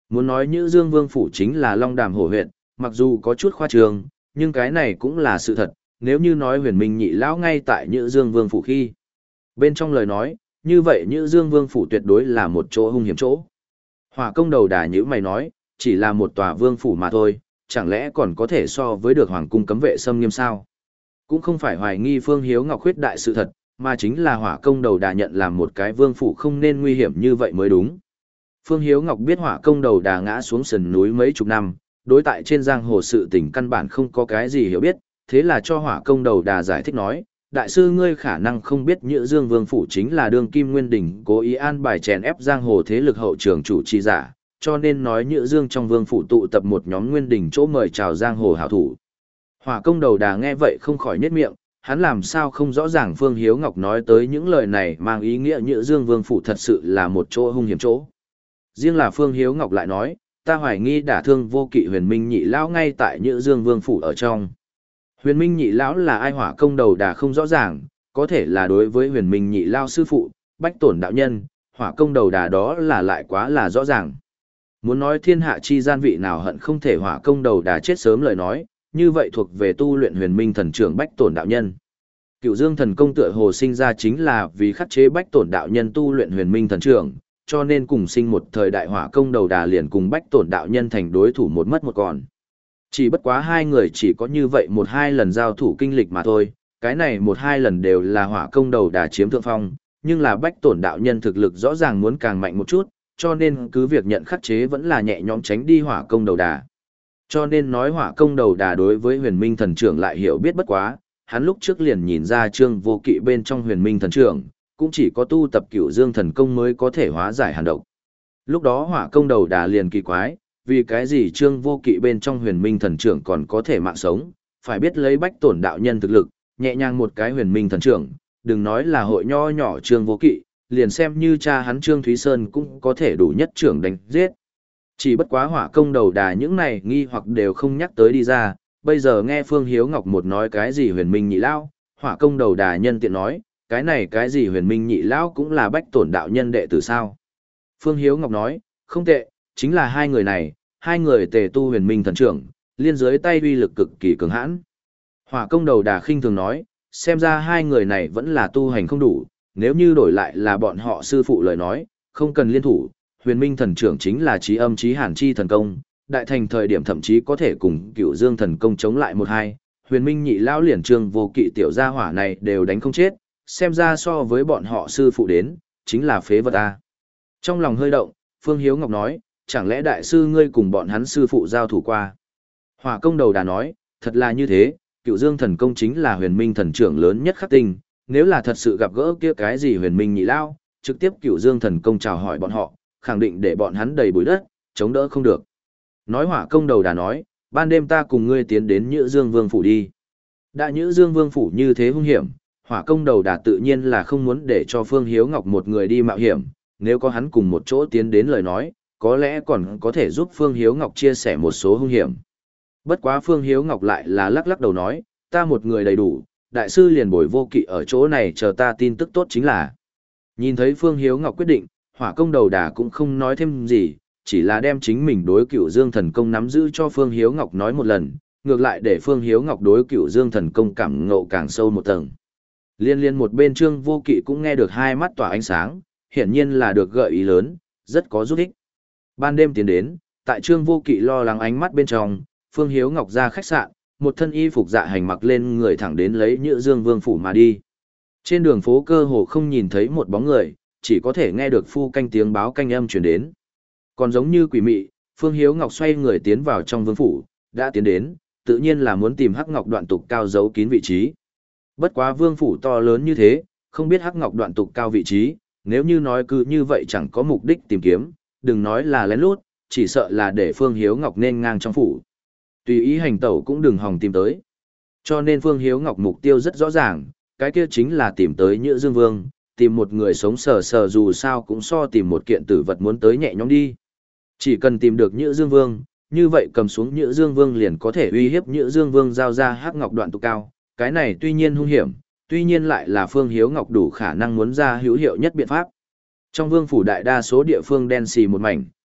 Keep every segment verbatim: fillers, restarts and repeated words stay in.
Muốn nói Nhữ Dương Vương phủ chính là Long Đàm Hổ huyện, mặc dù có chút khoa trương, nhưng cái này cũng là sự thật, nếu như nói huyền minh nhị lão ngay tại Nhữ Dương Vương phủ khi. Bên trong lời nói, như vậy Nhữ Dương Vương phủ tuyệt đối là một chỗ hung hiểm chỗ. Hỏa công đầu đà nhữ mày nói, chỉ là một tòa vương phủ mà thôi, chẳng lẽ còn có thể so với được hoàng cung cấm vệ xâm nghiêm sao? Cũng không phải hoài nghi Phương Hiếu Ngọc khuyết đại sự thật, mà chính là hỏa công đầu đà nhận làm một cái vương phủ không nên nguy hiểm như vậy mới đúng. Phương Hiếu Ngọc biết hỏa công đầu đà ngã xuống sườn núi mấy chục năm, đối tại trên giang hồ sự tình căn bản không có cái gì hiểu biết, thế là cho hỏa công đầu đà giải thích nói, đại sư ngươi khả năng không biết Nhữ Dương Vương phủ chính là đương kim nguyên đỉnh cố ý an bài chèn ép giang hồ thế lực hậu trường chủ trì giả, cho nên nói Nhữ Dương trong vương phủ tụ tập một nhóm nguyên đỉnh chỗ mời chào giang hồ hảo thủ. Hỏa công đầu đà nghe vậy không khỏi nhếch miệng, hắn làm sao không rõ ràng Phương Hiếu Ngọc nói tới những lời này mang ý nghĩa Nhữ Dương Vương phủ thật sự là một chỗ hung hiểm chỗ. Riêng là Phương Hiếu Ngọc lại nói, ta hoài nghi đả thương vô kỵ huyền minh nhị lão ngay tại Nhữ Dương Vương phủ ở trong. Huyền minh nhị lão là ai hỏa công đầu đà không rõ ràng, có thể là đối với huyền minh nhị lão sư phụ, bách tổn đạo nhân, hỏa công đầu đà đó là lại quá là rõ ràng. Muốn nói thiên hạ chi gian vị nào hận không thể hỏa công đầu đà chết sớm lời nói, như vậy thuộc về tu luyện huyền minh thần trưởng bách tổn đạo nhân. Cựu Dương thần công tựa hồ sinh ra chính là vì khắc chế bách tổn đạo nhân tu luyện huyền minh thần trưởng, cho nên cùng sinh một thời đại hỏa công đầu đà liền cùng bách tổn đạo nhân thành đối thủ một mất một còn. Chỉ bất quá hai người chỉ có như vậy một hai lần giao thủ kinh lịch mà thôi, cái này một hai lần đều là hỏa công đầu đà chiếm thượng phong, nhưng là bách tổn đạo nhân thực lực rõ ràng muốn càng mạnh một chút, cho nên cứ việc nhận khắc chế vẫn là nhẹ nhõm tránh đi hỏa công đầu đà. Cho nên nói hỏa công đầu đà đối với huyền minh thần trưởng lại hiểu biết bất quá, hắn lúc trước liền nhìn ra Trương Vô Kỵ bên trong huyền minh thần trưởng, cũng chỉ có tu tập Cửu Dương thần công mới có thể hóa giải hàn độc. Lúc đó hỏa công đầu đà liền kỳ quái, vì cái gì Trương Vô Kỵ bên trong huyền minh thần trưởng còn có thể mạng sống, phải biết lấy bách tổn đạo nhân thực lực, nhẹ nhàng một cái huyền minh thần trưởng, đừng nói là hội nho nhỏ Trương Vô Kỵ, liền xem như cha hắn Trương Thúy Sơn cũng có thể đủ nhất trưởng đánh giết. Chỉ bất quá hỏa công đầu đà những này nghi hoặc đều không nhắc tới đi ra, bây giờ nghe Phương Hiếu Ngọc một nói cái gì huyền minh nhị lão, hỏa công đầu đà nhân tiện nói, cái này cái gì huyền minh nhị lão cũng là bách tổn đạo nhân đệ tử sao. Phương Hiếu Ngọc nói, không tệ, chính là hai người này, hai người tề tu huyền minh thần trưởng, liên dưới tay uy lực cực kỳ cường hãn. Hỏa công đầu đà khinh thường nói, xem ra hai người này vẫn là tu hành không đủ, nếu như đổi lại là bọn họ sư phụ lời nói, không cần liên thủ, huyền minh thần trưởng chính là trí âm trí hàn chi thần công, đại thành thời điểm thậm chí có thể cùng Cửu Dương thần công chống lại một hai, huyền minh nhị lão liền Trương Vô Kỵ tiểu gia hỏa này đều đánh không chết, xem ra so với bọn họ sư phụ đến, chính là phế vật a. Trong lòng hơi động, Phương Hiếu Ngọc nói, chẳng lẽ đại sư ngươi cùng bọn hắn sư phụ giao thủ qua? Hỏa công đầu đà nói, thật là như thế, Cửu Dương thần công chính là huyền minh thần trưởng lớn nhất khắc tinh, nếu là thật sự gặp gỡ kia cái gì huyền minh nhị lão, trực tiếp Cửu Dương thần công chào hỏi bọn họ, khẳng định để bọn hắn đầy bụi đất, chống đỡ không được. Nói hỏa công đầu đà nói, ban đêm ta cùng ngươi tiến đến Nhữ Dương Vương phủ đi. Đã Nhữ Dương Vương phủ như thế hung hiểm, hỏa công đầu đà tự nhiên là không muốn để cho Phương Hiếu Ngọc một người đi mạo hiểm, nếu có hắn cùng một chỗ tiến đến lời nói, có lẽ còn có thể giúp Phương Hiếu Ngọc chia sẻ một số hung hiểm. Bất quá Phương Hiếu Ngọc lại là lắc lắc đầu nói, ta một người đầy đủ, đại sư liền bồi Vô Kỵ ở chỗ này chờ ta tin tức tốt chính là. Nhìn thấy Phương Hiếu Ngọc quyết định, hỏa công đầu đà cũng không nói thêm gì, chỉ là đem chính mình đối Cửu Dương thần công nắm giữ cho Phương Hiếu Ngọc nói một lần, ngược lại để Phương Hiếu Ngọc đối Cửu Dương thần công cảm ngộ càng sâu một tầng. Liên liên một bên Trương Vô Kỵ cũng nghe được hai mắt tỏa ánh sáng, hiển nhiên là được gợi ý lớn, rất có giúp ích. Ban đêm tiến đến, tại Trương Vô Kỵ lo lắng ánh mắt bên trong, Phương Hiếu Ngọc ra khách sạn, một thân y phục dạ hành mặc lên người thẳng đến lấy Nhữ Dương Vương phủ mà đi. Trên đường phố cơ hồ không nhìn thấy một bóng người, chỉ có thể nghe được phu canh tiếng báo canh âm truyền đến. Còn giống như quỷ mị, Phương Hiếu Ngọc xoay người tiến vào trong vương phủ, đã tiến đến, tự nhiên là muốn tìm Hắc Ngọc Đoạn Tục Cao giấu kín vị trí. Bất quá vương phủ to lớn như thế, không biết Hắc Ngọc Đoạn Tục Cao vị trí, nếu như nói cứ như vậy chẳng có mục đích tìm kiếm, đừng nói là lén lút, chỉ sợ là để Phương Hiếu Ngọc nên ngang trong phủ. Tùy ý hành tẩu cũng đừng hòng tìm tới. Cho nên Phương Hiếu Ngọc mục tiêu rất rõ ràng, cái kia chính là tìm tới Nhữ Dương Vương, tìm một người sống sờ sờ dù sao cũng so tìm một kiện tử vật muốn tới nhẹ nhõm đi. Chỉ cần tìm được Nhữ Dương Vương, như vậy cầm xuống Nhữ Dương Vương liền có thể uy hiếp Nhữ Dương Vương giao ra Hắc Ngọc Đoạn Tục Cao, cái này tuy nhiên hung hiểm, tuy nhiên lại là Phương Hiếu Ngọc đủ khả năng muốn ra hữu hiệu nhất biện pháp. Trong vương phủ đại đa số địa phương đen xì một mảnh,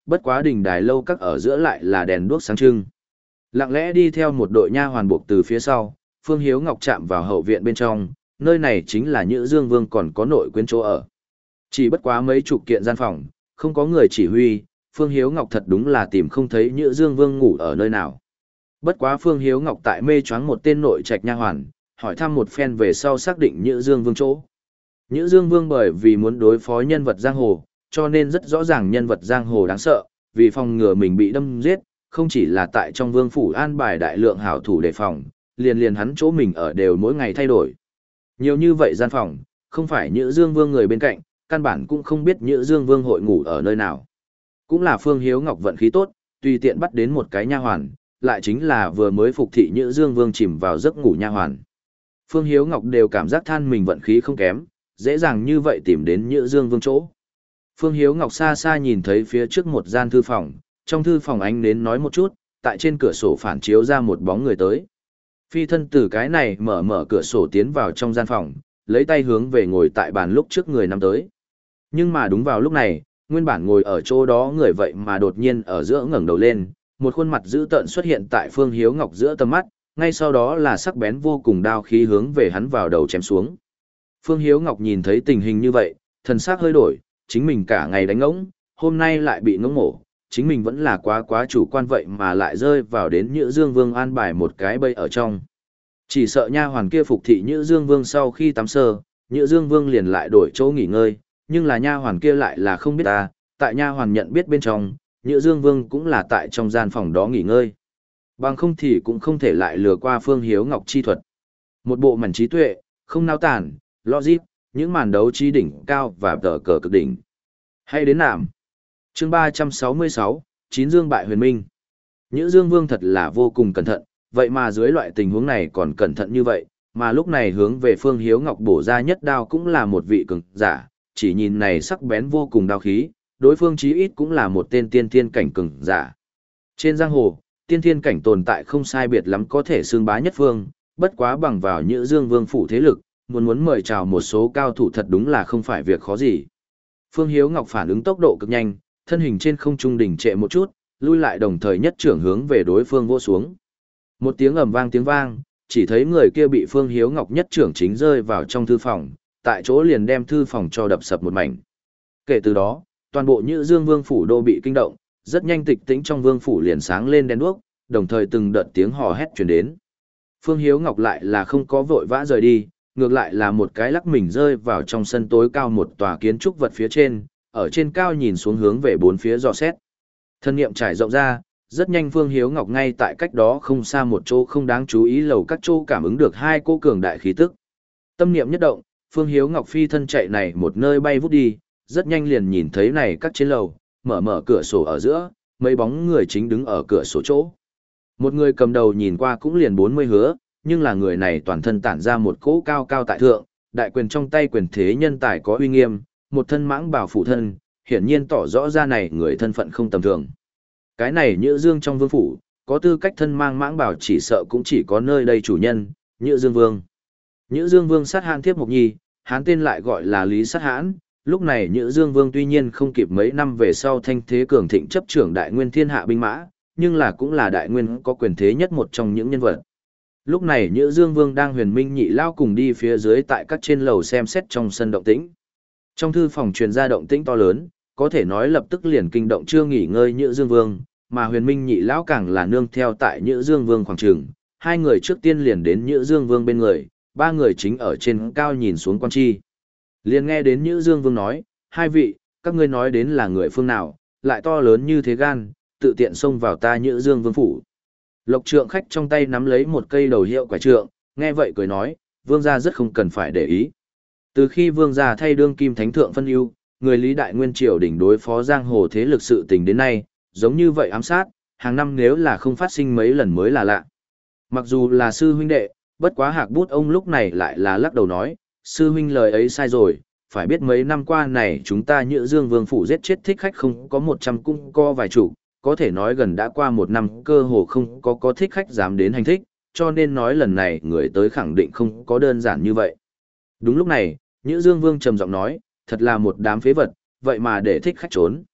bất quá đình đài lâu các ở giữa lại là đèn đuốc sáng trưng. Lặng lẽ đi theo một đội nha hoàn buộc từ phía sau, Phương Hiếu Ngọc chạm vào hậu viện bên trong, nơi này chính là Nhữ Dương Vương còn có nội quyến chỗ ở. Chỉ bất quá mấy chục kiện gian phòng, không có người chỉ huy, Phương Hiếu Ngọc thật đúng là tìm không thấy Nhữ Dương Vương ngủ ở nơi nào. Bất quá Phương Hiếu Ngọc tại mê choáng một tên nội trạch nha hoàn, hỏi thăm một phen về sau xác định Nhữ Dương Vương chỗ. Nhữ Dương Vương bởi vì muốn đối phó nhân vật giang hồ, cho nên rất rõ ràng nhân vật giang hồ đáng sợ, vì phòng ngừa mình bị đâm giết, không chỉ là tại trong vương phủ an bài đại lượng hảo thủ đề phòng, liền liền hắn chỗ mình ở đều mỗi ngày thay đổi. Nhiều như vậy gian phòng, không phải Nhữ Dương Vương người bên cạnh, căn bản cũng không biết Nhữ Dương Vương hội ngủ ở nơi nào. Cũng là Phương Hiếu Ngọc vận khí tốt, tùy tiện bắt đến một cái nha hoàn, lại chính là vừa mới phục thị Nhữ Dương Vương chìm vào giấc ngủ nha hoàn. Phương Hiếu Ngọc đều cảm giác than mình vận khí không kém, dễ dàng như vậy tìm đến Nhữ Dương Vương chỗ. Phương Hiếu Ngọc xa xa nhìn thấy phía trước một gian thư phòng, trong thư phòng ánh nến nói một chút, tại trên cửa sổ phản chiếu ra một bóng người tới. Phi thân từ cái này mở mở cửa sổ tiến vào trong gian phòng, lấy tay hướng về ngồi tại bàn lúc trước người nằm tới. Nhưng mà đúng vào lúc này, nguyên bản ngồi ở chỗ đó người vậy mà đột nhiên ở giữa ngẩng đầu lên, một khuôn mặt dữ tợn xuất hiện tại Phương Hiếu Ngọc giữa tầm mắt, ngay sau đó là sắc bén vô cùng đao khí hướng về hắn vào đầu chém xuống. Phương Hiếu Ngọc nhìn thấy tình hình như vậy, thần sắc hơi đổi, chính mình cả ngày đánh ngỗng, hôm nay lại bị ngỗng mổ, chính mình vẫn là quá quá chủ quan vậy mà lại rơi vào đến Nhữ Dương Vương an bài một cái bẫy ở trong. Chỉ sợ nha hoàn kia phục thị Nhữ Dương Vương sau khi tắm sơ, Nhữ Dương Vương liền lại đổi chỗ nghỉ ngơi, nhưng là nha hoàn kia lại là không biết ta, tại nha hoàn nhận biết bên trong, Nhữ Dương Vương cũng là tại trong gian phòng đó nghỉ ngơi. Bằng không thì cũng không thể lại lừa qua Phương Hiếu Ngọc chi thuật. Một bộ mảnh trí tuệ, không nao tản, logic, những màn đấu trí đỉnh cao và tờ cờ cực đỉnh. Hay đến nạm. Chương ba trăm sáu mươi sáu, Chín Dương bại huyền minh. Nhữ Dương Vương thật là vô cùng cẩn thận, vậy mà dưới loại tình huống này còn cẩn thận như vậy, mà lúc này hướng về Phương Hiếu Ngọc bổ ra nhất đao cũng là một vị cường giả, chỉ nhìn này sắc bén vô cùng đao khí, đối phương chí ít cũng là một tên tiên thiên cảnh cường giả. Trên giang hồ, tiên thiên cảnh tồn tại không sai biệt lắm có thể xương bá nhất phương, bất quá bằng vào Nhữ Dương Vương phủ thế lực, muốn muốn mời chào một số cao thủ thật đúng là không phải việc khó gì. Phương Hiếu Ngọc phản ứng tốc độ cực nhanh, thân hình trên không trung đỉnh trệ một chút, lui lại đồng thời nhất trưởng hướng về đối phương vỗ xuống. Một tiếng ầm vang tiếng vang, chỉ thấy người kia bị Phương Hiếu Ngọc nhất trưởng chính rơi vào trong thư phòng, tại chỗ liền đem thư phòng cho đập sập một mảnh. Kể từ đó, toàn bộ Nhữ Dương Vương phủ đô bị kinh động, rất nhanh tịch tĩnh trong vương phủ liền sáng lên đèn đuốc, đồng thời từng đợt tiếng hò hét truyền đến. Phương Hiếu Ngọc lại là không có vội vã rời đi, ngược lại là một cái lắc mình rơi vào trong sân tối cao một tòa kiến trúc vật phía trên, ở trên cao nhìn xuống hướng về bốn phía dò xét. Thân niệm trải rộng ra, rất nhanh Phương Hiếu Ngọc ngay tại cách đó không xa một chỗ không đáng chú ý lầu các chỗ cảm ứng được hai cô cường đại khí tức. Tâm niệm nhất động, Phương Hiếu Ngọc phi thân chạy này một nơi bay vút đi, rất nhanh liền nhìn thấy này các trên lầu, mở mở cửa sổ ở giữa, mấy bóng người chính đứng ở cửa sổ chỗ. Một người cầm đầu nhìn qua cũng liền bốn mươi hứa, nhưng là người này toàn thân tản ra một cỗ cao cao tại thượng, đại quyền trong tay quyền thế nhân tài có uy nghiêm, một thân mãng bảo phụ thân, hiển nhiên tỏ rõ ra này người thân phận không tầm thường. Cái này Nhữ Dương trong vương phủ, có tư cách thân mang mãng bảo chỉ sợ cũng chỉ có nơi đây chủ nhân, Nhữ Dương Vương. Nhữ Dương Vương sát hãn thiếp mục nhi, hán tên lại gọi là Lý Sát Hãn. Lúc này Nhữ Dương Vương tuy nhiên không kịp mấy năm về sau thanh thế cường thịnh chấp trưởng đại nguyên thiên hạ binh mã, nhưng là cũng là đại nguyên có quyền thế nhất một trong những nhân vật. Lúc này Nhữ Dương Vương đang huyền minh nhị lao cùng đi phía dưới tại các trên lầu xem xét trong sân động tĩnh. Trong thư phòng truyền ra động tĩnh to lớn, có thể nói lập tức liền kinh động chưa nghỉ ngơi Nhữ Dương Vương, mà huyền minh nhị lão càng là nương theo tại Nhữ Dương Vương khoảng trường. Hai người trước tiên liền đến Nhữ Dương Vương bên người, ba người chính ở trên cao nhìn xuống quan chi. Liền nghe đến Nhữ Dương Vương nói, hai vị, các ngươi nói đến là người phương nào, lại to lớn như thế gan, tự tiện xông vào ta Nhữ Dương Vương phủ. Lộc trượng khách trong tay nắm lấy một cây đầu hiệu quả trượng, nghe vậy cười nói, vương gia rất không cần phải để ý. Từ khi vương gia thay đương kim thánh thượng phân ưu, người Lý Đại Nguyên triều đỉnh đối phó giang hồ thế lực sự tình đến nay, giống như vậy ám sát, hàng năm nếu là không phát sinh mấy lần mới là lạ. Mặc dù là sư huynh đệ, bất quá Hạc Bút ông lúc này lại là lắc đầu nói, sư huynh lời ấy sai rồi, phải biết mấy năm qua này chúng ta Nhữ Dương Vương phủ giết chết thích khách không có một trăm cũng có vài chủ, có thể nói gần đã qua một năm cơ hồ không có có thích khách dám đến hành thích, cho nên nói lần này người tới khẳng định không có đơn giản như vậy. Đúng lúc này, Nhữ Dương Vương trầm giọng nói, thật là một đám phế vật, vậy mà để thích khách trốn.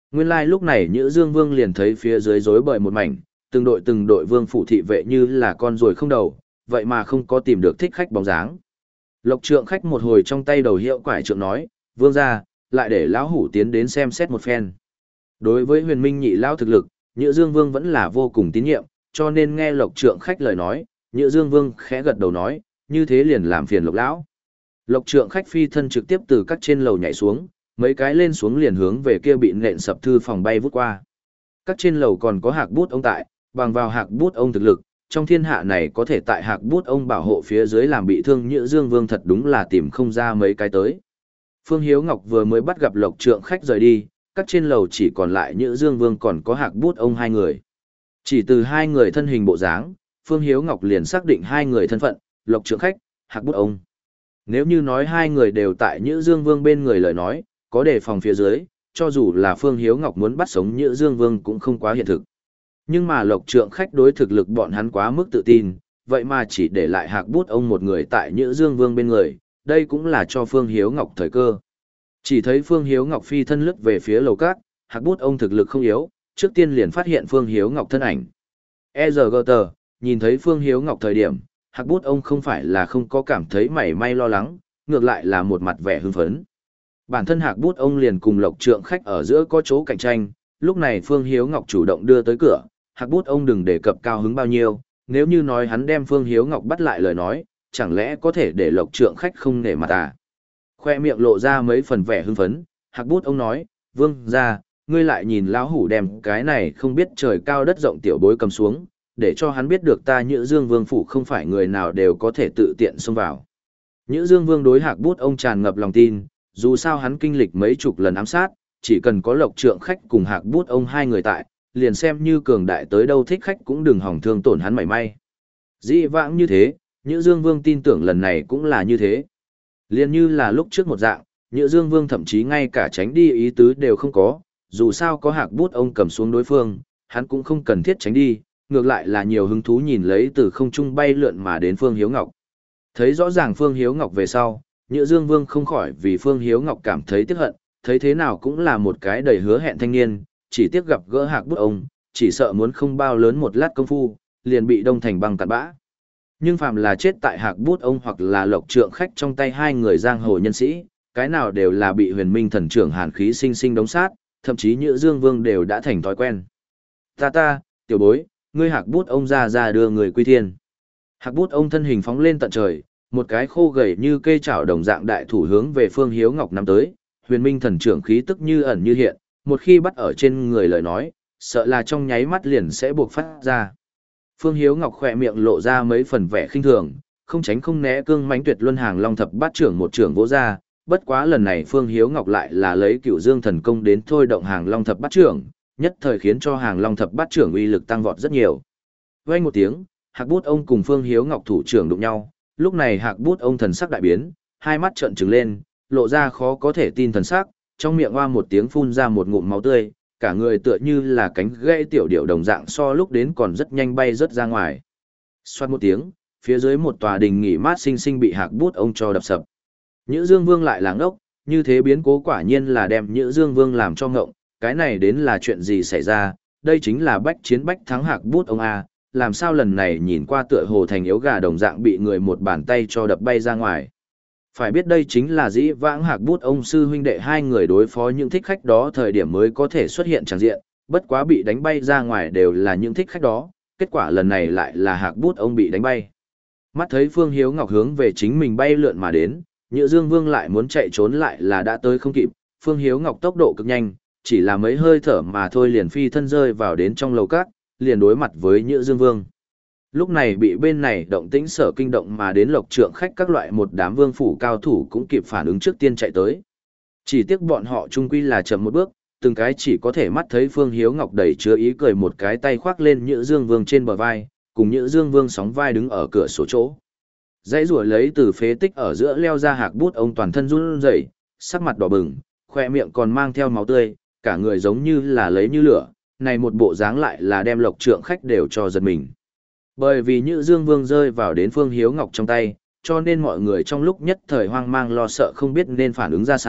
Nguyên lai like lúc này Nhữ Dương Vương liền thấy phía dưới rối bời một mảnh, từng đội từng đội vương phủ thị vệ như là con ruồi không đầu, vậy mà không có tìm được thích khách bóng dáng. Lộc Trượng Khách một hồi trong tay đầu hiệu quải trượng nói, vương gia, lại để lão hủ tiến đến xem xét một phen. Đối với huyền minh nhị lão thực lực, Nhữ Dương Vương vẫn là vô cùng tín nhiệm, cho nên nghe Lộc Trượng Khách lời nói, Nhữ Dương Vương khẽ gật đầu nói, như thế liền làm phiền Lộc lão. Lộc Trượng Khách phi thân trực tiếp từ các trên lầu nhảy xuống, mấy cái lên xuống liền hướng về kia bị nện sập thư phòng bay vút qua. Các trên lầu còn có Hạc Bút ông tại, bằng vào Hạc Bút ông thực lực, trong thiên hạ này có thể tại Hạc Bút ông bảo hộ phía dưới làm bị thương Nhữ Dương Vương thật đúng là tìm không ra mấy cái tới. Phương Hiếu Ngọc vừa mới bắt gặp Lộc Trượng Khách rời đi, các trên lầu chỉ còn lại Nhữ Dương Vương còn có Hạc Bút ông hai người. Chỉ từ hai người thân hình bộ dáng, Phương Hiếu Ngọc liền xác định hai người thân phận, Lộc Trượng Khách, Hạc Bút ông. Nếu như nói hai người đều tại Nhữ Dương Vương bên người lời nói, có đề phòng phía dưới, cho dù là Phương Hiếu Ngọc muốn bắt sống Nhữ Dương Vương cũng không quá hiện thực. Nhưng mà Lộc Trượng Khách đối thực lực bọn hắn quá mức tự tin, vậy mà chỉ để lại Hạc Bút ông một người tại Nhữ Dương Vương bên người, đây cũng là cho Phương Hiếu Ngọc thời cơ. Chỉ thấy Phương Hiếu Ngọc phi thân lướt về phía lầu cát, Hạc Bút ông thực lực không yếu, trước tiên liền phát hiện Phương Hiếu Ngọc thân ảnh. e rờ giê tờ, nhìn thấy Phương Hiếu Ngọc thời điểm, Hạc Bút ông không phải là không có cảm thấy mảy may lo lắng, ngược lại là một mặt vẻ hưng phấn. Bản thân Hạc Bút ông liền cùng Lộc Trượng Khách ở giữa có chỗ cạnh tranh, lúc này Phương Hiếu Ngọc chủ động đưa tới cửa, Hạc Bút ông đừng đề cập cao hứng bao nhiêu, nếu như nói hắn đem Phương Hiếu Ngọc bắt lại lời nói, chẳng lẽ có thể để Lộc Trượng Khách không nể mặt à? Khoe miệng lộ ra mấy phần vẻ hưng phấn, Hạc Bút ông nói, vương gia, ngươi lại nhìn lão hủ đem cái này không biết trời cao đất rộng tiểu bối cầm xuống, để cho hắn biết được ta Nhữ Dương Vương phủ không phải người nào đều có thể tự tiện xông vào. Nhữ Dương Vương đối Hạc Bút ông tràn ngập lòng tin, dù sao hắn kinh lịch mấy chục lần ám sát, chỉ cần có Lộc Trượng Khách cùng Hạc Bút ông hai người tại, liền xem như cường đại tới đâu thích khách cũng đừng hỏng thương tổn hắn mảy may. Dĩ vãng như thế, Nhữ Dương Vương tin tưởng lần này cũng là như thế. Liền như là lúc trước một dạng, Nhữ Dương Vương thậm chí ngay cả tránh đi ý tứ đều không có, dù sao có Hạc Bút ông cầm xuống đối phương, hắn cũng không cần thiết tránh đi, ngược lại là nhiều hứng thú nhìn lấy từ không trung bay lượn mà đến Phương Hiếu Ngọc. Thấy rõ ràng Phương Hiếu Ngọc về sau, Nhữ Dương Vương không khỏi vì Phương Hiếu Ngọc cảm thấy tiếc hận, thấy thế nào cũng là một cái đầy hứa hẹn thanh niên, chỉ tiếc gặp gỡ Hạc Bút ông, chỉ sợ muốn không bao lớn một lát công phu, liền bị đông thành băng cặn bã. Nhưng phàm là chết tại Hạc Bút ông hoặc là Lộc Trượng Khách trong tay hai người giang hồ nhân sĩ, cái nào đều là bị Huyền Minh thần trưởng hàn khí sinh sinh đống sát, thậm chí Nhữ Dương Vương đều đã thành thói quen. Ta ta, tiểu bối, ngươi Hạc Bút ông ra ra đưa người quy thiên. Hạc Bút ông thân hình phóng lên tận trời, một cái khô gầy như cây chảo đồng dạng đại thủ hướng về Phương Hiếu Ngọc nắm tới, Huyền Minh thần trưởng khí tức như ẩn như hiện, một khi bắt ở trên người lời nói, sợ là trong nháy mắt liền sẽ buộc phát ra. Phương Hiếu Ngọc khỏe miệng lộ ra mấy phần vẻ khinh thường, không tránh không né cương mãnh tuyệt luân hàng long thập bát trưởng một trưởng vỗ ra, bất quá lần này Phương Hiếu Ngọc lại là lấy Cửu Dương thần công đến thôi động hàng long thập bát trưởng, nhất thời khiến cho hàng long thập bát trưởng uy lực tăng vọt rất nhiều. Vang một tiếng, Hạc Bút ông cùng Phương Hiếu Ngọc thủ trưởng đụng nhau, lúc này Hạc Bút ông thần sắc đại biến, hai mắt trợn trừng lên, lộ ra khó có thể tin thần sắc, trong miệng oa một tiếng phun ra một ngụm máu tươi, cả người tựa như là cánh gãy tiểu điểu đồng dạng so lúc đến còn rất nhanh bay rớt ra ngoài. Xoát một tiếng, phía dưới một tòa đình nghỉ mát xinh xinh bị Hạc Bút ông cho đập sập. Nhữ Dương Vương lại làng ốc, như thế biến cố quả nhiên là đem Nhữ Dương Vương làm cho ngộng, cái này đến là chuyện gì xảy ra, đây chính là bách chiến bách thắng Hạc Bút ông A, làm sao lần này nhìn qua tựa hồ thành yếu gà đồng dạng bị người một bàn tay cho đập bay ra ngoài. Phải biết đây chính là dĩ vãng Hạc Bút ông sư huynh đệ hai người đối phó những thích khách đó thời điểm mới có thể xuất hiện tràng diện, bất quá bị đánh bay ra ngoài đều là những thích khách đó, kết quả lần này lại là Hạc Bút ông bị đánh bay. Mắt thấy Phương Hiếu Ngọc hướng về chính mình bay lượn mà đến, Nhữ Dương Vương lại muốn chạy trốn lại là đã tới không kịp, Phương Hiếu Ngọc tốc độ cực nhanh, chỉ là mấy hơi thở mà thôi liền phi thân rơi vào đến trong lầu cát, liền đối mặt với Nhữ Dương Vương. Lúc này bị bên này động tĩnh sở kinh động mà đến Lộc Trượng Khách các loại một đám vương phủ cao thủ cũng kịp phản ứng trước tiên chạy tới. Chỉ tiếc bọn họ chung quy là chậm một bước, từng cái chỉ có thể mắt thấy Phương Hiếu Ngọc đẩy chứa ý cười một cái tay khoác lên Nhữ Dương Vương trên bờ vai, cùng Nhữ Dương Vương sóng vai đứng ở cửa sổ chỗ. Dãy rủa lấy từ phế tích ở giữa leo ra Hạc Bút ông toàn thân run rẩy, sắc mặt đỏ bừng, khoe miệng còn mang theo máu tươi, cả người giống như là lấy như lửa, này một bộ dáng lại là đem Lộc Trượng Khách đều cho giật mình. Bởi vì Nhữ Dương Vương rơi vào đến Phương Hiếu Ngọc trong tay, cho nên mọi người trong lúc nhất thời hoang mang lo sợ không biết nên phản ứng ra sao,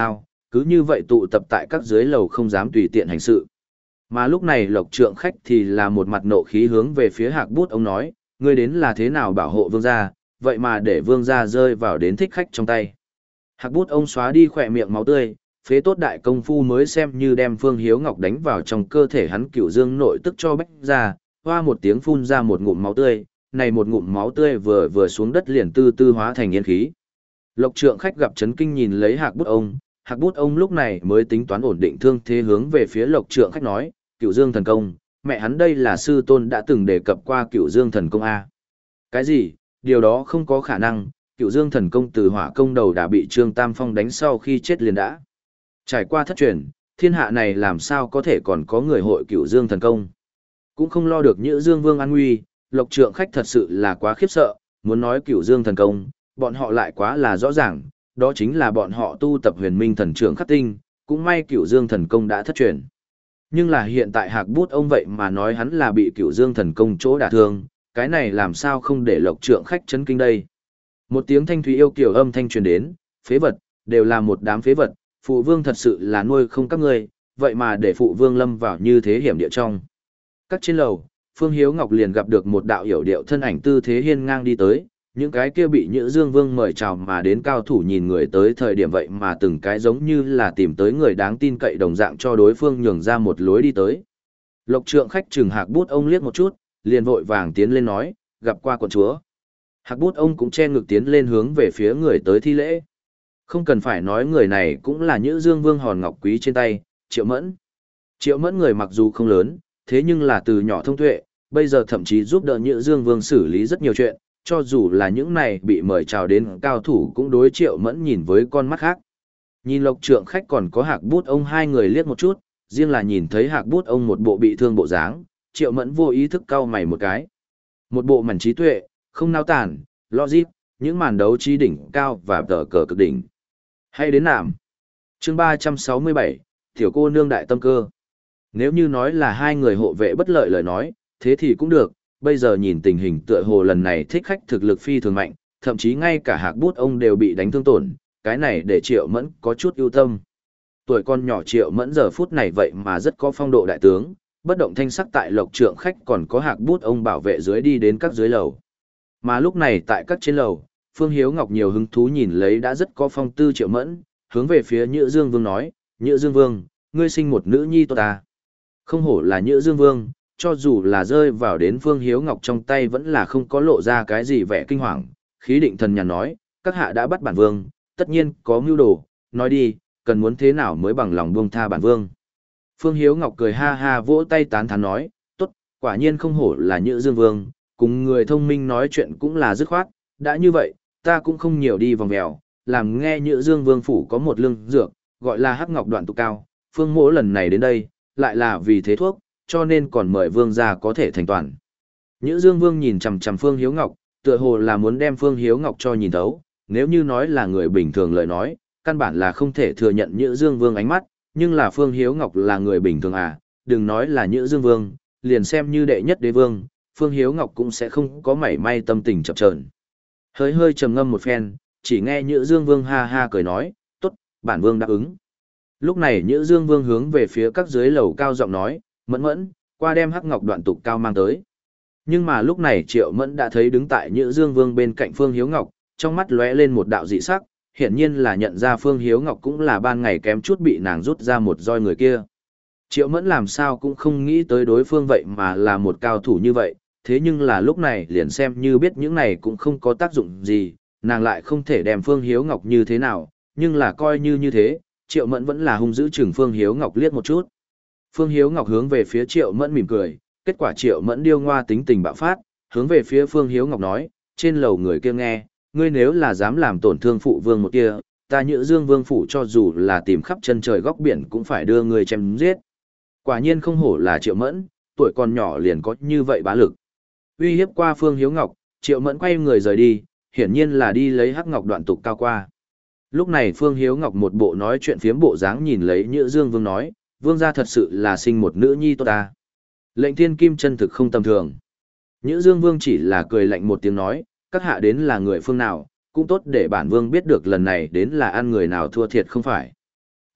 cứ như vậy tụ tập tại các dưới lầu không dám tùy tiện hành sự. Mà lúc này Lộc Trượng Khách thì là một mặt nộ khí hướng về phía Hạc Bút ông nói, ngươi đến là thế nào bảo hộ vương gia, vậy mà để vương gia rơi vào đến thích khách trong tay. Hạc Bút ông xóa đi khỏe miệng máu tươi, phế tốt đại công phu mới xem như đem Phương Hiếu Ngọc đánh vào trong cơ thể hắn cửu dương nội tức cho bách ra, hoa một tiếng phun ra một ngụm máu tươi, này một ngụm máu tươi vừa vừa xuống đất liền tư tư hóa thành yên khí. Lộc Trượng Khách gặp chấn kinh nhìn lấy Hạc Bút ông, Hạc Bút ông lúc này mới tính toán ổn định thương thế hướng về phía Lộc Trượng Khách nói, Cửu Dương thần công, mẹ hắn đây là sư tôn đã từng đề cập qua Cửu Dương thần công a. Cái gì? Điều đó không có khả năng, Cửu Dương thần công từ hỏa công đầu đã bị Trương Tam Phong đánh sau khi chết liền đã. Trải qua thất truyền, thiên hạ này làm sao có thể còn có người hội Cửu Dương thần công. Cũng không lo được Nhữ Dương Vương an nguy, Lộc Trượng Khách thật sự là quá khiếp sợ, muốn nói Cửu Dương thần công, bọn họ lại quá là rõ ràng, đó chính là bọn họ tu tập Huyền Minh thần trưởng khắc tinh, cũng may Cửu Dương thần công đã thất truyền. Nhưng là hiện tại Hạc Bút ông vậy mà nói hắn là bị Cửu Dương thần công chỗ đả thương, cái này làm sao không để Lộc Trượng Khách chấn kinh đây. Một tiếng thanh thúy yêu kiều âm thanh truyền đến, phế vật, đều là một đám phế vật, phụ vương thật sự là nuôi không các ngươi, vậy mà để phụ vương lâm vào như thế hiểm địa trong. Các trên lầu, Phương Hiếu Ngọc liền gặp được một đạo hiểu điệu thân ảnh tư thế hiên ngang đi tới, những cái kia bị Nhữ Dương Vương mời chào mà đến cao thủ nhìn người tới thời điểm vậy mà từng cái giống như là tìm tới người đáng tin cậy đồng dạng cho đối phương nhường ra một lối đi tới. Lộc Trượng Khách chừng Hạc Bút ông liếc một chút, liền vội vàng tiến lên nói, gặp qua quận chúa. Hạc Bút ông cũng che ngực tiến lên hướng về phía người tới thi lễ. Không cần phải nói người này cũng là Nhữ Dương Vương hòn ngọc quý trên tay, Triệu Mẫn. Triệu Mẫn người mặc dù không lớn, thế nhưng là từ nhỏ thông tuệ, bây giờ thậm chí giúp đỡ Nhữ Dương Vương xử lý rất nhiều chuyện, cho dù là những này bị mời chào đến cao thủ cũng đối Triệu Mẫn nhìn với con mắt khác. Nhìn Lộc Trượng Khách còn có Hạc Bút ông hai người liếc một chút, riêng là nhìn thấy Hạc Bút ông một bộ bị thương bộ dáng, Triệu Mẫn vô ý thức cau mày một cái. Một bộ mảnh trí tuệ, không nao tản, logic, những màn đấu trí đỉnh cao và tờ cờ cực đỉnh. Hay đến nạm. Chương ba trăm sáu mươi bảy, tiểu cô nương đại tâm cơ. Nếu như nói là hai người hộ vệ bất lợi lời nói, thế thì cũng được, bây giờ nhìn tình hình tựa hồ lần này thích khách thực lực phi thường mạnh, thậm chí ngay cả Hạc Bút ông đều bị đánh thương tổn, cái này để Triệu Mẫn có chút ưu tâm. Tuổi con nhỏ Triệu Mẫn giờ phút này vậy mà rất có phong độ đại tướng, bất động thanh sắc tại Lộc Trượng Khách còn có Hạc Bút ông bảo vệ dưới đi đến các dưới lầu. Mà lúc này tại các trên lầu, Phương Hiếu Ngọc nhiều hứng thú nhìn lấy đã rất có phong tư Triệu Mẫn, hướng về phía Nhữ Dương Vương nói, Nhữ Dương Vương, ngươi sinh một nữ nhi tốt ta. Không hổ là Nhữ Dương Vương, cho dù là rơi vào đến Phương Hiếu Ngọc trong tay vẫn là không có lộ ra cái gì vẻ kinh hoàng, khí định thần nhàn nói, các hạ đã bắt bản vương, tất nhiên có mưu đồ, nói đi, cần muốn thế nào mới bằng lòng buông tha bản vương. Phương Hiếu Ngọc cười ha ha vỗ tay tán thán nói, tốt, quả nhiên không hổ là Nhữ Dương Vương, cùng người thông minh nói chuyện cũng là dứt khoát, đã như vậy, ta cũng không nhiều đi vòng vèo, làm nghe Nhữ Dương Vương phủ có một lương dược, gọi là Hắc Ngọc Đoạn Tụ Cao, Phương Mỗ lần này đến đây, lại là vì thế thuốc, cho nên còn mời vương gia có thể thành toàn. Nhữ Dương Vương nhìn chằm chằm Phương Hiếu Ngọc, tựa hồ là muốn đem Phương Hiếu Ngọc cho nhìn thấu, nếu như nói là người bình thường lời nói, căn bản là không thể thừa nhận Nhữ Dương Vương ánh mắt, nhưng là Phương Hiếu Ngọc là người bình thường à, đừng nói là Nhữ Dương Vương, liền xem như đệ nhất đế vương, Phương Hiếu Ngọc cũng sẽ không có mảy may tâm tình chập chờn. Hơi hơi trầm ngâm một phen, chỉ nghe Nhữ Dương Vương ha ha cười nói, tốt, bản vương đáp ứng. Lúc này Nhữ Dương Vương hướng về phía các dưới lầu cao giọng nói, Mẫn Mẫn, qua đem Hắc Ngọc Đoạn Tụ Cao mang tới. Nhưng mà lúc này Triệu Mẫn đã thấy đứng tại Nhữ Dương Vương bên cạnh Phương Hiếu Ngọc, trong mắt lóe lên một đạo dị sắc, hiển nhiên là nhận ra Phương Hiếu Ngọc cũng là ban ngày kém chút bị nàng rút ra một roi người kia. Triệu Mẫn làm sao cũng không nghĩ tới đối phương vậy mà là một cao thủ như vậy, thế nhưng là lúc này liền xem như biết những này cũng không có tác dụng gì, nàng lại không thể đem Phương Hiếu Ngọc như thế nào, nhưng là coi như như thế, Triệu Mẫn vẫn là hung dữ chừng Phương Hiếu Ngọc liếc một chút. Phương Hiếu Ngọc hướng về phía Triệu Mẫn mỉm cười, kết quả Triệu Mẫn điêu ngoa tính tình bạo phát, hướng về phía Phương Hiếu Ngọc nói, trên lầu người kia nghe, ngươi nếu là dám làm tổn thương phụ vương một kia, ta Nhữ Dương Vương phủ cho dù là tìm khắp chân trời góc biển cũng phải đưa ngươi chém giết. Quả nhiên không hổ là Triệu Mẫn, tuổi còn nhỏ liền có như vậy bá lực. Uy hiếp qua Phương Hiếu Ngọc, Triệu Mẫn quay người rời đi, hiển nhiên là đi lấy Hắc Ngọc Đoạn Tụ Cao qua. Lúc này Phương Hiếu Ngọc một bộ nói chuyện phiếm bộ dáng nhìn lấy Nhữ Dương Vương nói, vương gia thật sự là sinh một nữ nhi tốt ta. Lệnh Thiên Kim chân thực không tầm thường. Nhữ Dương Vương chỉ là cười lạnh một tiếng nói, các hạ đến là người phương nào, cũng tốt để bản vương biết được lần này đến là ăn người nào thua thiệt không phải.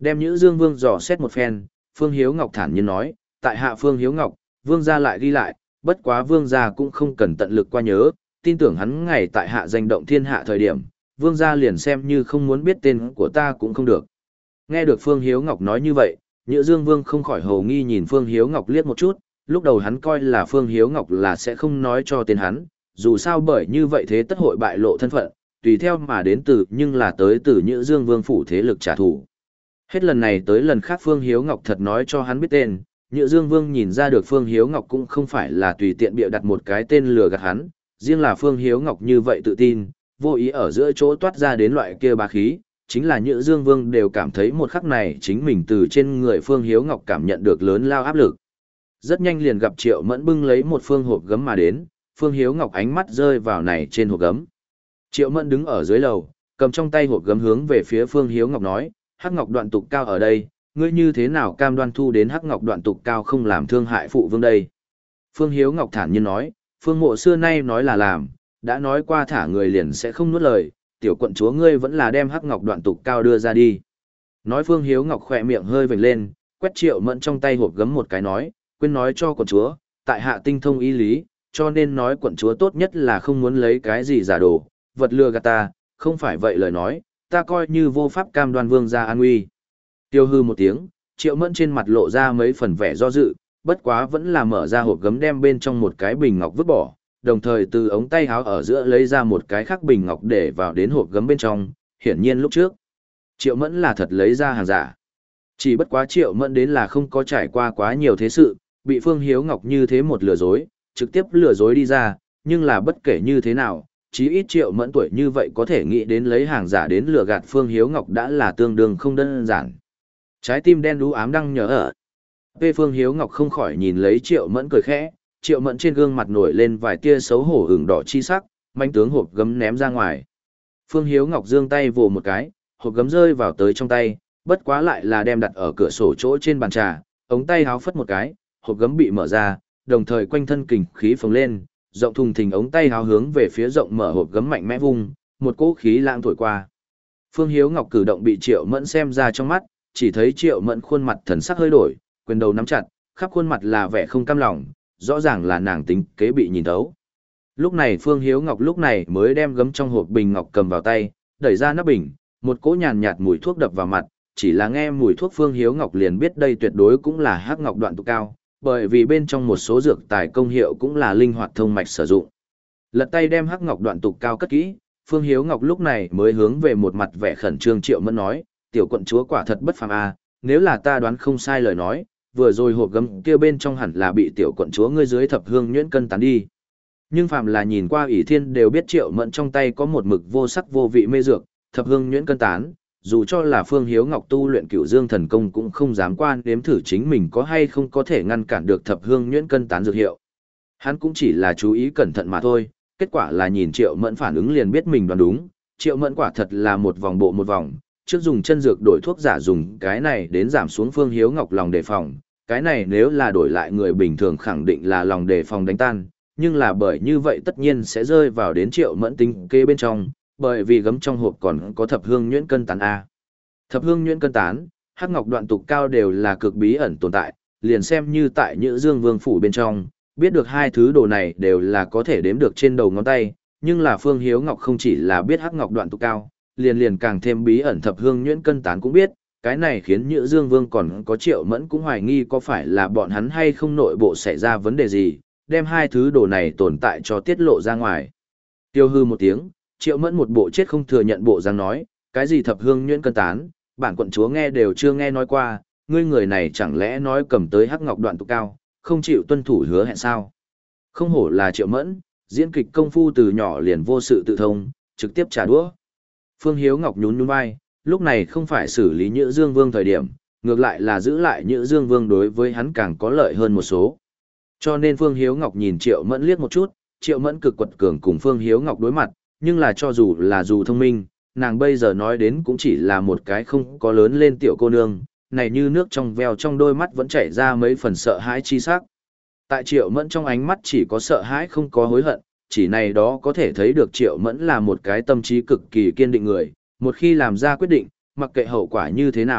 Đem Nhữ Dương Vương dò xét một phen, Phương Hiếu Ngọc thản nhiên nói, tại hạ Phương Hiếu Ngọc, Vương gia lại ghi lại, bất quá Vương gia cũng không cần tận lực qua nhớ, tin tưởng hắn ngày tại hạ danh động thiên hạ thời điểm, Vương gia liền xem như không muốn biết tên của ta cũng không được. Nghe được Phương Hiếu Ngọc nói như vậy, Nhữ Dương Vương không khỏi hồ nghi nhìn Phương Hiếu Ngọc liếc một chút, lúc đầu hắn coi là Phương Hiếu Ngọc là sẽ không nói cho tên hắn, dù sao bởi như vậy thế tất hội bại lộ thân phận, tùy theo mà đến từ nhưng là tới từ Nhữ Dương Vương phủ thế lực trả thù. Hết lần này tới lần khác Phương Hiếu Ngọc thật nói cho hắn biết tên, Nhữ Dương Vương nhìn ra được Phương Hiếu Ngọc cũng không phải là tùy tiện bịa đặt một cái tên lừa gạt hắn, riêng là Phương Hiếu Ngọc như vậy tự tin, vô ý ở giữa chỗ toát ra đến loại kia bá khí, chính là Nhữ Dương Vương đều cảm thấy một khắc này chính mình từ trên người Phương Hiếu Ngọc cảm nhận được lớn lao áp lực. Rất nhanh liền gặp Triệu Mẫn bưng lấy một phương hộp gấm mà đến, Phương Hiếu Ngọc ánh mắt rơi vào này trên hộp gấm. Triệu Mẫn đứng ở dưới lầu, cầm trong tay hộp gấm hướng về phía Phương Hiếu Ngọc nói, Hắc Ngọc Đoạn Tục Cao ở đây, ngươi như thế nào cam đoan thu đến Hắc Ngọc Đoạn Tục Cao không làm thương hại phụ vương đây? Phương Hiếu Ngọc thản nhiên nói, Phương Mộ xưa nay nói là làm, đã nói qua thả người liền sẽ không nuốt lời, tiểu quận chúa ngươi vẫn là đem Hắc Ngọc Đoạn Tục Cao đưa ra đi. Nói Phương Hiếu Ngọc khỏe miệng hơi vểnh lên, quét Triệu Mẫn trong tay hộp gấm một cái nói, quên nói cho quận chúa, tại hạ tinh thông ý lý, cho nên nói quận chúa tốt nhất là không muốn lấy cái gì giả đồ, vật lừa gạt ta, không phải vậy lời nói, ta coi như vô pháp cam đoan vương gia an nguy. Tiêu hư một tiếng, Triệu Mẫn trên mặt lộ ra mấy phần vẻ do dự, bất quá vẫn là mở ra hộp gấm đem bên trong một cái bình ngọc vứt bỏ, đồng thời từ ống tay áo ở giữa lấy ra một cái khác bình ngọc để vào đến hộp gấm bên trong, hiển nhiên lúc trước. Triệu Mẫn là thật lấy ra hàng giả. Chỉ bất quá Triệu Mẫn đến là không có trải qua quá nhiều thế sự, bị Phương Hiếu Ngọc như thế một lừa dối, trực tiếp lừa dối đi ra, nhưng là bất kể như thế nào, chí ít Triệu Mẫn tuổi như vậy có thể nghĩ đến lấy hàng giả đến lừa gạt Phương Hiếu Ngọc đã là tương đương không đơn giản. Trái tim đen đú ám đang nhớ ở. P. Phương Hiếu Ngọc không khỏi nhìn lấy Triệu Mẫn cười khẽ, Triệu Mẫn trên gương mặt nổi lên vài tia xấu hổ ửng đỏ chi sắc, manh tướng hộp gấm ném ra ngoài. Phương Hiếu Ngọc giương tay vồ một cái, hộp gấm rơi vào tới trong tay, bất quá lại là đem đặt ở cửa sổ chỗ trên bàn trà, ống tay háo phất một cái, hộp gấm bị mở ra, đồng thời quanh thân kình khí phồng lên, rộng thùng thình ống tay háo hướng về phía rộng mở hộp gấm mạnh mẽ vung, một cỗ khí lãng thổi qua. Phương Hiếu Ngọc cử động bị Triệu Mẫn xem ra trong mắt, chỉ thấy Triệu Mẫn khuôn mặt thần sắc hơi đổi, quyền đầu nắm chặt, khắp khuôn mặt là vẻ không cam lòng, rõ ràng là nàng tính kế bị nhìn thấu. Lúc này Phương Hiếu Ngọc lúc này mới đem gấm trong hộp bình ngọc cầm vào tay, đẩy ra nắp bình, một cỗ nhàn nhạt mùi thuốc đập vào mặt, chỉ là nghe mùi thuốc Phương Hiếu Ngọc liền biết đây tuyệt đối cũng là Hắc Ngọc Đoạn Tục Cao, bởi vì bên trong một số dược tài công hiệu cũng là linh hoạt thông mạch sử dụng. Lật tay đem Hắc Ngọc Đoạn Tục Cao cất kỹ, Phương Hiếu Ngọc lúc này mới hướng về một mặt vẻ khẩn trương Triệu Mẫn nói, tiểu quận chúa quả thật bất phàm a, nếu là ta đoán không sai lời nói, vừa rồi hộp gấm kia bên trong hẳn là bị tiểu quận chúa ngươi dưới thập hương nhuyễn cân tán đi. Nhưng phàm là nhìn qua ỷ thiên đều biết Triệu Mẫn trong tay có một mực vô sắc vô vị mê dược, thập hương nhuyễn cân tán, dù cho là Phương Hiếu Ngọc tu luyện Cửu Dương thần công cũng không dám quan nếm thử chính mình có hay không có thể ngăn cản được thập hương nhuyễn cân tán dược hiệu. Hắn cũng chỉ là chú ý cẩn thận mà thôi, kết quả là nhìn Triệu Mẫn phản ứng liền biết mình đoán đúng, Triệu Mẫn quả thật là một vòng bộ một vòng, trước dùng chân dược đổi thuốc giả dùng cái này đến giảm xuống Phương Hiếu Ngọc lòng đề phòng, cái này nếu là đổi lại người bình thường khẳng định là lòng đề phòng đánh tan, nhưng là bởi như vậy tất nhiên sẽ rơi vào đến Triệu Mẫn tính kế bên trong, bởi vì gấm trong hộp còn có thập hương nhuyễn cân tán a. Thập hương nhuyễn cân tán, Hắc Ngọc Đoạn Tục Cao đều là cực bí ẩn tồn tại, liền xem như tại Nhữ Dương Vương phủ bên trong, biết được hai thứ đồ này đều là có thể đếm được trên đầu ngón tay, nhưng là Phương Hiếu Ngọc không chỉ là biết Hắc Ngọc Đoạn Tục Cao, liền liền càng thêm bí ẩn thập hương nhuyễn cân tán cũng biết, cái này khiến Nhữ Dương Vương còn có Triệu Mẫn cũng hoài nghi có phải là bọn hắn hay không nội bộ xảy ra vấn đề gì, đem hai thứ đồ này tồn tại cho tiết lộ ra ngoài. Tiêu hư một tiếng, Triệu Mẫn một bộ chết không thừa nhận bộ dáng nói, cái gì thập hương nhuyễn cân tán, bản quận chúa nghe đều chưa nghe nói qua, ngươi người này chẳng lẽ nói cầm tới Hắc Ngọc Đoạn Tục Cao, không chịu tuân thủ hứa hẹn sao? Không hổ là Triệu Mẫn, diễn kịch công phu từ nhỏ liền vô sự tự thông, trực tiếp trả đũa. Phương Hiếu Ngọc nhún nhún vai, lúc này không phải xử lý Nhữ Dương Vương thời điểm, ngược lại là giữ lại Nhữ Dương Vương đối với hắn càng có lợi hơn một số. Cho nên Phương Hiếu Ngọc nhìn Triệu Mẫn liếc một chút, Triệu Mẫn cực quật cường cùng Phương Hiếu Ngọc đối mặt, nhưng là cho dù là dù thông minh, nàng bây giờ nói đến cũng chỉ là một cái không có lớn lên tiểu cô nương, này như nước trong veo trong đôi mắt vẫn chảy ra mấy phần sợ hãi chi sắc. Tại Triệu Mẫn trong ánh mắt chỉ có sợ hãi không có hối hận, chỉ này đó có thể thấy được Triệu Mẫn là một cái tâm trí cực kỳ kiên định người, một khi làm ra quyết định, mặc kệ hậu quả như thế nào,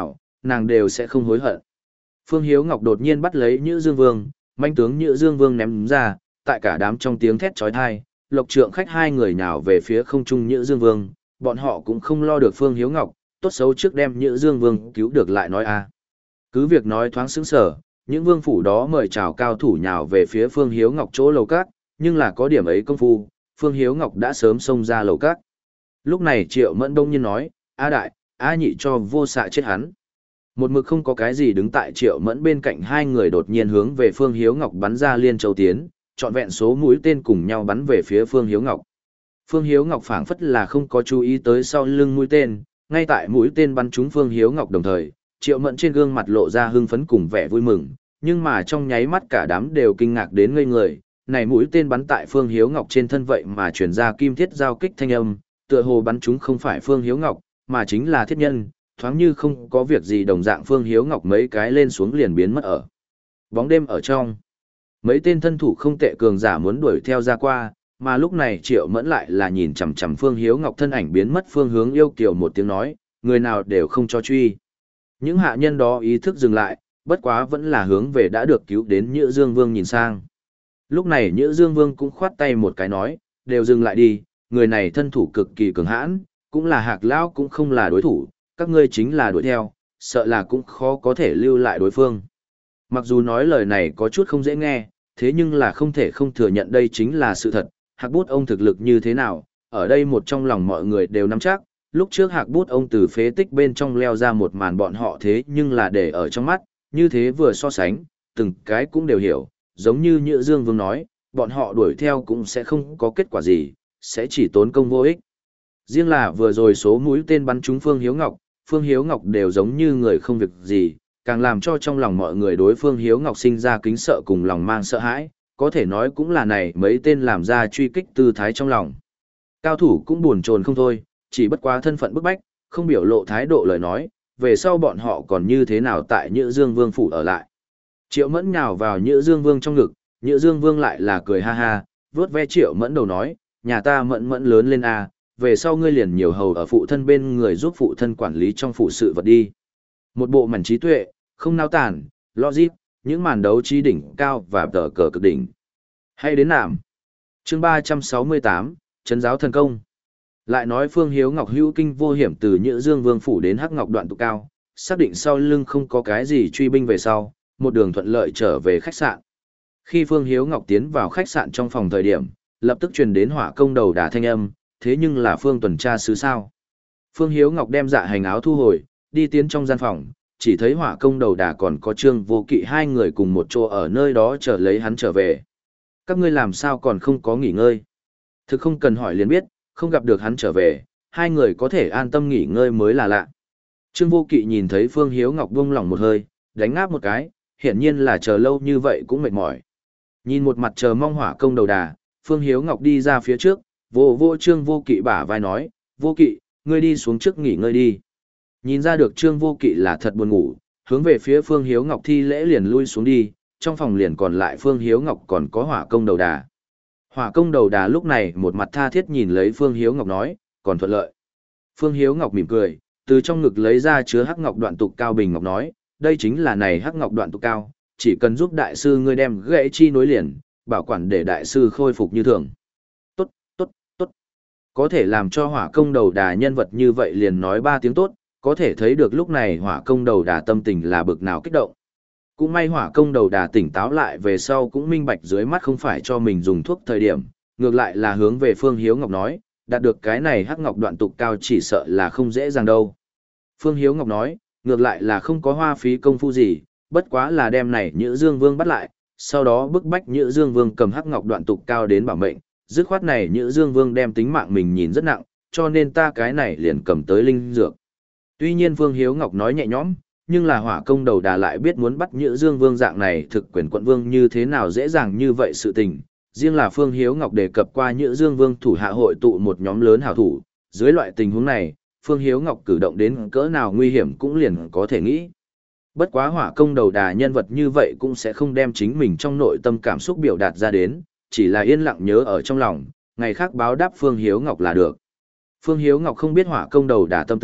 nàng đều sẽ không hối hận. Phương Hiếu Ngọc đột nhiên bắt lấy Nhữ Dương Vương, manh tướng Nhữ Dương Vương ném ra, tại cả đám trong tiếng thét chói tai, Lộc Trượng Khách hai người nhào về phía không trung Nhữ Dương Vương, bọn họ cũng không lo được Phương Hiếu Ngọc, tốt xấu trước đem Nhữ Dương Vương cứu được lại nói a. Cứ việc nói thoáng sững sờ, những vương phủ đó mời chào cao thủ nhào về phía Phương Hiếu Ngọc chỗ lầu cát, nhưng là có điểm ấy công phu, Phương Hiếu Ngọc đã sớm xông ra lầu cát. Lúc này Triệu Mẫn đông nhiên nói, A đại, A nhị cho vô xạ chết hắn. Một mực không có cái gì đứng tại Triệu Mẫn bên cạnh hai người đột nhiên hướng về Phương Hiếu Ngọc bắn ra liên châu tiến, trọn vẹn số mũi tên cùng nhau bắn về phía Phương Hiếu Ngọc. Phương Hiếu Ngọc phảng phất là không có chú ý tới sau lưng mũi tên, ngay tại mũi tên bắn trúng Phương Hiếu Ngọc đồng thời, Triệu Mẫn trên gương mặt lộ ra hưng phấn cùng vẻ vui mừng, nhưng mà trong nháy mắt cả đám đều kinh ngạc đến ngây người, này mũi tên bắn tại Phương Hiếu Ngọc trên thân vậy mà truyền ra kim thiết giao kích thanh âm, tựa hồ bắn trúng không phải Phương Hiếu Ngọc, mà chính là thiết nhân, thoáng như không có việc gì đồng dạng Phương Hiếu Ngọc mấy cái lên xuống liền biến mất ở bóng đêm ở trong. Mấy tên thân thủ không tệ cường giả muốn đuổi theo ra qua, mà lúc này Triệu Mẫn lại là nhìn chằm chằm Phương Hiếu Ngọc thân ảnh biến mất phương hướng yêu kiều một tiếng nói, người nào đều không cho truy. Những hạ nhân đó ý thức dừng lại, bất quá vẫn là hướng về đã được cứu đến Nhữ Dương Vương nhìn sang. Lúc này Nhữ Dương Vương cũng khoát tay một cái nói, đều dừng lại đi, người này thân thủ cực kỳ cường hãn, cũng là Hạc Lão cũng không là đối thủ, các ngươi chính là đuổi theo, sợ là cũng khó có thể lưu lại đối phương. Mặc dù nói lời này có chút không dễ nghe, thế nhưng là không thể không thừa nhận đây chính là sự thật, Hạc Bút ông thực lực như thế nào, ở đây một trong lòng mọi người đều nắm chắc, lúc trước Hạc Bút ông từ phế tích bên trong leo ra một màn bọn họ thế nhưng là để ở trong mắt, như thế vừa so sánh, từng cái cũng đều hiểu, giống như Nhữ Dương Vương nói, bọn họ đuổi theo cũng sẽ không có kết quả gì, sẽ chỉ tốn công vô ích. Riêng là vừa rồi số mũi tên bắn trúng Phương Hiếu Ngọc, Phương Hiếu Ngọc đều giống như người không việc gì, càng làm cho trong lòng mọi người đối Phương Hiếu Ngọc sinh ra kính sợ cùng lòng mang sợ hãi, có thể nói cũng là này mấy tên làm ra truy kích tư thái trong lòng. Cao thủ cũng buồn chồn không thôi, chỉ bất quá thân phận bức bách, không biểu lộ thái độ lời nói, về sau bọn họ còn như thế nào tại Nhữ Dương Vương phủ ở lại. Triệu Mẫn nhào vào Nhữ Dương Vương trong ngực, Nhữ Dương Vương lại là cười ha ha, vớt ve Triệu Mẫn đầu nói, nhà ta Mẫn Mẫn lớn lên a, về sau ngươi liền nhiều hầu ở phụ thân bên người giúp phụ thân quản lý trong phụ sự vật đi. Một bộ mảnh trí tuệ, không nao tản, logic, những màn đấu trí đỉnh cao và tờ cờ cực đỉnh. Hay đến nảm. Chương ba trăm sáu mươi tám, Trấn giáo thần công. Lại nói Phương Hiếu Ngọc hữu kinh vô hiểm từ Nhữ Dương Vương phủ đến Hắc Ngọc Đoạn Tụ Cao, xác định sau lưng không có cái gì truy binh về sau, một đường thuận lợi trở về khách sạn. Khi Phương Hiếu Ngọc tiến vào khách sạn trong phòng thời điểm, lập tức truyền đến hỏa công đầu đà thanh âm, thế nhưng là Phương tuần tra sứ sao. Phương Hiếu Ngọc đem dạ hành áo thu hồi, đi tiến trong gian phòng, chỉ thấy hỏa công đầu đà còn có Trương Vô Kỵ hai người cùng một chỗ ở nơi đó chờ lấy hắn trở về. Các ngươi làm sao còn không có nghỉ ngơi? Thực không cần hỏi liền biết, không gặp được hắn trở về, hai người có thể an tâm nghỉ ngơi mới là lạ. Trương Vô Kỵ nhìn thấy Phương Hiếu Ngọc buông lỏng một hơi, đánh ngáp một cái, hiển nhiên là chờ lâu như vậy cũng mệt mỏi. Nhìn một mặt chờ mong hỏa công đầu đà, Phương Hiếu Ngọc đi ra phía trước, vô vô Trương Vô Kỵ bả vai nói, Vô Kỵ, ngươi đi xuống trước nghỉ ngơi đi. Nhìn ra được Trương Vô Kỵ là thật buồn ngủ, hướng về phía Phương Hiếu Ngọc thi lễ liền lui xuống đi, trong phòng liền còn lại Phương Hiếu Ngọc còn có hỏa công đầu đà. Hỏa công đầu đà lúc này một mặt tha thiết nhìn lấy Phương Hiếu Ngọc nói, còn thuận lợi. Phương Hiếu Ngọc mỉm cười, từ trong ngực lấy ra chứa hắc ngọc đoạn tục cao bình ngọc nói, đây chính là này hắc ngọc đoạn tục cao, chỉ cần giúp đại sư ngươi đem gãy chi nối liền, bảo quản để đại sư khôi phục như thường. Tốt, tốt, tốt. Có thể làm cho hỏa công đầu đà nhân vật như vậy liền nói ba tiếng tốt, có thể thấy được lúc này hỏa công đầu đà tâm tình là bực nào kích động. Cũng may hỏa công đầu đà tỉnh táo lại về sau cũng minh bạch dưới mắt không phải cho mình dùng thuốc thời điểm, ngược lại là hướng về Phương Hiếu Ngọc nói, đạt được cái này hắc ngọc đoạn tục cao chỉ sợ là không dễ dàng đâu. Phương Hiếu Ngọc nói, ngược lại là không có hoa phí công phu gì, bất quá là đem này Nhữ Dương Vương bắt lại, sau đó bức bách Nhữ Dương Vương cầm hắc ngọc đoạn tục cao đến bảo mệnh, dứt khoát này Nhữ Dương Vương đem tính mạng mình nhìn rất nặng, cho nên ta cái này liền cầm tới linh dược. Tuy nhiên Phương Hiếu Ngọc nói nhẹ nhõm, nhưng là hỏa công đầu đà lại biết muốn bắt Nhữ Dương Vương dạng này thực quyền quận vương như thế nào dễ dàng như vậy sự tình. Riêng là Phương Hiếu Ngọc đề cập qua Nhữ Dương Vương thủ hạ hội tụ một nhóm lớn hảo thủ, dưới loại tình huống này, Phương Hiếu Ngọc cử động đến cỡ nào nguy hiểm cũng liền có thể nghĩ. Bất quá hỏa công đầu đà nhân vật như vậy cũng sẽ không đem chính mình trong nội tâm cảm xúc biểu đạt ra đến, chỉ là yên lặng nhớ ở trong lòng, ngày khác báo đáp Phương Hiếu Ngọc là được. Phương Hiếu Ngọc không biết hỏa công đầu đà tâm tư,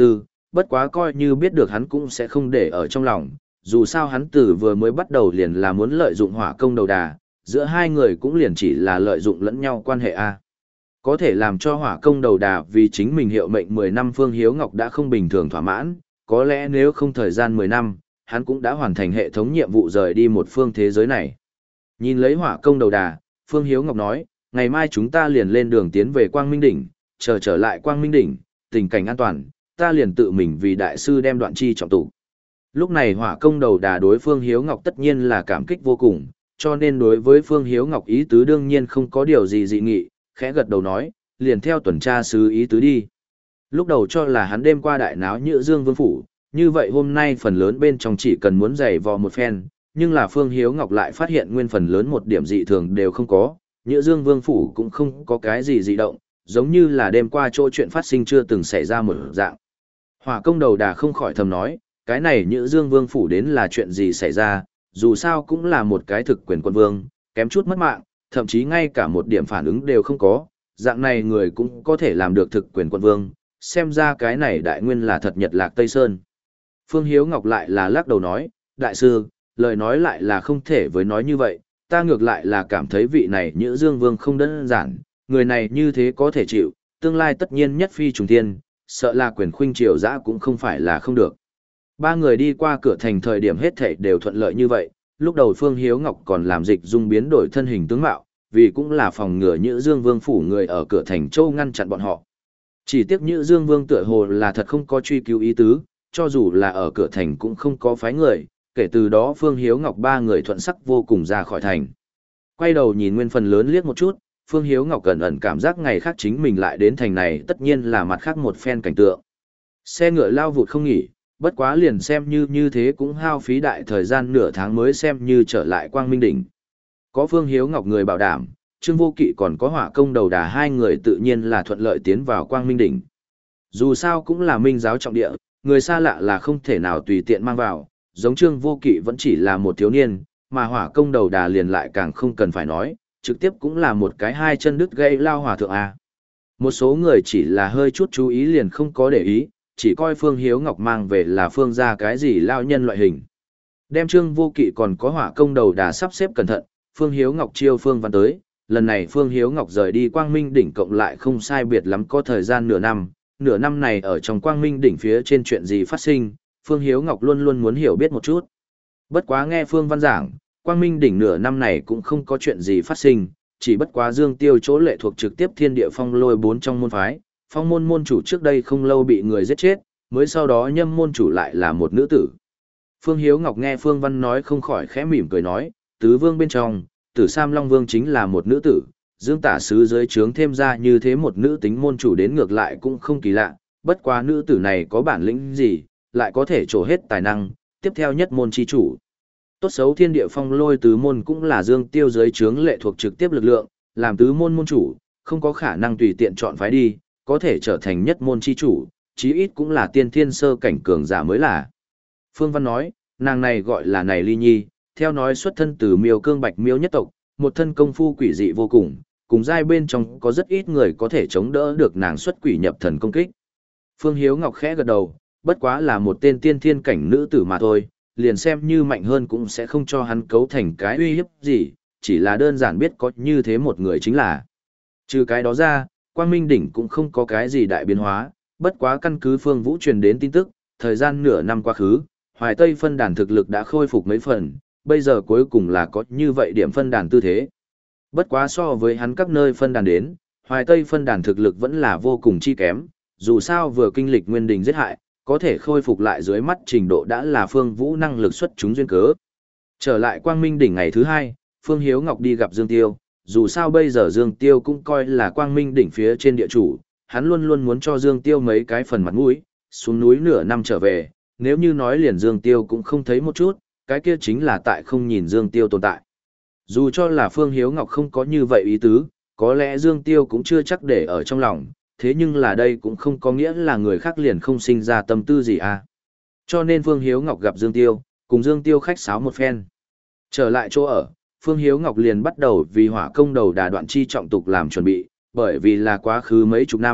bất quá coi như biết được hắn cũng sẽ không để ở trong lòng, dù sao hắn từ vừa mới bắt đầu liền là muốn lợi dụng hỏa công đầu đà, giữa hai người cũng liền chỉ là lợi dụng lẫn nhau quan hệ A. Có thể làm cho hỏa công đầu đà vì chính mình hiệu mệnh mười năm Phương Hiếu Ngọc đã không bình thường thỏa mãn, có lẽ nếu không thời gian mười năm, hắn cũng đã hoàn thành hệ thống nhiệm vụ rời đi một phương thế giới này. Nhìn lấy hỏa công đầu đà, Phương Hiếu Ngọc nói, ngày mai chúng ta liền lên đường tiến về Quang Minh Đỉnh, chờ trở lại Quang Minh Đỉnh, tình cảnh an toàn, ta liền tự mình vì đại sư đem đoạn chi trọng tụ. Lúc này hỏa công đầu đà đối Phương Hiếu Ngọc tất nhiên là cảm kích vô cùng, cho nên đối với Phương Hiếu Ngọc ý tứ đương nhiên không có điều gì dị nghị, khẽ gật đầu nói, liền theo tuần tra sứ ý tứ đi. Lúc đầu cho là hắn đêm qua đại náo Nhữ Dương Vương phủ, như vậy hôm nay phần lớn bên trong chỉ cần muốn giày vò một phen, nhưng là Phương Hiếu Ngọc lại phát hiện nguyên phần lớn một điểm dị thường đều không có, Nhữ Dương Vương phủ cũng không có cái gì dị động, giống như là đêm qua chỗ chuyện phát sinh chưa từng xảy ra một dạng. Hỏa công đầu đà không khỏi thầm nói, cái này Nhữ Dương Vương phủ đến là chuyện gì xảy ra, dù sao cũng là một cái thực quyền quân vương, kém chút mất mạng, thậm chí ngay cả một điểm phản ứng đều không có, dạng này người cũng có thể làm được thực quyền quân vương, xem ra cái này đại nguyên là thật Nhật Lạc Tây Sơn. Phương Hiếu Ngọc lại là lắc đầu nói, đại sư, lời nói lại là không thể với nói như vậy, ta ngược lại là cảm thấy vị này Nhữ Dương Vương không đơn giản, người này như thế có thể chịu, tương lai tất nhiên nhất phi trùng thiên, sợ là quyền khuynh triều dã cũng không phải là không được. Ba người đi qua cửa thành thời điểm hết thảy đều thuận lợi như vậy, lúc đầu Phương Hiếu Ngọc còn làm dịch dung biến đổi thân hình tướng mạo, vì cũng là phòng ngừa Nhữ Dương Vương phủ người ở cửa thành châu ngăn chặn bọn họ. Chỉ tiếc Nhữ Dương Vương tựa hồ là thật không có truy cứu ý tứ, cho dù là ở cửa thành cũng không có phái người, kể từ đó Phương Hiếu Ngọc ba người thuận sắc vô cùng ra khỏi thành. Quay đầu nhìn nguyên phần lớn liếc một chút, Phương Hiếu Ngọc cẩn ẩn cảm giác ngày khác chính mình lại đến thành này tất nhiên là mặt khác một phen cảnh tượng. Xe ngựa lao vụt không nghỉ, bất quá liền xem như như thế cũng hao phí đại thời gian nửa tháng mới xem như trở lại Quang Minh Đỉnh. Có Phương Hiếu Ngọc người bảo đảm, Trương Vô Kỵ còn có Hỏa Công đầu đà hai người tự nhiên là thuận lợi tiến vào Quang Minh Đỉnh. Dù sao cũng là minh giáo trọng địa, người xa lạ là không thể nào tùy tiện mang vào, giống Trương Vô Kỵ vẫn chỉ là một thiếu niên, mà Hỏa Công đầu đà liền lại càng không cần phải nói, trực tiếp cũng là một cái hai chân đứt gãy lao hòa thượng A. Một số người chỉ là hơi chút chú ý liền không có để ý, chỉ coi Phương Hiếu Ngọc mang về là Phương ra cái gì lao nhân loại hình. Đem Trương Vô Kỵ còn có Hỏa Công đầu đà sắp xếp cẩn thận, Phương Hiếu Ngọc chiêu Phương Văn tới, lần này Phương Hiếu Ngọc rời đi Quang Minh Đỉnh cộng lại không sai biệt lắm có thời gian nửa năm, nửa năm này ở trong Quang Minh Đỉnh phía trên chuyện gì phát sinh, Phương Hiếu Ngọc luôn luôn muốn hiểu biết một chút. Bất quá nghe Phương Văn giảng, Quang Minh Đỉnh nửa năm này cũng không có chuyện gì phát sinh, chỉ bất quá Dương Tiêu chỗ lệ thuộc trực tiếp Thiên Địa Phong Lôi bốn trong môn phái, phong môn môn chủ trước đây không lâu bị người giết chết, mới sau đó nhâm môn chủ lại là một nữ tử. Phương Hiếu Ngọc nghe Phương Văn nói không khỏi khẽ mỉm cười nói, tứ vương bên trong, Tử Sam Long Vương chính là một nữ tử, Dương tả sứ dưới trướng thêm ra như thế một nữ tính môn chủ đến ngược lại cũng không kỳ lạ, bất quá nữ tử này có bản lĩnh gì, lại có thể trổ hết tài năng, tiếp theo nhất môn chi chủ. Tốt xấu Thiên Địa Phong Lôi tứ môn cũng là Dương Tiêu dưới trướng lệ thuộc trực tiếp lực lượng, làm tứ môn môn chủ, không có khả năng tùy tiện chọn phái đi, có thể trở thành nhất môn chi chủ, chí ít cũng là tiên thiên sơ cảnh cường giả mới là. Phương Văn nói, nàng này gọi là này Ly Nhi, theo nói xuất thân từ Miêu Cương Bạch Miêu nhất tộc, một thân công phu quỷ dị vô cùng, cùng giai bên trong có rất ít người có thể chống đỡ được nàng xuất quỷ nhập thần công kích. Phương Hiếu Ngọc khẽ gật đầu, bất quá là một tên tiên thiên cảnh nữ tử mà thôi, liền xem như mạnh hơn cũng sẽ không cho hắn cấu thành cái uy hiếp gì, chỉ là đơn giản biết có như thế một người chính là. Trừ cái đó ra, Quang Minh Đỉnh cũng không có cái gì đại biến hóa, bất quá căn cứ Phương Vũ truyền đến tin tức, thời gian nửa năm quá khứ, Hoài Tây phân đàn thực lực đã khôi phục mấy phần, bây giờ cuối cùng là có như vậy điểm phân đàn tư thế. Bất quá so với hắn các nơi phân đàn đến, Hoài Tây phân đàn thực lực vẫn là vô cùng chi kém, dù sao vừa kinh lịch nguyên đình giết hại, có thể khôi phục lại dưới mắt trình độ đã là Phương Vũ năng lực xuất chúng duyên cớ. Trở lại Quang Minh Đỉnh ngày thứ hai, Phương Hiếu Ngọc đi gặp Dương Tiêu, dù sao bây giờ Dương Tiêu cũng coi là Quang Minh Đỉnh phía trên địa chủ, hắn luôn luôn muốn cho Dương Tiêu mấy cái phần mặt mũi, xuống núi nửa năm trở về, nếu như nói liền Dương Tiêu cũng không thấy một chút, cái kia chính là tại không nhìn Dương Tiêu tồn tại. Dù cho là Phương Hiếu Ngọc không có như vậy ý tứ, có lẽ Dương Tiêu cũng chưa chắc để ở trong lòng, thế nhưng là đây cũng không có nghĩa là người khác liền không sinh ra tâm tư gì à. Cho nên Phương Hiếu Ngọc gặp Dương Tiêu, cùng Dương Tiêu khách sáo một phen. Trở lại chỗ ở, Phương Hiếu Ngọc liền bắt đầu vì Hỏa Công đầu đà đoạn chi trọng tục làm chuẩn bị, bởi vì là quá khứ mấy chục năm,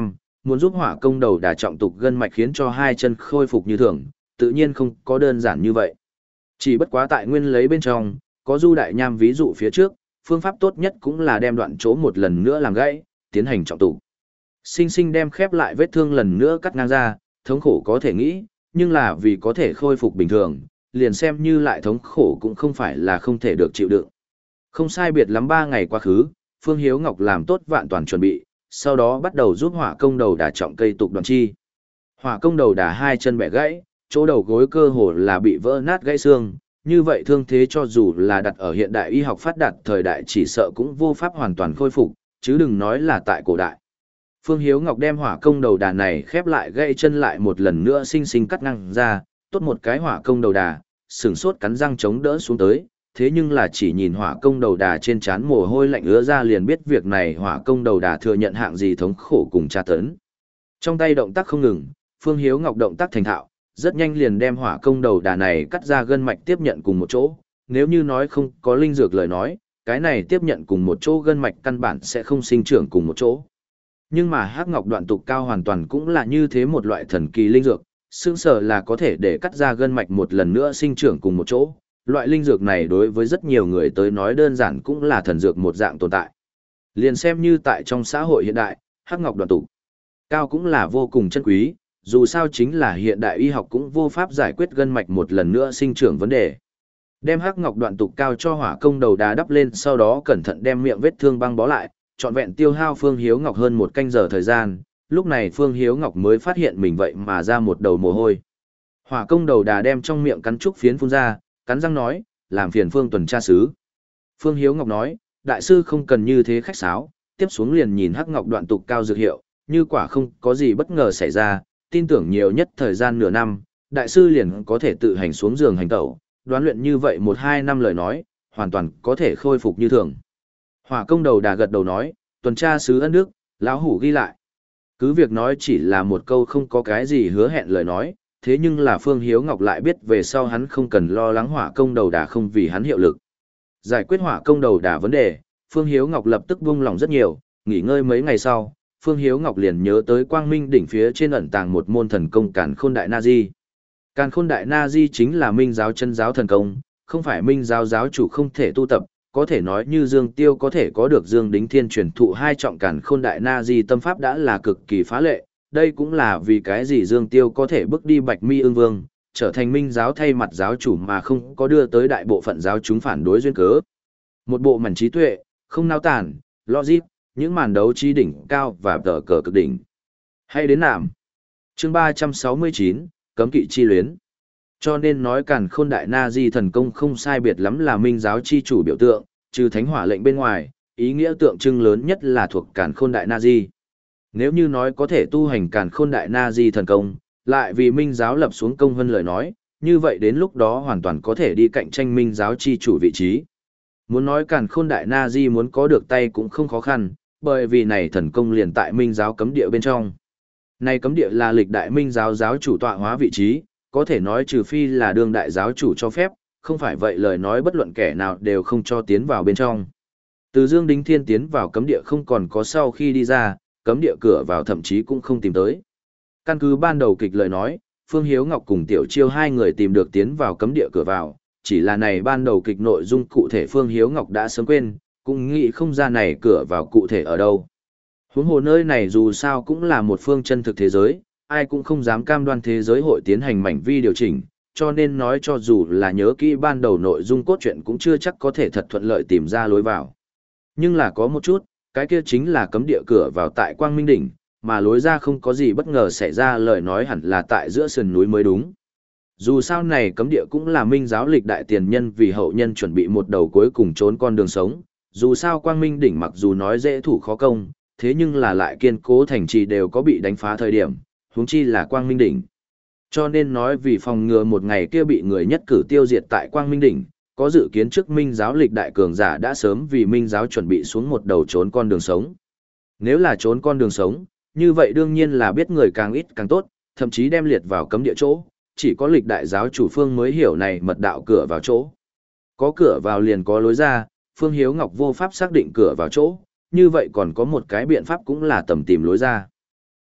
muốn giúp hỏa công đầu đà trọng tục gân mạch khiến cho hai chân khôi phục như thường, tự nhiên không có đơn giản như vậy. Chỉ bất quá tại nguyên lấy bên trong, có du đại nham ví dụ phía trước, phương pháp tốt nhất cũng là đem đoạn chỗ một lần nữa làm gãy, tiến hành trọng tục. Sinh sinh đem khép lại vết thương lần nữa cắt ngang ra, thống khổ có thể nghĩ, nhưng là vì có thể khôi phục bình thường, liền xem như lại thống khổ cũng không phải là không thể được chịu đựng. Không sai biệt lắm ba ngày quá khứ, Phương Hiếu Ngọc làm tốt vạn toàn chuẩn bị, sau đó bắt đầu giúp hỏa công đầu đà trọng cây tục đoạn chi. Hỏa công đầu đà hai chân bẻ gãy, chỗ đầu gối cơ hồ là bị vỡ nát gãy xương, như vậy thương thế cho dù là đặt ở hiện đại y học phát đạt thời đại chỉ sợ cũng vô pháp hoàn toàn khôi phục, chứ đừng nói là tại cổ đại. Phương Hiếu Ngọc đem hỏa công đầu đà này khép lại gãy chân lại một lần nữa sinh sinh cắt ngang ra, tốt một cái hỏa công đầu đà, sừng sốt cắn răng chống đỡ xuống tới, thế nhưng là chỉ nhìn hỏa công đầu đà trên trán mồ hôi lạnh ứa ra liền biết việc này hỏa công đầu đà thừa nhận hạng gì thống khổ cùng tra tấn. Trong tay động tác không ngừng, Phương Hiếu Ngọc động tác thành thạo, rất nhanh liền đem hỏa công đầu đà này cắt ra gân mạch tiếp nhận cùng một chỗ, nếu như nói không có linh dược lời nói, cái này tiếp nhận cùng một chỗ gân mạch căn bản sẽ không sinh trưởng cùng một chỗ. Nhưng mà hắc ngọc đoạn tục cao hoàn toàn cũng là như thế một loại thần kỳ linh dược, xương sở là có thể để cắt ra gân mạch một lần nữa sinh trưởng cùng một chỗ. Loại linh dược này đối với rất nhiều người tới nói đơn giản cũng là thần dược một dạng tồn tại. Liền xem như tại trong xã hội hiện đại, hắc ngọc đoạn tục cao cũng là vô cùng chân quý, dù sao chính là hiện đại y học cũng vô pháp giải quyết gân mạch một lần nữa sinh trưởng vấn đề. Đem hắc ngọc đoạn tục cao cho hỏa công đầu đá đắp lên, sau đó cẩn thận đem miệng vết thương băng bó lại, trọn vẹn tiêu hao Phương Hiếu Ngọc hơn một canh giờ thời gian, lúc này Phương Hiếu Ngọc mới phát hiện mình vậy mà ra một đầu mồ hôi. Hỏa công đầu đà đem trong miệng cắn trúc phiến phun ra, cắn răng nói, làm phiền Phương tuần tra sứ. Phương Hiếu Ngọc nói, đại sư không cần như thế khách sáo, tiếp xuống liền nhìn hắc ngọc đoạn tục cao dược hiệu, như quả không có gì bất ngờ xảy ra, tin tưởng nhiều nhất thời gian nửa năm, đại sư liền có thể tự hành xuống giường hành tẩu, đoán luyện như vậy một hai năm lời nói, hoàn toàn có thể khôi phục như thường. Hỏa công đầu đà gật đầu nói, tuần tra sứ ân đức, lão hủ ghi lại. Cứ việc nói chỉ là một câu không có cái gì hứa hẹn lời nói, thế nhưng là Phương Hiếu Ngọc lại biết về sau hắn không cần lo lắng hỏa công đầu đà không vì hắn hiệu lực. Giải quyết hỏa công đầu đà vấn đề, Phương Hiếu Ngọc lập tức buông lòng rất nhiều, nghỉ ngơi mấy ngày sau, Phương Hiếu Ngọc liền nhớ tới Quang Minh đỉnh phía trên ẩn tàng một môn thần công Càn Khôn Đại Na Di. Càn Khôn Đại Na Di chính là Minh giáo chân giáo thần công, không phải Minh giáo giáo chủ không thể tu tập, có thể nói như Dương Tiêu có thể có được Dương Đính Thiên truyền thụ hai trọng Càn Khôn Đại Na Di tâm pháp đã là cực kỳ phá lệ, đây cũng là vì cái gì Dương Tiêu có thể bước đi Bạch Mi Ưng Vương, trở thành Minh giáo thay mặt giáo chủ mà không có đưa tới đại bộ phận giáo chúng phản đối duyên cớ. Một bộ mảnh trí tuệ, không nao tản, logic, những màn đấu trí đỉnh cao và tờ cờ cực đỉnh. Hay đến nạm. Chương ba trăm sáu mươi chín, Cấm kỵ chi luyến. Cho nên nói Càn Khôn Đại Na Di thần công không sai biệt lắm là Minh giáo chi chủ biểu tượng, trừ thánh hỏa lệnh bên ngoài, ý nghĩa tượng trưng lớn nhất là thuộc Càn Khôn Đại Na Di. Nếu như nói có thể tu hành Càn Khôn Đại Na Di thần công, lại vì Minh giáo lập xuống công vân lời nói, như vậy đến lúc đó hoàn toàn có thể đi cạnh tranh Minh giáo chi chủ vị trí. Muốn nói Càn Khôn Đại Na Di muốn có được tay cũng không khó khăn, bởi vì này thần công liền tại Minh giáo cấm địa bên trong. Này cấm địa là lịch đại Minh giáo giáo chủ tọa hóa vị trí, có thể nói trừ phi là đương đại giáo chủ cho phép, không phải vậy lời nói bất luận kẻ nào đều không cho tiến vào bên trong. Từ Dương Đính Thiên tiến vào cấm địa không còn có sau khi đi ra, cấm địa cửa vào thậm chí cũng không tìm tới. Căn cứ ban đầu kịch lời nói, Phương Hiếu Ngọc cùng Tiểu Chiêu hai người tìm được tiến vào cấm địa cửa vào, chỉ là này ban đầu kịch nội dung cụ thể Phương Hiếu Ngọc đã sớm quên, cũng nghĩ không ra này cửa vào cụ thể ở đâu. Huống hồ nơi này dù sao cũng là một phương chân thực thế giới, ai cũng không dám cam đoan thế giới hội tiến hành mảnh vi điều chỉnh, cho nên nói cho dù là nhớ kỹ ban đầu nội dung cốt truyện cũng chưa chắc có thể thật thuận lợi tìm ra lối vào. Nhưng là có một chút, cái kia chính là cấm địa cửa vào tại Quang Minh đỉnh, mà lối ra không có gì bất ngờ xảy ra lời nói hẳn là tại giữa sườn núi mới đúng. Dù sao này cấm địa cũng là Minh giáo lịch đại tiền nhân vì hậu nhân chuẩn bị một đầu cuối cùng trốn con đường sống, dù sao Quang Minh đỉnh mặc dù nói dễ thủ khó công, thế nhưng là lại kiên cố thành trì đều có bị đánh phá thời điểm, huống chi là Quang Minh đỉnh. Cho nên nói vì phòng ngừa một ngày kia bị người nhất cử tiêu diệt tại Quang Minh đỉnh, có dự kiến trước Minh giáo lịch đại cường giả đã sớm vì Minh giáo chuẩn bị xuống một đầu trốn con đường sống. Nếu là trốn con đường sống, như vậy đương nhiên là biết người càng ít càng tốt, thậm chí đem liệt vào cấm địa chỗ, chỉ có lịch đại giáo chủ Phương mới hiểu này mật đạo cửa vào chỗ. Có cửa vào liền có lối ra, Phương Hiếu Ngọc vô pháp xác định cửa vào chỗ, như vậy còn có một cái biện pháp cũng là tầm tìm lối ra.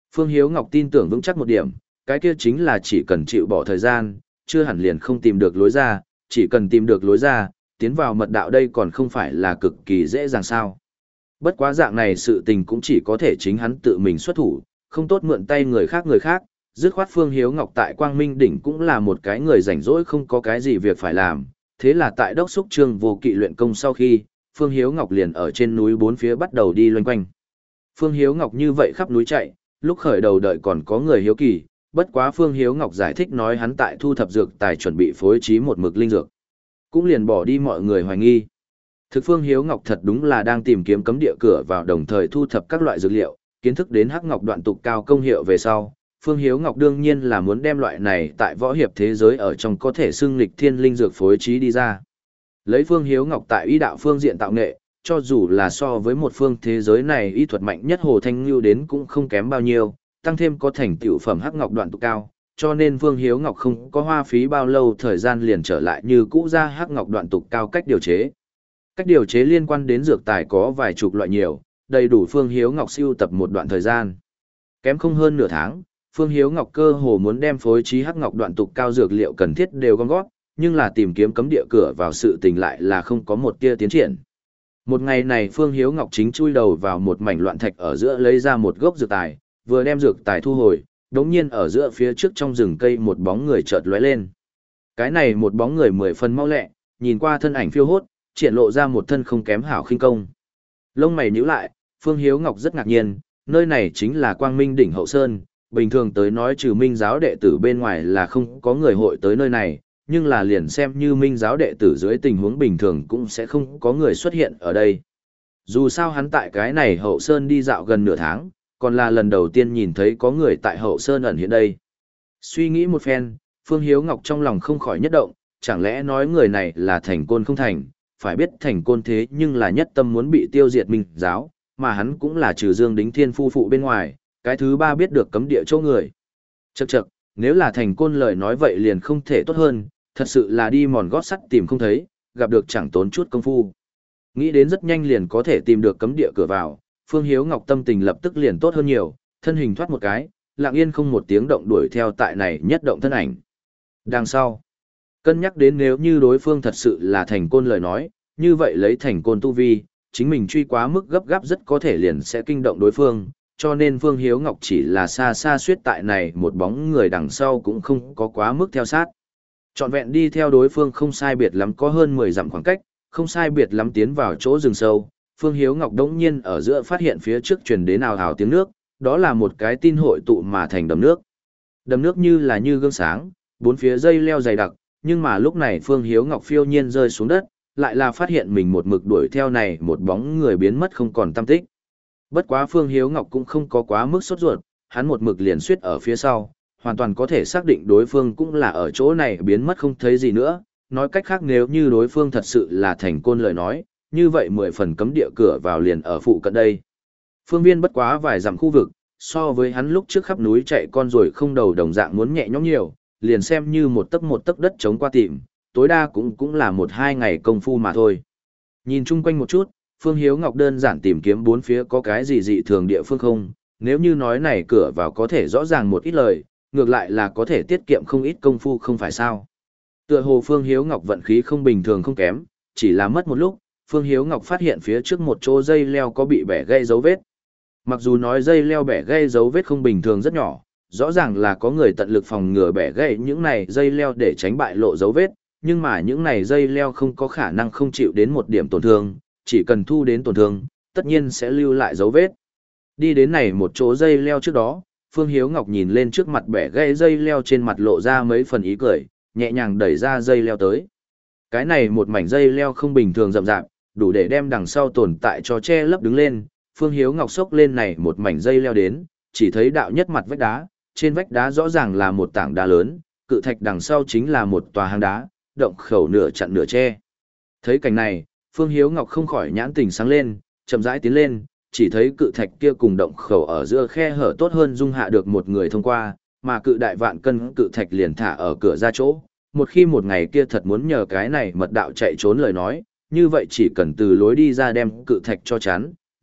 Phương Hiếu Ngọc tin tưởng vững chắc một điểm, cái kia chính là chỉ cần chịu bỏ thời gian, chưa hẳn liền không tìm được lối ra, chỉ cần tìm được lối ra, tiến vào mật đạo đây còn không phải là cực kỳ dễ dàng sao. Bất quá dạng này sự tình cũng chỉ có thể chính hắn tự mình xuất thủ, không tốt mượn tay người khác người khác, dứt khoát Phương Hiếu Ngọc tại Quang Minh đỉnh cũng là một cái người rảnh rỗi không có cái gì việc phải làm, thế là tại đốc xúc Trương Vô Kỵ luyện công sau khi, Phương Hiếu Ngọc liền ở trên núi bốn phía bắt đầu đi loanh quanh. Phương Hiếu Ngọc như vậy khắp núi chạy, lúc khởi đầu đợi còn có người hiếu kỳ, bất quá Phương Hiếu Ngọc giải thích nói hắn tại thu thập dược tài chuẩn bị phối trí một mực linh dược. Cũng liền bỏ đi mọi người hoài nghi. Thực Phương Hiếu Ngọc thật đúng là đang tìm kiếm cấm địa cửa vào đồng thời thu thập các loại dược liệu, kiến thức đến hắc ngọc đoạn tục cao công hiệu về sau. Phương Hiếu Ngọc đương nhiên là muốn đem loại này tại võ hiệp thế giới ở trong có thể xưng lịch thiên linh dược phối trí đi ra. Lấy Phương Hiếu Ngọc tại y đạo phương diện tạo nghệ, cho dù là so với một phương thế giới này y thuật mạnh nhất Hồ Thanh Ngưu đến cũng không kém bao nhiêu, tăng thêm có thành tựu phẩm hắc ngọc đoạn tục cao, cho nên Phương Hiếu Ngọc không có hoa phí bao lâu thời gian liền trở lại như cũ ra hắc ngọc đoạn tục cao cách điều chế. Cách điều chế liên quan đến dược tài có vài chục loại nhiều, đầy đủ Phương Hiếu Ngọc sưu tập một đoạn thời gian. Kém không hơn nửa tháng, Phương Hiếu Ngọc cơ hồ muốn đem phối trí hắc ngọc đoạn tục cao dược liệu cần thiết đều gom gót, nhưng là tìm kiếm cấm địa cửa vào sự tình lại là không có một tia tiến triển. Một ngày này Phương Hiếu Ngọc chính chui đầu vào một mảnh loạn thạch ở giữa lấy ra một gốc dược tài, vừa đem dược tài thu hồi, đống nhiên ở giữa phía trước trong rừng cây một bóng người chợt lóe lên. Cái này một bóng người mười phần mau lẹ, nhìn qua thân ảnh phiêu hốt, triển lộ ra một thân không kém hảo khinh công. Lông mày nhíu lại, Phương Hiếu Ngọc rất ngạc nhiên, nơi này chính là Quang Minh đỉnh Hậu Sơn, bình thường tới nói trừ Minh giáo đệ tử bên ngoài là không có người hội tới nơi này, nhưng là liền xem như Minh giáo đệ tử dưới tình huống bình thường cũng sẽ không có người xuất hiện ở đây. Dù sao hắn tại cái này Hậu Sơn đi dạo gần nửa tháng, còn là lần đầu tiên nhìn thấy có người tại Hậu Sơn ẩn hiện đây. Suy nghĩ một phen, Phương Hiếu Ngọc trong lòng không khỏi nhất động, chẳng lẽ nói người này là thành côn không thành, phải biết thành côn thế nhưng là nhất tâm muốn bị tiêu diệt Minh giáo, mà hắn cũng là trừ Dương Đính Thiên phu phụ bên ngoài, cái thứ ba biết được cấm địa chỗ người. Chậc chậc, nếu là thành côn lời nói vậy liền không thể tốt hơn, thật sự là đi mòn gót sắt tìm không thấy, gặp được chẳng tốn chút công phu. Nghĩ đến rất nhanh liền có thể tìm được cấm địa cửa vào, Phương Hiếu Ngọc tâm tình lập tức liền tốt hơn nhiều, thân hình thoát một cái, lặng yên không một tiếng động đuổi theo tại này nhất động thân ảnh. Đằng sau, cân nhắc đến nếu như đối phương thật sự là thành côn lời nói, như vậy lấy thành côn tu vi, chính mình truy quá mức gấp gáp rất có thể liền sẽ kinh động đối phương, cho nên Phương Hiếu Ngọc chỉ là xa xa suyết tại này một bóng người đằng sau cũng không có quá mức theo sát. Trọn vẹn đi theo đối phương không sai biệt lắm có hơn mười dặm khoảng cách, không sai biệt lắm tiến vào chỗ rừng sâu, Phương Hiếu Ngọc đống nhiên ở giữa phát hiện phía trước truyền đến ào ào tiếng nước, đó là một cái tin hội tụ mà thành đầm nước. Đầm nước như là như gương sáng, bốn phía dây leo dày đặc, nhưng mà lúc này Phương Hiếu Ngọc phiêu nhiên rơi xuống đất, lại là phát hiện mình một mực đuổi theo này một bóng người biến mất không còn tăm tích. Bất quá Phương Hiếu Ngọc cũng không có quá mức sốt ruột, hắn một mực liền suýt ở phía sau, hoàn toàn có thể xác định đối phương cũng là ở chỗ này biến mất không thấy gì nữa. Nói cách khác nếu như đối phương thật sự là thành côn lời nói, như vậy mười phần cấm địa cửa vào liền ở phụ cận đây. Phương viên bất quá vài dặm khu vực, so với hắn lúc trước khắp núi chạy con rồi không đầu đồng dạng muốn nhẹ nhõm nhiều, liền xem như một tấc một tấc đất trống qua tìm, tối đa cũng cũng là một hai ngày công phu mà thôi. Nhìn chung quanh một chút, Phương Hiếu Ngọc đơn giản tìm kiếm bốn phía có cái gì dị thường địa phương không, nếu như nói này cửa vào có thể rõ ràng một ít lời, ngược lại là có thể tiết kiệm không ít công phu không phải sao. Tựa hồ Phương Hiếu Ngọc vận khí không bình thường không kém, chỉ là mất một lúc, Phương Hiếu Ngọc phát hiện phía trước một chỗ dây leo có bị bẻ gãy dấu vết. Mặc dù nói dây leo bẻ gãy dấu vết không bình thường rất nhỏ, rõ ràng là có người tận lực phòng ngừa bẻ gãy những này dây leo để tránh bại lộ dấu vết, nhưng mà những này dây leo không có khả năng không chịu đến một điểm tổn thương, chỉ cần thu đến tổn thương, tất nhiên sẽ lưu lại dấu vết. Đi đến này một chỗ dây leo trước đó, Phương Hiếu Ngọc nhìn lên trước mặt bẻ gãy dây leo trên mặt lộ ra mấy phần ý cười, nhẹ nhàng đẩy ra dây leo tới. Cái này một mảnh dây leo không bình thường rậm rạp, đủ để đem đằng sau tồn tại cho che lấp đứng lên. Phương Hiếu Ngọc xốc lên này một mảnh dây leo đến, chỉ thấy đạo nhất mặt vách đá, trên vách đá rõ ràng là một tảng đá lớn, cự thạch đằng sau chính là một tòa hang đá, động khẩu nửa chặn nửa che. Thấy cảnh này, Phương Hiếu Ngọc không khỏi nhãn tình sáng lên, chậm rãi tiến lên, chỉ thấy cự thạch kia cùng động khẩu ở giữa khe hở tốt hơn dung hạ được một người thông qua, mà cự đại vạn cân cự thạch liền thả ở cửa ra chỗ. Một khi một ngày kia thật muốn nhờ cái này mật đạo chạy trốn lời nói, như vậy chỉ cần từ lối đi ra đem cự thạch cho chắn,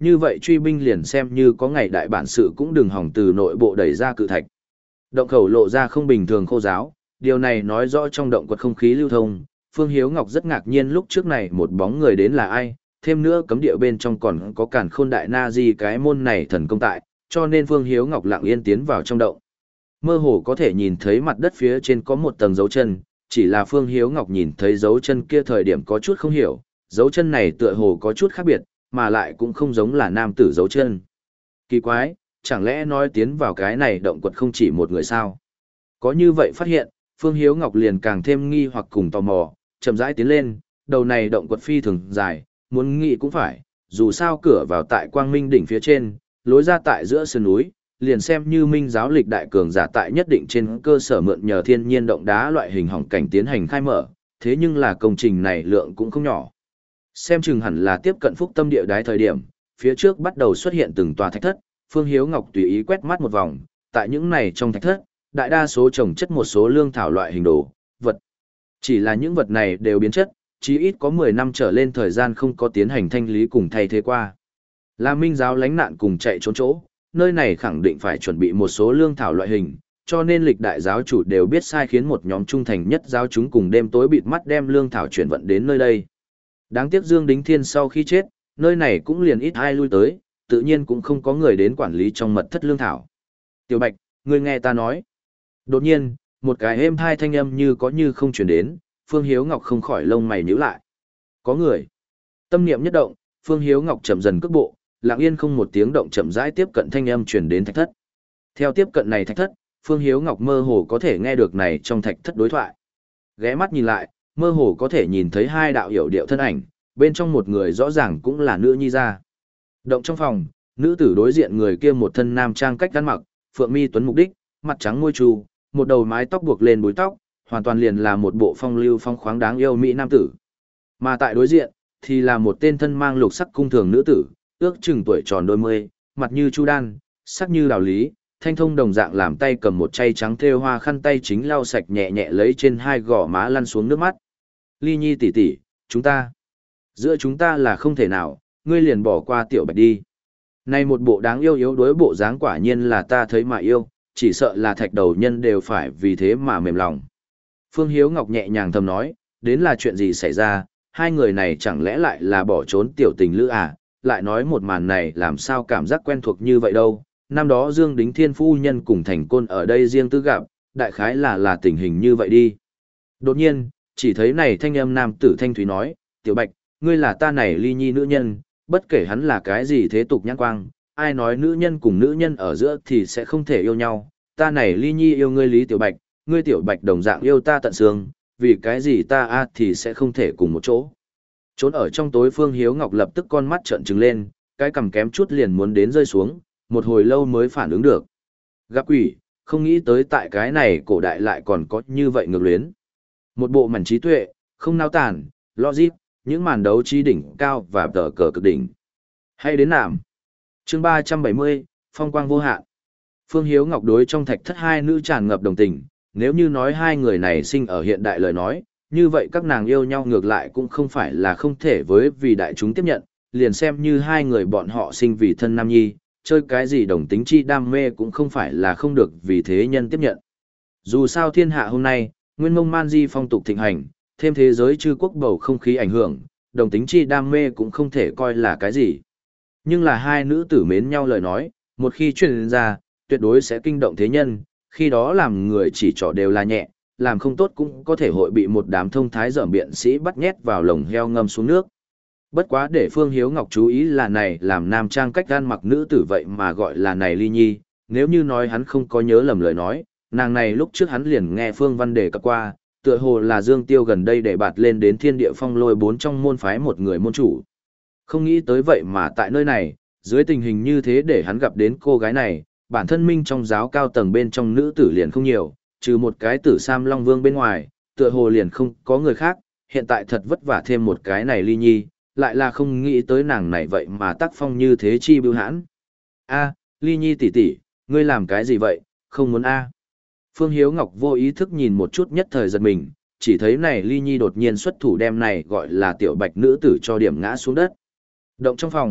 như vậy truy binh liền xem như có ngày đại bản sự cũng đừng hỏng từ nội bộ đẩy ra cự thạch. Động khẩu lộ ra không bình thường khô giáo, điều này nói rõ trong động quật không khí lưu thông. Phương Hiếu Ngọc rất ngạc nhiên lúc trước này một bóng người đến là ai, thêm nữa cấm địa bên trong còn có cản khôn đại na di cái môn này thần công tại, cho nên Phương Hiếu Ngọc lặng yên tiến vào trong động. Mơ hồ có thể nhìn thấy mặt đất phía trên có một tầng dấu chân, chỉ là Phương Hiếu Ngọc nhìn thấy dấu chân kia thời điểm có chút không hiểu, dấu chân này tựa hồ có chút khác biệt, mà lại cũng không giống là nam tử dấu chân. Kỳ quái, chẳng lẽ nói tiến vào cái này động quật không chỉ một người sao? Có như vậy phát hiện, Phương Hiếu Ngọc liền càng thêm nghi hoặc cùng tò mò, chậm rãi tiến lên, đầu này động quật phi thường dài, muốn nghĩ cũng phải, dù sao cửa vào tại Quang Minh đỉnh phía trên, lối ra tại giữa sườn núi, liền xem như Minh giáo lịch đại cường giả tại nhất định trên cơ sở mượn nhờ thiên nhiên động đá loại hình hỏng cảnh tiến hành khai mở, thế nhưng là công trình này lượng cũng không nhỏ. Xem chừng hẳn là tiếp cận phúc tâm địa đái thời điểm, phía trước bắt đầu xuất hiện từng tòa thạch thất, Phương Hiếu Ngọc tùy ý quét mắt một vòng, tại những này trong thạch thất, đại đa số trồng chất một số lương thảo loại hình đồ, vật. Chỉ là những vật này đều biến chất, chí ít có mười năm trở lên thời gian không có tiến hành thanh lý cùng thay thế qua. Là Minh giáo lánh nạn cùng chạy trốn chỗ, nơi này khẳng định phải chuẩn bị một số lương thảo loại hình, cho nên lịch đại giáo chủ đều biết sai khiến một nhóm trung thành nhất giáo chúng cùng đêm tối bịt mắt đem lương thảo chuyển vận đến nơi đây. Đáng tiếc Dương Đính Thiên sau khi chết, nơi này cũng liền ít ai lui tới, tự nhiên cũng không có người đến quản lý trong mật thất lương thảo. Tiểu Bạch, ngươi nghe ta nói. Đột nhiên, một cái êm thai thanh âm như có như không chuyển đến, Phương Hiếu Ngọc không khỏi lông mày nhíu lại. Có người. Tâm niệm nhất động, Phương Hiếu Ngọc chậm dần cước bộ, lặng yên không một tiếng động chậm rãi tiếp cận thanh âm truyền đến thạch thất. Theo tiếp cận này thạch thất, Phương Hiếu Ngọc mơ hồ có thể nghe được này trong thạch thất đối thoại. Ghé mắt nhìn lại, mơ hồ có thể nhìn thấy hai đạo hiểu điệu thân ảnh, bên trong một người rõ ràng cũng là nữ nhi ra. Động trong phòng, nữ tử đối diện người kia một thân nam trang cách ăn mặc, phượng mi tuấn mục đích, mặt trắng môi trù, một đầu mái tóc buộc lên búi tóc, hoàn toàn liền là một bộ phong lưu phong khoáng đáng yêu mỹ nam tử. Mà tại đối diện, thì là một tên thân mang lục sắc cung thường nữ tử, ước chừng tuổi tròn đôi mươi, mặt như chu đan, sắc như đào lý, thanh thông đồng dạng làm tay cầm một chay trắng thêu hoa khăn tay chính lau sạch nhẹ nhẹ lấy trên hai gò má lăn xuống nước mắt. Ly Nhi tỷ tỷ, chúng ta, giữa chúng ta là không thể nào, ngươi liền bỏ qua Tiểu Bạch đi. Này một bộ đáng yêu yếu đuối bộ dáng quả nhiên là ta thấy mà yêu, chỉ sợ là thạch đầu nhân đều phải vì thế mà mềm lòng. Phương Hiếu Ngọc nhẹ nhàng thầm nói, đến là chuyện gì xảy ra, hai người này chẳng lẽ lại là bỏ trốn tiểu tình lữ à, lại nói một màn này làm sao cảm giác quen thuộc như vậy đâu, năm đó Dương Đính Thiên phu nhân cùng Thành Côn ở đây riêng tư gặp, đại khái là là tình hình như vậy đi. Đột nhiên, chỉ thấy này thanh âm nam tử thanh thúy nói, Tiểu Bạch, ngươi là ta này Ly Nhi nữ nhân, bất kể hắn là cái gì thế tục nhãn quang, ai nói nữ nhân cùng nữ nhân ở giữa thì sẽ không thể yêu nhau, ta này Ly Nhi yêu ngươi Lý Tiểu Bạch, ngươi Tiểu Bạch đồng dạng yêu ta tận xương, vì cái gì ta a thì sẽ không thể cùng một chỗ. Trốn ở trong tối Phương Hiếu Ngọc lập tức con mắt trợn trừng lên, cái cằm kém chút liền muốn đến rơi xuống, một hồi lâu mới phản ứng được. Gặp quỷ, không nghĩ tới tại cái này cổ đại lại còn có như vậy ngược luyến. Một bộ mảnh trí tuệ, không nao tản, logic, những màn đấu trí đỉnh cao và tờ cờ cực đỉnh. Hay đến nạm. Chương ba trăm bảy mươi, Phong quang vô hạn. Phương Hiếu Ngọc đối trong thạch thất hai nữ tràn ngập đồng tình, nếu như nói hai người này sinh ở hiện đại lời nói, như vậy các nàng yêu nhau ngược lại cũng không phải là không thể với vì đại chúng tiếp nhận, liền xem như hai người bọn họ sinh vì thân nam nhi, chơi cái gì đồng tính chi đam mê cũng không phải là không được vì thế nhân tiếp nhận. Dù sao thiên hạ hôm nay, nguyên mông man di phong tục thịnh hành, thêm thế giới chư quốc bầu không khí ảnh hưởng, đồng tính chi đam mê cũng không thể coi là cái gì. Nhưng là hai nữ tử mến nhau lời nói, một khi truyền ra, tuyệt đối sẽ kinh động thế nhân, khi đó làm người chỉ trỏ đều là nhẹ, làm không tốt cũng có thể hội bị một đám thông thái dởm biện sĩ bắt nhét vào lồng heo ngâm xuống nước. Bất quá để Phương Hiếu Ngọc chú ý là này làm nam trang cách gan mặc nữ tử vậy mà gọi là này Ly Nhi, nếu như nói hắn không có nhớ lầm lời nói, nàng này lúc trước hắn liền nghe Phương Văn đề cập qua, tựa hồ là Dương Tiêu gần đây để bạt lên đến thiên địa phong lôi bốn trong môn phái một người môn chủ. Không nghĩ tới vậy mà tại nơi này, dưới tình hình như thế để hắn gặp đến cô gái này, bản thân minh trong giáo cao tầng bên trong nữ tử liền không nhiều, trừ một cái tử Sam Long Vương bên ngoài, tựa hồ liền không có người khác, hiện tại thật vất vả thêm một cái này Ly Nhi, lại là không nghĩ tới nàng này vậy mà tác phong như thế chi bưu hãn. A, Ly Nhi tỷ tỷ, ngươi làm cái gì vậy, không muốn a? Phương Hiếu Ngọc vô ý thức nhìn một chút nhất thời giật mình, chỉ thấy này Ly Nhi đột nhiên xuất thủ đem này gọi là tiểu bạch nữ tử cho điểm ngã xuống đất. Động trong phòng,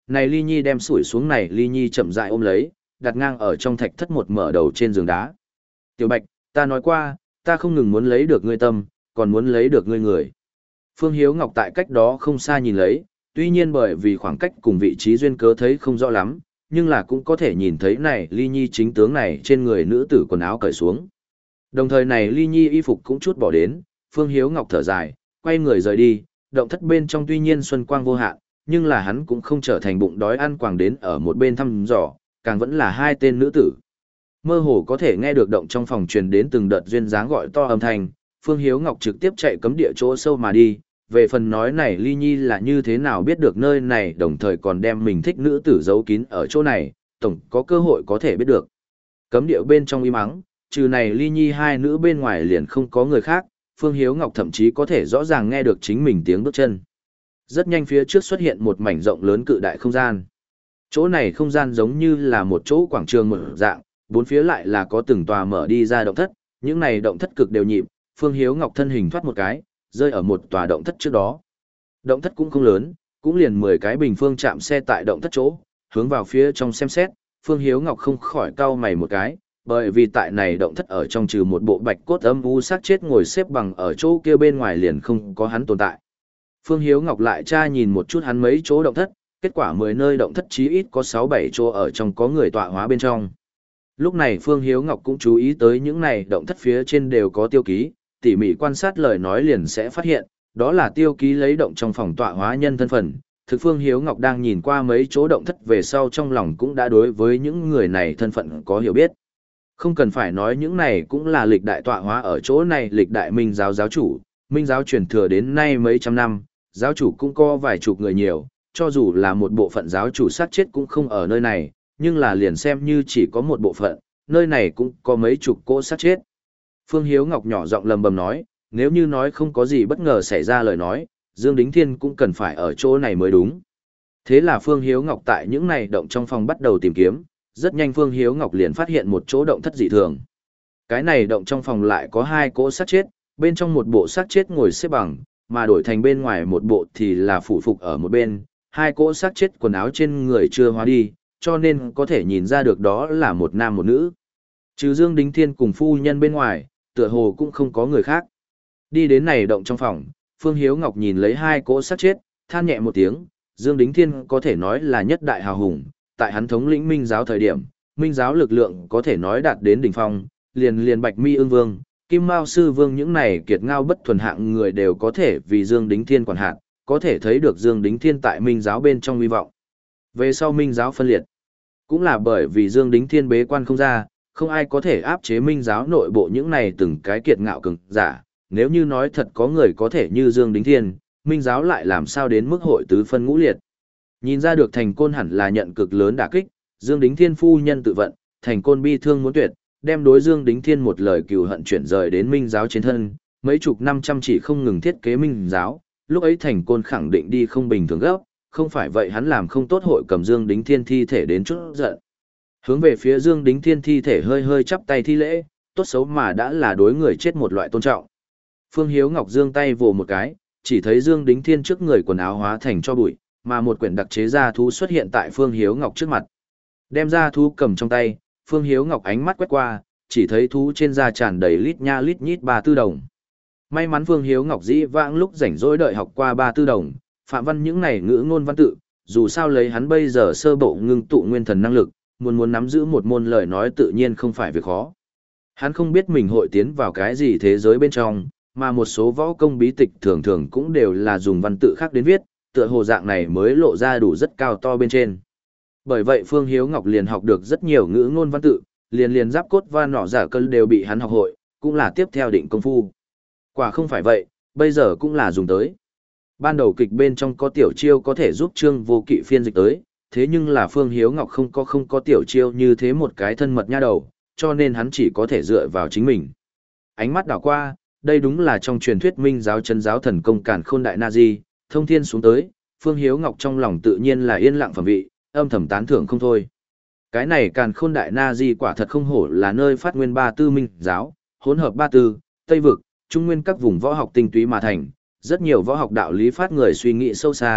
Này ly nhi đem sủi xuống này ly nhi chậm rãi ôm lấy, đặt ngang ở trong thạch thất một mở đầu trên giường đá. Tiểu Bạch, ta nói qua, ta không ngừng muốn lấy được ngươi tâm, còn muốn lấy được ngươi người. Phương Hiếu Ngọc tại cách đó không xa nhìn lấy, tuy nhiên bởi vì khoảng cách cùng vị trí duyên cớ thấy không rõ lắm, nhưng là cũng có thể nhìn thấy này ly nhi chính tướng này trên người nữ tử quần áo cởi xuống. Đồng thời này ly nhi y phục cũng chút bỏ đến, Phương Hiếu Ngọc thở dài, quay người rời đi, động thất bên trong tuy nhiên xuân quang vô hạn, nhưng là hắn cũng không trở thành bụng đói ăn quàng đến ở một bên thăm dò, càng vẫn là hai tên nữ tử. Mơ hồ có thể nghe được động trong phòng truyền đến từng đợt duyên dáng gọi to âm thanh, Phương Hiếu Ngọc trực tiếp chạy cấm địa chỗ sâu mà đi, về phần nói này ly nhi là như thế nào biết được nơi này đồng thời còn đem mình thích nữ tử giấu kín ở chỗ này, tổng có cơ hội có thể biết được. Cấm địa bên trong im mắng, trừ này ly nhi hai nữ bên ngoài liền không có người khác, Phương Hiếu Ngọc thậm chí có thể rõ ràng nghe được chính mình tiếng bước chân. Rất nhanh phía trước xuất hiện một mảnh rộng lớn cự đại không gian. Chỗ này không gian giống như là một chỗ quảng trường một dạng, bốn phía lại là có từng tòa mở đi ra động thất, những này động thất cực đều nhịp, Phương Hiếu Ngọc thân hình thoát một cái, rơi ở một tòa động thất trước đó. Động thất cũng không lớn, cũng liền mười cái bình phương chạm xe tại động thất chỗ, hướng vào phía trong xem xét, Phương Hiếu Ngọc không khỏi cau mày một cái, bởi vì tại này động thất ở trong trừ một bộ bạch cốt âm u xác chết ngồi xếp bằng ở chỗ kia bên ngoài liền không có hắn tồn tại. Phương Hiếu Ngọc lại tra nhìn một chút hắn mấy chỗ động thất, kết quả mười nơi động thất chí ít có sáu bảy chỗ ở trong có người tọa hóa bên trong. Lúc này Phương Hiếu Ngọc cũng chú ý tới những này động thất phía trên đều có tiêu ký, tỉ mỉ quan sát lời nói liền sẽ phát hiện, đó là tiêu ký lấy động trong phòng tọa hóa nhân thân phận. Thực Phương Hiếu Ngọc đang nhìn qua mấy chỗ động thất về sau trong lòng cũng đã đối với những người này thân phận có hiểu biết. Không cần phải nói những này cũng là lịch đại tọa hóa ở chỗ này lịch đại minh giáo giáo chủ, minh giáo truyền thừa đến nay mấy trăm năm, giáo chủ cũng có vài chục người nhiều, cho dù là một bộ phận giáo chủ sát chết cũng không ở nơi này, nhưng là liền xem như chỉ có một bộ phận, nơi này cũng có mấy chục cỗ sát chết. Phương Hiếu Ngọc nhỏ giọng lầm bầm nói, nếu như nói không có gì bất ngờ xảy ra lời nói, Dương Đính Thiên cũng cần phải ở chỗ này mới đúng. Thế là Phương Hiếu Ngọc tại những này động trong phòng bắt đầu tìm kiếm, rất nhanh Phương Hiếu Ngọc liền phát hiện một chỗ động thất dị thường. Cái này động trong phòng lại có hai cỗ xác chết, bên trong một bộ xác chết ngồi xếp bằng, mà đổi thành bên ngoài một bộ thì là phủ phục ở một bên, hai cỗ xác chết quần áo trên người chưa hóa đi, cho nên có thể nhìn ra được đó là một nam một nữ. Trừ Dương Đính Thiên cùng phu nhân bên ngoài, tựa hồ cũng không có người khác. Đi đến này động trong phòng, Phương Hiếu Ngọc nhìn lấy hai cỗ xác chết, than nhẹ một tiếng, Dương Đính Thiên có thể nói là nhất đại hào hùng, tại hắn thống lĩnh minh giáo thời điểm, minh giáo lực lượng có thể nói đạt đến đỉnh phong, liền liền Bạch Mi Ưng Vương, Kim Mao Sư Vương những này kiệt ngao bất thuần hạng người đều có thể vì Dương Đính Thiên quản hạt, có thể thấy được Dương Đính Thiên tại minh giáo bên trong hy vọng. Về sau minh giáo phân liệt, cũng là bởi vì Dương Đính Thiên bế quan không ra, không ai có thể áp chế minh giáo nội bộ những này từng cái kiệt ngạo cường giả, nếu như nói thật có người có thể như Dương Đính Thiên, minh giáo lại làm sao đến mức hội tứ phân ngũ liệt. Nhìn ra được Thành Côn hẳn là nhận cực lớn đả kích, Dương Đính Thiên phu nhân tự vận, Thành Côn bi thương muốn tuyệt, đem đối Dương Đính Thiên một lời cừu hận chuyển rời đến minh giáo trên thân, mấy chục năm chăm chỉ không ngừng thiết kế minh giáo, lúc ấy Thành Côn khẳng định đi không bình thường gấp, không phải vậy hắn làm không tốt hội cầm Dương Đính Thiên thi thể đến chút giận. Hướng về phía Dương Đính Thiên thi thể hơi hơi chắp tay thi lễ, tốt xấu mà đã là đối người chết một loại tôn trọng. Phương Hiếu Ngọc giương tay vồ một cái, chỉ thấy Dương Đính Thiên trước người quần áo hóa thành cho bụi, mà một quyển đặc chế gia thú xuất hiện tại Phương Hiếu Ngọc trước mặt. Đem gia thú cầm trong tay, Phương Hiếu Ngọc ánh mắt quét qua, chỉ thấy thú trên da tràn đầy lít nha lít nhít ba tư đồng. May mắn Phương Hiếu Ngọc dĩ vãng lúc rảnh rỗi đợi học qua ba tư đồng, phạm văn những này ngữ ngôn văn tự, dù sao lấy hắn bây giờ sơ bộ ngưng tụ nguyên thần năng lực, muốn muốn nắm giữ một môn lời nói tự nhiên không phải việc khó. Hắn không biết mình hội tiến vào cái gì thế giới bên trong, mà một số võ công bí tịch thường thường cũng đều là dùng văn tự khác đến viết, tựa hồ dạng này mới lộ ra đủ rất cao to bên trên. Bởi vậy Phương Hiếu Ngọc liền học được rất nhiều ngữ ngôn văn tự, liền liền giáp cốt và nọ giả cân đều bị hắn học hội, cũng là tiếp theo định công phu. Quả không phải vậy, bây giờ cũng là dùng tới. Ban đầu kịch bên trong có tiểu chiêu có thể giúp Trương Vô Kỵ phiên dịch tới, thế nhưng là Phương Hiếu Ngọc không có không có tiểu chiêu như thế một cái thân mật nha đầu, cho nên hắn chỉ có thể dựa vào chính mình. Ánh mắt đảo qua, đây đúng là trong truyền thuyết minh giáo chân giáo thần công Càn Khôn Đại Na Di, thông thiên xuống tới, Phương Hiếu Ngọc trong lòng tự nhiên là yên lặng phẩm vị, âm thầm tán thưởng không thôi. Cái này Càn Khôn Đại Na Di quả thật không hổ là nơi phát nguyên ba tư minh giáo, hỗn hợp ba tư, Tây vực, Trung nguyên các vùng võ học tinh túy mà thành, rất nhiều võ học đạo lý phát người suy nghĩ sâu xa,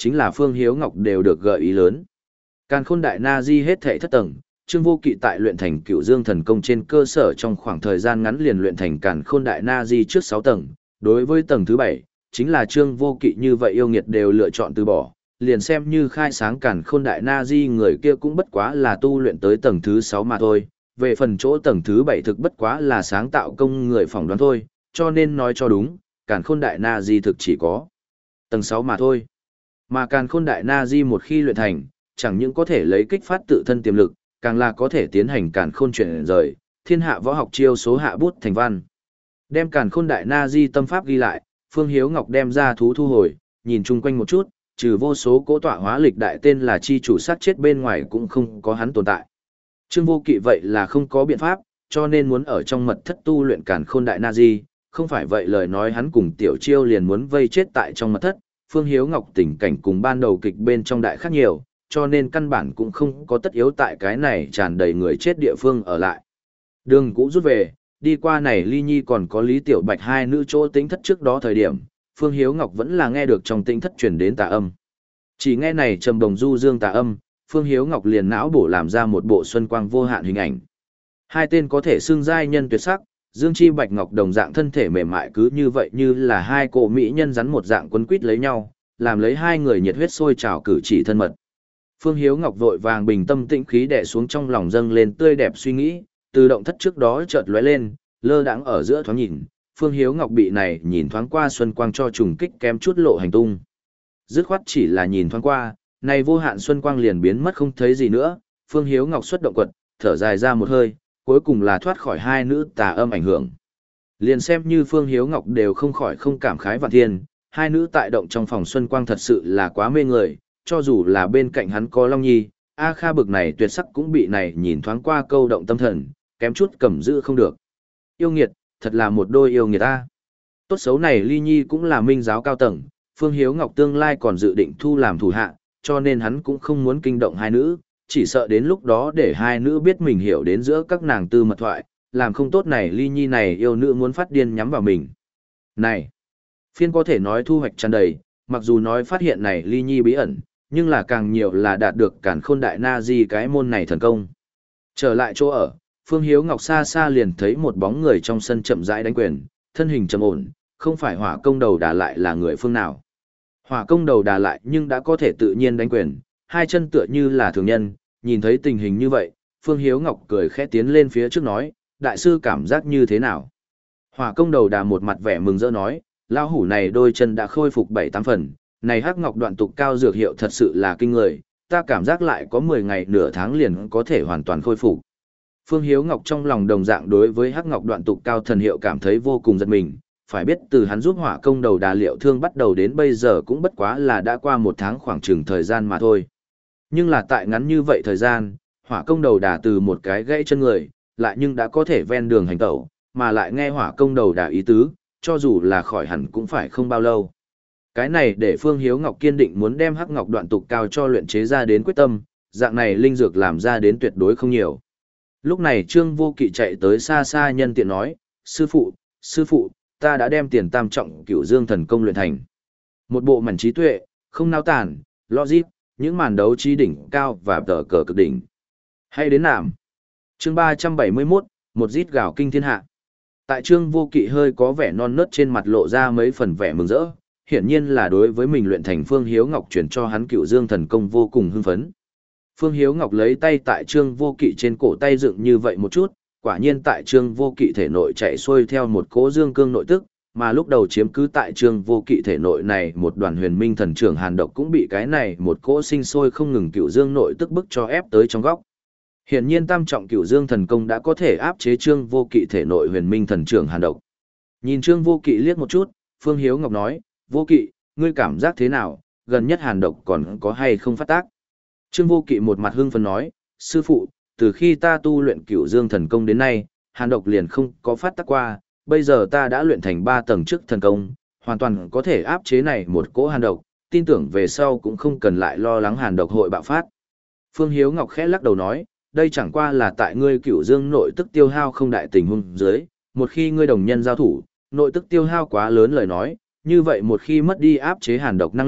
chính là Phương Hiếu Ngọc đều được gợi ý lớn. Càn Khôn Đại Na Di hết thảy thất tầng, Trương Vô Kỵ tại luyện thành Cửu Dương thần công trên cơ sở trong khoảng thời gian ngắn liền luyện thành Càn Khôn Đại Na Di trước sáu tầng, đối với tầng thứ bảy, chính là Trương Vô Kỵ như vậy yêu nghiệt đều lựa chọn từ bỏ, liền xem như khai sáng Càn Khôn Đại Na Di người kia cũng bất quá là tu luyện tới tầng thứ sáu mà thôi, về phần chỗ tầng thứ bảy thực bất quá là sáng tạo công người phỏng đoán thôi, cho nên nói cho đúng, Càn Khôn Đại Na Di thực chỉ có tầng sáu mà thôi. Mà Càn Khôn Đại Na Di một khi luyện thành, chẳng những có thể lấy kích phát tự thân tiềm lực, càng là có thể tiến hành Càn Khôn chuyển rời, thiên hạ võ học chiêu số hạ bút thành văn. Đem Càn Khôn Đại Na Di tâm pháp ghi lại, Phương Hiếu Ngọc đem ra thú thu hồi, nhìn chung quanh một chút, trừ vô số cỗ tọa hóa lịch đại tên là chi chủ sát chết bên ngoài cũng không có hắn tồn tại. Trương Vô Kỵ vậy là không có biện pháp, cho nên muốn ở trong mật thất tu luyện Càn Khôn Đại Na Di, không phải vậy lời nói hắn cùng Tiểu Chiêu liền muốn vây chết tại trong mật thất. Phương Hiếu Ngọc tình cảnh cùng ban đầu kịch bên trong đại khác nhiều, cho nên căn bản cũng không có tất yếu tại cái này tràn đầy người chết địa phương ở lại. Đường cũ rút về, đi qua này Ly Nhi còn có Lý Tiểu Bạch hai nữ chỗ tĩnh thất trước đó thời điểm, Phương Hiếu Ngọc vẫn là nghe được trong tĩnh thất truyền đến tà âm. Chỉ nghe này trầm đồng du dương tà âm, Phương Hiếu Ngọc liền não bổ làm ra một bộ xuân quang vô hạn hình ảnh. Hai tên có thể xưng giai nhân tuyệt sắc, Dương Chi Bạch Ngọc đồng dạng thân thể mềm mại cứ như vậy như là hai cổ mỹ nhân rắn một dạng quấn quýt lấy nhau, làm lấy hai người nhiệt huyết sôi trào cử chỉ thân mật. Phương Hiếu Ngọc vội vàng bình tâm tĩnh khí đè xuống trong lòng dâng lên tươi đẹp suy nghĩ, từ động thất trước đó chợt lóe lên, lơ đãng ở giữa thoáng nhìn, Phương Hiếu Ngọc bị này nhìn thoáng qua xuân quang cho trùng kích kém chút lộ hành tung. Dứt khoát chỉ là nhìn thoáng qua, này vô hạn xuân quang liền biến mất không thấy gì nữa, Phương Hiếu Ngọc xuất động quật, thở dài ra một hơi, cuối cùng là thoát khỏi hai nữ tà âm ảnh hưởng. Liền xem như Phương Hiếu Ngọc đều không khỏi không cảm khái vạn thiên, hai nữ tại động trong phòng xuân quang thật sự là quá mê người, cho dù là bên cạnh hắn có Long Nhi, A Kha bực này tuyệt sắc cũng bị này nhìn thoáng qua câu động tâm thần, kém chút cầm giữ không được. Yêu nghiệt, thật là một đôi yêu nghiệt ta. Tốt xấu này Ly Nhi cũng là minh giáo cao tầng, Phương Hiếu Ngọc tương lai còn dự định thu làm thủ hạ, cho nên hắn cũng không muốn kinh động hai nữ, chỉ sợ đến lúc đó để hai nữ biết mình hiểu đến giữa các nàng tư mật thoại, làm không tốt này Ly Nhi này yêu nữ muốn phát điên nhắm vào mình. Này, phiên có thể nói thu hoạch tràn đầy, mặc dù nói phát hiện này Ly Nhi bí ẩn, nhưng là càng nhiều là đạt được Càn Khôn Đại Na Di cái môn này thần công. Trở lại chỗ ở, Phương Hiếu Ngọc xa xa liền thấy một bóng người trong sân chậm rãi đánh quyền, thân hình trầm ổn, không phải Hỏa Công Đầu Đà lại là người phương nào. Hỏa Công Đầu Đà lại nhưng đã có thể tự nhiên đánh quyền, hai chân tựa như là thường nhân, nhìn thấy tình hình như vậy, Phương Hiếu Ngọc cười khẽ tiến lên phía trước nói, đại sư cảm giác như thế nào? Hỏa Công Đầu Đà một mặt vẻ mừng rỡ nói, lão hủ này đôi chân đã khôi phục bảy tám phần, này hắc ngọc đoạn tục cao dược hiệu thật sự là kinh người, ta cảm giác lại có mười ngày nửa tháng liền có thể hoàn toàn khôi phục. Phương Hiếu Ngọc trong lòng đồng dạng đối với hắc ngọc đoạn tục cao thần hiệu cảm thấy vô cùng giật mình, phải biết từ hắn giúp Hỏa Công Đầu Đà liệu thương bắt đầu đến bây giờ cũng bất quá là đã qua một tháng khoảng chừng thời gian mà thôi. Nhưng là tại ngắn như vậy thời gian, Hỏa Công Đầu Đà từ một cái gãy chân người, lại nhưng đã có thể ven đường hành tẩu, mà lại nghe Hỏa Công Đầu Đà ý tứ, cho dù là khỏi hẳn cũng phải không bao lâu. Cái này để Phương Hiếu Ngọc kiên định muốn đem hắc ngọc đoạn tục cao cho luyện chế ra đến quyết tâm, dạng này linh dược làm ra đến tuyệt đối không nhiều. Lúc này Trương Vô Kỵ chạy tới xa xa nhân tiện nói, sư phụ, sư phụ, ta đã đem tiền tam trọng cửu dương thần công luyện thành. Một bộ mảnh trí tuệ, không nao tản, logic, những màn đấu trí đỉnh cao và tờ cờ cực đỉnh. Hay đến nạm. Chương ba trăm bảy mươi mốt, một rít gào kinh thiên hạ. Tại Trương Vô Kỵ hơi có vẻ non nớt trên mặt lộ ra mấy phần vẻ mừng rỡ, hiển nhiên là đối với mình luyện thành Phương Hiếu Ngọc chuyển cho hắn cửu dương thần công vô cùng hưng phấn. Phương Hiếu Ngọc lấy tay tại Trương Vô Kỵ trên cổ tay dựng như vậy một chút, quả nhiên tại Trương Vô Kỵ thể nội chạy xuôi theo một cỗ dương cương nội tức, mà lúc đầu chiếm cứ tại Trương Vô Kỵ thể nội này một đoàn huyền minh thần trưởng hàn độc cũng bị cái này một cỗ sinh sôi không ngừng cửu dương nội tức bức cho ép tới trong góc. Hiển nhiên tam trọng cửu dương thần công đã có thể áp chế Trương Vô Kỵ thể nội huyền minh thần trưởng hàn độc. Nhìn Trương Vô Kỵ liếc một chút, Phương Hiếu Ngọc nói, Vô Kỵ, ngươi cảm giác thế nào, gần nhất hàn độc còn có hay không phát tác? Trương Vô Kỵ một mặt hưng phấn nói, sư phụ, từ khi ta tu luyện cửu dương thần công đến nay, hàn độc liền không có phát tác qua, bây giờ ta đã luyện thành ba tầng trước thần công, hoàn toàn có thể áp chế này một cỗ hàn độc, tin tưởng về sau cũng không cần lại lo lắng hàn độc hội bạo phát. Phương Hiếu Ngọc khẽ lắc đầu nói, đây chẳng qua là tại ngươi cửu dương nội tức tiêu hao không đại tình huống dưới, một khi ngươi đồng nhân giao thủ, nội tức tiêu hao quá lớn lời nói, như vậy một khi mất đi áp chế hàn độc năng lực,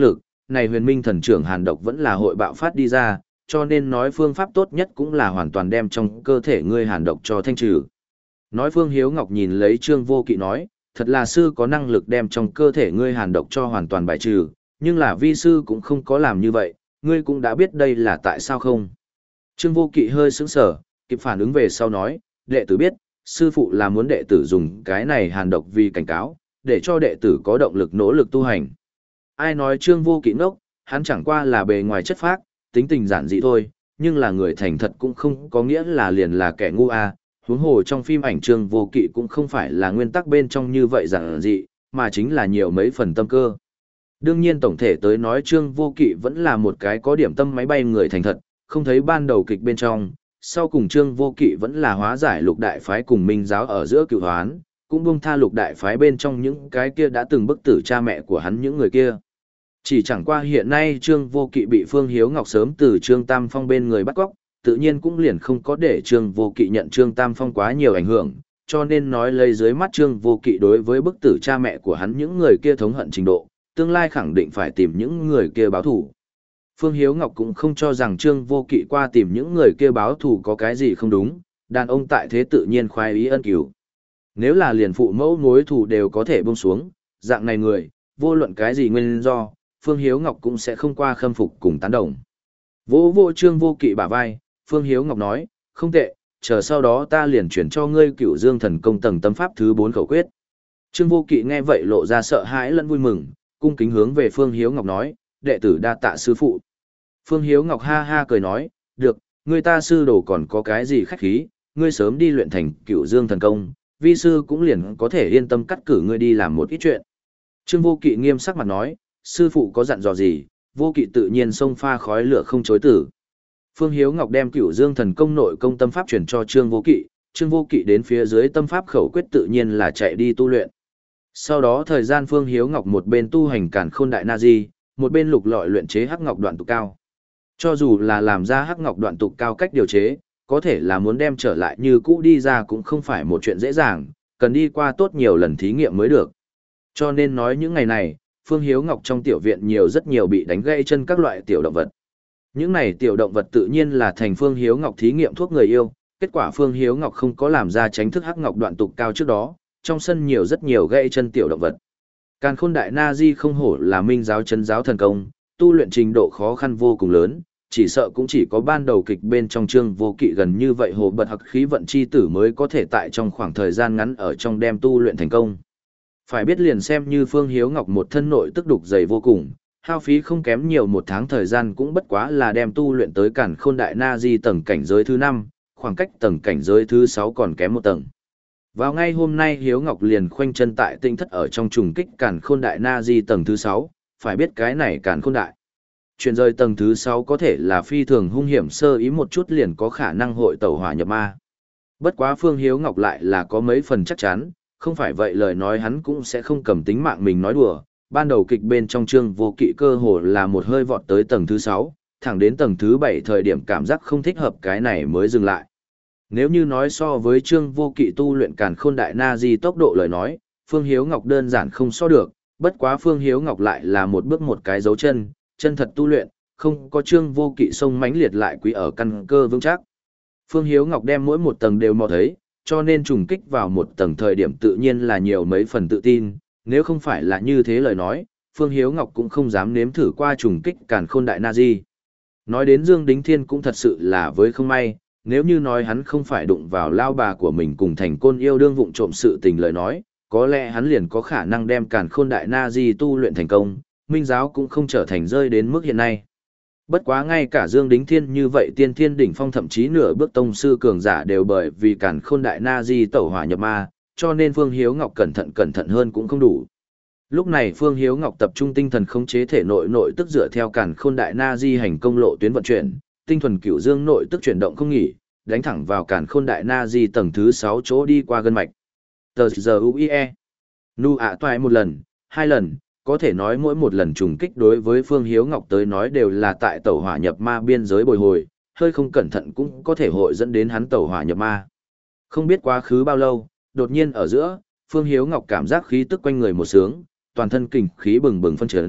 này huyền minh thần trưởng hàn độc vẫn là hội bạo phát đi ra, cho nên nói phương pháp tốt nhất cũng là hoàn toàn đem trong cơ thể ngươi hàn độc cho thanh trừ. Nói Phương Hiếu Ngọc nhìn lấy Trương Vô Kỵ nói, thật là sư có năng lực đem trong cơ thể ngươi hàn độc cho hoàn toàn bài trừ, nhưng là vi sư cũng không có làm như vậy, ngươi cũng đã biết đây là tại sao không. Trương Vô Kỵ hơi sững sờ, kịp phản ứng về sau nói, đệ tử biết, sư phụ là muốn đệ tử dùng cái này hàn độc vì cảnh cáo, để cho đệ tử có động lực nỗ lực tu hành. Ai nói Trương Vô Kỵ ngốc, hắn chẳng qua là bề ngoài chất phác, tính tình giản dị thôi, nhưng là người thành thật cũng không có nghĩa là liền là kẻ ngu à. Huống hồ trong phim ảnh Trương Vô Kỵ cũng không phải là nguyên tắc bên trong như vậy giản dị, mà chính là nhiều mấy phần tâm cơ. Đương nhiên tổng thể tới nói Trương Vô Kỵ vẫn là một cái có điểm tâm máy bay người thành thật, không thấy ban đầu kịch bên trong, sau cùng Trương Vô Kỵ vẫn là hóa giải lục đại phái cùng minh giáo ở giữa cựu hoán, cũng buông tha lục đại phái bên trong những cái kia đã từng bức tử cha mẹ của hắn những người kia. Chỉ chẳng qua hiện nay Trương Vô Kỵ bị Phương Hiếu Ngọc sớm từ Trương Tam Phong bên người bắt cóc, tự nhiên cũng liền không có để Trương Vô Kỵ nhận Trương Tam Phong quá nhiều ảnh hưởng, cho nên nói lấy dưới mắt Trương Vô Kỵ đối với bức tử cha mẹ của hắn những người kia thống hận trình độ, tương lai khẳng định phải tìm những người kia báo thù. Phương Hiếu Ngọc cũng không cho rằng Trương Vô Kỵ qua tìm những người kia báo thù có cái gì không đúng, đàn ông tại thế tự nhiên khoái ý ân cứu. Nếu là liền phụ mẫu mối thù đều có thể buông xuống, dạng này người, vô luận cái gì nguyên do, Phương Hiếu Ngọc cũng sẽ không qua khâm phục cùng tán đồng. Vô vô Trương Vô Kỵ bả vai, Phương Hiếu Ngọc nói, không tệ, chờ sau đó ta liền chuyển cho ngươi Cửu Dương Thần Công tầng tâm pháp thứ bốn khẩu quyết. Trương Vô Kỵ nghe vậy lộ ra sợ hãi lẫn vui mừng, cung kính hướng về Phương Hiếu Ngọc nói, đệ tử đa tạ sư phụ. Phương Hiếu Ngọc ha ha cười nói, được, ngươi ta sư đồ còn có cái gì khách khí, ngươi sớm đi luyện thành Cửu Dương Thần Công, vi sư cũng liền có thể yên tâm cắt cử ngươi đi làm một ít chuyện. Trương Vô Kỵ nghiêm sắc mặt nói, sư phụ có dặn dò gì, Vô Kỵ tự nhiên xông pha khói lửa không chối từ. Phương Hiếu Ngọc đem Cửu Dương Thần Công nội công tâm pháp truyền cho Trương Vô Kỵ, Trương Vô Kỵ đến phía dưới tâm pháp khẩu quyết tự nhiên là chạy đi tu luyện. Sau đó thời gian Phương Hiếu Ngọc một bên tu hành Càn Khôn Đại Na Di, một bên lục lọi luyện chế hắc ngọc đoạn tục cao. Cho dù là làm ra hắc ngọc đoạn tục cao cách điều chế, có thể là muốn đem trở lại như cũ đi ra cũng không phải một chuyện dễ dàng, cần đi qua tốt nhiều lần thí nghiệm mới được. Cho nên nói những ngày này, Phương Hiếu Ngọc trong tiểu viện nhiều rất nhiều bị đánh gãy chân các loại tiểu động vật. Những này tiểu động vật tự nhiên là thành Phương Hiếu Ngọc thí nghiệm thuốc người yêu, kết quả Phương Hiếu Ngọc không có làm ra tránh thức hắc ngọc đoạn tục cao trước đó, trong sân nhiều rất nhiều gãy chân tiểu động vật. Càn Khôn Đại Na Di không hổ là minh giáo chân giáo thần công, tu luyện trình độ khó khăn vô cùng lớn, chỉ sợ cũng chỉ có ban đầu kịch bên trong Trương Vô Kỵ gần như vậy hồ bật hặc khí vận chi tử mới có thể tại trong khoảng thời gian ngắn ở trong đem tu luyện thành công. Phải biết liền xem như Phương Hiếu Ngọc một thân nội tức đục dày vô cùng, hao phí không kém nhiều một tháng thời gian cũng bất quá là đem tu luyện tới Càn Khôn Đại Na Di tầng cảnh giới thứ năm, khoảng cách tầng cảnh giới thứ sáu còn kém một tầng. Vào ngay hôm nay Hiếu Ngọc liền khoanh chân tại tinh thất ở trong trùng kích Càn Khôn Đại Na Di tầng thứ sáu, phải biết cái này Càn Khôn Đại. Chuyển rời tầng thứ sáu có thể là phi thường hung hiểm, sơ ý một chút liền có khả năng hội tẩu hỏa nhập ma. Bất quá Phương Hiếu Ngọc lại là có mấy phần chắc chắn, không phải vậy lời nói hắn cũng sẽ không cầm tính mạng mình nói đùa. Ban đầu kịch bên trong Trương Vô Kỵ cơ hồ là một hơi vọt tới tầng thứ sáu, thẳng đến tầng thứ bảy thời điểm cảm giác không thích hợp cái này mới dừng lại. Nếu như nói so với Trương Vô Kỵ tu luyện Càn Khôn Đại Na Di tốc độ lời nói, Phương Hiếu Ngọc đơn giản không so được, bất quá Phương Hiếu Ngọc lại là một bước một cái dấu chân, chân thật tu luyện, không có Trương Vô Kỵ sông mãnh liệt lại quý ở căn cơ vững chắc. Phương Hiếu Ngọc đem mỗi một tầng đều mò thấy, cho nên trùng kích vào một tầng thời điểm tự nhiên là nhiều mấy phần tự tin, nếu không phải là như thế lời nói, Phương Hiếu Ngọc cũng không dám nếm thử qua trùng kích Càn Khôn Đại Na Di. Nói đến Dương Đính Thiên cũng thật sự là với không may, nếu như nói hắn không phải đụng vào lao bà của mình cùng thành côn yêu đương vụng trộm sự tình lời nói, có lẽ hắn liền có khả năng đem Càn Khôn Đại Na Di tu luyện thành công, minh giáo cũng không trở thành rơi đến mức hiện nay. Bất quá ngay cả Dương Đính Thiên như vậy tiên thiên đỉnh phong thậm chí nửa bước tông sư cường giả đều bởi vì Càn Khôn Đại Na Di tẩu hỏa nhập ma, cho nên Phương Hiếu Ngọc cẩn thận cẩn thận hơn cũng không đủ. Lúc này Phương Hiếu Ngọc tập trung tinh thần khống chế thể nội nội tức dựa theo Càn Khôn Đại Na Di hành công lộ tuyến vận chuyển, tinh thuần cửu dương nội tức chuyển động không nghỉ, đánh thẳng vào Càn Khôn Đại Na Di tầng thứ sáu chỗ đi qua gân mạch. Tờ giờ u i e. Nu ạ toại một lần, hai lần, có thể nói mỗi một lần trùng kích đối với Phương Hiếu Ngọc tới nói đều là tại tẩu hỏa nhập ma biên giới bồi hồi, hơi không cẩn thận cũng có thể hội dẫn đến hắn tẩu hỏa nhập ma. Không biết quá khứ bao lâu, đột nhiên ở giữa, Phương Hiếu Ngọc cảm giác khí tức quanh người một sướng, toàn thân kình khí bừng bừng phân chấn,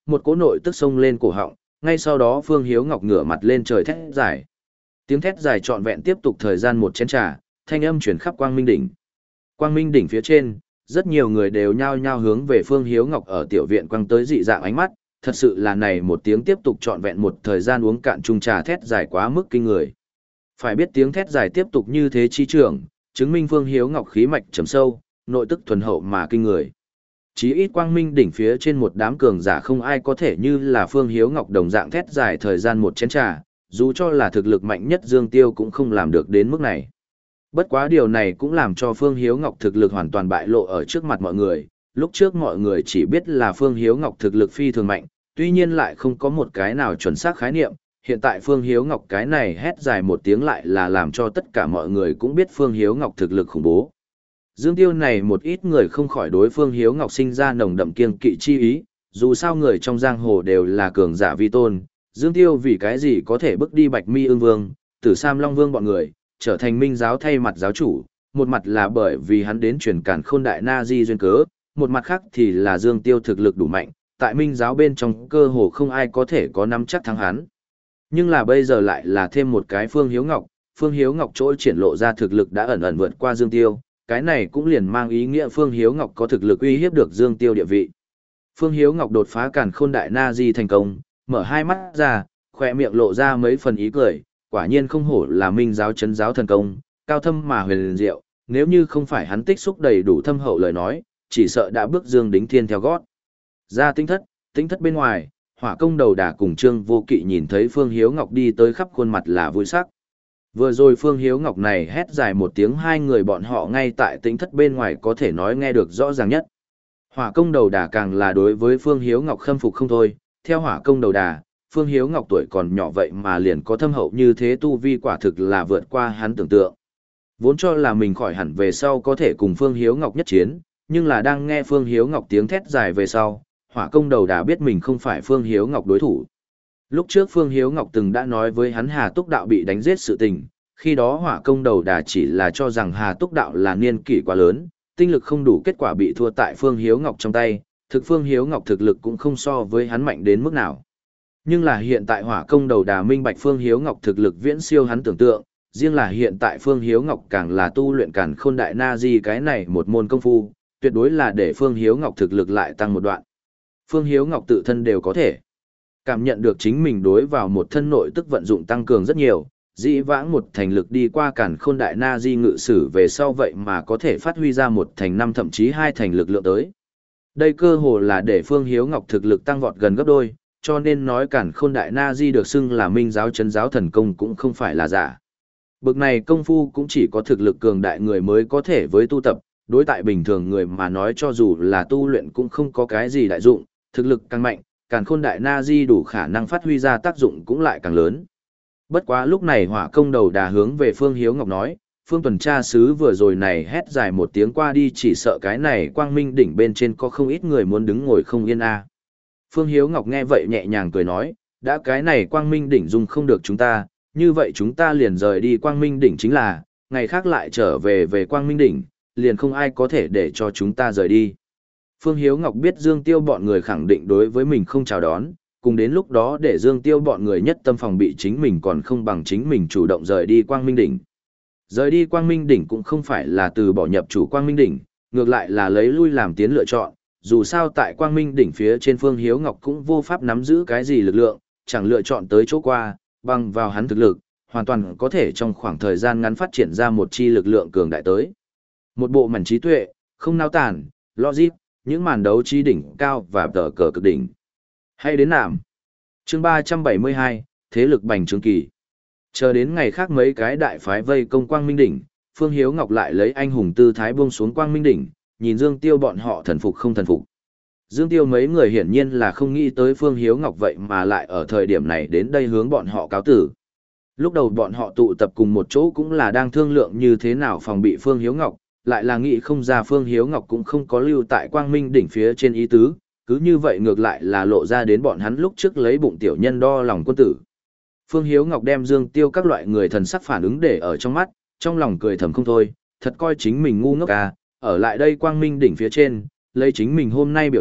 một cỗ nội tức sông lên cổ họng, ngay sau đó Phương Hiếu Ngọc ngửa mặt lên trời thét dài. Tiếng thét dài trọn vẹn tiếp tục thời gian một chén trà, thanh âm chuyển khắp Quang Minh đỉnh. Quang Minh đỉnh phía trên, rất nhiều người đều nhao nhao hướng về Phương Hiếu Ngọc ở tiểu viện quăng tới dị dạng ánh mắt, thật sự là này một tiếng tiếp tục trọn vẹn một thời gian uống cạn chung trà thét dài quá mức kinh người. Phải biết tiếng thét dài tiếp tục như thế chi trưởng, chứng minh Phương Hiếu Ngọc khí mạch trầm sâu, nội tức thuần hậu mà kinh người. Chí ít Quang Minh đỉnh phía trên một đám cường giả không ai có thể như là Phương Hiếu Ngọc đồng dạng thét dài thời gian một chén trà, dù cho là thực lực mạnh nhất Dương Tiêu cũng không làm được đến mức này. Bất quá điều này cũng làm cho Phương Hiếu Ngọc thực lực hoàn toàn bại lộ ở trước mặt mọi người, lúc trước mọi người chỉ biết là Phương Hiếu Ngọc thực lực phi thường mạnh, tuy nhiên lại không có một cái nào chuẩn xác khái niệm, hiện tại Phương Hiếu Ngọc cái này hét dài một tiếng lại là làm cho tất cả mọi người cũng biết Phương Hiếu Ngọc thực lực khủng bố. Dương Tiêu này một ít người không khỏi đối Phương Hiếu Ngọc sinh ra nồng đậm kiêng kỵ chi ý, dù sao người trong giang hồ đều là cường giả vi tôn, Dương Tiêu vì cái gì có thể bước đi Bạch Mi Ưng Vương, Tử Sam Long Vương bọn người, trở thành minh giáo thay mặt giáo chủ, một mặt là bởi vì hắn đến truyền càn khôn đại na di duyên cớ, một mặt khác thì là Dương Tiêu thực lực đủ mạnh, tại minh giáo bên trong cơ hồ không ai có thể có nắm chắc thắng hắn. Nhưng là bây giờ lại là thêm một cái Phương Hiếu Ngọc, Phương Hiếu Ngọc chỗ triển lộ ra thực lực đã ẩn ẩn vượt qua Dương Tiêu, cái này cũng liền mang ý nghĩa Phương Hiếu Ngọc có thực lực uy hiếp được Dương Tiêu địa vị. Phương Hiếu Ngọc đột phá càn khôn đại na di thành công, mở hai mắt ra, khỏe miệng lộ ra mấy phần ý cười, quả nhiên không hổ là minh giáo chấn giáo thần công, cao thâm mà huyền diệu, nếu như không phải hắn tích xúc đầy đủ thâm hậu lời nói, chỉ sợ đã bước Dương Đính Thiên theo gót. Ra tinh thất, tinh thất bên ngoài, Hỏa Công Đầu Đà cùng Trương Vô Kỵ nhìn thấy Phương Hiếu Ngọc đi tới khắp khuôn mặt là vui sắc. Vừa rồi Phương Hiếu Ngọc này hét dài một tiếng, hai người bọn họ ngay tại tinh thất bên ngoài có thể nói nghe được rõ ràng nhất. Hỏa Công Đầu Đà càng là đối với Phương Hiếu Ngọc khâm phục không thôi, theo Hỏa Công Đầu Đà, Phương Hiếu Ngọc tuổi còn nhỏ vậy mà liền có thâm hậu như thế, tu vi quả thực là vượt qua hắn tưởng tượng. Vốn cho là mình khỏi hẳn về sau có thể cùng Phương Hiếu Ngọc nhất chiến, nhưng là đang nghe Phương Hiếu Ngọc tiếng thét dài về sau, Hỏa Công Đầu Đà biết mình không phải Phương Hiếu Ngọc đối thủ. Lúc trước Phương Hiếu Ngọc từng đã nói với hắn Hà Túc Đạo bị đánh giết sự tình, khi đó Hỏa Công Đầu Đà chỉ là cho rằng Hà Túc Đạo là niên kỷ quá lớn, tinh lực không đủ, kết quả bị thua tại Phương Hiếu Ngọc trong tay, thực Phương Hiếu Ngọc thực lực cũng không so với hắn mạnh đến mức nào. Nhưng là hiện tại Hỏa Công Đầu Đà minh bạch Phương Hiếu Ngọc thực lực viễn siêu hắn tưởng tượng, riêng là hiện tại Phương Hiếu Ngọc càng là tu luyện càn khôn đại na di cái này một môn công phu, tuyệt đối là để Phương Hiếu Ngọc thực lực lại tăng một đoạn. Phương Hiếu Ngọc tự thân đều có thể cảm nhận được chính mình đối vào một thân nội tức vận dụng tăng cường rất nhiều, dĩ vãng một thành lực đi qua càn khôn đại na di ngự sử về sau vậy mà có thể phát huy ra một thành năm thậm chí hai thành lực lượng tới. Đây cơ hồ là để Phương Hiếu Ngọc thực lực tăng vọt gần gấp đôi, cho nên nói càn khôn đại na di được xưng là minh giáo chấn giáo thần công cũng không phải là giả. Bực này công phu cũng chỉ có thực lực cường đại người mới có thể với tu tập, đối tại bình thường người mà nói cho dù là tu luyện cũng không có cái gì đại dụng, thực lực càng mạnh, càn khôn đại na di đủ khả năng phát huy ra tác dụng cũng lại càng lớn. Bất quá lúc này Hỏa Công Đầu Đà hướng về Phương Hiếu Ngọc nói, Phương tuần tra sứ vừa rồi này hét dài một tiếng qua đi, chỉ sợ cái này Quang Minh đỉnh bên trên có không ít người muốn đứng ngồi không yên a. Phương Hiếu Ngọc nghe vậy nhẹ nhàng cười nói, đã cái này Quang Minh đỉnh dung không được chúng ta, như vậy chúng ta liền rời đi Quang Minh đỉnh chính là, ngày khác lại trở về về Quang Minh đỉnh, liền không ai có thể để cho chúng ta rời đi. Phương Hiếu Ngọc biết Dương Tiêu bọn người khẳng định đối với mình không chào đón, cùng đến lúc đó để Dương Tiêu bọn người nhất tâm phòng bị chính mình còn không bằng chính mình chủ động rời đi Quang Minh đỉnh. Rời đi Quang Minh đỉnh cũng không phải là từ bỏ nhập chủ Quang Minh đỉnh, ngược lại là lấy lui làm tiến lựa chọn, dù sao tại Quang Minh đỉnh phía trên Phương Hiếu Ngọc cũng vô pháp nắm giữ cái gì lực lượng, chẳng lựa chọn tới chỗ qua, bằng vào hắn thực lực, hoàn toàn có thể trong khoảng thời gian ngắn phát triển ra một chi lực lượng cường đại tới. Một bộ mảnh trí tuệ, không nao tản, logic, những màn đấu trí đỉnh cao và tờ cờ cực đỉnh. Hay đến nạm. Chương ba trăm bảy mươi hai, Thế lực bành trướng kỳ. Chờ đến ngày khác mấy cái đại phái vây công Quang Minh đỉnh, Phương Hiếu Ngọc lại lấy anh hùng tư thái buông xuống Quang Minh đỉnh, nhìn Dương Tiêu bọn họ thần phục không thần phục. Dương Tiêu mấy người hiển nhiên là không nghĩ tới Phương Hiếu Ngọc vậy mà lại ở thời điểm này đến đây hướng bọn họ cáo tử. Lúc đầu bọn họ tụ tập cùng một chỗ cũng là đang thương lượng như thế nào phòng bị Phương Hiếu Ngọc, lại là nghĩ không ra Phương Hiếu Ngọc cũng không có lưu tại Quang Minh đỉnh phía trên ý tứ, cứ như vậy ngược lại là lộ ra đến bọn hắn lúc trước lấy bụng tiểu nhân đo lòng quân tử. Phương Hiếu Ngọc đem Dương Tiêu các loại người thần sắc phản ứng để ở trong mắt, trong lòng cười thầm không thôi, thật coi chính mình ngu ngốc à, ở lại đây Quang Minh đỉnh phía trên, lấy chính mình hôm nay biểu hiện,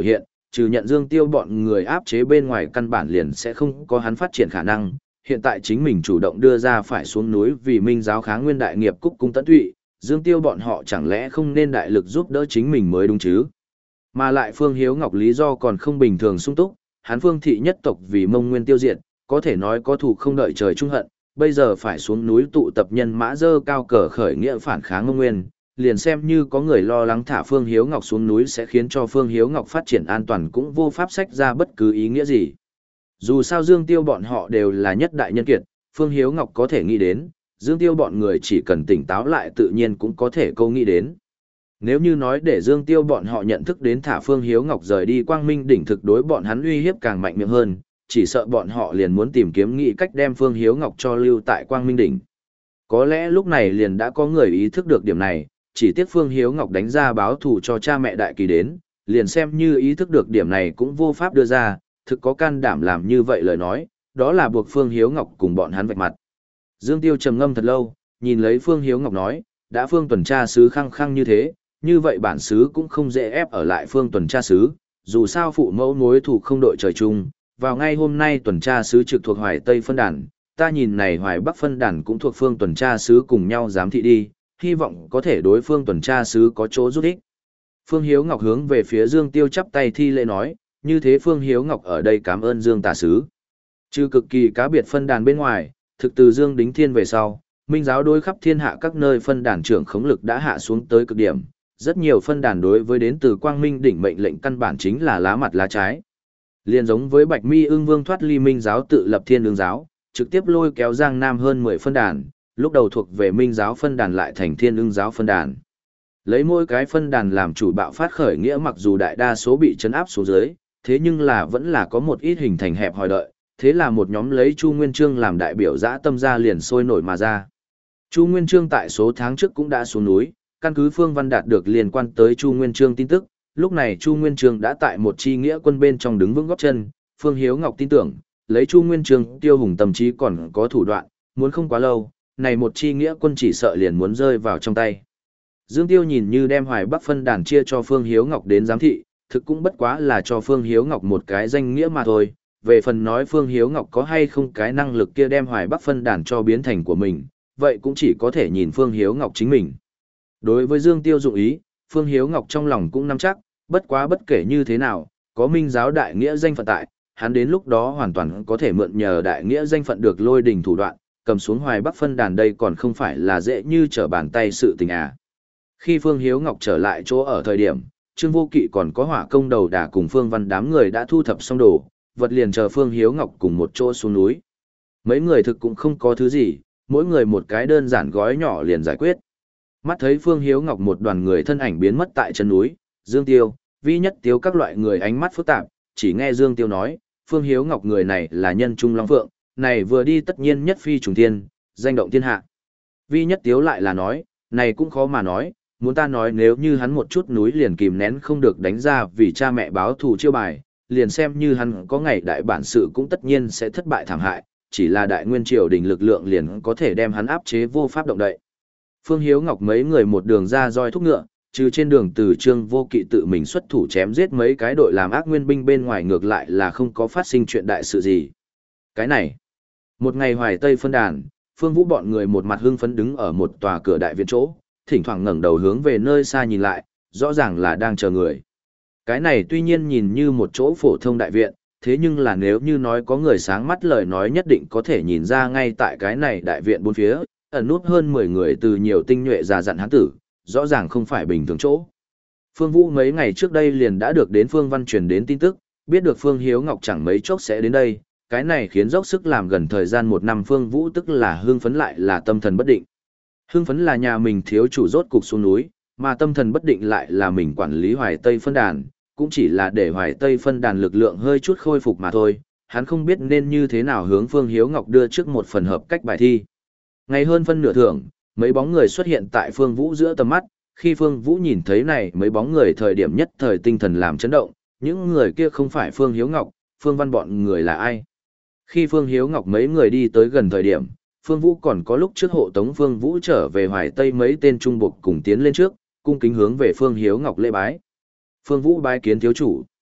trừ nhận Dương Tiêu bọn người áp chế bên ngoài căn bản liền sẽ không có hắn phát triển khả năng. Hiện tại chính mình chủ động đưa ra phải xuống núi vì Minh giáo kháng nguyên đại nghiệp cúc cung tận tụy, Dương Tiêu bọn họ chẳng lẽ không nên đại lực giúp đỡ chính mình mới đúng chứ? Mà lại Phương Hiếu Ngọc lý do còn không bình thường sung túc, hắn Phương thị nhất tộc vì Mông Nguyên tiêu diệt, có thể nói có thù không đợi trời trung hận, bây giờ phải xuống núi tụ tập nhân mã dơ cao cờ khởi nghĩa phản kháng Mông Nguyên, liền xem như có người lo lắng thả Phương Hiếu Ngọc xuống núi sẽ khiến cho Phương Hiếu Ngọc phát triển an toàn cũng vô pháp sách ra bất cứ ý nghĩa gì. Dù sao Dương Tiêu bọn họ đều là nhất đại nhân kiệt, Phương Hiếu Ngọc có thể nghĩ đến, Dương Tiêu bọn người chỉ cần tỉnh táo lại tự nhiên cũng có thể câu nghĩ đến. Nếu như nói để Dương Tiêu bọn họ nhận thức đến thả Phương Hiếu Ngọc rời đi Quang Minh đỉnh thực đối bọn hắn uy hiếp càng mạnh miệng hơn, chỉ sợ bọn họ liền muốn tìm kiếm nghĩ cách đem Phương Hiếu Ngọc cho lưu tại Quang Minh đỉnh. Có lẽ lúc này liền đã có người ý thức được điểm này, chỉ tiếc Phương Hiếu Ngọc đánh ra báo thù cho cha mẹ đại kỳ đến, liền xem như ý thức được điểm này cũng vô pháp đưa ra, thực có can đảm làm như vậy lời nói, đó là buộc Phương Hiếu Ngọc cùng bọn hắn vạch mặt. Dương Tiêu trầm ngâm thật lâu, nhìn lấy Phương Hiếu Ngọc nói, đã Phương tuần tra sứ khăng khăng như thế, như vậy bản sứ cũng không dễ ép ở lại Phương tuần tra sứ, dù sao phụ mẫu mối thủ không đội trời chung, vào ngay hôm nay tuần tra sứ trực thuộc Hoài Tây phân đàn, ta nhìn này Hoài Bắc phân đàn cũng thuộc Phương tuần tra sứ cùng nhau giám thị đi, hy vọng có thể đối Phương tuần tra sứ có chỗ giúp ích. Phương Hiếu Ngọc hướng về phía Dương Tiêu chắp tay thi lễ nói, như thế Phương Hiếu Ngọc ở đây cảm ơn Dương tả sứ. Trừ cực kỳ cá biệt phân đàn bên ngoài, thực từ Dương Đính Thiên về sau, Minh giáo đối khắp thiên hạ các nơi phân đàn trưởng khống lực đã hạ xuống tới cực điểm, rất nhiều phân đàn đối với đến từ Quang Minh đỉnh mệnh lệnh căn bản chính là lá mặt lá trái. Liên giống với Bạch Mi Ưng Vương thoát ly Minh giáo tự lập Thiên Ưng giáo, trực tiếp lôi kéo Giang Nam hơn mười phân đàn, lúc đầu thuộc về Minh giáo phân đàn lại thành Thiên Ưng giáo phân đàn. Lấy mỗi cái phân đàn làm chủ bạo phát khởi nghĩa, mặc dù đại đa số bị trấn áp xuống dưới, thế nhưng là vẫn là có một ít hình thành hẹp hòi đợi, thế là một nhóm lấy Chu Nguyên Chương làm đại biểu dã tâm ra liền sôi nổi mà ra. Chu Nguyên Chương tại số tháng trước cũng đã xuống núi, căn cứ Phương Văn đạt được liên quan tới Chu Nguyên Chương tin tức, lúc này Chu Nguyên Chương đã tại một chi nghĩa quân bên trong đứng vững gót chân, Phương Hiếu Ngọc tin tưởng, lấy Chu Nguyên Chương Tiêu Hùng tâm trí còn có thủ đoạn, muốn không quá lâu, này một chi nghĩa quân chỉ sợ liền muốn rơi vào trong tay. Dương Tiêu nhìn như đem Hoài Bắc phân đàn chia cho Phương Hiếu Ngọc đến giám thị, thực cũng bất quá là cho Phương Hiếu Ngọc một cái danh nghĩa mà thôi. Về phần nói Phương Hiếu Ngọc có hay không cái năng lực kia đem Hoài Bắc phân đàn cho biến thành của mình, vậy cũng chỉ có thể nhìn Phương Hiếu Ngọc chính mình. Đối với Dương Tiêu dụng ý, Phương Hiếu Ngọc trong lòng cũng nắm chắc, bất quá bất kể như thế nào, có Minh giáo đại nghĩa danh phận tại, hắn đến lúc đó hoàn toàn có thể mượn nhờ đại nghĩa danh phận được lôi đình thủ đoạn, cầm xuống Hoài Bắc phân đàn đây còn không phải là dễ như trở bàn tay sự tình à. Khi Phương Hiếu Ngọc trở lại chỗ ở thời điểm, Trương Vô Kỵ còn có Hỏa Công đầu đà cùng Phương Văn đám người đã thu thập xong đồ, vật liền chờ Phương Hiếu Ngọc cùng một chỗ xuống núi. Mấy người thực cũng không có thứ gì, mỗi người một cái đơn giản gói nhỏ liền giải quyết. Mắt thấy Phương Hiếu Ngọc một đoàn người thân ảnh biến mất tại chân núi, Dương Tiêu, Vi Nhất Tiếu các loại người ánh mắt phức tạp, chỉ nghe Dương Tiêu nói, Phương Hiếu Ngọc người này là nhân trung long phượng, này vừa đi tất nhiên nhất phi trùng thiên, danh động thiên hạ. Vi Nhất Tiếu lại là nói, này cũng khó mà nói, muốn ta nói nếu như hắn một chút núi liền kìm nén không được đánh ra vì cha mẹ báo thù chiêu bài, liền xem như hắn có ngày đại bản sự cũng tất nhiên sẽ thất bại thảm hại, chỉ là đại nguyên triều đình lực lượng liền có thể đem hắn áp chế vô pháp động đậy. Phương Hiếu Ngọc mấy người một đường ra roi thúc ngựa, trừ trên đường từ Trương Vô Kỵ tự mình xuất thủ chém giết mấy cái đội làm ác nguyên binh bên ngoài ngược lại là không có phát sinh chuyện đại sự gì. Cái này, một ngày Hoài Tây phân đàn, Phương Vũ bọn người một mặt hưng phấn đứng ở một tòa cửa đại viện chỗ, thỉnh thoảng ngẩng đầu hướng về nơi xa nhìn lại, rõ ràng là đang chờ người. Cái này tuy nhiên nhìn như một chỗ phổ thông đại viện, thế nhưng là nếu như nói có người sáng mắt lời nói nhất định có thể nhìn ra ngay tại cái này đại viện bốn phía, ẩn nút hơn mười người từ nhiều tinh nhuệ già dặn hán tử, rõ ràng không phải bình thường chỗ. Phương Vũ mấy ngày trước đây liền đã được đến Phương Văn truyền đến tin tức, biết được Phương Hiếu Ngọc chẳng mấy chốc sẽ đến đây, cái này khiến dốc sức làm gần thời gian một năm Phương Vũ tức là hưng phấn lại là tâm thần bất định. Hưng phấn là nhà mình thiếu chủ rốt cục xuống núi, mà tâm thần bất định lại là mình quản lý Hoài Tây phân đàn, cũng chỉ là để Hoài Tây phân đàn lực lượng hơi chút khôi phục mà thôi, hắn không biết nên như thế nào hướng Phương Hiếu Ngọc đưa trước một phần hợp cách bài thi. Ngày hơn phân nửa thưởng, mấy bóng người xuất hiện tại Phương Vũ giữa tầm mắt, khi Phương Vũ nhìn thấy này mấy bóng người thời điểm nhất thời tinh thần làm chấn động, những người kia không phải Phương Hiếu Ngọc, Phương Văn bọn người là ai? Khi Phương Hiếu Ngọc mấy người đi tới gần thời điểm, Phương Vũ còn có lúc trước hộ tống Phương Vũ trở về Hoài Tây mấy tên trung buộc cùng tiến lên trước, cung kính hướng về Phương Hiếu Ngọc lễ bái. Phương Vũ bái kiến thiếu chủ.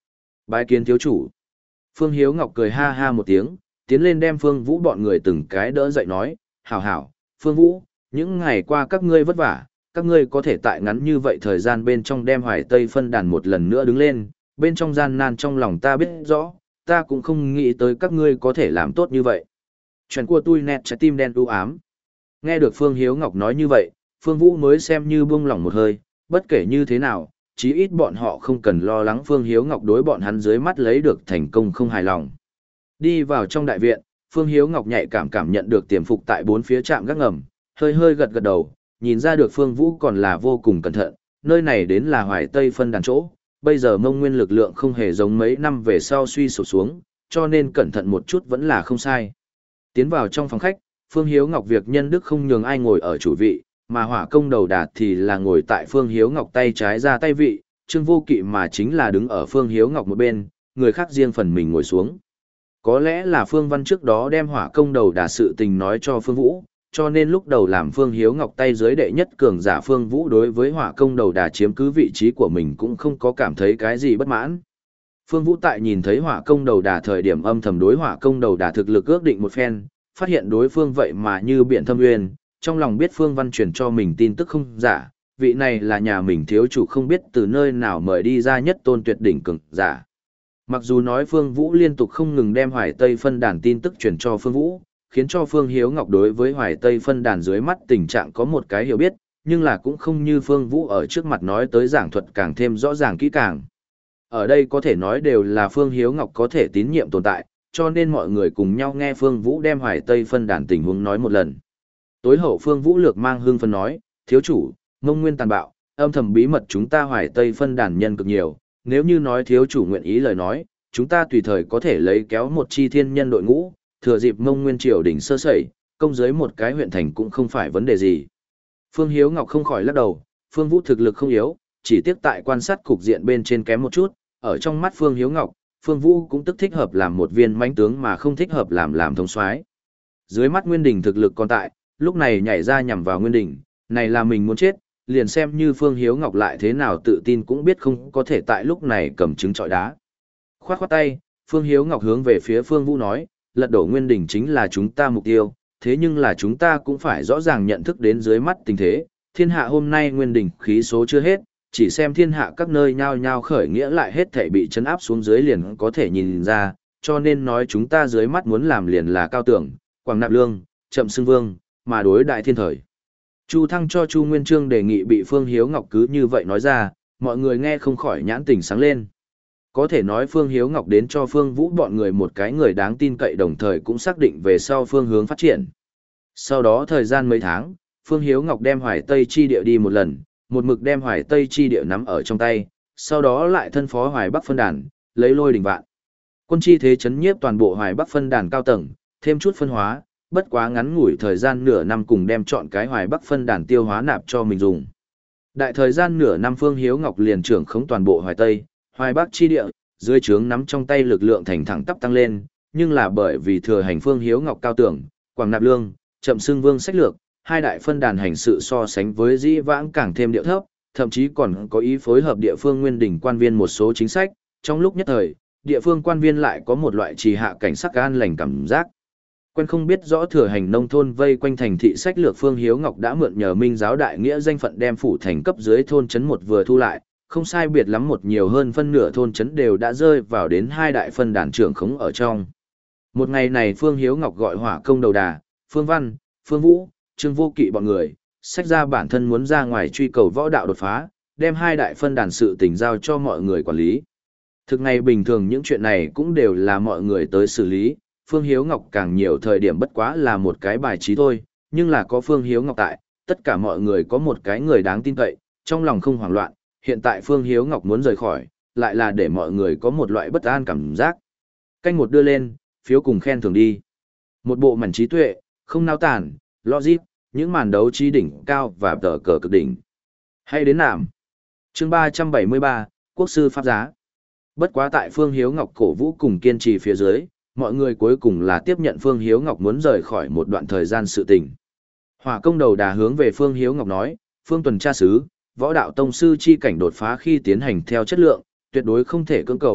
Bái kiến thiếu chủ. Phương Hiếu Ngọc cười ha ha một tiếng, tiến lên đem Phương Vũ bọn người từng cái đỡ dậy nói, hảo hảo, Phương Vũ, những ngày qua các ngươi vất vả, các ngươi có thể tại ngắn như vậy thời gian bên trong đem Hoài Tây phân đàn một lần nữa đứng lên, bên trong gian nan trong lòng ta biết rõ, ta cũng không nghĩ tới các ngươi có thể làm tốt như vậy. Chuyện của tôi nét trái tim đen u ám. Nghe được Phương Hiếu Ngọc nói như vậy, Phương Vũ mới xem như buông lỏng một hơi, bất kể như thế nào, chí ít bọn họ không cần lo lắng Phương Hiếu Ngọc đối bọn hắn dưới mắt lấy được thành công không hài lòng. Đi vào trong đại viện, Phương Hiếu Ngọc nhạy cảm cảm nhận được tiềm phục tại bốn phía trạm gác ngầm, hơi hơi gật gật đầu, nhìn ra được Phương Vũ còn là vô cùng cẩn thận, nơi này đến là Hoài Tây phân đàn chỗ, bây giờ mông nguyên lực lượng không hề giống mấy năm về sau suy sụp xuống, cho nên cẩn thận một chút vẫn là không sai. Tiến vào trong phòng khách, Phương Hiếu Ngọc việc nhân đức không nhường ai ngồi ở chủ vị, mà hỏa công đầu đạt thì là ngồi tại Phương Hiếu Ngọc tay trái ra tay vị, Trương Vô Kỵ mà chính là đứng ở Phương Hiếu Ngọc một bên, người khác riêng phần mình ngồi xuống. Có lẽ là Phương Văn trước đó đem hỏa công đầu đà sự tình nói cho Phương Vũ, cho nên lúc đầu làm Phương Hiếu Ngọc tay dưới đệ nhất cường giả Phương Vũ đối với hỏa công đầu đà chiếm cứ vị trí của mình cũng không có cảm thấy cái gì bất mãn. Phương Vũ tại nhìn thấy hỏa công đầu đà thời điểm âm thầm đối hỏa công đầu đà thực lực ước định một phen, phát hiện đối phương vậy mà như biển thâm uyên, trong lòng biết Phương Văn truyền cho mình tin tức không giả, vị này là nhà mình thiếu chủ không biết từ nơi nào mời đi ra nhất tôn tuyệt đỉnh cường giả. Mặc dù nói Phương Vũ liên tục không ngừng đem Hoài Tây phân đàn tin tức truyền cho Phương Vũ, khiến cho Phương Hiếu Ngọc đối với Hoài Tây phân đàn dưới mắt tình trạng có một cái hiểu biết, nhưng là cũng không như Phương Vũ ở trước mặt nói tới giảng thuật càng thêm rõ ràng kỹ càng. Ở đây có thể nói đều là Phương Hiếu Ngọc có thể tín nhiệm tồn tại, cho nên mọi người cùng nhau nghe Phương Vũ đem Hoài Tây phân đàn tình huống nói một lần. Tối hậu Phương Vũ lược mang hương phân nói, thiếu chủ, mông nguyên tàn bạo, âm thầm bí mật chúng ta Hoài Tây phân đàn nhân cực nhiều, nếu như nói thiếu chủ nguyện ý lời nói, chúng ta tùy thời có thể lấy kéo một chi thiên nhân đội ngũ, thừa dịp mông nguyên triều đỉnh sơ sẩy, công giới một cái huyện thành cũng không phải vấn đề gì. Phương Hiếu Ngọc không khỏi lắc đầu, Phương Vũ thực lực không yếu, chỉ tiếc tại quan sát cục diện bên trên kém một chút, ở trong mắt Phương Hiếu Ngọc, Phương Vũ cũng tức thích hợp làm một viên mãnh tướng mà không thích hợp làm làm thống soái. Dưới mắt Nguyên Đình thực lực còn tại, lúc này nhảy ra nhằm vào Nguyên Đình, này là mình muốn chết, liền xem như Phương Hiếu Ngọc lại thế nào tự tin cũng biết không có thể tại lúc này cầm trứng trọi đá. Khoát khoát tay, Phương Hiếu Ngọc hướng về phía Phương Vũ nói, lật đổ Nguyên Đình chính là chúng ta mục tiêu, thế nhưng là chúng ta cũng phải rõ ràng nhận thức đến dưới mắt tình thế, thiên hạ hôm nay Nguyên Đình khí số chưa hết, chỉ xem thiên hạ các nơi nhao nhao khởi nghĩa lại hết thảy bị chấn áp xuống dưới liền có thể nhìn ra, cho nên nói chúng ta dưới mắt muốn làm liền là cao tưởng, Quảng Nạp Lương, Chậm Xưng Vương, mà đối đại thiên thời. Chu Thăng cho Chu Nguyên Chương đề nghị bị Phương Hiếu Ngọc cứ như vậy nói ra, mọi người nghe không khỏi nhãn tình sáng lên. Có thể nói Phương Hiếu Ngọc đến cho Phương Vũ bọn người một cái người đáng tin cậy đồng thời cũng xác định về sau phương hướng phát triển. Sau đó thời gian mấy tháng, Phương Hiếu Ngọc đem Hoài Tây chi địa đi một lần, một mực đem Hoài Tây chi địa nắm ở trong tay, sau đó lại thân phó Hoài Bắc phân đàn, lấy lôi đỉnh vạn. Quân chi thế chấn nhiếp toàn bộ Hoài Bắc phân đàn cao tầng, thêm chút phân hóa, bất quá ngắn ngủi thời gian nửa năm cùng đem chọn cái Hoài Bắc phân đàn tiêu hóa nạp cho mình dùng. Đại thời gian nửa năm Phương Hiếu Ngọc liền trưởng khống toàn bộ Hoài Tây, Hoài Bắc chi địa, dưới trướng nắm trong tay lực lượng thành thẳng tắp tăng lên, nhưng là bởi vì thừa hành Phương Hiếu Ngọc cao tưởng, Quảng Nạp Lương, Chậm Xưng Vương sách lược, hai đại phân đàn hành sự so sánh với dĩ vãng càng thêm điệu thấp, thậm chí còn có ý phối hợp địa phương nguyên đỉnh quan viên một số chính sách, trong lúc nhất thời, địa phương quan viên lại có một loại trì hạ cảnh sắc an lành cảm giác. Quen không biết rõ thừa hành nông thôn vây quanh thành thị sách lược Phương Hiếu Ngọc đã mượn nhờ Minh giáo đại nghĩa danh phận đem phủ thành cấp dưới thôn trấn một vừa thu lại, không sai biệt lắm một nhiều hơn phân nửa thôn trấn đều đã rơi vào đến hai đại phân đàn trưởng khống ở trong. Một ngày này Phương Hiếu Ngọc gọi hỏa công đầu đà, Phương Văn, Phương Vũ, Trương Vô Kỵ bọn người, sách ra bản thân muốn ra ngoài truy cầu võ đạo đột phá, đem hai đại phân đàn sự tình giao cho mọi người quản lý. Thực ngày bình thường những chuyện này cũng đều là mọi người tới xử lý, Phương Hiếu Ngọc càng nhiều thời điểm bất quá là một cái bài trí thôi, nhưng là có Phương Hiếu Ngọc tại, tất cả mọi người có một cái người đáng tin cậy, trong lòng không hoảng loạn, hiện tại Phương Hiếu Ngọc muốn rời khỏi, lại là để mọi người có một loại bất an cảm giác. Canh một đưa lên, phiếu cùng khen thưởng đi. Một bộ mảnh trí tuệ, không nao tản, logic, những màn đấu trí đỉnh cao và tờ cờ cực đỉnh. Hay đến nạm. Chương ba trăm bảy mươi ba, Quốc sư pháp giá. Bất quá tại Phương Hiếu Ngọc cổ vũ cùng kiên trì phía dưới, mọi người cuối cùng là tiếp nhận Phương Hiếu Ngọc muốn rời khỏi một đoạn thời gian sự tình. Hỏa công đầu đà hướng về Phương Hiếu Ngọc nói, Phương tuần tra sứ, võ đạo tông sư chi cảnh đột phá khi tiến hành theo chất lượng, tuyệt đối không thể cưỡng cầu,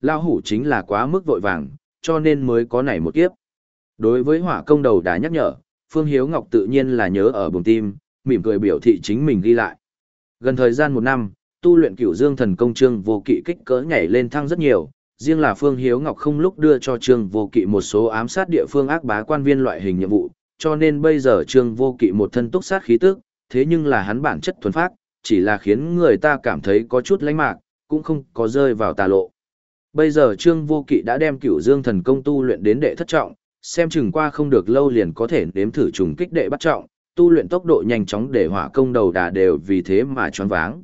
Lão hủ chính là quá mức vội vàng, cho nên mới có nảy một kiếp. Đối với hỏa công đầu đá nhắc nhở, Phương Hiếu Ngọc tự nhiên là nhớ ở bụng tim, mỉm cười biểu thị chính mình ghi lại. Gần thời gian một năm, tu luyện Cửu Dương Thần Công Trương Vô Kỵ kích cỡ nhảy lên thăng rất nhiều, riêng là Phương Hiếu Ngọc không lúc đưa cho Trương Vô Kỵ một số ám sát địa phương ác bá quan viên loại hình nhiệm vụ, cho nên bây giờ Trương Vô Kỵ một thân túc sát khí tức, thế nhưng là hắn bản chất thuần phác, chỉ là khiến người ta cảm thấy có chút lãnh mạc, cũng không có rơi vào tà lộ. Bây giờ Trương Vô Kỵ đã đem Cửu Dương Thần Công tu luyện đến đệ thất trọng, xem chừng qua không được lâu liền có thể nếm thử trùng kích đệ bắt trọng, tu luyện tốc độ nhanh chóng để hỏa công đầu đà đều vì thế mà choáng váng.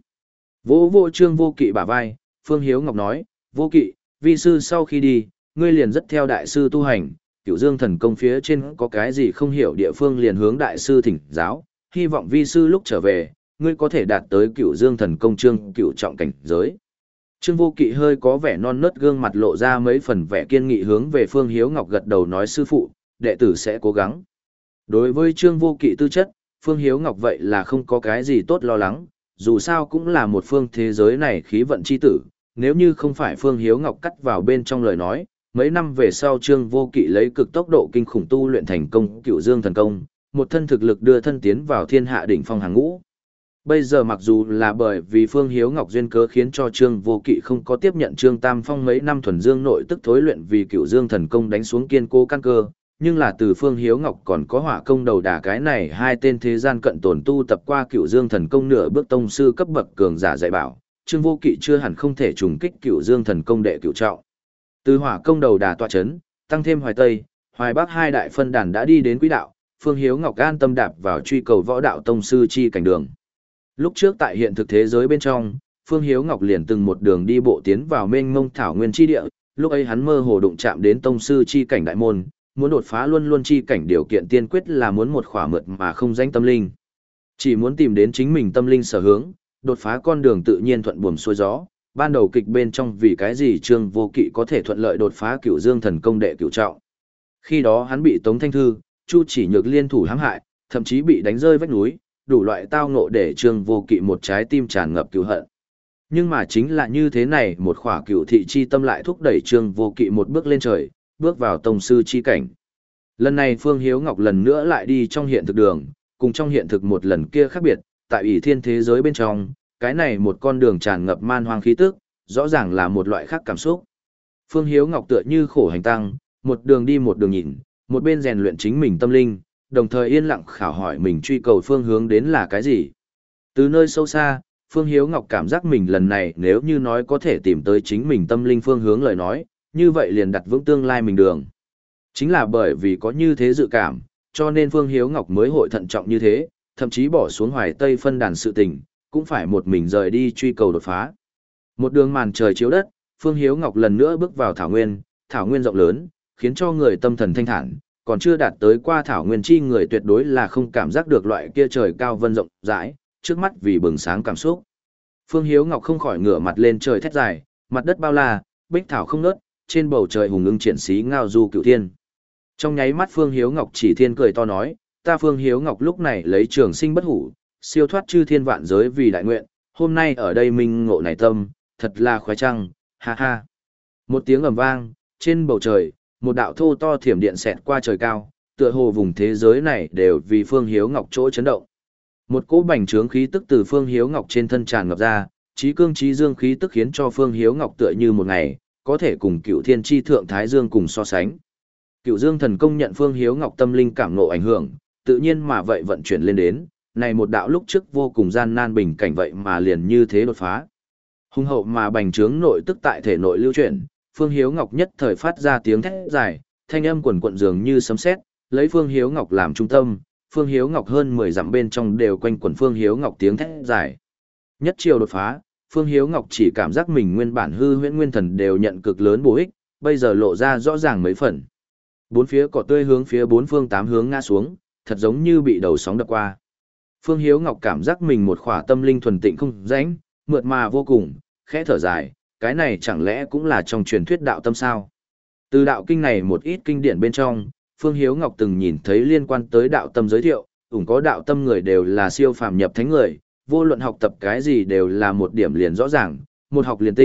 Vô vô Trương Vô Kỵ bả vai, Phương Hiếu Ngọc nói, Vô Kỵ, vi sư sau khi đi, ngươi liền rất theo đại sư tu hành, Cửu Dương Thần Công phía trên có cái gì không hiểu địa phương liền hướng đại sư thỉnh giáo, hy vọng vi sư lúc trở về, ngươi có thể đạt tới Cửu Dương Thần Công Trương cửu trọng cảnh giới. Trương Vô Kỵ hơi có vẻ non nớt gương mặt lộ ra mấy phần vẻ kiên nghị hướng về Phương Hiếu Ngọc gật đầu nói sư phụ, đệ tử sẽ cố gắng. Đối với Trương Vô Kỵ tư chất, Phương Hiếu Ngọc vậy là không có cái gì tốt lo lắng, dù sao cũng là một phương thế giới này khí vận chi tử, nếu như không phải Phương Hiếu Ngọc cắt vào bên trong lời nói, mấy năm về sau Trương Vô Kỵ lấy cực tốc độ kinh khủng tu luyện thành công Cửu Dương Thần Công, một thân thực lực đưa thân tiến vào thiên hạ đỉnh phong hàng ngũ. Bây giờ mặc dù là bởi vì Phương Hiếu Ngọc duyên cớ khiến cho Trương Vô Kỵ không có tiếp nhận Trương Tam Phong mấy năm thuần dương nội tức thối luyện vì Cửu Dương Thần Công đánh xuống kiên cố căn cơ, nhưng là từ Phương Hiếu Ngọc còn có hỏa công đầu đà cái này hai tên thế gian cận tồn tu tập qua Cửu Dương Thần Công nửa bước tông sư cấp bậc cường giả dạy bảo, Trương Vô Kỵ chưa hẳn không thể trùng kích Cửu Dương Thần Công đệ cửu trọng. Từ hỏa công đầu đà tọa chấn, tăng thêm Hoài Tây, Hoài Bắc hai đại phân đàn đã đi đến quỹ đạo, Phương Hiếu Ngọc an tâm đạp vào truy cầu võ đạo tông sư chi cảnh đường. Lúc trước tại hiện thực thế giới bên trong, Phương Hiếu Ngọc liền từng một đường đi bộ tiến vào mênh mông thảo nguyên chi địa, lúc ấy hắn mơ hồ đụng chạm đến tông sư chi cảnh đại môn, muốn đột phá luôn luôn chi cảnh điều kiện tiên quyết là muốn một khỏa mượt mà không danh tâm linh. Chỉ muốn tìm đến chính mình tâm linh sở hướng, đột phá con đường tự nhiên thuận buồm xuôi gió. Ban đầu kịch bên trong vì cái gì Trương Vô Kỵ có thể thuận lợi đột phá Cửu Dương Thần Công đệ cửu trọng. Khi đó hắn bị Tống Thanh Thư, Chu Chỉ Nhược liên thủ hãm hại, thậm chí bị đánh rơi vách núi, đủ loại tao ngộ để Trương Vô Kỵ một trái tim tràn ngập cừu hận. Nhưng mà chính là như thế này, một khỏa cửu thị chi tâm lại thúc đẩy Trương Vô Kỵ một bước lên trời, bước vào tông sư chi cảnh. Lần này Phương Hiếu Ngọc lần nữa lại đi trong hiện thực đường, cùng trong hiện thực một lần kia khác biệt, tại ỷ thiên thế giới bên trong, cái này một con đường tràn ngập man hoang khí tức, rõ ràng là một loại khác cảm xúc. Phương Hiếu Ngọc tựa như khổ hành tăng, một đường đi một đường nhìn, một bên rèn luyện chính mình tâm linh, đồng thời yên lặng khảo hỏi mình truy cầu phương hướng đến là cái gì. Từ nơi sâu xa, Phương Hiếu Ngọc cảm giác mình lần này nếu như nói có thể tìm tới chính mình tâm linh phương hướng lời nói, như vậy liền đặt vững tương lai mình đường. Chính là bởi vì có như thế dự cảm, cho nên Phương Hiếu Ngọc mới hội thận trọng như thế, thậm chí bỏ xuống Hoài Tây phân đàn sự tình, cũng phải một mình rời đi truy cầu đột phá. Một đường màn trời chiếu đất, Phương Hiếu Ngọc lần nữa bước vào thảo nguyên, thảo nguyên rộng lớn, khiến cho người tâm thần thanh thản, còn chưa đạt tới qua thảo nguyên chi người tuyệt đối là không cảm giác được loại kia trời cao vân rộng rãi, trước mắt vì bừng sáng cảm xúc. Phương Hiếu Ngọc không khỏi ngửa mặt lên trời thét dài, mặt đất bao la, bích thảo không nớt, trên bầu trời hùng ưng triển xí ngao du cửu thiên. Trong nháy mắt Phương Hiếu Ngọc chỉ thiên cười to nói, ta Phương Hiếu Ngọc lúc này lấy trường sinh bất hủ, siêu thoát chư thiên vạn giới vì đại nguyện, hôm nay ở đây minh ngộ này tâm, thật là khoái trăng, ha ha. Một tiếng ầm vang, trên bầu trời, một đạo thô to thiểm điện xẹt qua trời cao, tựa hồ vùng thế giới này đều vì Phương Hiếu Ngọc chỗ chấn động. Một cỗ bành trướng khí tức từ Phương Hiếu Ngọc trên thân tràn ngập ra, trí cương trí dương khí tức khiến cho Phương Hiếu Ngọc tựa như một ngày, có thể cùng Cựu Thiên Chi Thượng Thái Dương cùng so sánh. Cựu Dương Thần Công nhận Phương Hiếu Ngọc tâm linh cảm ngộ ảnh hưởng, tự nhiên mà vậy vận chuyển lên đến, này một đạo lúc trước vô cùng gian nan bình cảnh vậy mà liền như thế đột phá. Hùng hậu mà bành trướng nội tức tại thể nội lưu chuyển, Phương Hiếu Ngọc nhất thời phát ra tiếng thét dài, thanh âm quần quận dường như sấm sét, lấy Phương Hiếu Ngọc làm trung tâm, Phương Hiếu Ngọc hơn mười dặm bên trong đều quanh quẩn Phương Hiếu Ngọc tiếng thét dài. Nhất chiều đột phá, Phương Hiếu Ngọc chỉ cảm giác mình nguyên bản hư huyễn nguyên thần đều nhận cực lớn bổ ích, bây giờ lộ ra rõ ràng mấy phần. Bốn phía cỏ tươi hướng phía bốn phương tám hướng ngã xuống, thật giống như bị đầu sóng đập qua. Phương Hiếu Ngọc cảm giác mình một khỏa tâm linh thuần tịnh không rãnh, mượt mà vô cùng, khẽ thở dài, cái này chẳng lẽ cũng là trong truyền thuyết đạo tâm sao? Từ đạo kinh này một ít kinh điển bên trong, Phương Hiếu Ngọc từng nhìn thấy liên quan tới đạo tâm giới thiệu, ủng có đạo tâm người đều là siêu phàm nhập thánh người, vô luận học tập cái gì đều là một điểm liền rõ ràng, một học liền tinh,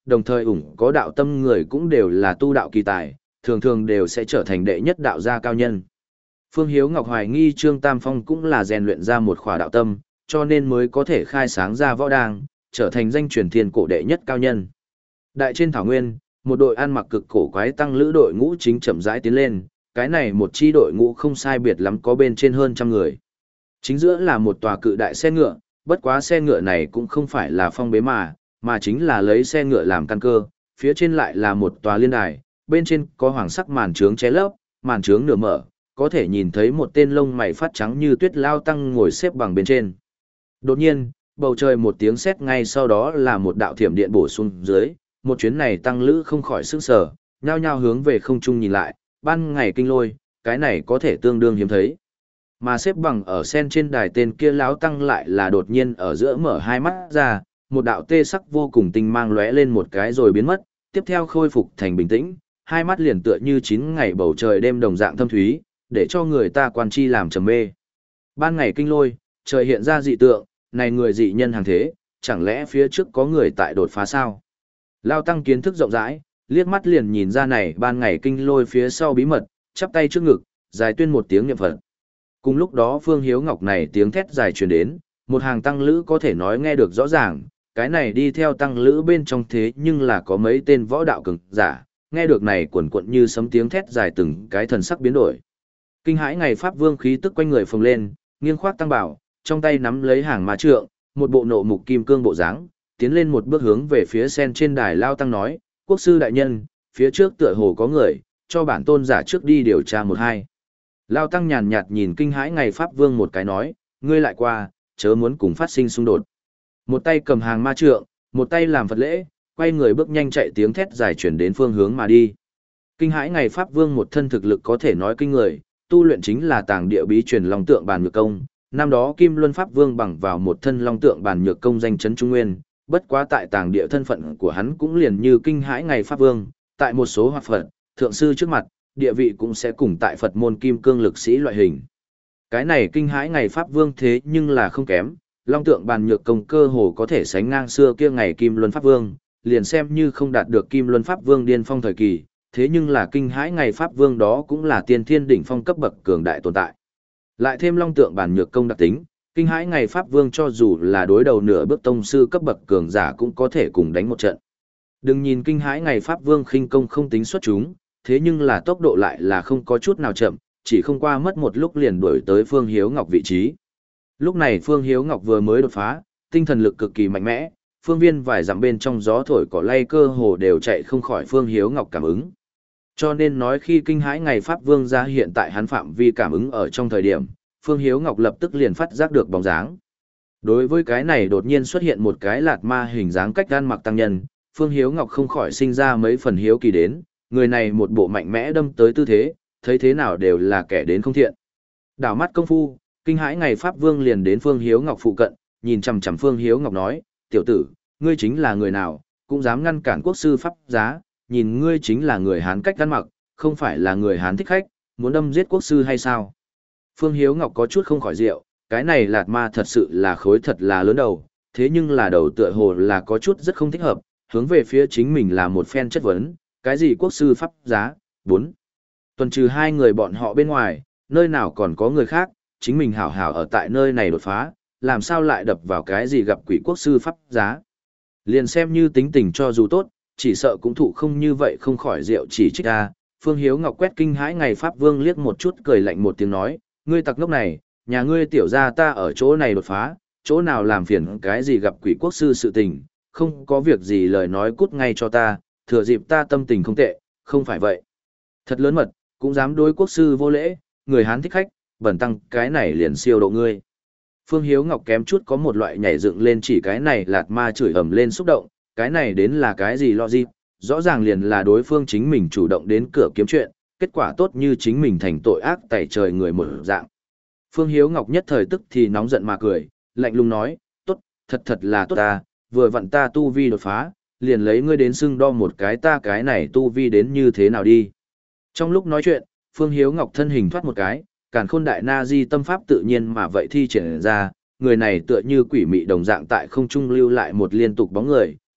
đồng thời ủng có đạo tâm người cũng đều là tu đạo kỳ tài, thường thường đều sẽ trở thành đệ nhất đạo gia cao nhân. Phương Hiếu Ngọc hoài nghi Trương Tam Phong cũng là rèn luyện ra một khỏa đạo tâm, cho nên mới có thể khai sáng ra võ đàng, trở thành danh truyền thiên cổ đệ nhất cao nhân. Đại trên thảo nguyên, một đội ăn mặc cực cổ quái tăng lữ đội ngũ chính chậm rãi tiến lên, cái này một chi đội ngũ không sai biệt lắm có bên trên hơn trăm người. Chính giữa là một tòa cự đại xe ngựa, bất quá xe ngựa này cũng không phải là phong bế mà, mà chính là lấy xe ngựa làm căn cơ, phía trên lại là một tòa liên đài, bên trên có hoàng sắc màn trướng che lấp, màn trướng nửa mở, có thể nhìn thấy một tên lông mày phát trắng như tuyết lao tăng ngồi xếp bằng bên trên. Đột nhiên, bầu trời một tiếng sét ngay sau đó là một đạo thiểm điện bổ xuống dưới, một chuyến này tăng lữ không khỏi sửng sở, nhao nhao hướng về không trung nhìn lại, ban ngày kinh lôi, cái này có thể tương đương hiếm thấy. Mà xếp bằng ở sen trên đài tên kia lão tăng lại là đột nhiên ở giữa mở hai mắt ra, một đạo tê sắc vô cùng tinh mang lóe lên một cái rồi biến mất, tiếp theo khôi phục thành bình tĩnh, hai mắt liền tựa như chín ngày bầu trời đêm đồng dạng thâm thúy, để cho người ta quan chi làm trầm mê. Ban ngày kinh lôi, trời hiện ra dị tượng, này người dị nhân hàng thế, chẳng lẽ phía trước có người tại đột phá sao? Lao tăng kiến thức rộng rãi, liếc mắt liền nhìn ra này ban ngày kinh lôi phía sau bí mật, chắp tay trước ngực, dài tuyên một tiếng niệm Phật. Cùng lúc đó Phương Hiếu Ngọc này tiếng thét dài truyền đến, một hàng tăng lữ có thể nói nghe được rõ ràng, cái này đi theo tăng lữ bên trong thế nhưng là có mấy tên võ đạo cường giả, nghe được này quần quận như sấm tiếng thét dài từng cái thần sắc biến đổi. Kinh hãi ngày Pháp Vương khí tức quanh người phồng lên, nghiêng khoác tăng bảo, trong tay nắm lấy hàng ma trượng, một bộ nộ mục kim cương bộ dáng, tiến lên một bước hướng về phía sen trên đài lao tăng nói, quốc sư đại nhân, phía trước tựa hồ có người, cho bản tôn giả trước đi điều tra một hai. Lao tăng nhàn nhạt nhìn kinh hãi ngày Pháp Vương một cái nói, ngươi lại qua, chớ muốn cùng phát sinh xung đột. Một tay cầm hàng ma trượng, một tay làm Phật lễ, quay người bước nhanh chạy tiếng thét dài chuyển đến phương hướng mà đi. Kinh hãi ngày Pháp Vương một thân thực lực có thể nói kinh người, tu luyện chính là tàng địa bí truyền long tượng bàn nhược công. Năm đó Kim Luân Pháp Vương bằng vào một thân long tượng bàn nhược công danh chấn Trung Nguyên, bất quá tại tàng địa thân phận của hắn cũng liền như kinh hãi ngày Pháp Vương, tại một số hoạt Phật, thượng sư trước mặt, địa vị cũng sẽ cùng tại Phật môn kim cương lực sĩ loại hình. Cái này kinh hãi ngày Pháp Vương thế nhưng là không kém, long tượng bàn nhược công cơ hồ có thể sánh ngang xưa kia ngày Kim Luân Pháp Vương, liền xem như không đạt được Kim Luân Pháp Vương điên phong thời kỳ, thế nhưng là kinh hãi ngày Pháp Vương đó cũng là tiên thiên đỉnh phong cấp bậc cường đại tồn tại. Lại thêm long tượng bàn nhược công đặc tính, kinh hãi ngày Pháp Vương cho dù là đối đầu nửa bước tông sư cấp bậc cường giả cũng có thể cùng đánh một trận. Đừng nhìn kinh hãi ngày Pháp Vương khinh công không tính xuất chúng, thế nhưng là tốc độ lại là không có chút nào chậm, chỉ không qua mất một lúc liền đuổi tới Phương Hiếu Ngọc vị trí. Lúc này Phương Hiếu Ngọc vừa mới đột phá, tinh thần lực cực kỳ mạnh mẽ, phương viên vài dặm bên trong gió thổi cỏ lay cơ hồ đều chạy không khỏi Phương Hiếu Ngọc cảm ứng. Cho nên nói khi kinh hãi ngày Pháp Vương ra hiện tại hắn phạm vi cảm ứng ở trong thời điểm, Phương Hiếu Ngọc lập tức liền phát giác được bóng dáng. Đối với cái này đột nhiên xuất hiện một cái lạt ma hình dáng cách gan mặc tăng nhân, Phương Hiếu Ngọc không khỏi sinh ra mấy phần hiếu kỳ đến, người này một bộ mạnh mẽ đâm tới tư thế, thấy thế nào đều là kẻ đến không thiện. Đảo mắt công phu, kinh hãi ngày Pháp Vương liền đến Phương Hiếu Ngọc phụ cận, nhìn chằm chằm Phương Hiếu Ngọc nói, tiểu tử, ngươi chính là người nào, cũng dám ngăn cản quốc sư pháp giá, nhìn ngươi chính là người Hán cách gan mặc, không phải là người Hán thích khách, muốn đâm giết quốc sư hay sao? Phương Hiếu Ngọc có chút không khỏi rượu, cái này lạt ma thật sự là khối thật là lớn đầu, thế nhưng là đầu tựa hồ là có chút rất không thích hợp, hướng về phía chính mình là một phen chất vấn, cái gì quốc sư pháp giá, bốn. Tuần trừ hai người bọn họ bên ngoài, nơi nào còn có người khác, chính mình hảo hảo ở tại nơi này đột phá, làm sao lại đập vào cái gì gặp quỷ quốc sư pháp giá. Liền xem như tính tình cho dù tốt, chỉ sợ cũng thụ không như vậy không khỏi rượu chỉ trích ra. Phương Hiếu Ngọc quét kinh hãi ngày Pháp Vương liếc một chút cười lạnh một tiếng nói, ngươi tặc ngốc này, nhà ngươi tiểu gia ta ở chỗ này đột phá, chỗ nào làm phiền cái gì gặp quỷ quốc sư sự tình, không có việc gì lời nói cút ngay cho ta, thừa dịp ta tâm tình không tệ, không phải vậy. Thật lớn mật, cũng dám đối quốc sư vô lễ, người Hán thích khách, bẩn tăng cái này liền siêu độ ngươi. Phương Hiếu Ngọc kém chút có một loại nhảy dựng lên chỉ cái này lạt ma chửi ầm lên xúc động, cái này đến là cái gì lo gì, rõ ràng liền là đối phương chính mình chủ động đến cửa kiếm chuyện, kết quả tốt như chính mình thành tội ác tẩy trời người một dạng. Phương Hiếu Ngọc nhất thời tức thì nóng giận mà cười, lạnh lùng nói, tốt, thật thật là tốt ta, vừa vặn ta tu vi đột phá, liền lấy ngươi đến xưng đo một cái ta cái này tu vi đến như thế nào đi. Trong lúc nói chuyện, Phương Hiếu Ngọc thân hình thoát một cái, càn khôn đại na di tâm pháp tự nhiên mà vậy thi triển ra, người này tựa như quỷ mị đồng dạng tại không trung lưu lại một liên tục bóng người,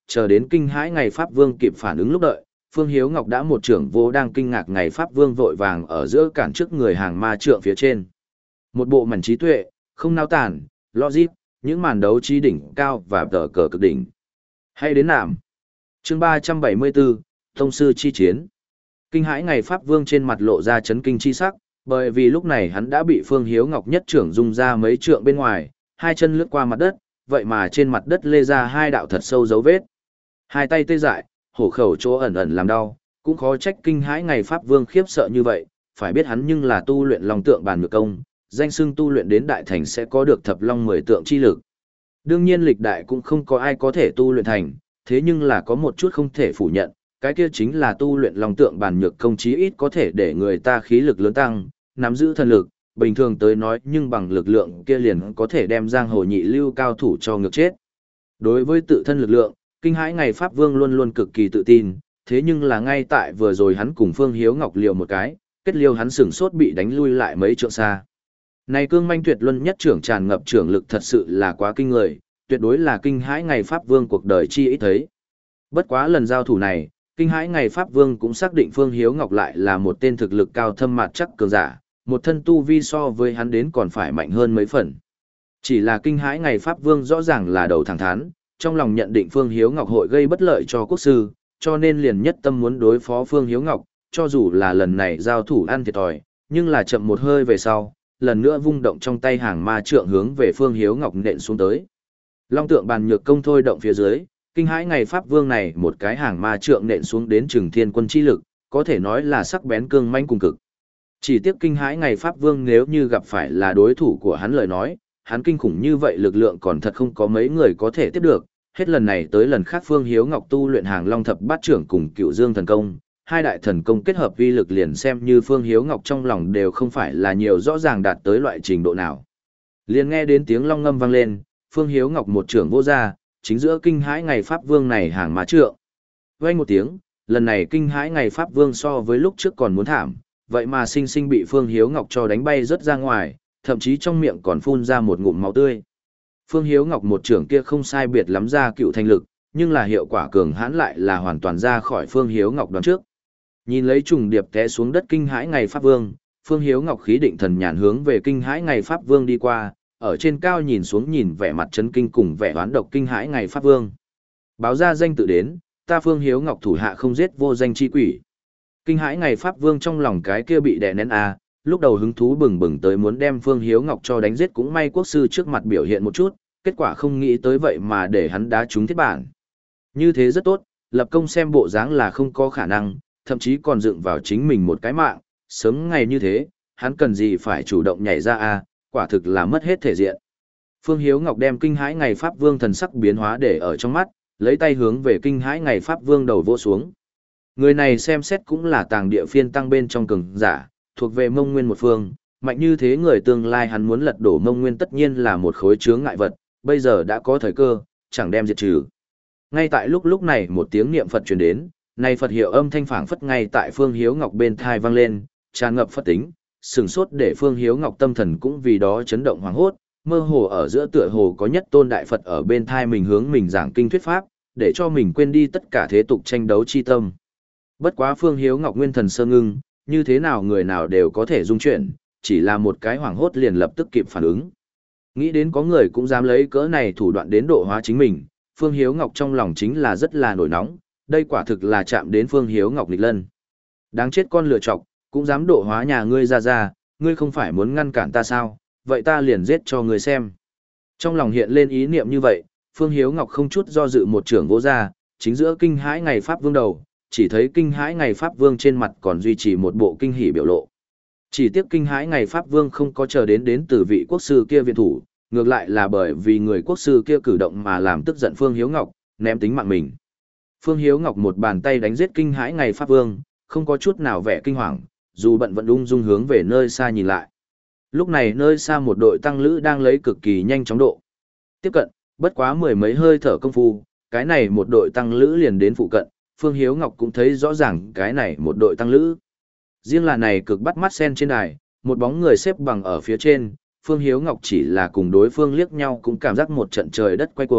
chờ đến kinh hãi ngày Pháp Vương kịp phản ứng lúc đợi, Phương Hiếu Ngọc đã một trưởng vô đang kinh ngạc ngày Pháp Vương vội vàng ở giữa cản trước người hàng ma trượng phía trên. Một bộ mảnh trí tuệ, không nao tản, logic, những màn đấu trí đỉnh cao và tờ cờ cực đỉnh. Hay đến nạm. Chương ba trăm bảy mươi bốn, Tông sư chi chiến. Kinh hãi ngày Pháp Vương trên mặt lộ ra chấn kinh chi sắc, bởi vì lúc này hắn đã bị Phương Hiếu Ngọc nhất trưởng dung ra mấy trượng bên ngoài, hai chân lướt qua mặt đất, vậy mà trên mặt đất lê ra hai đạo thật sâu dấu vết. Hai tay tê dại, hổ khẩu chỗ ẩn ẩn làm đau, cũng khó trách kinh hãi ngày Pháp Vương khiếp sợ như vậy, phải biết hắn nhưng là tu luyện long tượng bàn nhược công, danh xưng tu luyện đến đại thành sẽ có được thập long mười tượng chi lực. Đương nhiên lịch đại cũng không có ai có thể tu luyện thành, thế nhưng là có một chút không thể phủ nhận, cái kia chính là tu luyện long tượng bàn nhược công chí ít có thể để người ta khí lực lớn tăng, nắm giữ thần lực, bình thường tới nói nhưng bằng lực lượng kia liền có thể đem giang hồ nhị lưu cao thủ cho ngược chết. Đối với tự thân lực lượng, kinh hãi ngày Pháp Vương luôn luôn cực kỳ tự tin, thế nhưng là ngay tại vừa rồi hắn cùng Phương Hiếu Ngọc liều một cái, kết liêu hắn sửng sốt bị đánh lui lại mấy trượng xa. Này cương manh tuyệt luân nhất trưởng tràn ngập trưởng lực thật sự là quá kinh người, tuyệt đối là kinh hãi ngày Pháp Vương cuộc đời chi ít thấy. Bất quá lần giao thủ này, kinh hãi ngày Pháp Vương cũng xác định Phương Hiếu Ngọc lại là một tên thực lực cao thâm mặt chắc cường giả, một thân tu vi so với hắn đến còn phải mạnh hơn mấy phần. Chỉ là kinh hãi ngày Pháp Vương rõ ràng là đầu thẳng thắn, trong lòng nhận định Phương Hiếu Ngọc hội gây bất lợi cho quốc sư, cho nên liền nhất tâm muốn đối phó Phương Hiếu Ngọc, cho dù là lần này giao thủ ăn thiệt thòi, nhưng là chậm một hơi về sau, lần nữa vung động trong tay hàng ma trượng hướng về Phương Hiếu Ngọc nện xuống tới. Long tượng bàn nhược công thôi động phía dưới, kinh hãi ngày Pháp Vương này một cái hàng ma trượng nện xuống đến Trừng Thiên Quân chi lực, có thể nói là sắc bén cương manh cùng cực. Chỉ tiếc kinh hãi ngày Pháp Vương nếu như gặp phải là đối thủ của hắn lời nói, hắn kinh khủng như vậy lực lượng còn thật không có mấy người có thể tiếp được, hết lần này tới lần khác Phương Hiếu Ngọc tu luyện hàng Long thập bát trưởng cùng Cựu Dương thần công, hai đại thần công kết hợp vi lực liền xem như Phương Hiếu Ngọc trong lòng đều không phải là nhiều rõ ràng đạt tới loại trình độ nào. Liền nghe đến tiếng long ngâm vang lên, Phương Hiếu Ngọc một trưởng vô ra, chính giữa kinh hãi ngày Pháp Vương này hàng má trượng. Vang một tiếng, lần này kinh hãi ngày Pháp Vương so với lúc trước còn muốn thảm, vậy mà sinh sinh bị Phương Hiếu Ngọc cho đánh bay rất ra ngoài, thậm chí trong miệng còn phun ra một ngụm máu tươi. Phương Hiếu Ngọc một trưởng kia không sai biệt lắm ra cựu thành lực, nhưng là hiệu quả cường hãn lại là hoàn toàn ra khỏi Phương Hiếu Ngọc đoán trước. Nhìn lấy trùng điệp té xuống đất kinh hãi ngày Pháp Vương, Phương Hiếu Ngọc khí định thần nhàn hướng về kinh hãi ngày Pháp Vương đi qua, ở trên cao nhìn xuống nhìn vẻ mặt chấn kinh cùng vẻ oán độc kinh hãi ngày Pháp Vương. Báo ra danh tự đến, ta Phương Hiếu Ngọc thủ hạ không giết vô danh chi quỷ. Kinh hãi ngày Pháp Vương trong lòng cái kia bị đè nén à, lúc đầu hứng thú bừng bừng tới muốn đem Phương Hiếu Ngọc cho đánh giết cũng may quốc sư trước mặt biểu hiện một chút, kết quả không nghĩ tới vậy mà để hắn đá trúng thiết bản. Như thế rất tốt, lập công xem bộ dáng là không có khả năng, thậm chí còn dựng vào chính mình một cái mạng, sớm ngày như thế, hắn cần gì phải chủ động nhảy ra à, quả thực là mất hết thể diện. Phương Hiếu Ngọc đem kinh hãi ngày Pháp Vương thần sắc biến hóa để ở trong mắt, lấy tay hướng về kinh hãi ngày Pháp Vương đầu vỗ xuống. Người này xem xét cũng là tàng địa phiên tăng bên trong cường giả, thuộc về Mông Nguyên một phương, mạnh như thế người tương lai hắn muốn lật đổ Mông Nguyên tất nhiên là một khối chướng ngại vật, bây giờ đã có thời cơ, chẳng đem diệt trừ. Ngay tại lúc lúc này một tiếng niệm Phật truyền đến, này Phật hiệu âm thanh phảng phất ngay tại Phương Hiếu Ngọc bên thai vang lên, tràn ngập Phật tính, sừng sốt để Phương Hiếu Ngọc tâm thần cũng vì đó chấn động hoảng hốt, mơ hồ ở giữa tựa hồ có nhất tôn đại Phật ở bên thai mình hướng mình giảng kinh thuyết pháp, để cho mình quên đi tất cả thế tục tranh đấu chi tâm. Bất quá Phương Hiếu Ngọc nguyên thần sơ ngưng, như thế nào người nào đều có thể dung chuyển, chỉ là một cái hoảng hốt liền lập tức kịp phản ứng. Nghĩ đến có người cũng dám lấy cỡ này thủ đoạn đến độ hóa chính mình, Phương Hiếu Ngọc trong lòng chính là rất là nổi nóng, đây quả thực là chạm đến Phương Hiếu Ngọc nghịch lân. Đáng chết con lựa chọc, cũng dám độ hóa nhà ngươi ra ra, ngươi không phải muốn ngăn cản ta sao, vậy ta liền giết cho ngươi xem. Trong lòng hiện lên ý niệm như vậy, Phương Hiếu Ngọc không chút do dự một trưởng vỗ ra, chính giữa kinh hãi ngày Pháp Vương đầu, chỉ thấy kinh hãi ngày Pháp Vương trên mặt còn duy trì một bộ kinh hỉ biểu lộ. Chỉ tiếc kinh hãi ngày Pháp Vương không có chờ đến đến từ vị quốc sư kia viện thủ, ngược lại là bởi vì người quốc sư kia cử động mà làm tức giận Phương Hiếu Ngọc, ném tính mạng mình. Phương Hiếu Ngọc một bàn tay đánh giết kinh hãi ngày Pháp Vương, không có chút nào vẻ kinh hoàng, dù bận vẫn ung dung hướng về nơi xa nhìn lại. Lúc này nơi xa một đội tăng lữ đang lấy cực kỳ nhanh chóng độ tiếp cận, bất quá mười mấy hơi thở công phu, cái này một đội tăng lữ liền đến phụ cận, Phương Hiếu Ngọc cũng thấy rõ ràng cái này một đội tăng lữ. Riêng là này cực bắt mắt sen trên đài, một bóng người xếp bằng ở phía trên, Phương Hiếu Ngọc chỉ là cùng đối phương liếc nhau cũng cảm giác một trận trời đất quay cuồng,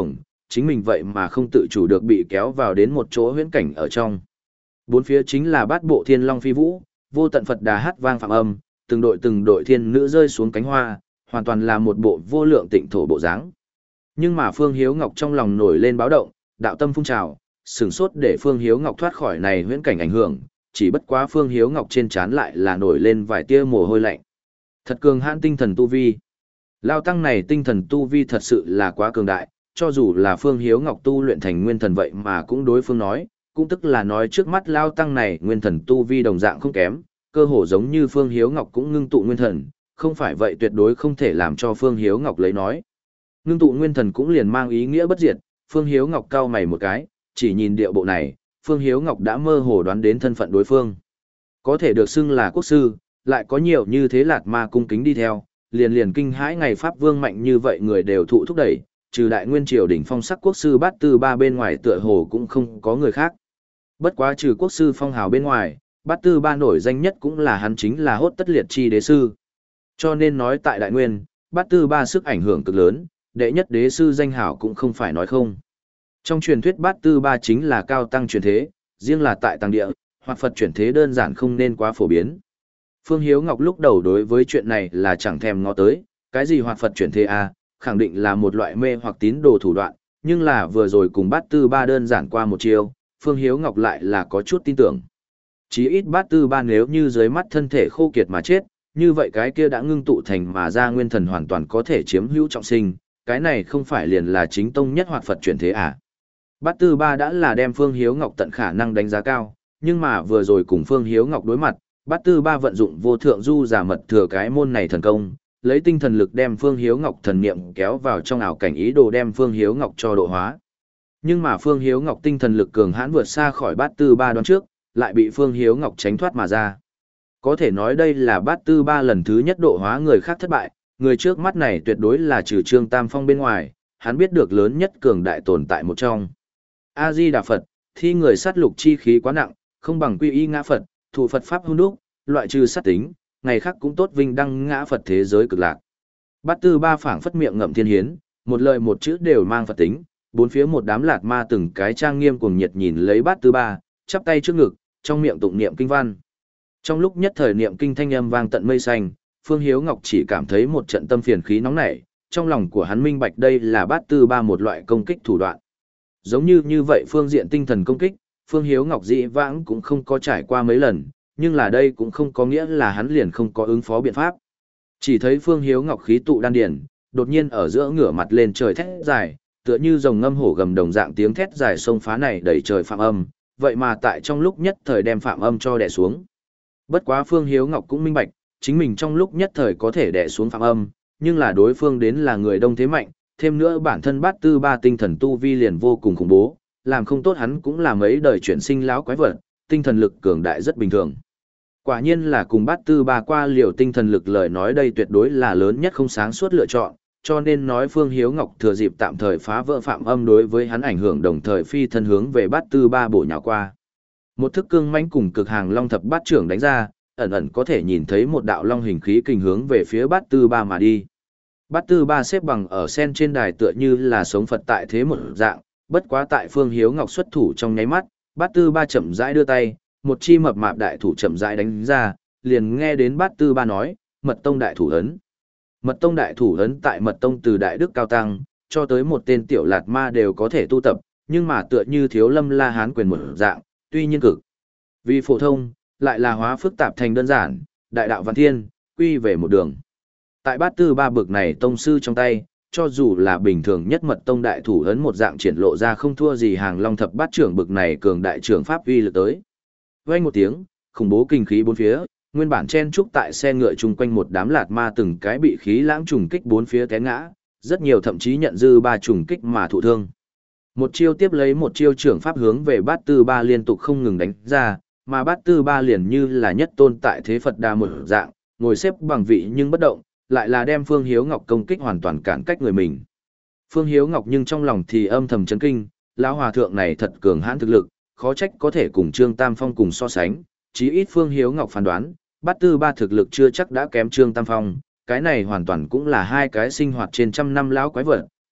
chính mình vậy mà không tự chủ được bị kéo vào đến một chỗ huyễn cảnh ở trong. Bốn phía chính là bát bộ thiên long phi vũ, vô tận Phật đà hát vang phạm âm, từng đội từng đội thiên nữ rơi xuống cánh hoa, hoàn toàn là một bộ vô lượng tịnh thổ bộ dáng. Nhưng mà Phương Hiếu Ngọc trong lòng nổi lên báo động, đạo tâm phun trào, sửng sốt để Phương Hiếu Ngọc thoát khỏi này huyễn cảnh ảnh hưởng, chỉ bất quá Phương Hiếu Ngọc trên trán lại là nổi lên vài tia mồ hôi lạnh. Thật cường hãn tinh thần tu vi. Lao tăng này tinh thần tu vi thật sự là quá cường đại, cho dù là Phương Hiếu Ngọc tu luyện thành nguyên thần vậy mà cũng đối phương nói, cũng tức là nói trước mắt Lao tăng này nguyên thần tu vi đồng dạng không kém, cơ hồ giống như Phương Hiếu Ngọc cũng ngưng tụ nguyên thần, không phải vậy tuyệt đối không thể làm cho Phương Hiếu Ngọc lấy nói. Ngưng tụ nguyên thần cũng liền mang ý nghĩa bất diệt, Phương Hiếu Ngọc cau mày một cái, chỉ nhìn điệu bộ này, Phương Hiếu Ngọc đã mơ hồ đoán đến thân phận đối phương. Có thể được xưng là quốc sư, lại có nhiều như thế Lạt Ma cung kính đi theo, liền liền kinh hãi ngày Pháp Vương mạnh như vậy người đều thụ thúc đẩy, trừ đại nguyên triều đỉnh phong sắc quốc sư Bát Tư Ba bên ngoài tựa hồ cũng không có người khác. Bất quá trừ quốc sư phong hào bên ngoài, Bát Tư Ba nổi danh nhất cũng là hắn chính là Hốt Tất Liệt chi đế sư. Cho nên nói tại đại nguyên, Bát Tư Ba sức ảnh hưởng cực lớn, đệ nhất đế sư danh hảo cũng không phải nói không. Trong truyền thuyết Bát Tư Ba chính là cao tăng truyền thế, riêng là tại tăng địa, hoặc Phật chuyển thế đơn giản không nên quá phổ biến. Phương Hiếu Ngọc lúc đầu đối với chuyện này là chẳng thèm ngó tới, cái gì hoặc Phật chuyển thế à, khẳng định là một loại mê hoặc tín đồ thủ đoạn, nhưng là vừa rồi cùng Bát Tư Ba đơn giản qua một chiều, Phương Hiếu Ngọc lại là có chút tin tưởng. Chí ít Bát Tư Ba nếu như dưới mắt thân thể khô kiệt mà chết, như vậy cái kia đã ngưng tụ thành mà ra nguyên thần hoàn toàn có thể chiếm hữu trọng sinh, cái này không phải liền là chính tông nhất hoặc Phật chuyển thế à. Bát Tư Ba đã là đem Phương Hiếu Ngọc tận khả năng đánh giá cao, nhưng mà vừa rồi cùng Phương Hiếu Ngọc đối mặt, Bát Tư Ba vận dụng vô thượng du giả mật thừa cái môn này thần công, lấy tinh thần lực đem Phương Hiếu Ngọc thần niệm kéo vào trong ảo cảnh ý đồ đem Phương Hiếu Ngọc cho độ hóa. Nhưng mà Phương Hiếu Ngọc tinh thần lực cường hãn vượt xa khỏi Bát Tư Ba đoán trước, lại bị Phương Hiếu Ngọc tránh thoát mà ra. Có thể nói đây là Bát Tư Ba lần thứ nhất độ hóa người khác thất bại, người trước mắt này tuyệt đối là trừ Trương Tam Phong bên ngoài, hắn biết được lớn nhất cường đại tồn tại một trong. A Di Đà Phật, thi người sát lục chi khí quá nặng, không bằng quy y ngã Phật, thụ Phật pháp hôn đúc, loại trừ sát tính, ngày khác cũng tốt vinh đăng ngã Phật thế giới cực lạc. Bát Tư Ba phảng phất miệng ngậm thiên hiến, một lời một chữ đều mang Phật tính, bốn phía một đám Lạt Ma từng cái trang nghiêm cuồng nhiệt nhìn lấy Bát Tư Ba, chắp tay trước ngực, trong miệng tụng niệm kinh văn. Trong lúc nhất thời niệm kinh thanh âm vang tận mây xanh, Phương Hiếu Ngọc chỉ cảm thấy một trận tâm phiền khí nóng nảy, trong lòng của hắn minh bạch đây là Bát Tư Ba một loại công kích thủ đoạn. Giống như như vậy phương diện tinh thần công kích, Phương Hiếu Ngọc dĩ vãng cũng không có trải qua mấy lần, nhưng là đây cũng không có nghĩa là hắn liền không có ứng phó biện pháp. Chỉ thấy Phương Hiếu Ngọc khí tụ đan điển, đột nhiên ở giữa ngửa mặt lên trời thét dài, tựa như rồng ngâm hổ gầm đồng dạng tiếng thét dài sông phá này đẩy trời phạm âm, vậy mà tại trong lúc nhất thời đem phạm âm cho đè xuống. Bất quá Phương Hiếu Ngọc cũng minh bạch, chính mình trong lúc nhất thời có thể đè xuống phạm âm, nhưng là đối phương đến là người đông thế mạnh, thêm nữa bản thân Bát Tư Ba tinh thần tu vi liền vô cùng khủng bố, làm không tốt hắn cũng là mấy đời chuyển sinh lão quái vật, tinh thần lực cường đại rất bình thường. Quả nhiên là cùng Bát Tư Ba qua liều tinh thần lực lời nói đây tuyệt đối là lớn nhất không sáng suốt lựa chọn, cho nên nói Phương Hiếu Ngọc thừa dịp tạm thời phá vỡ phạm âm đối với hắn ảnh hưởng đồng thời phi thân hướng về Bát Tư Ba bổ nhào qua. Một thức cương mãnh cùng cực hàng long thập bát trưởng đánh ra, ẩn ẩn có thể nhìn thấy một đạo long hình khí kình hướng về phía Bát Tư Ba mà đi. Bát Tư Ba xếp bằng ở sen trên đài tựa như là sống Phật tại thế một dạng, bất quá tại Phương Hiếu Ngọc xuất thủ trong nháy mắt, Bát Tư Ba chậm rãi đưa tay, một chi mập mạp đại thủ chậm rãi đánh ra, liền nghe đến Bát Tư Ba nói, Mật tông đại thủ ấn. Mật tông đại thủ ấn tại Mật tông từ đại đức cao tăng, cho tới một tên tiểu Lạt Ma đều có thể tu tập, nhưng mà tựa như Thiếu Lâm La Hán quyền một dạng, tuy nhiên cực vì phổ thông, lại là hóa phức tạp thành đơn giản, đại đạo văn thiên, quy về một đường. Tại Bát Tư Ba bực này tông sư trong tay, cho dù là bình thường nhất Mật tông đại thủ ấn một dạng triển lộ ra không thua gì hàng long thập bát trưởng bực này cường đại trưởng pháp uy lực tới. Vang một tiếng, khủng bố kinh khí bốn phía, nguyên bản chen trúc tại xe ngựa chung quanh một đám Lạt Ma từng cái bị khí lãng trùng kích bốn phía té ngã, rất nhiều thậm chí nhận dư ba trùng kích mà thụ thương. Một chiêu tiếp lấy một chiêu trưởng pháp hướng về Bát Tư Ba liên tục không ngừng đánh ra, mà Bát Tư Ba liền như là nhất tôn tại thế Phật Đà một dạng, ngồi xếp bằng vị nhưng bất động, lại là đem Phương Hiếu Ngọc công kích hoàn toàn cản cách người mình. Phương Hiếu Ngọc nhưng trong lòng thì âm thầm chấn kinh, lão hòa thượng này thật cường hãn thực lực, khó trách có thể cùng Trương Tam Phong cùng so sánh, chí ít Phương Hiếu Ngọc phán đoán, Bát Tư Ba thực lực chưa chắc đã kém Trương Tam Phong, cái này hoàn toàn cũng là hai cái sinh hoạt trên trăm năm lão quái vật,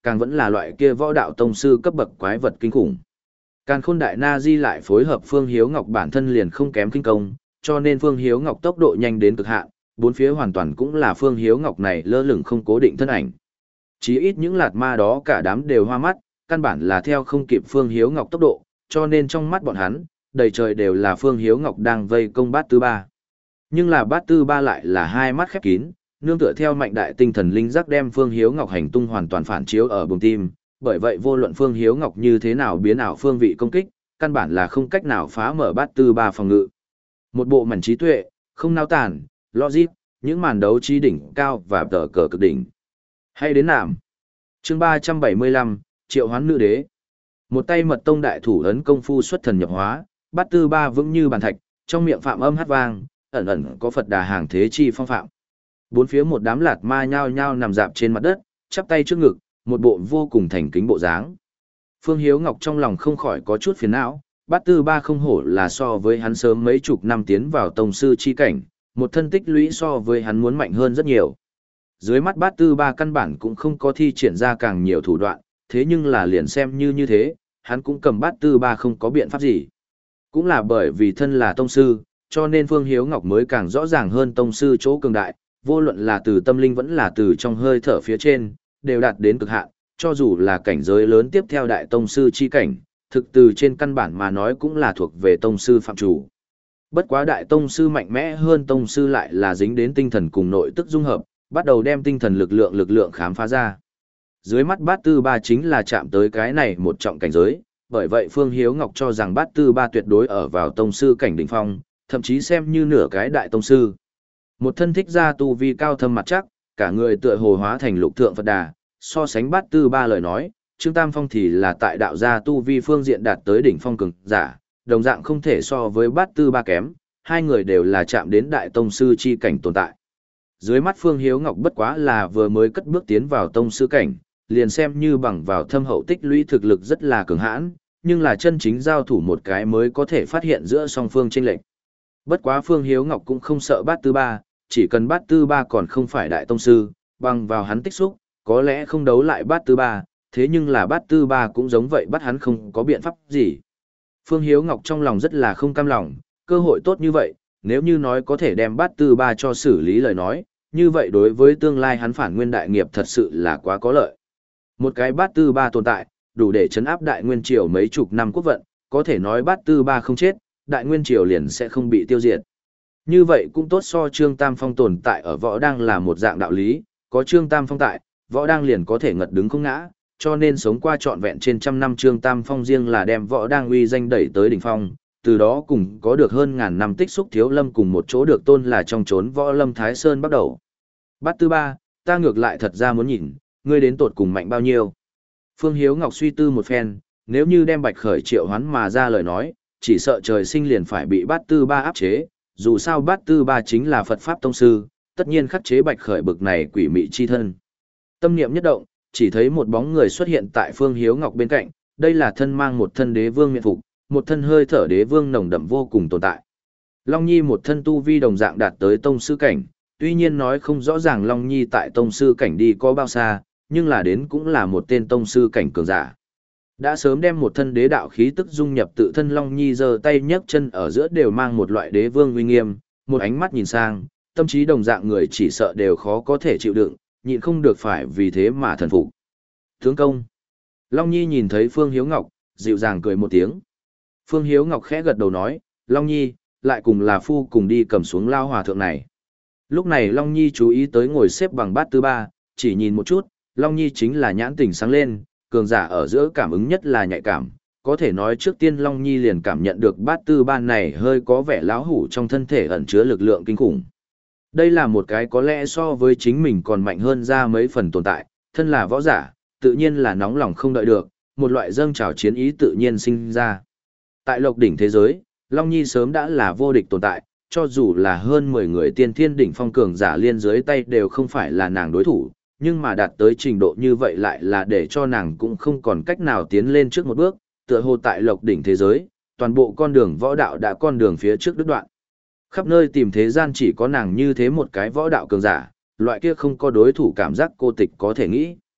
càng vẫn là loại kia võ đạo tông sư cấp bậc quái vật kinh khủng. Càn Khôn Đại Na Di lại phối hợp Phương Hiếu Ngọc bản thân liền không kém kinh công, cho nên Phương Hiếu Ngọc tốc độ nhanh đến cực hạn, bốn phía hoàn toàn cũng là Phương Hiếu Ngọc này lơ lửng không cố định thân ảnh. Chí ít những lạt ma đó cả đám đều hoa mắt, căn bản là theo không kịp Phương Hiếu Ngọc tốc độ, cho nên trong mắt bọn hắn, đầy trời đều là Phương Hiếu Ngọc đang vây công bát tư ba. Nhưng là bát tư ba lại là hai mắt khép kín, nương tựa theo mạnh đại tinh thần linh giác đem Phương Hiếu Ngọc hành tung hoàn toàn phản chiếu ở bùng tim, bởi vậy vô luận Phương Hiếu Ngọc như thế nào biến ảo phương vị công kích, căn bản là không cách nào phá mở bát tư ba phòng ngự. Một bộ mảnh trí tuệ, không nao tản, logic, những màn đấu trí đỉnh cao và tờ cờ cực đỉnh. Hay đến nạm. Chương ba trăm bảy mươi lăm, Triệu Hoán Nữ Đế. Một tay mật tông đại thủ ấn công phu xuất thần nhập hóa, bát tư ba vững như bàn thạch, trong miệng phạm âm hát vang, ẩn ẩn có Phật đà hàng thế chi phong phạm. Bốn phía một đám lạt ma nhao nhao nằm dạp trên mặt đất, chắp tay trước ngực, một bộ vô cùng thành kính bộ dáng. Phương Hiếu Ngọc trong lòng không khỏi có chút phiền não, bát tư ba không hổ là so với hắn sớm mấy chục năm tiến vào tông sư chi cảnh, một thân tích lũy so với hắn muốn mạnh hơn rất nhiều. Dưới mắt bát tư ba căn bản cũng không có thi triển ra càng nhiều thủ đoạn, thế nhưng là liền xem như như thế, hắn cũng cầm bát tư ba không có biện pháp gì. Cũng là bởi vì thân là tông sư, cho nên Phương Hiếu Ngọc mới càng rõ ràng hơn tông sư chỗ cường đại, vô luận là từ tâm linh vẫn là từ trong hơi thở phía trên, đều đạt đến cực hạn, cho dù là cảnh giới lớn tiếp theo đại tông sư chi cảnh, thực từ trên căn bản mà nói cũng là thuộc về tông sư phạm chủ. Bất quá đại tông sư mạnh mẽ hơn tông sư lại là dính đến tinh thần cùng nội tức dung hợp, bắt đầu đem tinh thần lực lượng lực lượng khám phá ra. Dưới mắt bát tư ba chính là chạm tới cái này một trọng cảnh giới, bởi vậy Phương Hiếu Ngọc cho rằng bát tư ba tuyệt đối ở vào tông sư cảnh đỉnh phong, thậm chí xem như nửa cái đại tông sư. Một thân thích gia tu vi cao thâm mặt chắc, cả người tựa hồ hóa thành lục thượng Phật đà, so sánh bát tư ba lời nói, Trương Tam Phong thì là tại đạo gia tu vi phương diện đạt tới đỉnh phong cường giả, đồng dạng không thể so với bát tư ba kém, hai người đều là chạm đến đại tông sư chi cảnh tồn tại. Dưới mắt Phương Hiếu Ngọc bất quá là vừa mới cất bước tiến vào tông sư cảnh, liền xem như bằng vào thâm hậu tích lũy thực lực rất là cường hãn, nhưng là chân chính giao thủ một cái mới có thể phát hiện giữa song phương chênh lệch. Bất quá Phương Hiếu Ngọc cũng không sợ bát tư ba, chỉ cần bát tư ba còn không phải đại tông sư, bằng vào hắn tích xúc, có lẽ không đấu lại bát tư ba, thế nhưng là bát tư ba cũng giống vậy bắt hắn không có biện pháp gì. Phương Hiếu Ngọc trong lòng rất là không cam lòng, cơ hội tốt như vậy, nếu như nói có thể đem bát tư ba cho xử lý lời nói, như vậy đối với tương lai hắn phản nguyên đại nghiệp thật sự là quá có lợi. Một cái bát tư ba tồn tại, đủ để chấn áp đại nguyên triều mấy chục năm quốc vận, có thể nói bát tư ba không chết, đại nguyên triều liền sẽ không bị tiêu diệt. Như vậy cũng tốt so Trương Tam Phong tồn tại ở võ đang là một dạng đạo lý, có Trương Tam Phong tại, võ đang liền có thể ngật đứng không ngã, cho nên sống qua trọn vẹn trên trăm năm Trương Tam Phong riêng là đem võ đang uy danh đẩy tới đỉnh phong, từ đó cùng có được hơn ngàn năm tích xúc thiếu lâm cùng một chỗ được tôn là trong chốn võ lâm Thái Sơn bắt đầu. Bát tư ba, ta ngược lại thật ra muốn nhìn, ngươi đến tột cùng mạnh bao nhiêu. Phương Hiếu Ngọc suy tư một phen, nếu như đem Bạch Khởi triệu hoán mà ra lời nói, chỉ sợ trời sinh liền phải bị bát tư ba áp chế, dù sao bát tư ba chính là Phật Pháp Tông Sư, tất nhiên khắc chế Bạch Khởi bực này quỷ mị chi thân. Tâm niệm nhất động, chỉ thấy một bóng người xuất hiện tại Phương Hiếu Ngọc bên cạnh, đây là thân mang một thân đế vương miện phục, một thân hơi thở đế vương nồng đậm vô cùng tồn tại. Long Nhi một thân tu vi đồng dạng đạt tới tông sư cảnh, tuy nhiên nói không rõ ràng Long Nhi tại tông sư cảnh đi có bao xa, nhưng là đến cũng là một tên tông sư cảnh cường giả. Đã sớm đem một thân đế đạo khí tức dung nhập tự thân Long Nhi giơ tay nhấc chân ở giữa đều mang một loại đế vương uy nghiêm, một ánh mắt nhìn sang, tâm trí đồng dạng người chỉ sợ đều khó có thể chịu đựng, nhịn không được phải vì thế mà thần phục. Tướng công. Long Nhi nhìn thấy Phương Hiếu Ngọc, dịu dàng cười một tiếng. Phương Hiếu Ngọc khẽ gật đầu nói, Long Nhi, lại cùng là phu cùng đi cầm xuống lao hòa thượng này. Lúc này Long Nhi chú ý tới ngồi xếp bằng bát tư ba, chỉ nhìn một chút, Long Nhi chính là nhãn tình sáng lên, cường giả ở giữa cảm ứng nhất là nhạy cảm. Có thể nói trước tiên Long Nhi liền cảm nhận được bát tư ba này hơi có vẻ láo hủ trong thân thể ẩn chứa lực lượng kinh khủng. Đây là một cái có lẽ so với chính mình còn mạnh hơn ra mấy phần tồn tại, thân là võ giả, tự nhiên là nóng lòng không đợi được, một loại dâng trào chiến ý tự nhiên sinh ra. Tại lộc đỉnh thế giới, Long Nhi sớm đã là vô địch tồn tại, cho dù là hơn mười người tiên thiên đỉnh phong cường giả liên dưới tay đều không phải là nàng đối thủ, nhưng mà đạt tới trình độ như vậy lại là để cho nàng cũng không còn cách nào tiến lên trước một bước, tựa hồ tại lộc đỉnh thế giới, toàn bộ con đường võ đạo đã con đường phía trước đứt đoạn. Khắp nơi tìm thế gian chỉ có nàng như thế một cái võ đạo cường giả, loại kia không có đối thủ cảm giác cô tịch có thể nghĩ.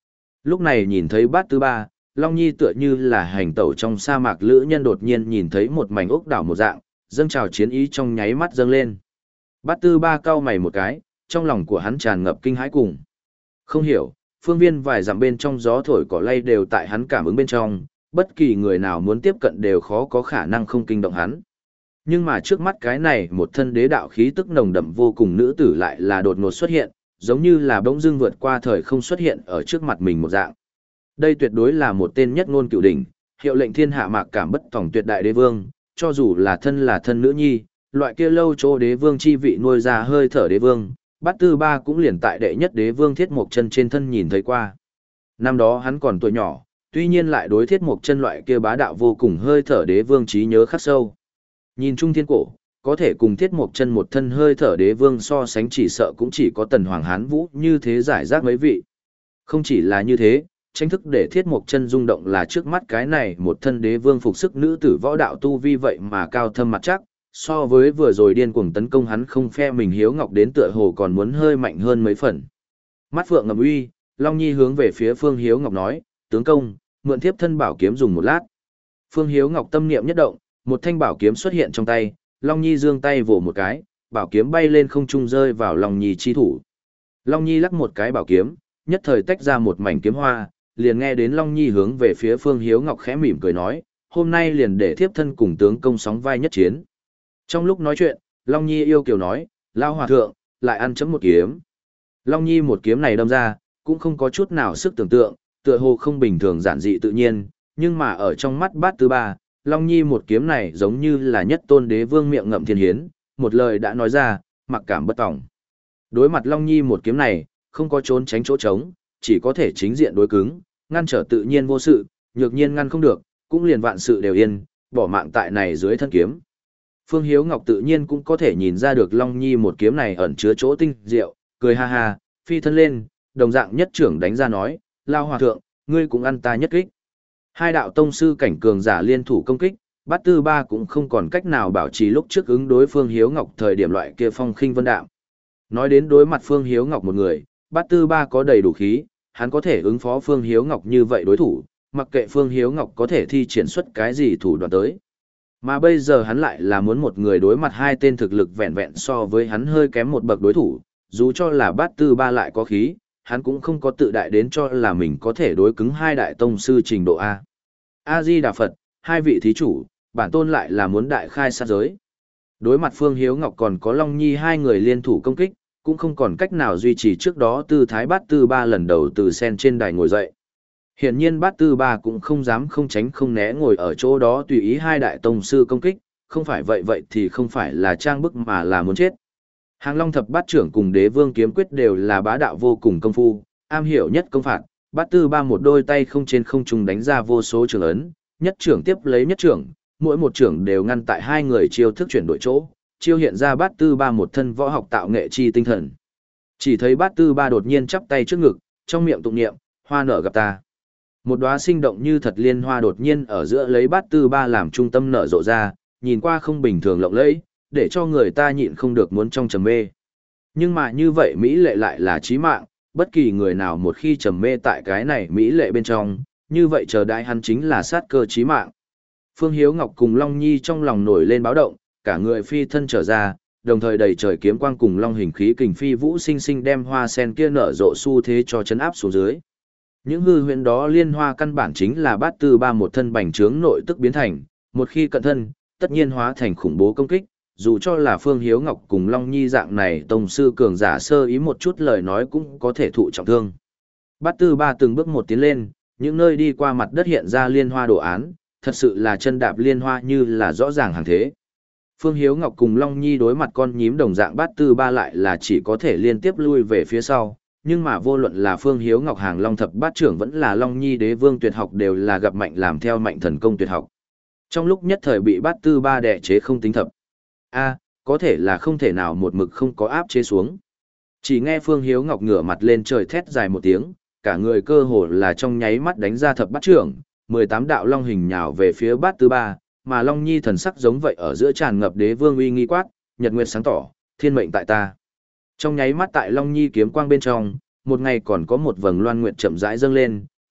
Lúc này nhìn thấy bát tư ba, Long Nhi tựa như là hành tẩu trong sa mạc lữ nhân đột nhiên nhìn thấy một mảnh ốc đảo một dạng, dâng trào chiến ý trong nháy mắt dâng lên. Bát tư ba cau mày một cái, trong lòng của hắn tràn ngập kinh hãi cùng. Không hiểu, phương viên vài dặm bên trong gió thổi cỏ lay đều tại hắn cảm ứng bên trong, bất kỳ người nào muốn tiếp cận đều khó có khả năng không kinh động hắn. Nhưng mà trước mắt cái này một thân đế đạo khí tức nồng đậm vô cùng nữ tử lại là đột ngột xuất hiện, giống như là bỗng dưng vượt qua thời không xuất hiện ở trước mặt mình một dạng. Đây tuyệt đối là một tên nhất ngôn cửu đỉnh, hiệu lệnh thiên hạ mạc cảm bất tòng tuyệt đại đế vương, cho dù là thân là thân nữ nhi, loại kia lâu chỗ đế vương chi vị nuôi ra hơi thở đế vương, bát tư ba cũng liền tại đệ nhất đế vương thiết mộc chân trên thân nhìn thấy qua. Năm đó hắn còn tuổi nhỏ, tuy nhiên lại đối thiết mộc chân loại kia bá đạo vô cùng hơi thở đế vương trí nhớ khắc sâu. Nhìn trung thiên cổ, có thể cùng thiết mộc chân một thân hơi thở đế vương so sánh chỉ sợ cũng chỉ có tần hoàng hán vũ như thế giải rác mấy vị. Không chỉ là như thế, tranh thức để thiết mộc chân rung động là trước mắt cái này một thân đế vương phục sức nữ tử võ đạo tu vi vậy mà cao thâm mặt chắc, so với vừa rồi điên cuồng tấn công hắn không phe mình hiếu ngọc đến tựa hồ còn muốn hơi mạnh hơn mấy phần. Mắt phượng ngầm uy, Long Nhi hướng về phía Phương Hiếu Ngọc nói, tướng công, mượn thiếp thân bảo kiếm dùng một lát. Phương Hiếu Ngọc tâm niệm nhất động, một thanh bảo kiếm xuất hiện trong tay, Long Nhi giương tay vỗ một cái, bảo kiếm bay lên không trung rơi vào Long Nhi chi thủ. Long Nhi lắc một cái bảo kiếm, nhất thời tách ra một mảnh kiếm hoa, liền nghe đến Long Nhi hướng về phía Phương Hiếu Ngọc khẽ mỉm cười nói, hôm nay liền để thiếp thân cùng tướng công sóng vai nhất chiến. Trong lúc nói chuyện, Long Nhi yêu kiều nói, lao hòa thượng, lại ăn chấm một kiếm. Long Nhi một kiếm này đâm ra, cũng không có chút nào sức tưởng tượng, tựa hồ không bình thường giản dị tự nhiên, nhưng mà ở trong mắt bát tư ba, Long Nhi một kiếm này giống như là nhất tôn đế vương miệng ngậm thiên hiến, một lời đã nói ra, mặc cảm bất tòng. Đối mặt Long Nhi một kiếm này, không có trốn tránh chỗ trống, chỉ có thể chính diện đối cứng, ngăn trở tự nhiên vô sự, nhược nhiên ngăn không được, cũng liền vạn sự đều yên, bỏ mạng tại này dưới thân kiếm. Phương Hiếu Ngọc tự nhiên cũng có thể nhìn ra được Long Nhi một kiếm này ẩn chứa chỗ tinh diệu, cười ha ha, phi thân lên, đồng dạng nhất trưởng đánh ra nói, lao hòa thượng, ngươi cũng ăn ta nhất kích. Hai đạo tông sư cảnh cường giả liên thủ công kích, bát tư ba cũng không còn cách nào bảo trì lúc trước ứng đối Phương Hiếu Ngọc thời điểm loại kia phong khinh vân đạm. Nói đến đối mặt Phương Hiếu Ngọc một người, bát tư ba có đầy đủ khí, hắn có thể ứng phó Phương Hiếu Ngọc như vậy đối thủ, mặc kệ Phương Hiếu Ngọc có thể thi triển xuất cái gì thủ đoạn tới. Mà bây giờ hắn lại là muốn một người đối mặt hai tên thực lực vẹn vẹn so với hắn hơi kém một bậc đối thủ, dù cho là bát tư ba lại có khí, hắn cũng không có tự đại đến cho là mình có thể đối cứng hai đại tông sư trình độ A. A-di-đà Phật, hai vị thí chủ, bản tôn lại là muốn đại khai sát giới. Đối mặt Phương Hiếu Ngọc còn có Long Nhi hai người liên thủ công kích, cũng không còn cách nào duy trì trước đó tư thái bát tư ba lần đầu từ sen trên đài ngồi dậy. Hiển nhiên bát tư ba cũng không dám không tránh không né ngồi ở chỗ đó tùy ý hai đại tông sư công kích, không phải vậy vậy thì không phải là trang bức mà là muốn chết. Hàng Long thập bát trưởng cùng đế vương kiếm quyết đều là bá đạo vô cùng công phu, am hiểu nhất công phạt, bát tư ba một đôi tay không trên không trung đánh ra vô số trường ấn, nhất trưởng tiếp lấy nhất trưởng, mỗi một trưởng đều ngăn tại hai người chiêu thức chuyển đổi chỗ, chiêu hiện ra bát tư ba một thân võ học tạo nghệ chi tinh thần. Chỉ thấy bát tư ba đột nhiên chắp tay trước ngực, trong miệng tụng niệm, hoa nở gặp ta. Một đóa sinh động như thật liên hoa đột nhiên ở giữa lấy bát tư ba làm trung tâm nở rộ ra, nhìn qua không bình thường lộng lẫy, để cho người ta nhịn không được muốn trong trầm mê. Nhưng mà như vậy Mỹ lệ lại là chí mạng, bất kỳ người nào một khi trầm mê tại cái này Mỹ lệ bên trong, như vậy chờ đại hắn chính là sát cơ chí mạng. Phương Hiếu Ngọc cùng Long Nhi trong lòng nổi lên báo động, cả người phi thân trở ra, đồng thời đầy trời kiếm quang cùng long hình khí kình phi vũ sinh sinh đem hoa sen kia nở rộ xu thế cho chấn áp xuống dưới. Những hư huyễn đó liên hoa căn bản chính là bát tư ba một thân bành trướng nội tức biến thành, một khi cận thân, tất nhiên hóa thành khủng bố công kích, dù cho là Phương Hiếu Ngọc cùng Long Nhi dạng này tông sư cường giả sơ ý một chút lời nói cũng có thể thụ trọng thương. Bát tư ba từng bước một tiến lên, những nơi đi qua mặt đất hiện ra liên hoa đồ án, thật sự là chân đạp liên hoa như là rõ ràng hàng thế. Phương Hiếu Ngọc cùng Long Nhi đối mặt con nhím đồng dạng bát tư ba lại là chỉ có thể liên tiếp lui về phía sau, nhưng mà vô luận là Phương Hiếu Ngọc hàng Long thập bát trưởng vẫn là Long Nhi đế vương tuyệt học đều là gặp mạnh làm theo mạnh thần công tuyệt học. Trong lúc nhất thời bị bát tư ba đè chế không tính thập. A, có thể là không thể nào một mực không có áp chế xuống. Chỉ nghe Phương Hiếu Ngọc ngửa mặt lên trời thét dài một tiếng, cả người cơ hồ là trong nháy mắt đánh ra thập bát trưởng, mười tám đạo long hình nhào về phía bát tư ba, mà Long Nhi thần sắc giống vậy ở giữa tràn ngập đế vương uy nghi quát, nhật nguyệt sáng tỏ, thiên mệnh tại ta. Trong nháy mắt tại Long Nhi kiếm quang bên trong, một ngày còn có một vầng loan nguyệt chậm rãi dâng lên,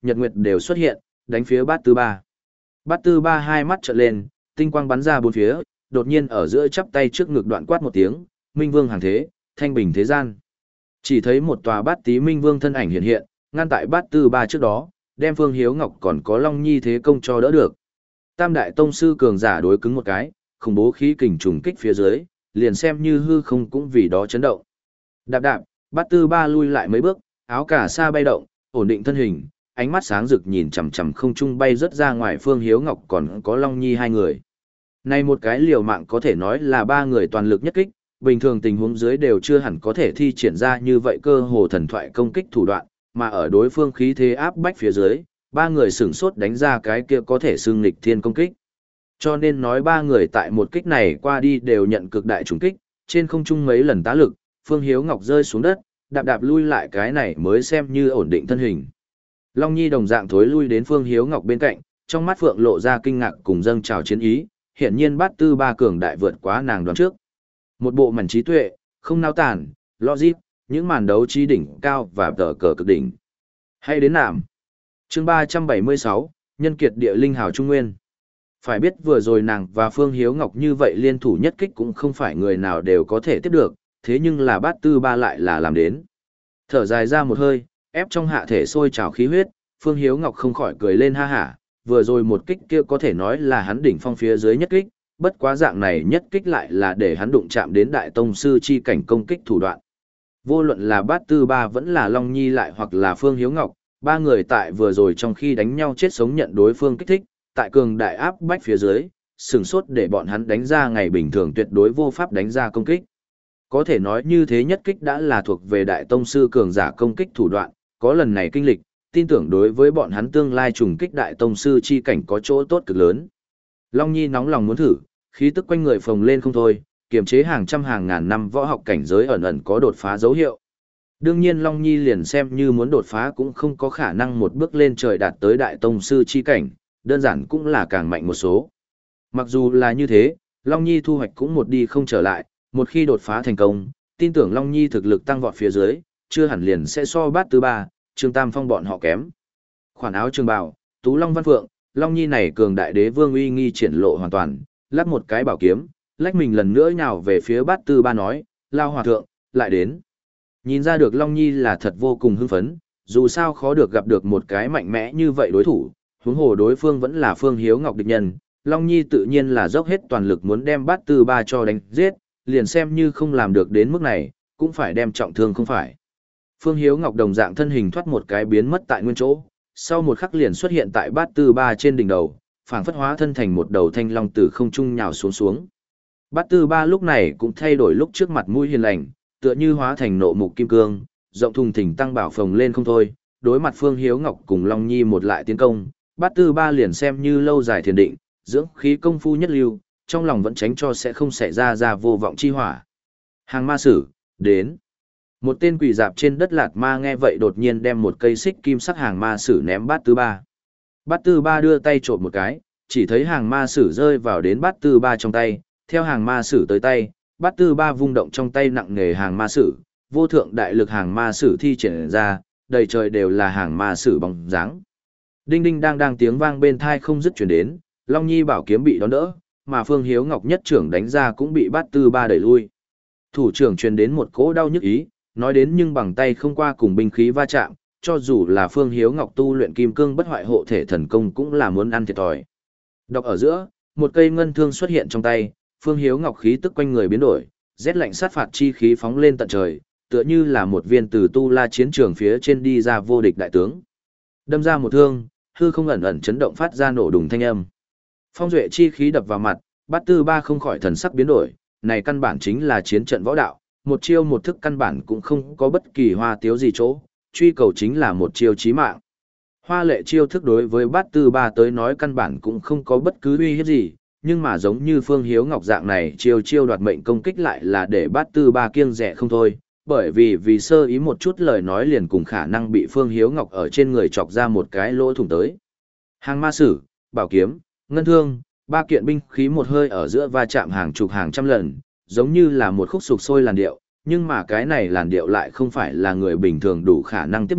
nhật nguyệt đều xuất hiện, đánh phía bát tư ba. Bát tư ba hai mắt trợn lên, tinh quang bắn ra bốn phía, đột nhiên ở giữa chắp tay trước ngực đoạn quát một tiếng, Minh Vương hàng thế, thanh bình thế gian. Chỉ thấy một tòa bát tí Minh Vương thân ảnh hiện hiện, ngăn tại bát tư ba trước đó, đem Phương Hiếu Ngọc còn có Long Nhi thế công cho đỡ được. Tam đại tông sư cường giả đối cứng một cái, khủng bố khí kình trùng kích phía dưới, liền xem như hư không cũng vì đó chấn động. Đạp đạp, bát tư ba lui lại mấy bước, áo cà sa bay động, ổn định thân hình, ánh mắt sáng rực nhìn chằm chằm không trung bay rất ra ngoài Phương Hiếu Ngọc còn có Long Nhi hai người. Này một cái liều mạng có thể nói là ba người toàn lực nhất kích, bình thường tình huống dưới đều chưa hẳn có thể thi triển ra như vậy cơ hồ thần thoại công kích thủ đoạn, mà ở đối phương khí thế áp bách phía dưới, ba người sửng sốt đánh ra cái kia có thể xưng nghịch thiên công kích. Cho nên nói ba người tại một kích này qua đi đều nhận cực đại trùng kích, trên không trung mấy lần tá lực, Phương Hiếu Ngọc rơi xuống đất, đạp đạp lui lại cái này mới xem như ổn định thân hình. Long Nhi đồng dạng thối lui đến Phương Hiếu Ngọc bên cạnh, trong mắt Phượng lộ ra kinh ngạc cùng dâng trào chiến ý, hiển nhiên bát tư ba cường đại vượt quá nàng đoán trước. Một bộ mảnh trí tuệ, không nao tản, logic, những màn đấu trí đỉnh cao và tờ cờ cực đỉnh. Hay đến nạm. Chương ba trăm bảy mươi sáu, Nhân kiệt địa linh hào trung nguyên. Phải biết vừa rồi nàng và Phương Hiếu Ngọc như vậy liên thủ nhất kích cũng không phải người nào đều có thể tiếp được, thế nhưng là bát tư ba lại là làm đến. Thở dài ra một hơi, ép trong hạ thể sôi trào khí huyết, Phương Hiếu Ngọc không khỏi cười lên ha hả, vừa rồi một kích kia có thể nói là hắn đỉnh phong phía dưới nhất kích, bất quá dạng này nhất kích lại là để hắn đụng chạm đến đại tông sư chi cảnh công kích thủ đoạn. Vô luận là bát tư ba vẫn là Long Nhi lại hoặc là Phương Hiếu Ngọc, ba người tại vừa rồi trong khi đánh nhau chết sống nhận đối phương kích thích, tại cường đại áp bách phía dưới, sừng sốt để bọn hắn đánh ra ngày bình thường tuyệt đối vô pháp đánh ra công kích. Có thể nói như thế nhất kích đã là thuộc về đại tông sư cường giả công kích thủ đoạn, có lần này kinh lịch, tin tưởng đối với bọn hắn tương lai trùng kích đại tông sư chi cảnh có chỗ tốt cực lớn. Long Nhi nóng lòng muốn thử, khí tức quanh người phồng lên không thôi, kiềm chế hàng trăm hàng ngàn năm võ học cảnh giới ẩn ẩn có đột phá dấu hiệu. Đương nhiên Long Nhi liền xem như muốn đột phá cũng không có khả năng một bước lên trời đạt tới đại tông sư chi cảnh, đơn giản cũng là càng mạnh một số. Mặc dù là như thế, Long Nhi thu hoạch cũng một đi không trở lại, một khi đột phá thành công, tin tưởng Long Nhi thực lực tăng vọt phía dưới, chưa hẳn liền sẽ so bát thứ ba, Trương Tam Phong bọn họ kém. Khoản áo trường bào, Tú Long Văn Phượng, Long Nhi này cường đại đế vương uy nghi triển lộ hoàn toàn, lắc một cái bảo kiếm, lách mình lần nữa nhào về phía bát tư ba nói, lao hòa thượng, lại đến. Nhìn ra được Long Nhi là thật vô cùng hưng phấn, dù sao khó được gặp được một cái mạnh mẽ như vậy đối thủ, huống hồ đối phương vẫn là Phương Hiếu Ngọc địch nhân, Long Nhi tự nhiên là dốc hết toàn lực muốn đem bát tư ba cho đánh giết, liền xem như không làm được đến mức này, cũng phải đem trọng thương không phải. Phương Hiếu Ngọc đồng dạng thân hình thoát một cái biến mất tại nguyên chỗ, sau một khắc liền xuất hiện tại bát tư ba trên đỉnh đầu, phảng phất hóa thân thành một đầu thanh long từ không trung nhào xuống xuống. Bát tư ba lúc này cũng thay đổi lúc trước mặt mũi hiền lành, tựa như hóa thành nộ mục kim cương, rộng thùng thình tăng bảo phồng lên không thôi, đối mặt Phương Hiếu Ngọc cùng Long Nhi một lại tiến công, bát tư ba liền xem như lâu dài thiền định, dưỡng khí công phu nhất lưu, trong lòng vẫn tránh cho sẽ không xảy ra ra vô vọng chi hỏa. Hàng ma sử, đến. Một tên quỷ dạp trên đất lạt ma nghe vậy đột nhiên đem một cây xích kim sắc hàng ma sử ném bát tư ba. Bát tư ba đưa tay trộm một cái, chỉ thấy hàng ma sử rơi vào đến bát tư ba trong tay, theo hàng ma sử tới tay, bát tư ba vung động trong tay nặng nề hàng ma sử, vô thượng đại lực hàng ma sử thi triển ra, đầy trời đều là hàng ma sử bóng dáng. Đinh đinh đang đang tiếng vang bên thai không dứt chuyển đến, Long Nhi bảo kiếm bị đón đỡ, mà Phương Hiếu Ngọc nhất trưởng đánh ra cũng bị bát tư ba đẩy lui. Thủ trưởng truyền đến một cỗ đau nhức ý, nói đến nhưng bằng tay không qua cùng binh khí va chạm, cho dù là Phương Hiếu Ngọc tu luyện kim cương bất hoại hộ thể thần công cũng là muốn ăn thiệt thòi. Đọc ở giữa, một cây ngân thương xuất hiện trong tay, Phương Hiếu Ngọc khí tức quanh người biến đổi, rét lạnh sát phạt chi khí phóng lên tận trời, tựa như là một viên từ tu la chiến trường phía trên đi ra vô địch đại tướng. Đâm ra một thương, hư không ẩn ẩn chấn động phát ra nổ đùng thanh âm. Phong duệ chi khí đập vào mặt, bát tư ba không khỏi thần sắc biến đổi, này căn bản chính là chiến trận võ đạo, một chiêu một thức căn bản cũng không có bất kỳ hoa tiếu gì chỗ, truy cầu chính là một chiêu chí mạng. Hoa lệ chiêu thức đối với bát tư ba tới nói căn bản cũng không có bất cứ uy hiếp gì, nhưng mà giống như Phương Hiếu Ngọc dạng này chiêu chiêu đoạt mệnh công kích lại là để bát tư ba kiêng dè không thôi, bởi vì vì sơ ý một chút lời nói liền cùng khả năng bị Phương Hiếu Ngọc ở trên người chọc ra một cái lỗ thủng tới. Hàng ma sử, bảo kiếm, ngân thương, ba kiện binh khí một hơi ở giữa va chạm hàng chục hàng trăm lần, giống như là một khúc sục sôi làn điệu, nhưng mà cái này làn điệu lại không phải là người bình thường đủ khả năng tiếp nhận,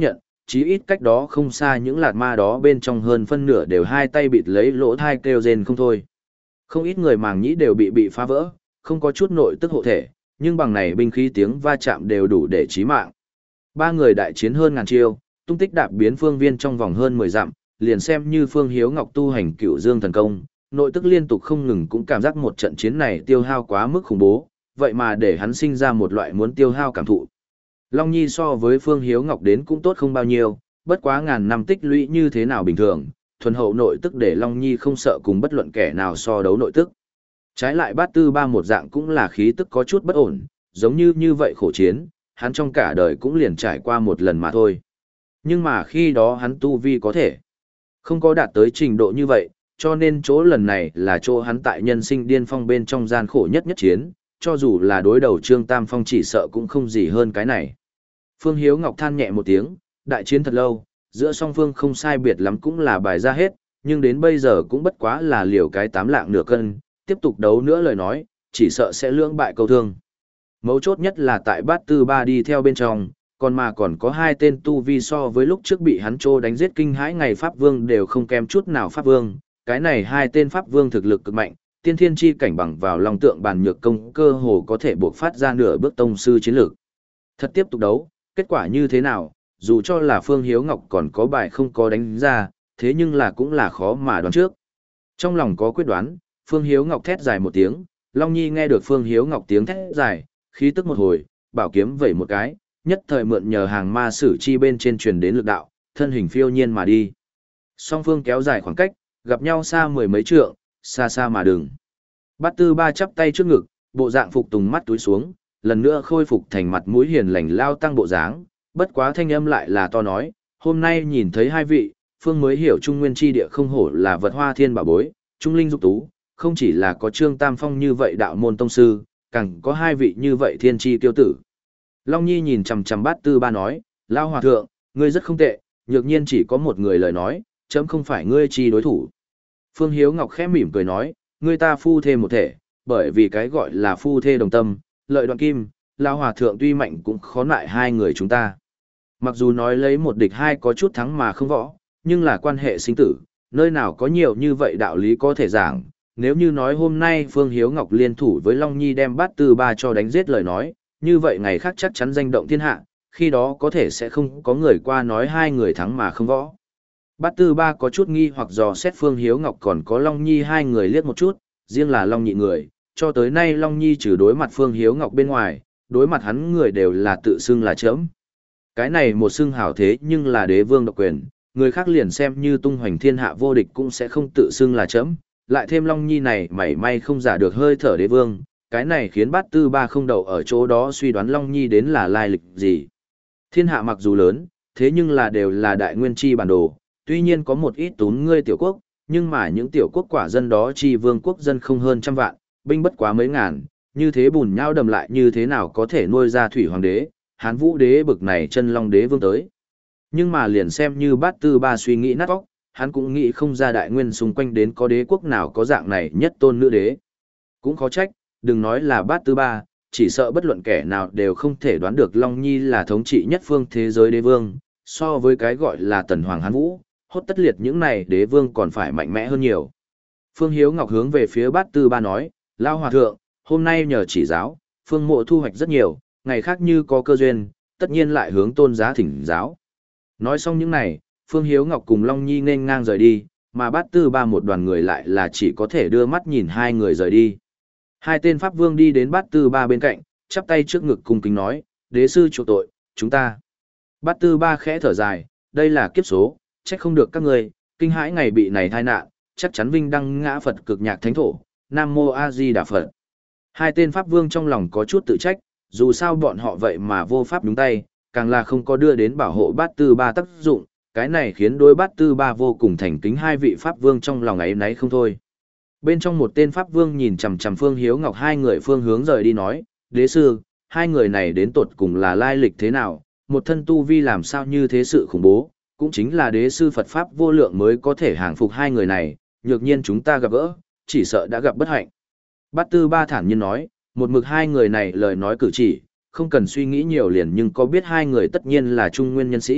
chí ít cách đó không xa những lạt ma đó bên trong hơn phân nửa đều hai tay bịt lấy lỗ thai kêu rên không thôi. Không ít người màng nhĩ đều bị bị phá vỡ, không có chút nội tức hộ thể, nhưng bằng này binh khí tiếng va chạm đều đủ để chí mạng. Ba người đại chiến hơn ngàn chiêu, tung tích đạp biến phương viên trong vòng hơn mười dặm, liền xem như Phương Hiếu Ngọc tu hành Cửu Dương thần công, nội tức liên tục không ngừng cũng cảm giác một trận chiến này tiêu hao quá mức khủng bố, vậy mà để hắn sinh ra một loại muốn tiêu hao cảm thụ. Long Nhi so với Phương Hiếu Ngọc đến cũng tốt không bao nhiêu, bất quá ngàn năm tích lũy như thế nào bình thường, thuần hậu nội tức để Long Nhi không sợ cùng bất luận kẻ nào so đấu nội tức. Trái lại Bát Tư Ba một dạng cũng là khí tức có chút bất ổn, giống như như vậy khổ chiến, hắn trong cả đời cũng liền trải qua một lần mà thôi. Nhưng mà khi đó hắn tu vi có thể không có đạt tới trình độ như vậy, cho nên chỗ lần này là chỗ hắn tại nhân sinh điên phong bên trong gian khổ nhất nhất chiến, cho dù là đối đầu Trương Tam Phong chỉ sợ cũng không gì hơn cái này. Phương Hiếu Ngọc than nhẹ một tiếng, đại chiến thật lâu, giữa song phương không sai biệt lắm cũng là bài ra hết, nhưng đến bây giờ cũng bất quá là liều cái tám lạng nửa cân, tiếp tục đấu nữa lời nói, chỉ sợ sẽ lưỡng bại câu thương. Mấu chốt nhất là tại Bát Tư Ba đi theo bên trong, còn mà còn có hai tên tu vi so với lúc trước bị hắn trô đánh giết kinh hãi ngày Pháp Vương đều không kém chút nào Pháp Vương, cái này hai tên Pháp Vương thực lực cực mạnh, tiên thiên chi cảnh bằng vào lòng tượng bàn nhược công cơ hồ có thể buộc phát ra nửa bước tông sư chiến lược. Thật tiếp tục đấu, kết quả như thế nào, dù cho là Phương Hiếu Ngọc còn có bài không có đánh ra, thế nhưng là cũng là khó mà đoán trước. Trong lòng có quyết đoán, Phương Hiếu Ngọc thét dài một tiếng, Long Nhi nghe được Phương Hiếu Ngọc tiếng thét dài, khí tức một hồi, bảo kiếm vẩy một cái, nhất thời mượn nhờ hàng ma sử chi bên trên truyền đến lực đạo, thân hình phiêu nhiên mà đi. Song phương kéo dài khoảng cách, gặp nhau xa mười mấy trượng, xa xa mà đừng. Bát Tư Ba chắp tay trước ngực, bộ dạng phục tùng mắt túi xuống, lần nữa khôi phục thành mặt mũi hiền lành lao tăng bộ dáng, bất quá thanh âm lại là to nói, hôm nay nhìn thấy hai vị, phương mới hiểu Trung Nguyên chi địa không hổ là vật hoa thiên bảo bối, trung linh dục tú, không chỉ là có Trương Tam Phong như vậy đạo môn tông sư, càng có hai vị như vậy thiên chi tiêu tử. Long Nhi nhìn chằm chằm Bát Tư Ba nói, lao hòa thượng, ngươi rất không tệ, nhược nhiên chỉ có một người lời nói, chấm không phải ngươi chi đối thủ. Phương Hiếu Ngọc khẽ mỉm cười nói, ngươi ta phu thê một thể, bởi vì cái gọi là phu thê đồng tâm, lợi đoạn kim, lao hòa thượng tuy mạnh cũng khó lại hai người chúng ta. Mặc dù nói lấy một địch hai có chút thắng mà không võ, nhưng là quan hệ sinh tử, nơi nào có nhiều như vậy đạo lý có thể giảng. Nếu như nói hôm nay Phương Hiếu Ngọc liên thủ với Long Nhi đem Bát Tư Ba cho đánh giết lời nói, như vậy ngày khác chắc chắn danh động thiên hạ, khi đó có thể sẽ không có người qua nói hai người thắng mà không võ. Bát Tư Ba có chút nghi hoặc dò xét Phương Hiếu Ngọc còn có Long Nhi hai người liếc một chút, riêng là Long Nhị người, cho tới nay Long Nhi trừ đối mặt Phương Hiếu Ngọc bên ngoài, đối mặt hắn người đều là tự xưng là chớm. Cái này một xưng hảo thế nhưng là đế vương độc quyền, người khác liền xem như tung hoành thiên hạ vô địch cũng sẽ không tự xưng là chớm, lại thêm Long Nhi này mảy may không giả được hơi thở đế vương, cái này khiến Bát Tư Ba không đậu ở chỗ đó suy đoán Long Nhi đến là lai lịch gì. Thiên hạ mặc dù lớn, thế nhưng là đều là đại nguyên chi bản đồ, tuy nhiên có một ít tún ngươi tiểu quốc, nhưng mà những tiểu quốc quả dân đó chi vương quốc dân không hơn trăm vạn, binh bất quá mấy ngàn, như thế bùn nhau đầm lại như thế nào có thể nuôi ra thủy hoàng đế, Hán Vũ đế bực này chân long đế vương tới. Nhưng mà liền xem như Bát Tư Ba suy nghĩ nát óc, hắn cũng nghĩ không ra đại nguyên xung quanh đến có đế quốc nào có dạng này nhất tôn nữ đế. Cũng khó trách, đừng nói là Bát Tư Ba, chỉ sợ bất luận kẻ nào đều không thể đoán được Long Nhi là thống trị nhất phương thế giới đế vương, so với cái gọi là Tần Hoàng Hán Vũ, hốt tất liệt những này đế vương còn phải mạnh mẽ hơn nhiều. Phương Hiếu Ngọc hướng về phía Bát Tư Ba nói, Lao Hòa Thượng, hôm nay nhờ chỉ giáo, Phương Mộ thu hoạch rất nhiều, ngày khác như có cơ duyên, tất nhiên lại hướng tôn giá thỉnh giáo. Nói xong những này, Phương Hiếu Ngọc cùng Long Nhi nên ngang rời đi, mà Bát Tư Ba một đoàn người lại là chỉ có thể đưa mắt nhìn hai người rời đi. Hai tên Pháp Vương đi đến Bát Tư Ba bên cạnh, chắp tay trước ngực cung kính nói, đế sư chuộc tội, chúng ta. Bát Tư Ba khẽ thở dài, đây là kiếp số, trách không được các người, kinh hãi ngày bị này tai nạn, chắc chắn vinh đăng ngã Phật cực nhạc thánh thổ, Nam Mô A Di Đà Phật. Hai tên Pháp Vương trong lòng có chút tự trách, dù sao bọn họ vậy mà vô pháp đúng tay, càng là không có đưa đến bảo hộ Bát Tư Ba tác dụng, cái này khiến đối Bát Tư Ba vô cùng thành kính hai vị Pháp Vương trong lòng ấy nấy không thôi. Bên trong một tên Pháp Vương nhìn chằm chằm Phương Hiếu Ngọc hai người phương hướng rời đi nói, đế sư, hai người này đến tột cùng là lai lịch thế nào, một thân tu vi làm sao như thế sự khủng bố, cũng chính là đế sư Phật Pháp vô lượng mới có thể hàng phục hai người này, nhược nhiên chúng ta gặp gỡ, chỉ sợ đã gặp bất hạnh. Bát Tư Ba thản nhiên nói, một mực hai người này lời nói cử chỉ, không cần suy nghĩ nhiều liền nhưng có biết hai người tất nhiên là trung nguyên nhân sĩ,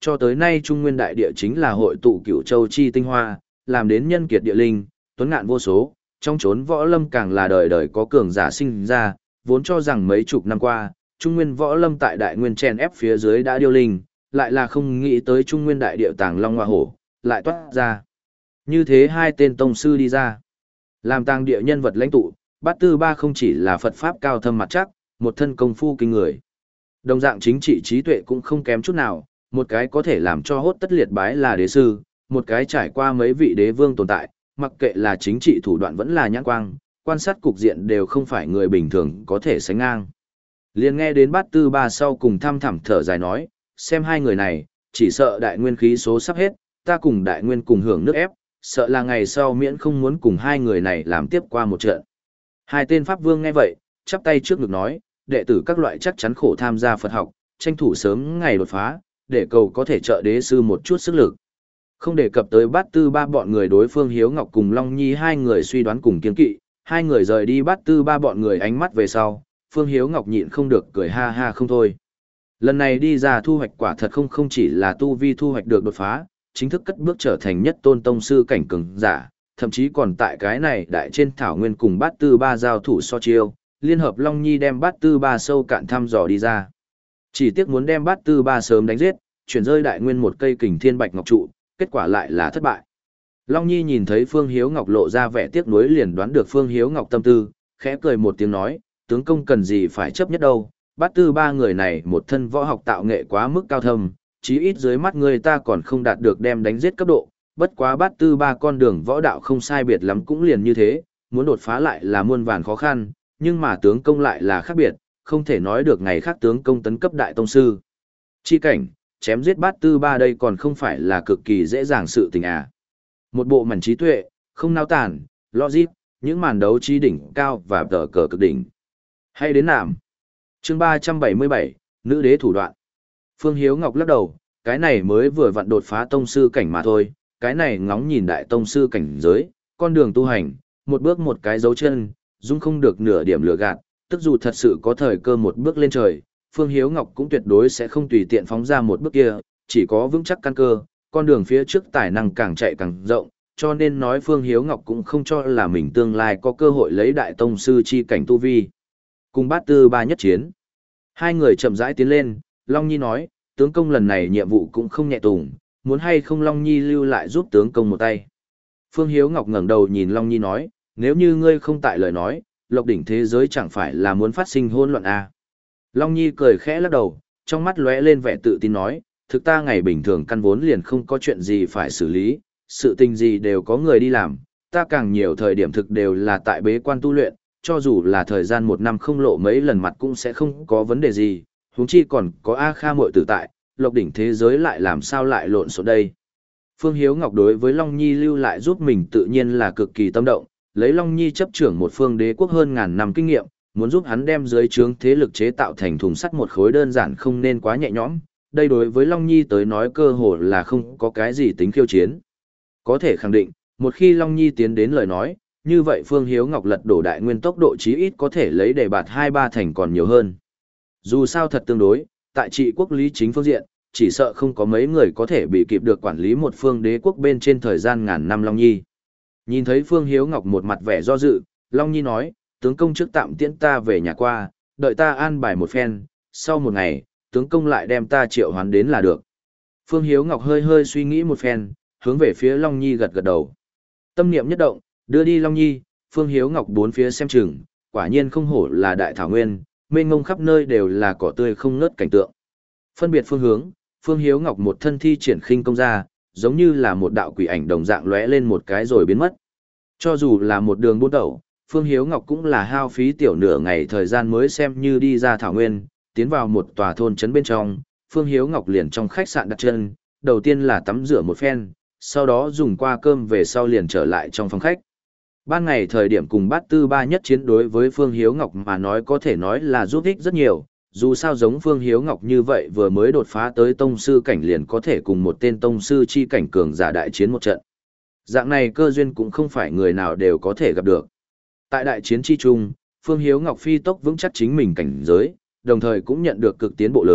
cho tới nay Trung Nguyên đại địa chính là hội tụ cửu châu chi tinh hoa, làm đến nhân kiệt địa linh, tuấn ngạn vô số, trong chốn võ lâm càng là đời đời có cường giả sinh ra, vốn cho rằng mấy chục năm qua, Trung Nguyên võ lâm tại đại nguyên chen ép phía dưới đã điêu linh, lại là không nghĩ tới Trung Nguyên đại địa tàng long hoa hổ, lại toát ra. Như thế hai tên tông sư đi ra, làm tàng địa nhân vật lãnh tụ, Bát Tư Ba không chỉ là Phật pháp cao thâm mặt chắc, một thân công phu kinh người. Đồng dạng chính trị trí tuệ cũng không kém chút nào, một cái có thể làm cho hốt tất liệt bái là đế sư, một cái trải qua mấy vị đế vương tồn tại, mặc kệ là chính trị thủ đoạn vẫn là nhãn quang, quan sát cục diện đều không phải người bình thường có thể sánh ngang. Liền nghe đến Bát Tư Ba sau cùng thăm thẳm thở dài nói, xem hai người này, chỉ sợ đại nguyên khí số sắp hết, ta cùng đại nguyên cùng hưởng nước ép, sợ là ngày sau miễn không muốn cùng hai người này làm tiếp qua một trận. Hai tên Pháp Vương nghe vậy, chắp tay trước ngực nói, đệ tử các loại chắc chắn khổ tham gia Phật học, tranh thủ sớm ngày đột phá, để cầu có thể trợ đế sư một chút sức lực. Không đề cập tới Bát Tư Ba bọn người đối Phương Hiếu Ngọc cùng Long Nhi hai người suy đoán cùng kiên kỵ, hai người rời đi Bát Tư Ba bọn người ánh mắt về sau, Phương Hiếu Ngọc nhịn không được cười ha ha không thôi. Lần này đi ra thu hoạch quả thật không không chỉ là tu vi thu hoạch được đột phá, chính thức cất bước trở thành nhất tôn tông sư cảnh cường giả, thậm chí còn tại cái này đại trên thảo nguyên cùng Bát Tư Ba giao thủ so chiêu, liên hợp Long Nhi đem Bát Tư Ba sâu cạn thăm dò đi ra. Chỉ tiếc muốn đem Bát Tư Ba sớm đánh giết, chuyển rơi đại nguyên một cây kình thiên bạch ngọc trụ, kết quả lại là thất bại. Long Nhi nhìn thấy Phương Hiếu Ngọc lộ ra vẻ tiếc nuối liền đoán được Phương Hiếu Ngọc tâm tư, khẽ cười một tiếng nói, tướng công cần gì phải chấp nhất đâu, Bát Tư Ba người này một thân võ học tạo nghệ quá mức cao thâm, chí ít dưới mắt người ta còn không đạt được đem đánh giết cấp độ, bất quá Bát Tư Ba con đường võ đạo không sai biệt lắm cũng liền như thế, muốn đột phá lại là muôn vàn khó khăn, nhưng mà tướng công lại là khác biệt, không thể nói được ngày khác tướng công tấn cấp đại tông sư. Chi cảnh, chém giết Bát Tư Ba đây còn không phải là cực kỳ dễ dàng sự tình à. Một bộ màn trí tuệ, không nao tản, logic, những màn đấu trí đỉnh cao và tờ cờ cực đỉnh. Hay đến nạm. Chương ba trăm bảy mươi bảy, Nữ đế thủ đoạn. Phương Hiếu Ngọc lắc đầu, cái này mới vừa vặn đột phá tông sư cảnh mà thôi, cái này ngóng nhìn đại tông sư cảnh giới, con đường tu hành, một bước một cái dấu chân, dung không được nửa điểm lừa gạt, tức dù thật sự có thời cơ một bước lên trời, Phương Hiếu Ngọc cũng tuyệt đối sẽ không tùy tiện phóng ra một bước kia, chỉ có vững chắc căn cơ, con đường phía trước tài năng càng chạy càng rộng, cho nên nói Phương Hiếu Ngọc cũng không cho là mình tương lai có cơ hội lấy đại tông sư chi cảnh tu vi. Cùng Bát Tư Ba nhất chiến. Hai người chậm rãi tiến lên, Long Nhi nói, tướng công lần này nhiệm vụ cũng không nhẹ tùng, muốn hay không Long Nhi lưu lại giúp tướng công một tay. Phương Hiếu Ngọc ngẩng đầu nhìn Long Nhi nói, nếu như ngươi không tại lời nói, lộc đỉnh thế giới chẳng phải là muốn phát sinh hỗn loạn à. Long Nhi cười khẽ lắc đầu, trong mắt lóe lên vẻ tự tin nói, thực ta ngày bình thường căn vốn liền không có chuyện gì phải xử lý, sự tình gì đều có người đi làm, ta càng nhiều thời điểm thực đều là tại bế quan tu luyện, cho dù là thời gian một năm không lộ mấy lần mặt cũng sẽ không có vấn đề gì, huống chi còn có A Kha muội tử tại, lộc đỉnh thế giới lại làm sao lại lộn xộn đây. Phương Hiếu Ngọc đối với Long Nhi lưu lại giúp mình tự nhiên là cực kỳ tâm động, lấy Long Nhi chấp trưởng một phương đế quốc hơn ngàn năm kinh nghiệm, muốn giúp hắn đem dưới trướng thế lực chế tạo thành thùng sắt một khối đơn giản không nên quá nhẹ nhõm, đây đối với Long Nhi tới nói cơ hồ là không có cái gì tính khiêu chiến. Có thể khẳng định, một khi Long Nhi tiến đến lời nói, như vậy Phương Hiếu Ngọc lật đổ đại nguyên tốc độ chí ít có thể lấy để bạt hai ba thành còn nhiều hơn. Dù sao thật tương đối, tại trị quốc lý chính phương diện, chỉ sợ không có mấy người có thể bị kịp được quản lý một phương đế quốc bên trên thời gian ngàn năm Long Nhi. Nhìn thấy Phương Hiếu Ngọc một mặt vẻ do dự, Long Nhi nói, tướng công trước tạm tiễn ta về nhà qua, đợi ta an bài một phen, sau một ngày, tướng công lại đem ta triệu hoán đến là được. Phương Hiếu Ngọc hơi hơi suy nghĩ một phen, hướng về phía Long Nhi gật gật đầu. Tâm niệm nhất động, đưa đi Long Nhi, Phương Hiếu Ngọc bốn phía xem chừng, quả nhiên không hổ là đại thảo nguyên, mênh mông khắp nơi đều là cỏ tươi không ngớt cảnh tượng. Phân biệt phương hướng, Phương Hiếu Ngọc một thân thi triển khinh công ra, giống như là một đạo quỷ ảnh đồng dạng lóe lên một cái rồi biến mất. Cho dù là một đường buôn tẩu, Phương Hiếu Ngọc cũng là hao phí tiểu nửa ngày thời gian mới xem như đi ra thảo nguyên, tiến vào một tòa thôn trấn bên trong, Phương Hiếu Ngọc liền trong khách sạn đặt chân, đầu tiên là tắm rửa một phen, sau đó dùng qua cơm về sau liền trở lại trong phòng khách. Ban ngày thời điểm cùng Bát Tư Ba nhất chiến đối với Phương Hiếu Ngọc mà nói có thể nói là giúp ích rất nhiều, dù sao giống Phương Hiếu Ngọc như vậy vừa mới đột phá tới tông sư cảnh liền có thể cùng một tên tông sư chi cảnh cường giả đại chiến một trận. Dạng này cơ duyên cũng không phải người nào đều có thể gặp được. Tại đại chiến chi trung, Phương Hiếu Ngọc phi tốc vững chắc chính mình cảnh giới, đồng thời cũng nhận được cực tiến bộ lớn,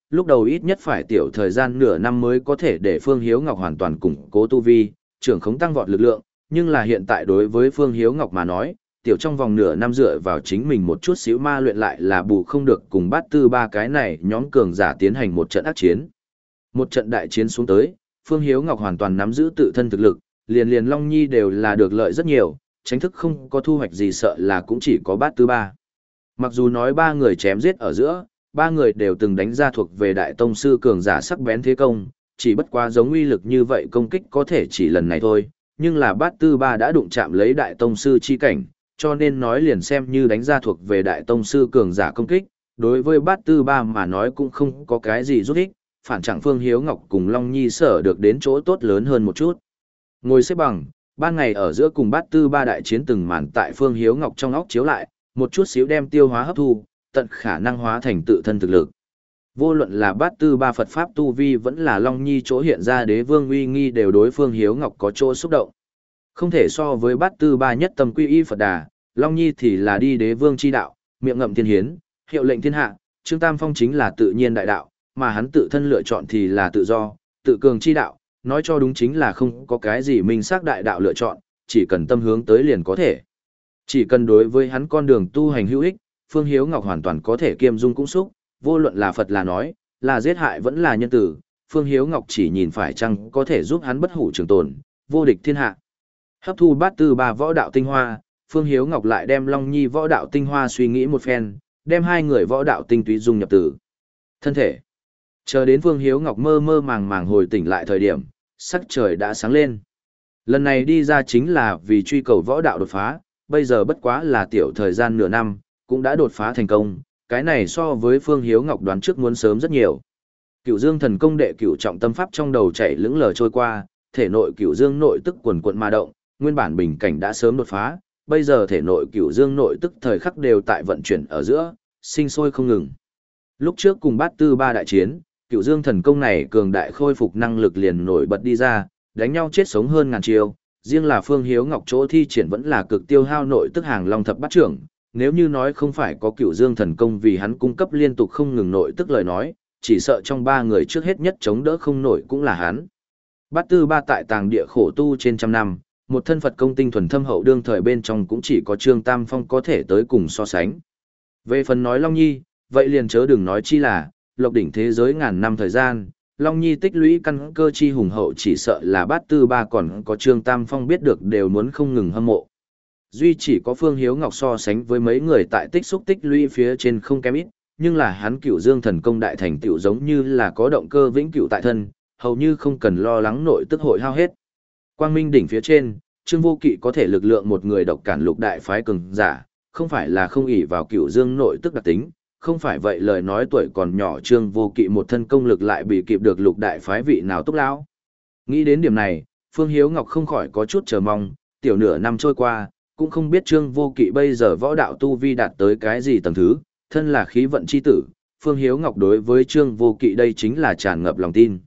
lúc đầu ít nhất phải tiểu thời gian nửa năm mới có thể để Phương Hiếu Ngọc hoàn toàn củng cố tu vi, trưởng khống tăng vọt lực lượng, nhưng là hiện tại đối với Phương Hiếu Ngọc mà nói, tiểu trong vòng nửa năm dựa vào chính mình một chút xíu ma luyện lại là bù không được cùng bát tư ba cái này nhóm cường giả tiến hành một trận ác chiến. Một trận đại chiến xuống tới, Phương Hiếu Ngọc hoàn toàn nắm giữ tự thân thực lực, liền liền Long Nhi đều là được lợi rất nhiều, tránh thức không có thu hoạch gì sợ là cũng chỉ có bát tư ba. Mặc dù nói ba người chém giết ở giữa, ba người đều từng đánh ra thuộc về đại tông sư cường giả sắc bén thế công, chỉ bất quá giống uy lực như vậy công kích có thể chỉ lần này thôi, nhưng là bát tư ba đã đụng chạm lấy đại tông sư chi cảnh, cho nên nói liền xem như đánh ra thuộc về đại tông sư cường giả công kích, đối với bát tư ba mà nói cũng không có cái gì rút ích, phản chẳng Phương Hiếu Ngọc cùng Long Nhi sở được đến chỗ tốt lớn hơn một chút. Ngồi xếp bằng, ban ngày ở giữa cùng bát tư ba đại chiến từng màn tại Phương Hiếu Ngọc trong óc chiếu lại, một chút xíu đem tiêu hóa hấp thu, tận khả năng hóa thành tự thân thực lực. Vô luận là bát tư ba Phật Pháp Tu Vi vẫn là Long Nhi chỗ hiện ra đế vương uy nghi đều đối Phương Hiếu Ngọc có chỗ xúc động. Không thể so với bát tư ba nhất tâm quy y Phật Đà, Long Nhi thì là đi đế vương chi đạo, miệng ngậm thiên hiến, hiệu lệnh thiên hạ, Trương Tam Phong chính là tự nhiên đại đạo, mà hắn tự thân lựa chọn thì là tự do, tự cường chi đạo, nói cho đúng chính là không có cái gì minh xác đại đạo lựa chọn, chỉ cần tâm hướng tới liền có thể. Chỉ cần đối với hắn con đường tu hành hữu ích, Phương Hiếu Ngọc hoàn toàn có thể kiêm dung cũng xúc, vô luận là Phật là nói, là giết hại vẫn là nhân tử, Phương Hiếu Ngọc chỉ nhìn phải chăng có thể giúp hắn bất hủ trường tồn, vô địch thiên hạ. Hấp thu bát tư ba võ đạo tinh hoa, Phương Hiếu Ngọc lại đem Long Nhi võ đạo tinh hoa suy nghĩ một phen, đem hai người võ đạo tinh túy dung nhập tử thân thể. Chờ đến Phương Hiếu Ngọc mơ mơ màng màng hồi tỉnh lại thời điểm, sắc trời đã sáng lên. Lần này đi ra chính là vì truy cầu võ đạo đột phá, bây giờ bất quá là tiểu thời gian nửa năm, cũng đã đột phá thành công, cái này so với Phương Hiếu Ngọc đoán trước muốn sớm rất nhiều. Cửu Dương thần công đệ cửu trọng tâm pháp trong đầu chảy lững lờ trôi qua, thể nội Cửu Dương nội tức quần quần ma động, nguyên bản bình cảnh đã sớm đột phá, bây giờ thể nội Cửu Dương nội tức thời khắc đều tại vận chuyển ở giữa, sinh sôi không ngừng. Lúc trước cùng bát tư ba đại chiến, Cửu Dương thần công này cường đại khôi phục năng lực liền nổi bật đi ra, đánh nhau chết sống hơn ngàn chiêu, riêng là Phương Hiếu Ngọc chỗ thi triển vẫn là cực tiêu hao nội tức hàng long thập bát trưởng, nếu như nói không phải có Cửu Dương thần công vì hắn cung cấp liên tục không ngừng nội tức lời nói, chỉ sợ trong ba người trước hết nhất chống đỡ không nổi cũng là hắn. Bát tư ba tại tàng địa khổ tu trên trăm năm, một thân Phật công tinh thuần thâm hậu đương thời bên trong cũng chỉ có Trương Tam Phong có thể tới cùng so sánh. Về phần nói Long Nhi, vậy liền chớ đừng nói chi là, lộc đỉnh thế giới ngàn năm thời gian, Long Nhi tích lũy căn cơ chi hùng hậu chỉ sợ là bát tư ba còn có Trương Tam Phong biết được đều muốn không ngừng hâm mộ. Duy chỉ có Phương Hiếu Ngọc so sánh với mấy người tại tích xúc tích lũy phía trên không kém ít, nhưng là hắn Cửu Dương thần công đại thành tựu giống như là có động cơ vĩnh cửu tại thân, hầu như không cần lo lắng nội tức hội hao hết. Quang Minh đỉnh phía trên, Trương Vô Kỵ có thể lực lượng một người độc cản lục đại phái cường giả, không phải là không ỷ vào Cửu Dương nội tức đặc tính, không phải vậy lời nói tuổi còn nhỏ Trương Vô Kỵ một thân công lực lại bị kịp được lục đại phái vị nào túc lão. Nghĩ đến điểm này, Phương Hiếu Ngọc không khỏi có chút chờ mong, tiểu nửa năm trôi qua, cũng không biết Trương Vô Kỵ bây giờ võ đạo tu vi đạt tới cái gì tầng thứ, thân là khí vận chi tử, Phương Hiếu Ngọc đối với Trương Vô Kỵ đây chính là tràn ngập lòng tin.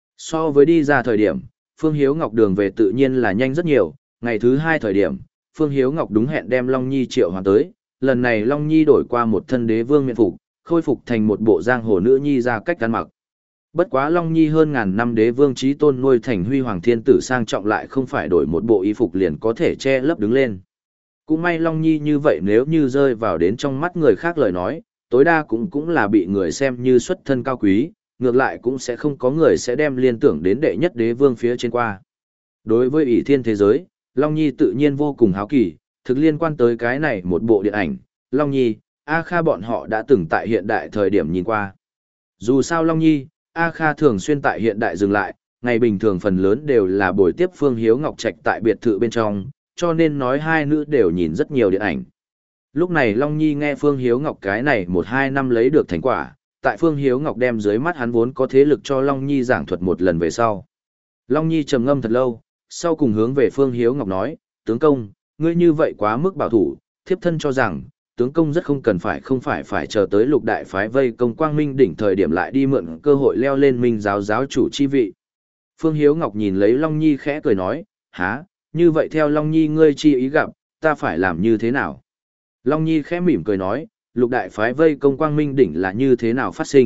So với đi ra thời điểm, Phương Hiếu Ngọc đường về tự nhiên là nhanh rất nhiều, ngày thứ hai thời điểm, Phương Hiếu Ngọc đúng hẹn đem Long Nhi triệu hoàn tới, lần này Long Nhi đổi qua một thân đế vương miện phục, khôi phục thành một bộ giang hồ nữ nhi ra cách ăn mặc. Bất quá Long Nhi hơn ngàn năm đế vương chí tôn nuôi thành huy hoàng thiên tử sang trọng lại không phải đổi một bộ y phục liền có thể che lấp đứng lên. Cũng may Long Nhi như vậy nếu như rơi vào đến trong mắt người khác lời nói, tối đa cũng cũng là bị người xem như xuất thân cao quý, ngược lại cũng sẽ không có người sẽ đem liên tưởng đến đệ nhất đế vương phía trên qua. Đối với ỷ thiên thế giới, Long Nhi tự nhiên vô cùng háo kỳ, thực liên quan tới cái này một bộ điện ảnh, Long Nhi, A Kha bọn họ đã từng tại hiện đại thời điểm nhìn qua. Dù sao Long Nhi, A Kha thường xuyên tại hiện đại dừng lại, ngày bình thường phần lớn đều là buổi tiếp Phương Hiếu Ngọc Trạch tại biệt thự bên trong, cho nên nói hai nữ đều nhìn rất nhiều điện ảnh. Lúc này Long Nhi nghe Phương Hiếu Ngọc cái này một hai năm lấy được thành quả, tại Phương Hiếu Ngọc đem dưới mắt hắn vốn có thế lực cho Long Nhi giảng thuật một lần về sau. Long Nhi trầm ngâm thật lâu, sau cùng hướng về Phương Hiếu Ngọc nói, tướng công, ngươi như vậy quá mức bảo thủ, thiếp thân cho rằng, tướng công rất không cần phải không phải phải chờ tới lục đại phái vây công Quang Minh đỉnh thời điểm lại đi mượn cơ hội leo lên minh giáo giáo chủ chi vị. Phương Hiếu Ngọc nhìn lấy Long Nhi khẽ cười nói, há, như vậy theo Long Nhi ngươi chi ý gặp, ta phải làm như thế nào? Long Nhi khẽ mỉm cười nói, lục đại phái vây công Quang Minh đỉnh là như thế nào phát sinh,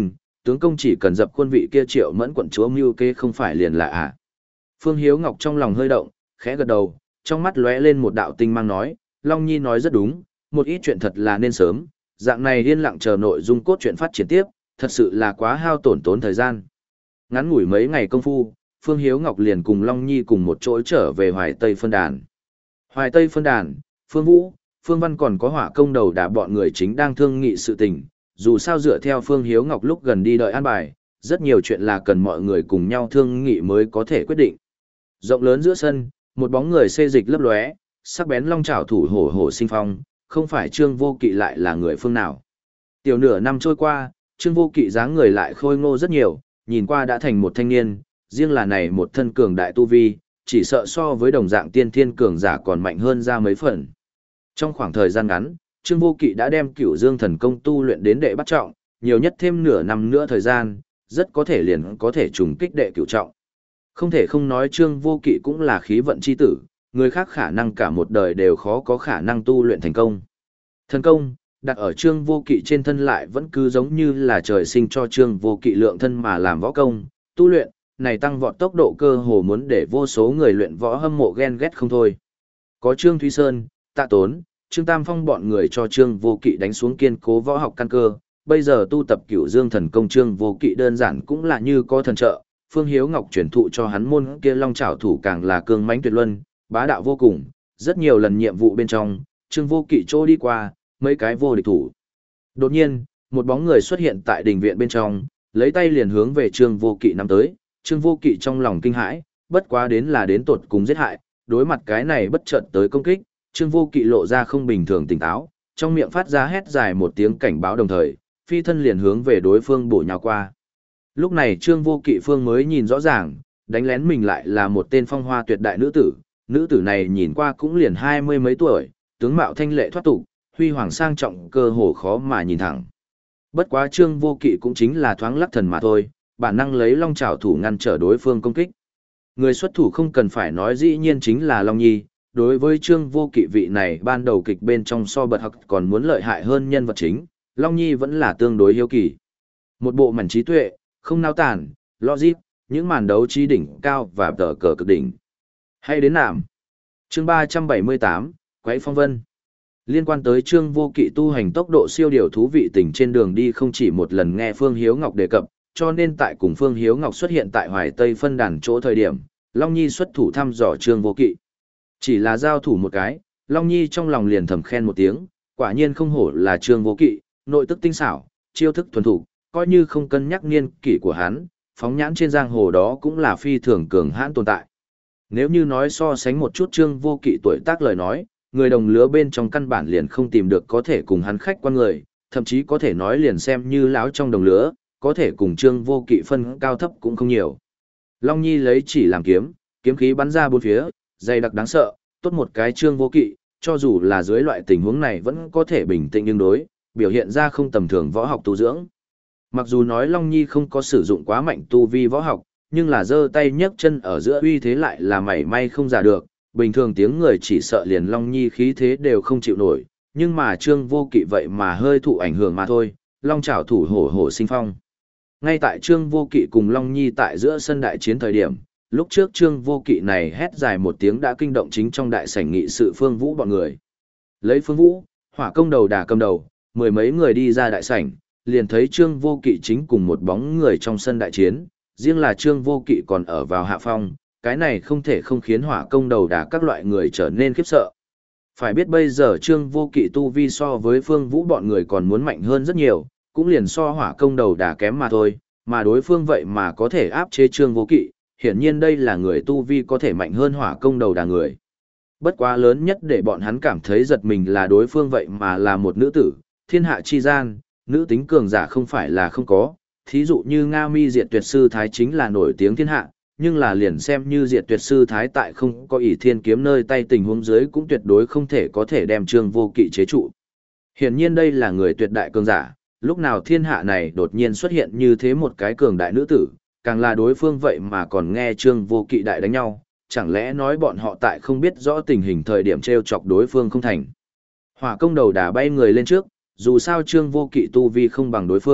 tướng công chỉ cần dập khuôn vị kia Triệu Mẫn quận chúa mưu kê không phải liền là à. Phương Hiếu Ngọc trong lòng hơi động, khẽ gật đầu, trong mắt lóe lên một đạo tinh mang nói, Long Nhi nói rất đúng, một ít chuyện thật là nên sớm, dạng này yên lặng chờ nội dung cốt truyện phát triển tiếp, thật sự là quá hao tổn tốn thời gian. Ngắn ngủi mấy ngày công phu, Phương Hiếu Ngọc liền cùng Long Nhi cùng một chỗ trở về Hoài Tây Phân Đàn. Hoài Tây Phân Đàn, Phương Vũ, Phương Văn còn có Hỏa Công đầu đả bọn người chính đang thương nghị sự tình, dù sao dựa theo Phương Hiếu Ngọc lúc gần đi đợi an bài, rất nhiều chuyện là cần mọi người cùng nhau thương nghị mới có thể quyết định. Rộng lớn giữa sân, một bóng người xê dịch lấp lóe, sắc bén long chảo thủ hổ hổ sinh phong, không phải Trương Vô Kỵ lại là người phương nào. Tiểu nửa năm trôi qua, Trương Vô Kỵ dáng người lại khôi ngô rất nhiều, nhìn qua đã thành một thanh niên, riêng là này một thân cường đại tu vi, chỉ sợ so với đồng dạng tiên thiên cường giả còn mạnh hơn ra mấy phần. Trong khoảng thời gian ngắn, Trương Vô Kỵ đã đem Cửu Dương thần công tu luyện đến đệ bắt trọng, nhiều nhất thêm nửa năm nữa thời gian, rất có thể liền có thể trùng kích đệ cửu trọng. Không thể không nói Trương Vô Kỵ cũng là khí vận chi tử, người khác khả năng cả một đời đều khó có khả năng tu luyện thành công. Thần công, đặt ở Trương Vô Kỵ trên thân lại vẫn cứ giống như là trời sinh cho Trương Vô Kỵ lượng thân mà làm võ công, tu luyện, này tăng vọt tốc độ cơ hồ muốn để vô số người luyện võ hâm mộ ghen ghét không thôi. Có Trương Thúy Sơn, Tạ Tốn, Trương Tam Phong bọn người cho Trương Vô Kỵ đánh xuống kiên cố võ học căn cơ, bây giờ tu tập Cửu Dương thần công Trương Vô Kỵ đơn giản cũng là như có thần trợ, Phương Hiếu Ngọc truyền thụ cho hắn môn kia long chảo thủ càng là cương mãnh tuyệt luân, bá đạo vô cùng, rất nhiều lần nhiệm vụ bên trong, Trương Vô Kỵ trô đi qua, mấy cái vô địch thủ. Đột nhiên, một bóng người xuất hiện tại đình viện bên trong, lấy tay liền hướng về Trương Vô Kỵ nắm tới, Trương Vô Kỵ trong lòng kinh hãi, bất quá đến là đến tột cùng giết hại, đối mặt cái này bất chợt tới công kích, Trương Vô Kỵ lộ ra không bình thường tỉnh táo, trong miệng phát ra hét dài một tiếng cảnh báo đồng thời, phi thân liền hướng về đối phương bổ nhào qua. Lúc này Trương Vô Kỵ phương mới nhìn rõ ràng, đánh lén mình lại là một tên phong hoa tuyệt đại nữ tử, nữ tử này nhìn qua cũng liền hai mươi mấy tuổi, tướng mạo thanh lệ thoát tục, huy hoàng sang trọng cơ hồ khó mà nhìn thẳng. Bất quá Trương Vô Kỵ cũng chính là thoáng lắc thần mà thôi, bản năng lấy long chảo thủ ngăn trở đối phương công kích. Người xuất thủ không cần phải nói dĩ nhiên chính là Long Nhi, đối với Trương Vô Kỵ vị này ban đầu kịch bên trong so bật học còn muốn lợi hại hơn nhân vật chính, Long Nhi vẫn là tương đối hiếu kỳ. Một bộ mảnh trí tuệ, không nao tản, logic, những màn đấu trí đỉnh cao và tờ cờ cực đỉnh. Hay đến nạm. Chương ba trăm bảy mươi tám, Quấy Phong Vân. Liên quan tới Trương Vô Kỵ tu hành tốc độ siêu điều thú vị tình trên đường đi không chỉ một lần nghe Phương Hiếu Ngọc đề cập, cho nên tại cùng Phương Hiếu Ngọc xuất hiện tại Hoài Tây Phân Đàn chỗ thời điểm, Long Nhi xuất thủ thăm dò Trương Vô Kỵ. Chỉ là giao thủ một cái, Long Nhi trong lòng liền thầm khen một tiếng, quả nhiên không hổ là Trương Vô Kỵ, nội tức tinh xảo, chiêu thức thuần thủ, coi như không cân nhắc niên kỷ của hắn, phóng nhãn trên giang hồ đó cũng là phi thường cường hãn tồn tại. Nếu như nói so sánh một chút Trương Vô Kỵ tuổi tác lời nói, người đồng lứa bên trong căn bản liền không tìm được có thể cùng hắn khách quan người, thậm chí có thể nói liền xem như lão trong đồng lứa, có thể cùng Trương Vô Kỵ phân cao thấp cũng không nhiều. Long Nhi lấy chỉ làm kiếm, kiếm khí bắn ra bốn phía, dày đặc đáng sợ, tốt một cái Trương Vô Kỵ, cho dù là dưới loại tình huống này vẫn có thể bình tĩnh nhưng đối, biểu hiện ra không tầm thường võ học tu dưỡng. Mặc dù nói Long Nhi không có sử dụng quá mạnh tu vi võ học, nhưng là giơ tay nhấc chân ở giữa uy thế lại là mảy may không giả được, bình thường tiếng người chỉ sợ liền Long Nhi khí thế đều không chịu nổi, nhưng mà Trương Vô Kỵ vậy mà hơi thụ ảnh hưởng mà thôi, long chảo thủ hổ hổ sinh phong. Ngay tại Trương Vô Kỵ cùng Long Nhi tại giữa sân đại chiến thời điểm, lúc trước Trương Vô Kỵ này hét dài một tiếng đã kinh động chính trong đại sảnh nghị sự Phương Vũ bọn người. Lấy Phương Vũ, Hỏa Công đầu đà cầm đầu, mười mấy người đi ra đại sảnh, liền thấy Trương Vô Kỵ chính cùng một bóng người trong sân đại chiến, riêng là Trương Vô Kỵ còn ở vào hạ phong, cái này không thể không khiến Hỏa Công đầu đà các loại người trở nên khiếp sợ. Phải biết bây giờ Trương Vô Kỵ tu vi so với Phương Vũ bọn người còn muốn mạnh hơn rất nhiều, cũng liền so Hỏa Công đầu đà kém mà thôi, mà đối phương vậy mà có thể áp chế Trương Vô Kỵ, hiển nhiên đây là người tu vi có thể mạnh hơn Hỏa Công đầu đà người. Bất quá lớn nhất để bọn hắn cảm thấy giật mình là đối phương vậy mà là một nữ tử, thiên hạ chi gian, nữ tính cường giả không phải là không có, thí dụ như Nga Mi Diệt Tuyệt Sư Thái chính là nổi tiếng thiên hạ, nhưng là liền xem như Diệt Tuyệt Sư Thái tại không có ỷ thiên kiếm nơi tay tình huống dưới cũng tuyệt đối không thể có thể đem Trương Vô Kỵ chế trụ. Hiển nhiên đây là người tuyệt đại cường giả, lúc nào thiên hạ này đột nhiên xuất hiện như thế một cái cường đại nữ tử, càng là đối phương vậy mà còn nghe Trương Vô Kỵ đại đánh nhau, chẳng lẽ nói bọn họ tại không biết rõ tình hình thời điểm treo chọc đối phương không thành. Hỏa Công đầu đà bay người lên trước, dù sao Trương Vô Kỵ tu vi không bằng đối phương,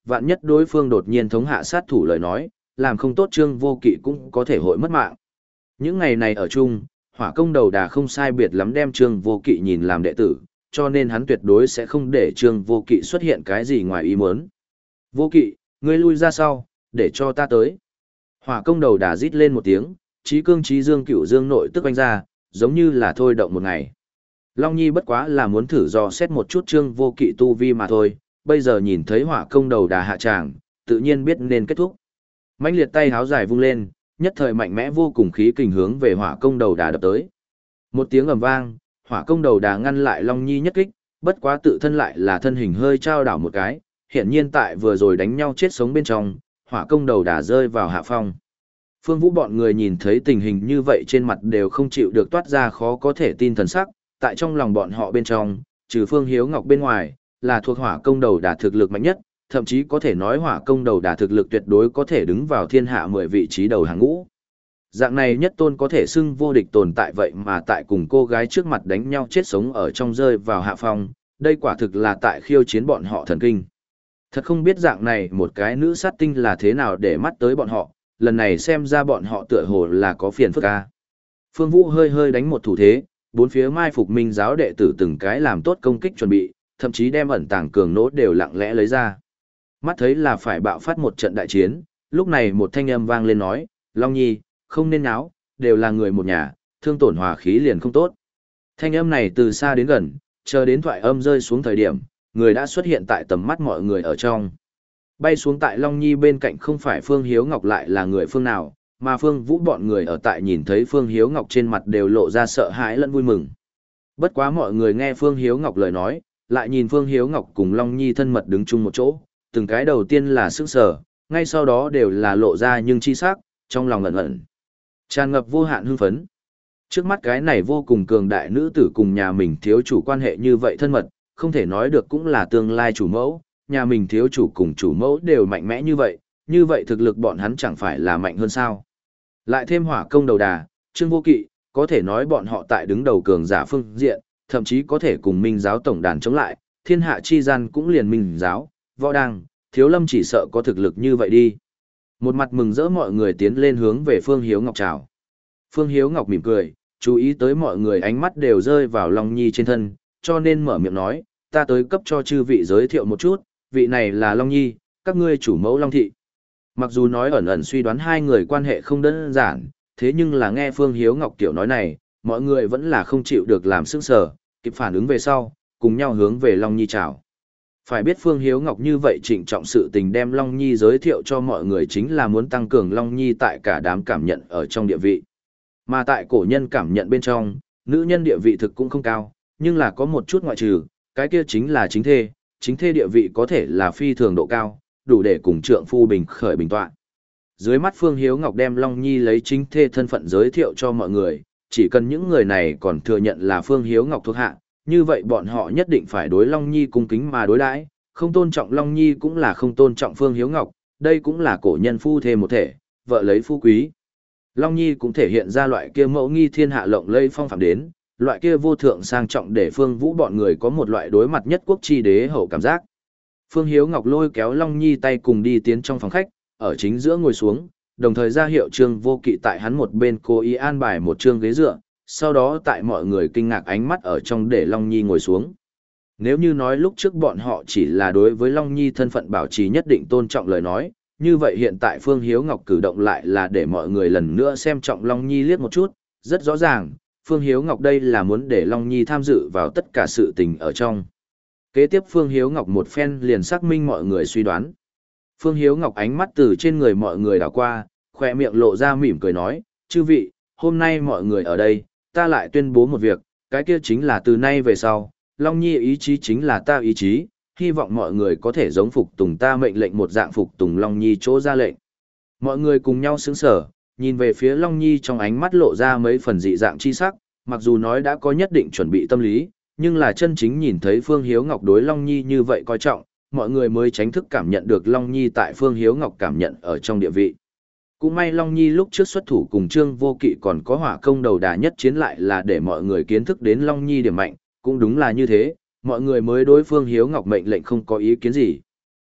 vạn nhất đối phương đột nhiên thống hạ sát thủ lời nói, làm không tốt Trương Vô Kỵ cũng có thể hội mất mạng. Những ngày này ở chung, Hỏa Công Đầu Đà không sai biệt lắm đem Trương Vô Kỵ nhìn làm đệ tử, cho nên hắn tuyệt đối sẽ không để Trương Vô Kỵ xuất hiện cái gì ngoài ý muốn. Vô Kỵ, ngươi lui ra sau, để cho ta tới. Hỏa Công Đầu Đà rít lên một tiếng, trí cương trí dương cửu dương nội tức oanh ra, giống như là thôi động một ngày. Long Nhi bất quá là muốn thử dò xét một chút Trương Vô Kỵ tu vi mà thôi, bây giờ nhìn thấy Hỏa Công Đầu Đà hạ tràng, tự nhiên biết nên kết thúc. Mãnh liệt tay háo dài vung lên, nhất thời mạnh mẽ vô cùng khí kình hướng về Hỏa Công Đầu Đà đập tới. Một tiếng ầm vang, Hỏa Công Đầu Đà ngăn lại Long Nhi nhất kích, bất quá tự thân lại là thân hình hơi trao đảo một cái, hiển nhiên tại vừa rồi đánh nhau chết sống bên trong, Hỏa Công Đầu Đà rơi vào hạ phong. Phương Vũ bọn người nhìn thấy tình hình như vậy trên mặt đều không chịu được toát ra khó có thể tin thần sắc, tại trong lòng bọn họ bên trong, trừ Phương Hiếu Ngọc bên ngoài, là thuộc Hỏa Công Đầu Đà thực lực mạnh nhất, thậm chí có thể nói Hỏa Công Đầu Đà thực lực tuyệt đối có thể đứng vào thiên hạ mười vị trí đầu hàng ngũ. Dạng này nhất tôn có thể xưng vô địch tồn tại vậy mà tại cùng cô gái trước mặt đánh nhau chết sống ở trong rơi vào hạ phong, đây quả thực là tại khiêu chiến bọn họ thần kinh. Thật không biết dạng này một cái nữ sát tinh là thế nào để mắt tới bọn họ, lần này xem ra bọn họ tựa hồ là có phiền phức ca. Phương Vũ hơi hơi đánh một thủ thế, bốn phía mai phục minh giáo đệ tử từng cái làm tốt công kích chuẩn bị, thậm chí đem ẩn tàng cường nỗ đều lặng lẽ lấy ra. Mắt thấy là phải bạo phát một trận đại chiến, lúc này một thanh âm vang lên nói, Long Nhi, không nên náo, đều là người một nhà, thương tổn hòa khí liền không tốt. Thanh âm này từ xa đến gần, chờ đến thoại âm rơi xuống thời điểm, người đã xuất hiện tại tầm mắt mọi người ở trong. Bay xuống tại Long Nhi bên cạnh không phải Phương Hiếu Ngọc lại là người phương nào, mà Phương Vũ bọn người ở tại nhìn thấy Phương Hiếu Ngọc trên mặt đều lộ ra sợ hãi lẫn vui mừng. Bất quá mọi người nghe Phương Hiếu Ngọc lời nói, lại nhìn Phương Hiếu Ngọc cùng Long Nhi thân mật đứng chung một chỗ, từng cái đầu tiên là sững sờ, ngay sau đó đều là lộ ra nhưng chi sắc, trong lòng ẩn ẩn tràn ngập vô hạn hưng phấn. Trước mắt cái này vô cùng cường đại nữ tử cùng nhà mình thiếu chủ quan hệ như vậy thân mật, không thể nói được cũng là tương lai chủ mẫu, nhà mình thiếu chủ cùng chủ mẫu đều mạnh mẽ như vậy, như vậy thực lực bọn hắn chẳng phải là mạnh hơn sao. Lại thêm Hỏa Công Đầu Đà, Trương Vô Kỵ, có thể nói bọn họ tại đứng đầu cường giả phương diện, thậm chí có thể cùng Minh giáo tổng đàn chống lại, thiên hạ chi gian cũng liền Minh giáo, Võ Đăng, Thiếu Lâm chỉ sợ có thực lực như vậy đi. Một mặt mừng rỡ mọi người tiến lên hướng về Phương Hiếu Ngọc chào. Phương Hiếu Ngọc mỉm cười, chú ý tới mọi người ánh mắt đều rơi vào Long Nhi trên thân, cho nên mở miệng nói, ta tới cấp cho chư vị giới thiệu một chút, vị này là Long Nhi, các ngươi chủ mẫu Long Thị. Mặc dù nói ẩn ẩn suy đoán hai người quan hệ không đơn giản, thế nhưng là nghe Phương Hiếu Ngọc tiểu nói này, mọi người vẫn là không chịu được làm sững sờ, kịp phản ứng về sau, cùng nhau hướng về Long Nhi chào. Phải biết Phương Hiếu Ngọc như vậy trịnh trọng sự tình đem Long Nhi giới thiệu cho mọi người chính là muốn tăng cường Long Nhi tại cả đám cảm nhận ở trong địa vị. Mà tại cổ nhân cảm nhận bên trong, nữ nhân địa vị thực cũng không cao, nhưng là có một chút ngoại trừ, cái kia chính là chính thê, chính thê địa vị có thể là phi thường độ cao, đủ để cùng trượng phu bình khởi bình tọa. Dưới mắt Phương Hiếu Ngọc đem Long Nhi lấy chính thê thân phận giới thiệu cho mọi người, chỉ cần những người này còn thừa nhận là Phương Hiếu Ngọc thuộc hạ, như vậy bọn họ nhất định phải đối Long Nhi cung kính mà đối đãi, không tôn trọng Long Nhi cũng là không tôn trọng Phương Hiếu Ngọc, đây cũng là cổ nhân phu thê một thể, vợ lấy phu quý. Long Nhi cũng thể hiện ra loại kia mẫu nghi thiên hạ lộng lây phong phạm đến, loại kia vô thượng sang trọng để Phương Vũ bọn người có một loại đối mặt nhất quốc chi đế hậu cảm giác. Phương Hiếu Ngọc lôi kéo Long Nhi tay cùng đi tiến trong phòng khách, ở chính giữa ngồi xuống, đồng thời ra hiệu Trương Vô Kỵ tại hắn một bên cố ý an bài một trương ghế dựa, sau đó tại mọi người kinh ngạc ánh mắt ở trong để Long Nhi ngồi xuống. Nếu như nói lúc trước bọn họ chỉ là đối với Long Nhi thân phận bảo trì nhất định tôn trọng lời nói, như vậy hiện tại Phương Hiếu Ngọc cử động lại là để mọi người lần nữa xem trọng Long Nhi liếc một chút, rất rõ ràng, Phương Hiếu Ngọc đây là muốn để Long Nhi tham dự vào tất cả sự tình ở trong. Kế tiếp Phương Hiếu Ngọc một phen liền xác minh mọi người suy đoán. Phương Hiếu Ngọc ánh mắt từ trên người mọi người đảo qua, khỏe miệng lộ ra mỉm cười nói, chư vị, hôm nay mọi người ở đây, ta lại tuyên bố một việc, cái kia chính là từ nay về sau, Long Nhi ý chí chính là ta ý chí, hy vọng mọi người có thể giống phục tùng ta mệnh lệnh một dạng phục tùng Long Nhi chỗ ra lệnh. Mọi người cùng nhau sững sờ, nhìn về phía Long Nhi trong ánh mắt lộ ra mấy phần dị dạng chi sắc, mặc dù nói đã có nhất định chuẩn bị tâm lý, nhưng là chân chính nhìn thấy Phương Hiếu Ngọc đối Long Nhi như vậy coi trọng, mọi người mới tránh thức cảm nhận được Long Nhi tại Phương Hiếu Ngọc cảm nhận ở trong địa vị. Cũng may Long Nhi lúc trước xuất thủ cùng Trương Vô Kỵ còn có Hỏa Công Đầu Đà nhất chiến lại là để mọi người kiến thức đến Long Nhi điểm mạnh, cũng đúng là như thế, mọi người mới đối Phương Hiếu Ngọc mệnh lệnh không có ý kiến gì.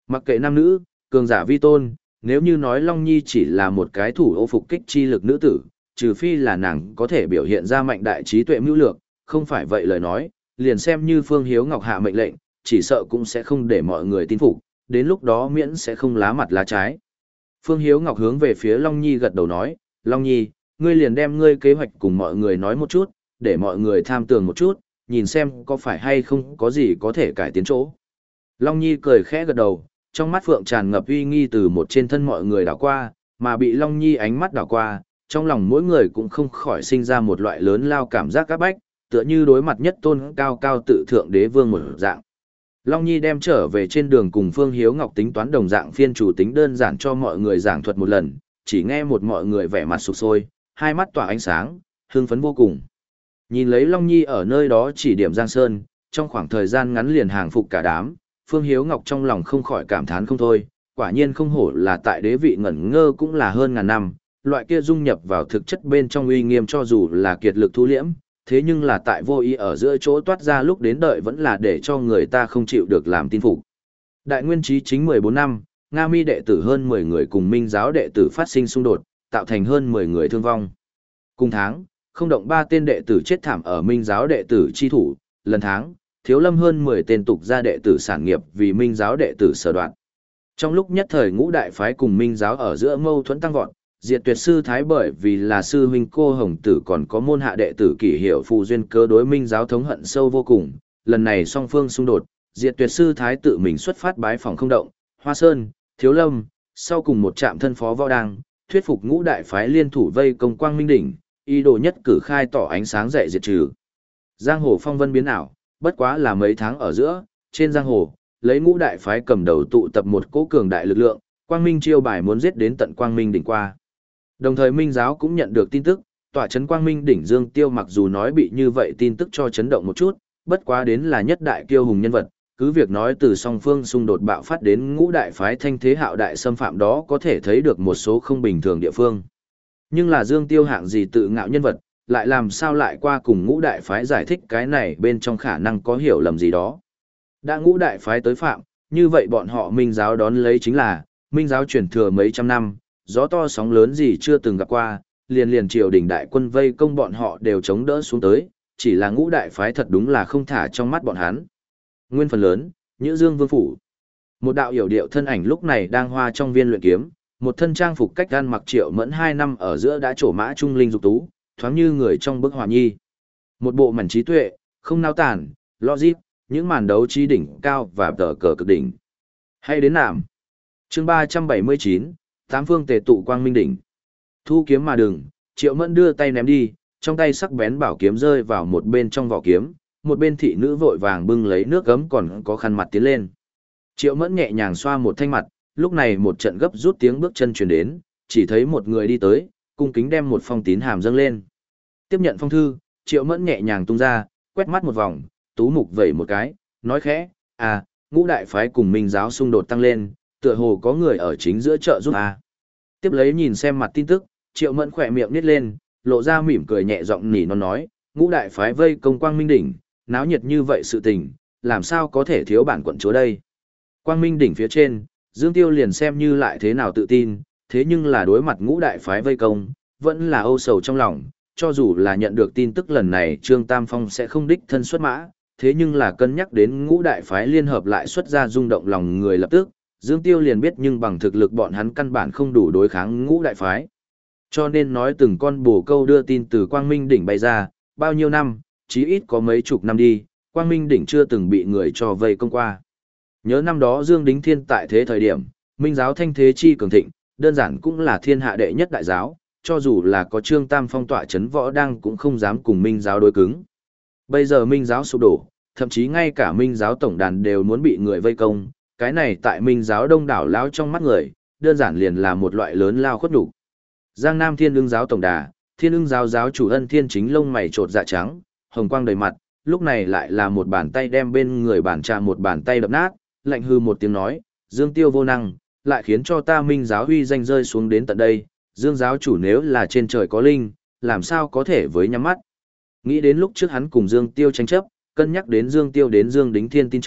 Mặc kệ nam nữ, cường giả vi tôn, nếu như nói Long Nhi chỉ là một cái thủ ô phục kích chi lực nữ tử, trừ phi là nàng có thể biểu hiện ra mạnh đại trí tuệ mưu lược, không phải vậy lời nói, liền xem như Phương Hiếu Ngọc hạ mệnh lệnh, chỉ sợ cũng sẽ không để mọi người tin phục, đến lúc đó miễn sẽ không lá mặt lá trái. Phương Hiếu Ngọc hướng về phía Long Nhi gật đầu nói, Long Nhi, ngươi liền đem ngươi kế hoạch cùng mọi người nói một chút, để mọi người tham tường một chút, nhìn xem có phải hay không có gì có thể cải tiến chỗ. Long Nhi cười khẽ gật đầu, trong mắt phượng tràn ngập uy nghi từ một trên thân mọi người đảo qua, mà bị Long Nhi ánh mắt đảo qua, trong lòng mỗi người cũng không khỏi sinh ra một loại lớn lao cảm giác các bách, tựa như đối mặt nhất tôn cao cao tự thượng đế vương một dạng. Long Nhi đem trở về trên đường cùng Phương Hiếu Ngọc tính toán đồng dạng phiên chủ tính đơn giản cho mọi người giảng thuật một lần, chỉ nghe một mọi người vẻ mặt sụp sôi, hai mắt tỏa ánh sáng, hưng phấn vô cùng. Nhìn lấy Long Nhi ở nơi đó chỉ điểm Giang Sơn, trong khoảng thời gian ngắn liền hàng phục cả đám, Phương Hiếu Ngọc trong lòng không khỏi cảm thán không thôi, quả nhiên không hổ là tại đế vị ngẩn ngơ cũng là hơn ngàn năm, loại kia dung nhập vào thực chất bên trong uy nghiêm cho dù là kiệt lực thu liễm, thế nhưng là tại vô ý ở giữa chỗ toát ra lúc đến đợi vẫn là để cho người ta không chịu được làm tin phục. Đại nguyên trí chính mười bốn năm, Nga Mi đệ tử hơn mười người cùng Minh giáo đệ tử phát sinh xung đột, tạo thành hơn mười người thương vong. Cùng tháng, không động ba tên đệ tử chết thảm ở Minh giáo đệ tử chi thủ, lần tháng, Thiếu Lâm hơn mười tên tục gia đệ tử sản nghiệp vì Minh giáo đệ tử sở đoạn. Trong lúc nhất thời ngũ đại phái cùng Minh giáo ở giữa mâu thuẫn tăng vọt, Diệt Tuyệt sư thái bởi vì là sư huynh cô hồng tử còn có môn hạ đệ tử kỷ hiệu phù duyên cơ đối Minh giáo thống hận sâu vô cùng, lần này song phương xung đột, Diệt Tuyệt sư thái tự mình xuất phát bái phòng không động, Hoa Sơn, Thiếu Lâm, sau cùng một trạm thân phó võ đăng, thuyết phục ngũ đại phái liên thủ vây công Quang Minh đỉnh, ý đồ nhất cử khai tỏ ánh sáng dậy diệt trừ. Giang hồ phong vân biến ảo, bất quá là mấy tháng ở giữa, trên giang hồ, lấy ngũ đại phái cầm đầu tụ tập một cỗ cường đại lực lượng, Quang Minh chiêu bài muốn giết đến tận Quang Minh đỉnh qua. Đồng thời Minh giáo cũng nhận được tin tức, tọa trấn Quang Minh đỉnh Dương Tiêu mặc dù nói bị như vậy tin tức cho chấn động một chút, bất quá đến là nhất đại kiêu hùng nhân vật, cứ việc nói từ song phương xung đột bạo phát đến ngũ đại phái thanh thế hạo đại xâm phạm đó có thể thấy được một số không bình thường địa phương. Nhưng là Dương Tiêu hạng gì tự ngạo nhân vật, lại làm sao lại qua cùng ngũ đại phái giải thích cái này bên trong khả năng có hiểu lầm gì đó. Đã ngũ đại phái tới phạm, như vậy bọn họ Minh giáo đón lấy chính là, Minh giáo truyền thừa mấy trăm năm, gió to sóng lớn gì chưa từng gặp qua, liền liền triều đình đại quân vây công bọn họ đều chống đỡ xuống tới, chỉ là ngũ đại phái thật đúng là không thả trong mắt bọn hắn. Nguyên phần lớn, Nhữ Dương Vương Phủ. Một đạo hiểu điệu thân ảnh lúc này đang hoa trong viên luyện kiếm, một thân trang phục cách gan mặc Triệu Mẫn hai năm ở giữa đã trổ mã trung linh dục tú, thoáng như người trong bức họa nhi. Một bộ mảnh trí tuệ, không nao tản, logic, những màn đấu trí đỉnh cao và tờ cờ cực đỉnh. Hay đến nạm. Chương ba trăm bảy mươi chín, Tám phương tề tụ Quang Minh đỉnh. Thu kiếm mà đừng, Triệu Mẫn đưa tay ném đi, trong tay sắc bén bảo kiếm rơi vào một bên trong vỏ kiếm, một bên thị nữ vội vàng bưng lấy nước gấm còn có khăn mặt tiến lên. Triệu Mẫn nhẹ nhàng xoa một thanh mặt, lúc này một trận gấp rút tiếng bước chân truyền đến, chỉ thấy một người đi tới, cung kính đem một phong tín hàm dâng lên. Tiếp nhận phong thư, Triệu Mẫn nhẹ nhàng tung ra, quét mắt một vòng, tú mục vẩy một cái, nói khẽ, à, ngũ đại phái cùng Minh giáo xung đột tăng lên, tựa hồ có người ở chính giữa chợ giúp à. Tiếp lấy nhìn xem mặt tin tức, Triệu Mẫn khỏe miệng nít lên, lộ ra mỉm cười nhẹ giọng nỉ non nói, ngũ đại phái vây công Quang Minh đỉnh, náo nhiệt như vậy sự tình, làm sao có thể thiếu bản quận chúa đây. Quang Minh đỉnh phía trên, Dương Tiêu liền xem như lại thế nào tự tin, thế nhưng là đối mặt ngũ đại phái vây công, vẫn là âu sầu trong lòng, cho dù là nhận được tin tức lần này Trương Tam Phong sẽ không đích thân xuất mã, thế nhưng là cân nhắc đến ngũ đại phái liên hợp lại xuất ra rung động lòng người lập tức, Dương Tiêu liền biết nhưng bằng thực lực bọn hắn căn bản không đủ đối kháng ngũ đại phái. Cho nên nói từng con bồ câu đưa tin từ Quang Minh đỉnh bay ra, bao nhiêu năm, chí ít có mấy chục năm đi, Quang Minh đỉnh chưa từng bị người cho vây công qua. Nhớ năm đó Dương Đính Thiên tại thế thời điểm, Minh giáo thanh thế chi cường thịnh, đơn giản cũng là thiên hạ đệ nhất đại giáo, cho dù là có Trương Tam Phong tọa chấn võ đăng cũng không dám cùng Minh giáo đối cứng. Bây giờ Minh giáo sụp đổ, thậm chí ngay cả Minh giáo tổng đàn đều muốn bị người vây công, cái này tại Minh giáo đông đảo lao trong mắt người, đơn giản liền là một loại lớn lao khuất nhục. Giang Nam Thiên Ưng giáo tổng đà, Thiên Ưng giáo giáo chủ Ân Thiên chính lông mày trột dạ trắng, hồng quang đầy mặt, lúc này lại là một bàn tay đem bên người bàn trà một bàn tay đập nát, lạnh hư một tiếng nói, Dương Tiêu vô năng, lại khiến cho ta Minh giáo huy danh rơi xuống đến tận đây, Dương giáo chủ nếu là trên trời có linh, làm sao có thể với nhắm mắt. Nghĩ đến lúc trước hắn cùng Dương Tiêu tranh chấp, cân nhắc đến Dương Tiêu đến Dương Đính Thiên tin trọng,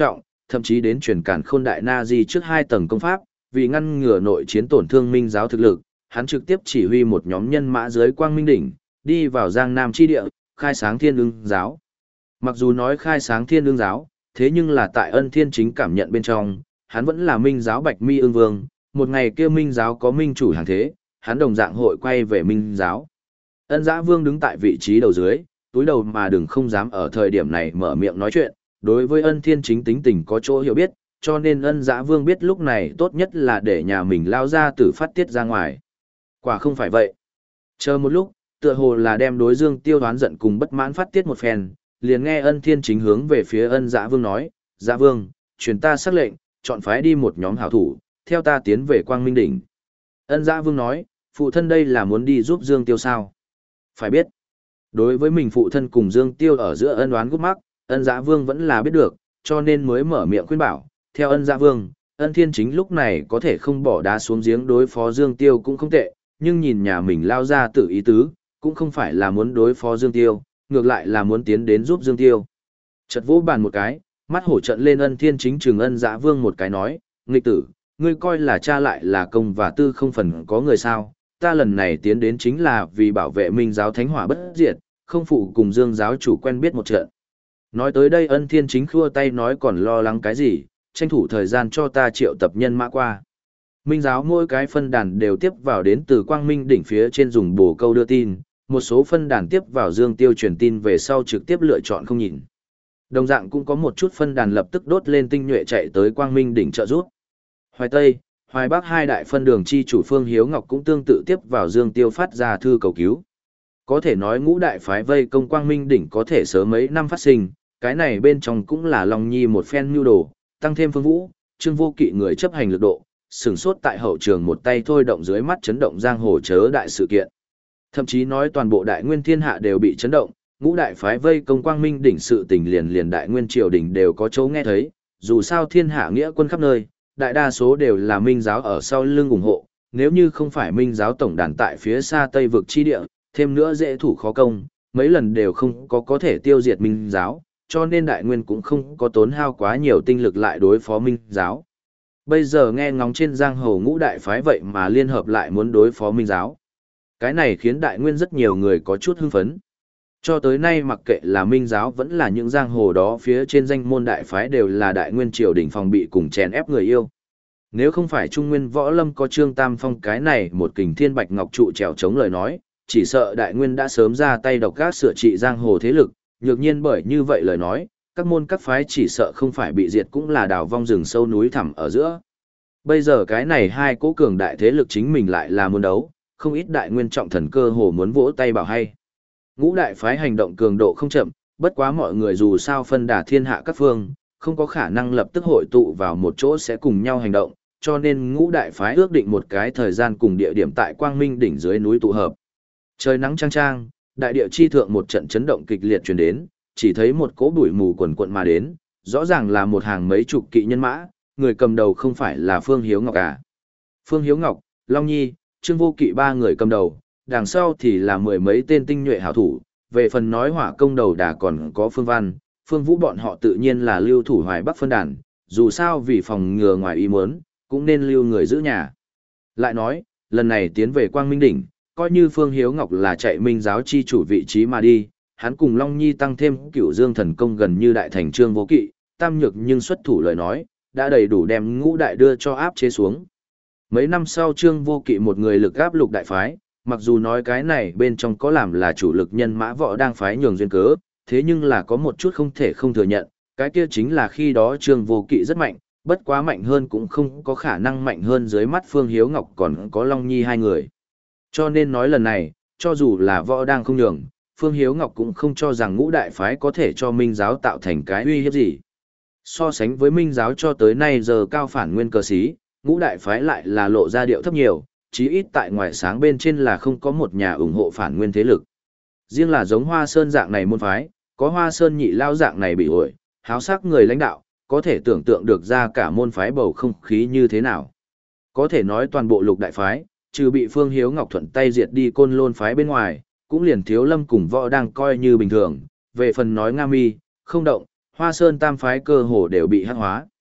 thậm chí đến truyền cản khôn đại na di trước hai tầng công pháp, vì ngăn ngừa nội chiến tổn thương minh giáo thực lực, hắn trực tiếp chỉ huy một nhóm nhân mã dưới quang minh đỉnh, đi vào Giang Nam chi địa, khai sáng thiên ưng giáo. Mặc dù nói khai sáng thiên ưng giáo, thế nhưng là tại ân thiên chính cảm nhận bên trong, hắn vẫn là minh giáo bạch mi ưng vương, một ngày kia minh giáo có minh chủ hàng thế, hắn đồng dạng hội quay về minh giáo. Ân Dã Vương đứng tại vị trí đầu dưới, túi đầu mà đừng không dám ở thời điểm này mở miệng nói chuyện, đối với ân thiên chính tính tình có chỗ hiểu biết, cho nên Ân Dã Vương biết lúc này tốt nhất là để nhà mình lao ra tử phát tiết ra ngoài. Quả không phải vậy. Chờ một lúc, tựa hồ là đem đối Dương Tiêu đoán giận cùng bất mãn phát tiết một phen, liền nghe ân thiên chính hướng về phía Ân Dã Vương nói, Dã Vương, truyền ta sắc lệnh, chọn phái đi một nhóm hảo thủ, theo ta tiến về Quang Minh Đỉnh. Ân Dã Vương nói, phụ thân đây là muốn đi giúp Dương Tiêu sao? Phải biết, đối với mình phụ thân cùng Dương Tiêu ở giữa ân oán gút mắc, Ân Dã Vương vẫn là biết được, cho nên mới mở miệng khuyên bảo, theo Ân Dã Vương, ân thiên chính lúc này có thể không bỏ đá xuống giếng đối phó Dương Tiêu cũng không tệ, nhưng nhìn nhà mình lao ra tự ý tứ, cũng không phải là muốn đối phó Dương Tiêu, ngược lại là muốn tiến đến giúp Dương Tiêu. Chợt vỗ bàn một cái, mắt hổ trận lên ân thiên chính trừng Ân Dã Vương một cái nói, nghịch tử, ngươi coi là cha lại là công và tư không phần có người sao, ta lần này tiến đến chính là vì bảo vệ minh giáo thánh hỏa bất diệt, không phụ cùng Dương giáo chủ quen biết một trận. Nói tới đây ân thiên chính khua tay nói còn lo lắng cái gì, tranh thủ thời gian cho ta triệu tập nhân mã qua. Minh giáo mỗi cái phân đàn đều tiếp vào đến từ quang minh đỉnh phía trên dùng bổ câu đưa tin, một số phân đàn tiếp vào Dương Tiêu truyền tin về sau trực tiếp lựa chọn không nhìn. Đồng dạng cũng có một chút phân đàn lập tức đốt lên tinh nhuệ chạy tới quang minh đỉnh trợ giúp. Hoài Tây, Hoài Bắc hai đại phân đường chi chủ Phương Hiếu Ngọc cũng tương tự tiếp vào Dương Tiêu phát ra thư cầu cứu. Có thể nói ngũ đại phái vây công quang minh đỉnh có thể sớm mấy năm phát sinh, cái này bên trong cũng là Long Nhi một phen mưu đồ, tăng thêm Phương Vũ, Trương Vô Kỵ người chấp hành lực độ, sửng sốt tại hậu trường một tay thôi động dưới mắt chấn động giang hồ chớ đại sự kiện. Thậm chí nói toàn bộ đại nguyên thiên hạ đều bị chấn động, ngũ đại phái vây công quang minh đỉnh sự tình liền liền đại nguyên triều đình đều có chỗ nghe thấy, dù sao thiên hạ nghĩa quân khắp nơi, đại đa số đều là minh giáo ở sau lưng ủng hộ, nếu như không phải minh giáo tổng đàn tại phía xa tây vực chi địa, thêm nữa dễ thủ khó công, mấy lần đều không có có thể tiêu diệt minh giáo, cho nên đại nguyên cũng không có tốn hao quá nhiều tinh lực lại đối phó minh giáo. Bây giờ nghe ngóng trên giang hồ ngũ đại phái vậy mà liên hợp lại muốn đối phó minh giáo. Cái này khiến đại nguyên rất nhiều người có chút hưng phấn. Cho tới nay mặc kệ là minh giáo vẫn là những giang hồ đó phía trên danh môn đại phái đều là đại nguyên triều đỉnh phòng bị cùng chèn ép người yêu. Nếu không phải Trung Nguyên Võ Lâm có Trương Tam Phong cái này một kình thiên bạch ngọc trụ trèo chống lời nói, chỉ sợ đại nguyên đã sớm ra tay độc gác sửa trị giang hồ thế lực, nhược nhiên bởi như vậy lời nói, các môn các phái chỉ sợ không phải bị diệt cũng là đào vong rừng sâu núi thẳm ở giữa. Bây giờ cái này hai cố cường đại thế lực chính mình lại là muốn đấu, không ít đại nguyên trọng thần cơ hồ muốn vỗ tay bảo hay. Ngũ đại phái hành động cường độ không chậm, bất quá mọi người dù sao phân đà thiên hạ các phương, không có khả năng lập tức hội tụ vào một chỗ sẽ cùng nhau hành động, cho nên ngũ đại phái ước định một cái thời gian cùng địa điểm tại Quang Minh đỉnh dưới núi tụ hợp. Trời nắng chang chang, đại địa chi thượng một trận chấn động kịch liệt truyền đến, chỉ thấy một cỗ bụi mù quần quận mà đến, rõ ràng là một hàng mấy chục kỵ nhân mã, người cầm đầu không phải là Phương Hiếu Ngọc à. Phương Hiếu Ngọc, Long Nhi, Trương Vô Kỵ ba người cầm đầu, đằng sau thì là mười mấy tên tinh nhuệ hảo thủ, về phần nói hỏa công đầu đà còn có Phương Văn, Phương Vũ bọn họ tự nhiên là lưu thủ Hoài Bắc phân đàn, dù sao vì phòng ngừa ngoài ý muốn, cũng nên lưu người giữ nhà. Lại nói, lần này tiến về Quang Minh đỉnh, coi như Phương Hiếu Ngọc là chạy minh giáo chi chủ vị trí mà đi, hắn cùng Long Nhi tăng thêm Cửu Dương thần công gần như đại thành Trương Vô Kỵ, tam nhược nhưng xuất thủ lời nói, đã đầy đủ đem ngũ đại đưa cho áp chế xuống. Mấy năm sau Trương Vô Kỵ một người lực áp lục đại phái, mặc dù nói cái này bên trong có làm là chủ lực nhân mã võ đang phái nhường duyên cớ, thế nhưng là có một chút không thể không thừa nhận, cái kia chính là khi đó Trương Vô Kỵ rất mạnh, bất quá mạnh hơn cũng không có khả năng mạnh hơn dưới mắt Phương Hiếu Ngọc còn có Long Nhi hai người. Cho nên nói lần này, cho dù là võ đang không nhường, Phương Hiếu Ngọc cũng không cho rằng ngũ đại phái có thể cho minh giáo tạo thành cái uy hiếp gì. So sánh với minh giáo cho tới nay giờ cao phản nguyên cờ sĩ, ngũ đại phái lại là lộ ra điệu thấp nhiều, chí ít tại ngoài sáng bên trên là không có một nhà ủng hộ phản nguyên thế lực. Riêng là giống Hoa Sơn dạng này môn phái, có Hoa Sơn nhị lao dạng này bị ổi, háo sắc người lãnh đạo, có thể tưởng tượng được ra cả môn phái bầu không khí như thế nào. Có thể nói toàn bộ lục đại phái, trừ bị Phương Hiếu Ngọc thuận tay diệt đi Côn Lôn phái bên ngoài, cũng liền Thiếu Lâm cùng võ đang coi như bình thường, về phần nói Nga Mi, không động, Hoa Sơn tam phái cơ hồ đều bị hắc hóa.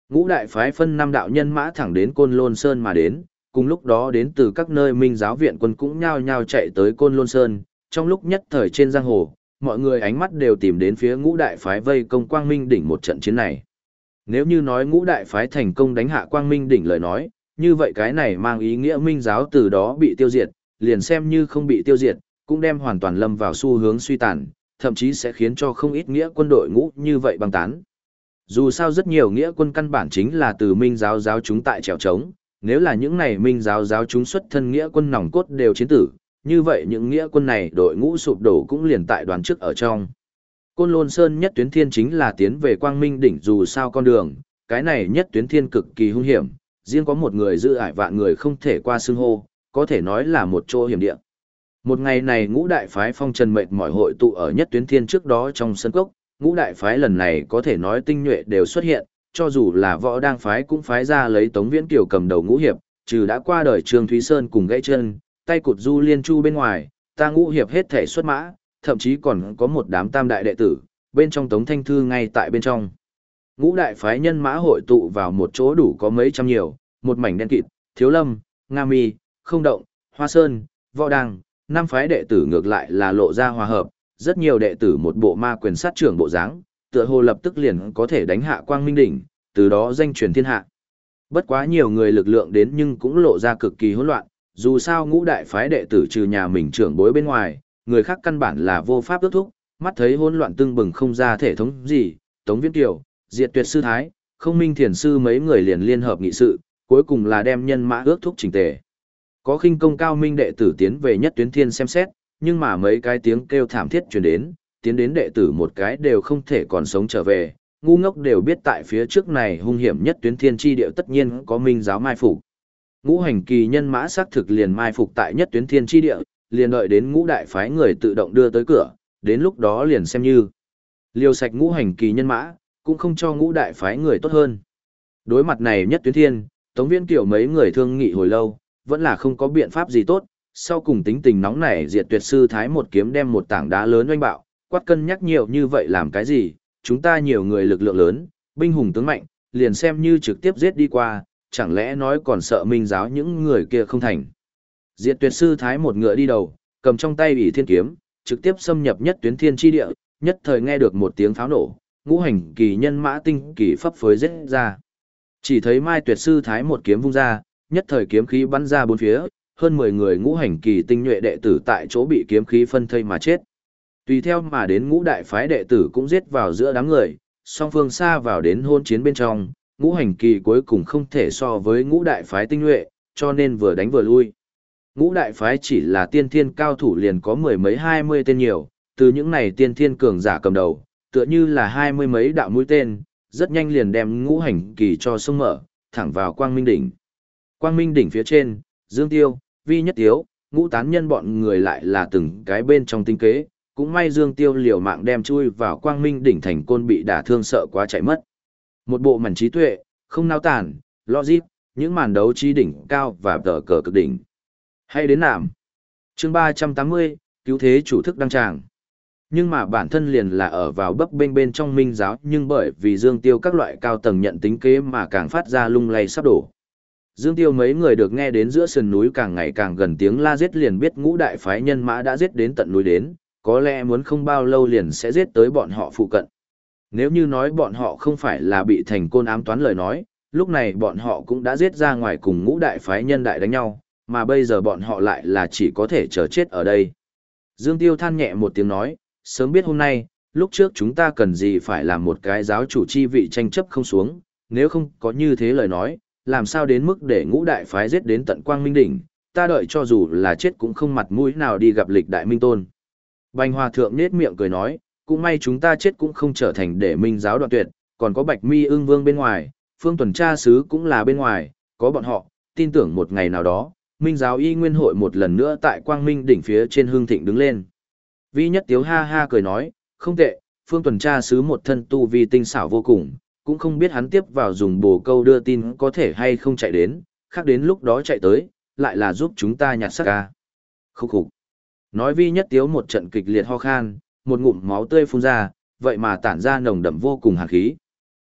Ngũ đại phái phân năm đạo nhân mã thẳng đến Côn Lôn Sơn mà đến, cùng lúc đó đến từ các nơi minh giáo viện quân cũng nhao nhao chạy tới Côn Lôn Sơn, trong lúc nhất thời trên giang hồ, mọi người ánh mắt đều tìm đến phía ngũ đại phái vây công Quang Minh đỉnh một trận chiến này. Nếu như nói ngũ đại phái thành công đánh hạ Quang Minh đỉnh lời nói, như vậy cái này mang ý nghĩa minh giáo từ đó bị tiêu diệt, liền xem như không bị tiêu diệt, cũng đem hoàn toàn lâm vào xu hướng suy tàn, thậm chí sẽ khiến cho không ít nghĩa quân đội ngũ như vậy băng tán. Dù sao rất nhiều nghĩa quân căn bản chính là từ minh giáo giáo chúng tại trèo trống, nếu là những này minh giáo giáo chúng xuất thân nghĩa quân nòng cốt đều chiến tử, như vậy những nghĩa quân này đội ngũ sụp đổ cũng liền tại đoàn trước ở trong. Côn Lôn Sơn nhất tuyến thiên chính là tiến về Quang Minh đỉnh dù sao con đường, cái này nhất tuyến thiên cực kỳ hung hiểm, riêng có một người giữ ải vạn người không thể qua xưng hô, có thể nói là một chỗ hiểm địa. Một ngày này ngũ đại phái phong trần mệt mỏi hội tụ ở nhất tuyến thiên trước đó trong sân cốc, ngũ đại phái lần này có thể nói tinh nhuệ đều xuất hiện, cho dù là võ đang phái cũng phái ra lấy Tống Viễn Kiều cầm đầu ngũ hiệp, trừ đã qua đời Trương Thúy Sơn cùng gãy chân, tay cụt Du Liên Chu bên ngoài, ta ngũ hiệp hết thể xuất mã, thậm chí còn có một đám tam đại đệ tử, bên trong Tống Thanh Thư ngay tại bên trong. Ngũ đại phái nhân mã hội tụ vào một chỗ đủ có mấy trăm nhiều, một mảnh đen kịt, Thiếu Lâm, Nga Mi, Không Động, Hoa Sơn, Võ Đăng, năm phái đệ tử ngược lại là lộ ra hòa hợp, rất nhiều đệ tử một bộ ma quyền sát trưởng bộ dáng, tựa hồ lập tức liền có thể đánh hạ Quang Minh đỉnh, từ đó danh truyền thiên hạ. Bất quá nhiều người lực lượng đến nhưng cũng lộ ra cực kỳ hỗn loạn, dù sao ngũ đại phái đệ tử trừ nhà mình trưởng bối bên ngoài, người khác căn bản là vô pháp ước thúc, mắt thấy hỗn loạn tương bừng không ra thể thống gì, Tống Viễn Kiều, Diệt Tuyệt sư thái, Không Minh thiền sư mấy người liền liên hợp nghị sự, cuối cùng là đem nhân mã ước thúc chỉnh tề. Có khinh công cao minh đệ tử tiến về nhất tuyến thiên xem xét, nhưng mà mấy cái tiếng kêu thảm thiết truyền đến, tiến đến đệ tử một cái đều không thể còn sống trở về, ngu ngốc đều biết tại phía trước này hung hiểm nhất tuyến thiên chi địa tất nhiên có minh giáo mai phục. Ngũ hành kỳ nhân mã xác thực liền mai phục tại nhất tuyến thiên chi địa, liền đợi đến ngũ đại phái người tự động đưa tới cửa, đến lúc đó liền xem như liều sạch ngũ hành kỳ nhân mã, cũng không cho ngũ đại phái người tốt hơn. Đối mặt này nhất tuyến thiên, Tống Viễn Kiều mấy người thương nghị hồi lâu, vẫn là không có biện pháp gì tốt, sau cùng tính tình nóng nảy Diệt Tuyệt sư thái một kiếm đem một tảng đá lớn oanh bạo, quát cân nhắc nhiều như vậy làm cái gì, chúng ta nhiều người lực lượng lớn, binh hùng tướng mạnh, liền xem như trực tiếp giết đi qua, chẳng lẽ nói còn sợ minh giáo những người kia không thành. Diệt Tuyệt sư thái một ngựa đi đầu, cầm trong tay ủy thiên kiếm, trực tiếp xâm nhập nhất tuyến thiên chi địa, nhất thời nghe được một tiếng pháo nổ, ngũ hành kỳ nhân mã tinh kỳ phấp phới giết ra. Chỉ thấy Mai Tuyệt sư thái một kiếm vung ra, nhất thời kiếm khí bắn ra bốn phía, hơn mười người ngũ hành kỳ tinh nhuệ đệ tử tại chỗ bị kiếm khí phân thây mà chết. Tùy theo mà đến ngũ đại phái đệ tử cũng giết vào giữa đám người, song phương xa vào đến hôn chiến bên trong, ngũ hành kỳ cuối cùng không thể so với ngũ đại phái tinh nhuệ, cho nên vừa đánh vừa lui. Ngũ đại phái chỉ là tiên thiên cao thủ liền có mười mấy hai mươi tên nhiều, từ những này tiên thiên cường giả cầm đầu, tựa như là hai mươi mấy đạo mũi tên, rất nhanh liền đem ngũ hành kỳ cho sông mở, thẳng vào Quang Minh đỉnh. Quang Minh đỉnh phía trên, Dương Tiêu, Vi Nhất Tiếu, ngũ tán nhân bọn người lại là từng cái bên trong tinh kế, cũng may Dương Tiêu liều mạng đem chui vào Quang Minh đỉnh thành côn bị đả thương sợ quá chạy mất. Một bộ màn trí tuệ, không nao tản, logic, những màn đấu trí đỉnh cao và tờ cờ cực đỉnh. Hay đến nạm. Chương ba trăm tám mươi, cứu thế chủ thức đăng tràng. Nhưng mà bản thân liền là ở vào bấp bênh bên trong minh giáo, nhưng bởi vì Dương Tiêu các loại cao tầng nhận tính kế mà càng phát ra lung lay sắp đổ. Dương Tiêu mấy người được nghe đến giữa sườn núi càng ngày càng gần tiếng la giết liền biết ngũ đại phái nhân mã đã giết đến tận núi đến, có lẽ muốn không bao lâu liền sẽ giết tới bọn họ phụ cận. Nếu như nói bọn họ không phải là bị thành côn ám toán lời nói, lúc này bọn họ cũng đã giết ra ngoài cùng ngũ đại phái nhân đại đánh nhau, mà bây giờ bọn họ lại là chỉ có thể chờ chết ở đây. Dương Tiêu than nhẹ một tiếng nói, sớm biết hôm nay, lúc trước chúng ta cần gì phải làm một cái giáo chủ chi vị tranh chấp không xuống, nếu không có như thế lời nói, làm sao đến mức để ngũ đại phái giết đến tận Quang Minh đỉnh, ta đợi cho dù là chết cũng không mặt mũi nào đi gặp lịch đại minh tôn. Bành Hòa Thượng nết miệng cười nói, cũng may chúng ta chết cũng không trở thành để minh giáo đoạn tuyệt, còn có Bạch Mi Ưng Vương bên ngoài, Phương tuần tra sứ cũng là bên ngoài, có bọn họ, tin tưởng một ngày nào đó, minh giáo y nguyên hội một lần nữa tại Quang Minh đỉnh phía trên hương thịnh đứng lên. Vi Nhất Tiếu ha ha cười nói, không tệ, Phương tuần tra sứ một thân tu vi tinh xảo vô cùng, cũng không biết hắn tiếp vào dùng bồ câu đưa tin có thể hay không chạy đến, khác đến lúc đó chạy tới, lại là giúp chúng ta nhặt xác ca. Khúc khục. Nói Vi Nhất Tiếu một trận kịch liệt ho khan, một ngụm máu tươi phun ra, vậy mà tản ra nồng đậm vô cùng hàn khí.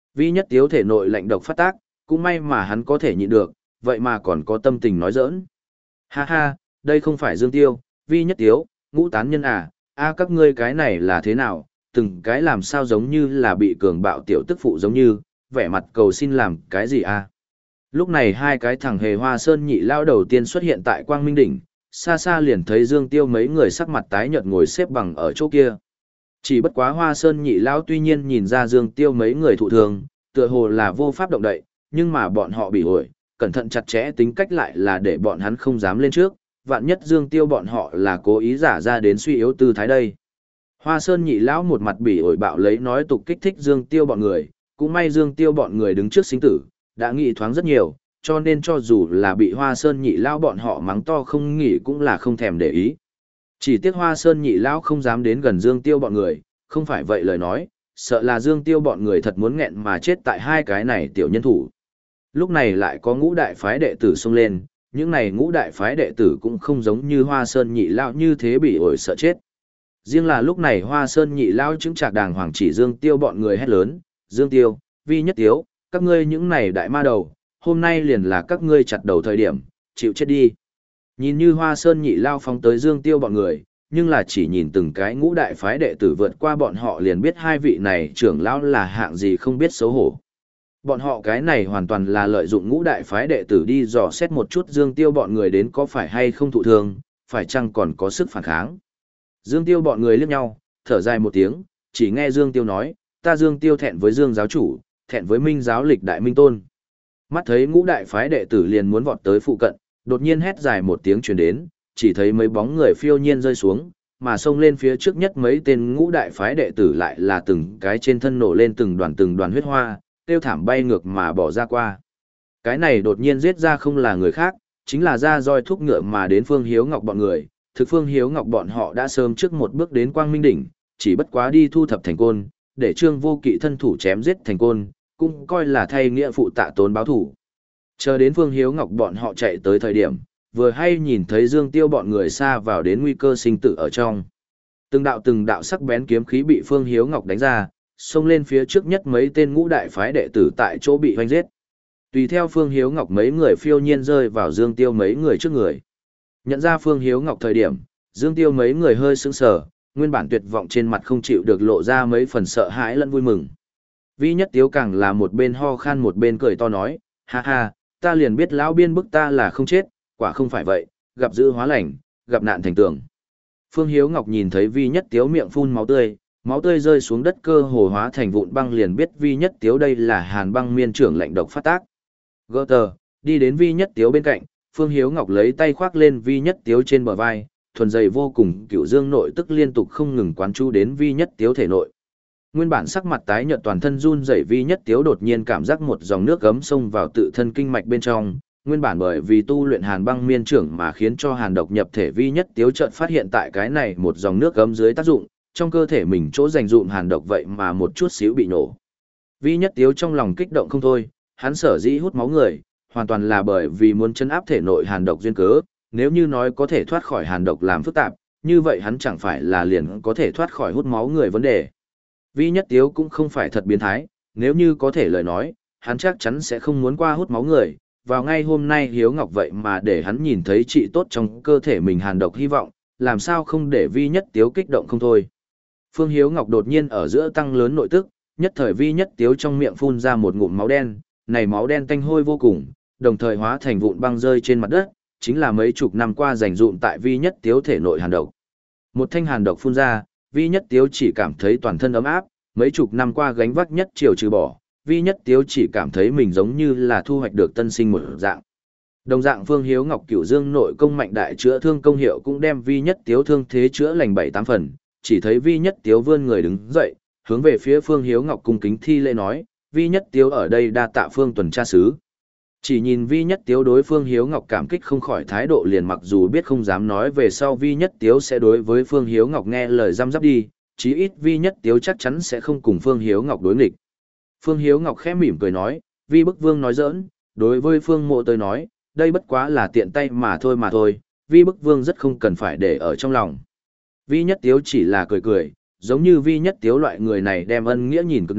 Vi Nhất Tiếu thể nội lạnh độc phát tác, cũng may mà hắn có thể nhịn được, vậy mà còn có tâm tình nói giỡn. Ha ha, đây không phải Dương Tiêu, Vi Nhất Tiếu, Ngũ Tán Nhân à, a các ngươi cái này là thế nào, từng cái làm sao giống như là bị cường bạo tiểu tức phụ giống như, vẻ mặt cầu xin làm cái gì a? Lúc này hai cái thằng hề hoa sơn nhị lao đầu tiên xuất hiện tại Quang Minh Đỉnh, xa xa liền thấy Dương Tiêu mấy người sắc mặt tái nhợt ngồi xếp bằng ở chỗ kia. Chỉ bất quá hoa sơn nhị lao tuy nhiên nhìn ra Dương Tiêu mấy người thụ thường, tựa hồ là vô pháp động đậy, nhưng mà bọn họ bị ổi, cẩn thận chặt chẽ tính cách lại là để bọn hắn không dám lên trước, vạn nhất Dương Tiêu bọn họ là cố ý giả ra đến suy yếu tư thái đây. Hoa Sơn nhị lão một mặt bỉ ổi bạo lấy nói tục kích thích Dương Tiêu bọn người, cũng may Dương Tiêu bọn người đứng trước sinh tử, đã nghĩ thoáng rất nhiều, cho nên cho dù là bị Hoa Sơn nhị lão bọn họ mắng to không nghỉ cũng là không thèm để ý. Chỉ tiếc Hoa Sơn nhị lão không dám đến gần Dương Tiêu bọn người, không phải vậy lời nói, sợ là Dương Tiêu bọn người thật muốn nghẹn mà chết tại hai cái này tiểu nhân thủ. Lúc này lại có ngũ đại phái đệ tử xông lên, những này ngũ đại phái đệ tử cũng không giống như Hoa Sơn nhị lão như thế bị ổi sợ chết. Riêng là lúc này Hoa Sơn nhị lão chứng trạc đàng hoàng chỉ Dương Tiêu bọn người hét lớn, Dương Tiêu, Vi Nhất Tiếu, các ngươi những này đại ma đầu, hôm nay liền là các ngươi chặt đầu thời điểm, chịu chết đi. Nhìn như Hoa Sơn nhị lao phóng tới Dương Tiêu bọn người, nhưng là chỉ nhìn từng cái ngũ đại phái đệ tử vượt qua bọn họ liền biết hai vị này trưởng lão là hạng gì không biết xấu hổ. Bọn họ cái này hoàn toàn là lợi dụng ngũ đại phái đệ tử đi dò xét một chút Dương Tiêu bọn người đến có phải hay không thụ thương, phải chăng còn có sức phản kháng. Dương Tiêu bọn người liếc nhau, thở dài một tiếng, chỉ nghe Dương Tiêu nói, ta Dương Tiêu thẹn với Dương giáo chủ, thẹn với Minh giáo lịch đại minh tôn. Mắt thấy ngũ đại phái đệ tử liền muốn vọt tới phụ cận, đột nhiên hét dài một tiếng truyền đến, chỉ thấy mấy bóng người phiêu nhiên rơi xuống, mà xông lên phía trước nhất mấy tên ngũ đại phái đệ tử lại là từng cái trên thân nổ lên từng đoàn từng đoàn huyết hoa, tiêu thảm bay ngược mà bỏ ra qua. Cái này đột nhiên giết ra không là người khác, chính là ra roi thúc ngựa mà đến Phương Hiếu Ngọc bọn người. Thực Phương Hiếu Ngọc bọn họ đã sớm trước một bước đến Quang Minh Đỉnh, chỉ bất quá đi thu thập thành côn, để Trương Vô Kỵ thân thủ chém giết thành côn, cũng coi là thay nghĩa phụ tạ tốn báo thủ. Chờ đến Phương Hiếu Ngọc bọn họ chạy tới thời điểm, vừa hay nhìn thấy Dương Tiêu bọn người xa vào đến nguy cơ sinh tử ở trong. Từng đạo từng đạo sắc bén kiếm khí bị Phương Hiếu Ngọc đánh ra, xông lên phía trước nhất mấy tên ngũ đại phái đệ tử tại chỗ bị hoanh giết. Tùy theo Phương Hiếu Ngọc mấy người phiêu nhiên rơi vào Dương Tiêu mấy người trước người. Nhận ra Phương Hiếu Ngọc thời điểm, Dương Tiêu mấy người hơi sững sờ, nguyên bản tuyệt vọng trên mặt không chịu được lộ ra mấy phần sợ hãi lẫn vui mừng. Vi Nhất Tiếu càng là một bên ho khan một bên cười to nói, ha ha, ta liền biết lão biên bức ta là không chết, quả không phải vậy, gặp dữ hóa lành, gặp nạn thành tường. Phương Hiếu Ngọc nhìn thấy Vi Nhất Tiếu miệng phun máu tươi, máu tươi rơi xuống đất cơ hồ hóa thành vụn băng liền biết Vi Nhất Tiếu đây là Hàn Băng Miên trưởng lệnh độc phát tác. Gơ tờ, đi đến Vi Nhất Tiếu bên cạnh, Phương Hiếu Ngọc lấy tay khoác lên Vi Nhất Tiếu trên bờ vai, thuần dày vô cùng cựu dương nội tức liên tục không ngừng quán chú đến Vi Nhất Tiếu thể nội. Nguyên bản sắc mặt tái nhợt toàn thân run rẩy Vi Nhất Tiếu đột nhiên cảm giác một dòng nước gấm xông vào tự thân kinh mạch bên trong, nguyên bản bởi vì tu luyện Hàn Băng Miên trưởng mà khiến cho hàn độc nhập thể Vi Nhất Tiếu chợt phát hiện tại cái này một dòng nước gấm dưới tác dụng, trong cơ thể mình chỗ dành dụm hàn độc vậy mà một chút xíu bị nổ. Vi Nhất Tiếu trong lòng kích động không thôi, hắn sở dĩ hút máu người, hoàn toàn là bởi vì muốn chấn áp thể nội hàn độc duyên cớ, nếu như nói có thể thoát khỏi hàn độc làm phức tạp, như vậy hắn chẳng phải là liền có thể thoát khỏi hút máu người vấn đề. Vi Nhất Tiếu cũng không phải thật biến thái, nếu như có thể lời nói, hắn chắc chắn sẽ không muốn qua hút máu người, vào ngay hôm nay Hiếu Ngọc vậy mà để hắn nhìn thấy trị tốt trong cơ thể mình hàn độc hy vọng, làm sao không để Vi Nhất Tiếu kích động không thôi. Phương Hiếu Ngọc đột nhiên ở giữa tăng lớn nội tức, nhất thời Vi Nhất Tiếu trong miệng phun ra một ngụm máu đen, này máu đen tanh hôi vô cùng, đồng thời hóa thành vụn băng rơi trên mặt đất, chính là mấy chục năm qua dành dụm tại Vi Nhất Tiếu thể nội hàn độc. Một thanh hàn độc phun ra, Vi Nhất Tiếu chỉ cảm thấy toàn thân ấm áp, mấy chục năm qua gánh vác nhất triều trừ bỏ, Vi Nhất Tiếu chỉ cảm thấy mình giống như là thu hoạch được tân sinh một dạng. Đồng dạng Phương Hiếu Ngọc Cửu Dương nội công mạnh đại chữa thương công hiệu cũng đem Vi Nhất Tiếu thương thế chữa lành bảy tám phần, chỉ thấy Vi Nhất Tiếu vươn người đứng dậy, hướng về phía Phương Hiếu Ngọc cung kính thi lễ nói, Vi Nhất Tiếu ở đây đa tạ Phương tuần tra sứ. Chỉ nhìn Vi Nhất Tiếu đối Phương Hiếu Ngọc cảm kích không khỏi thái độ liền, mặc dù biết không dám nói về sau Vi Nhất Tiếu sẽ đối với Phương Hiếu Ngọc nghe lời răm rắp đi, chí ít Vi Nhất Tiếu chắc chắn sẽ không cùng Phương Hiếu Ngọc đối nghịch. Phương Hiếu Ngọc khẽ mỉm cười nói, Vi Bức Vương nói giỡn, đối với Phương Mộ tới nói, đây bất quá là tiện tay mà thôi mà thôi, Vi Bức Vương rất không cần phải để ở trong lòng. Vi Nhất Tiếu chỉ là cười cười, giống như Vi Nhất Tiếu loại người này đem ân nghĩa nhìn cực nặng,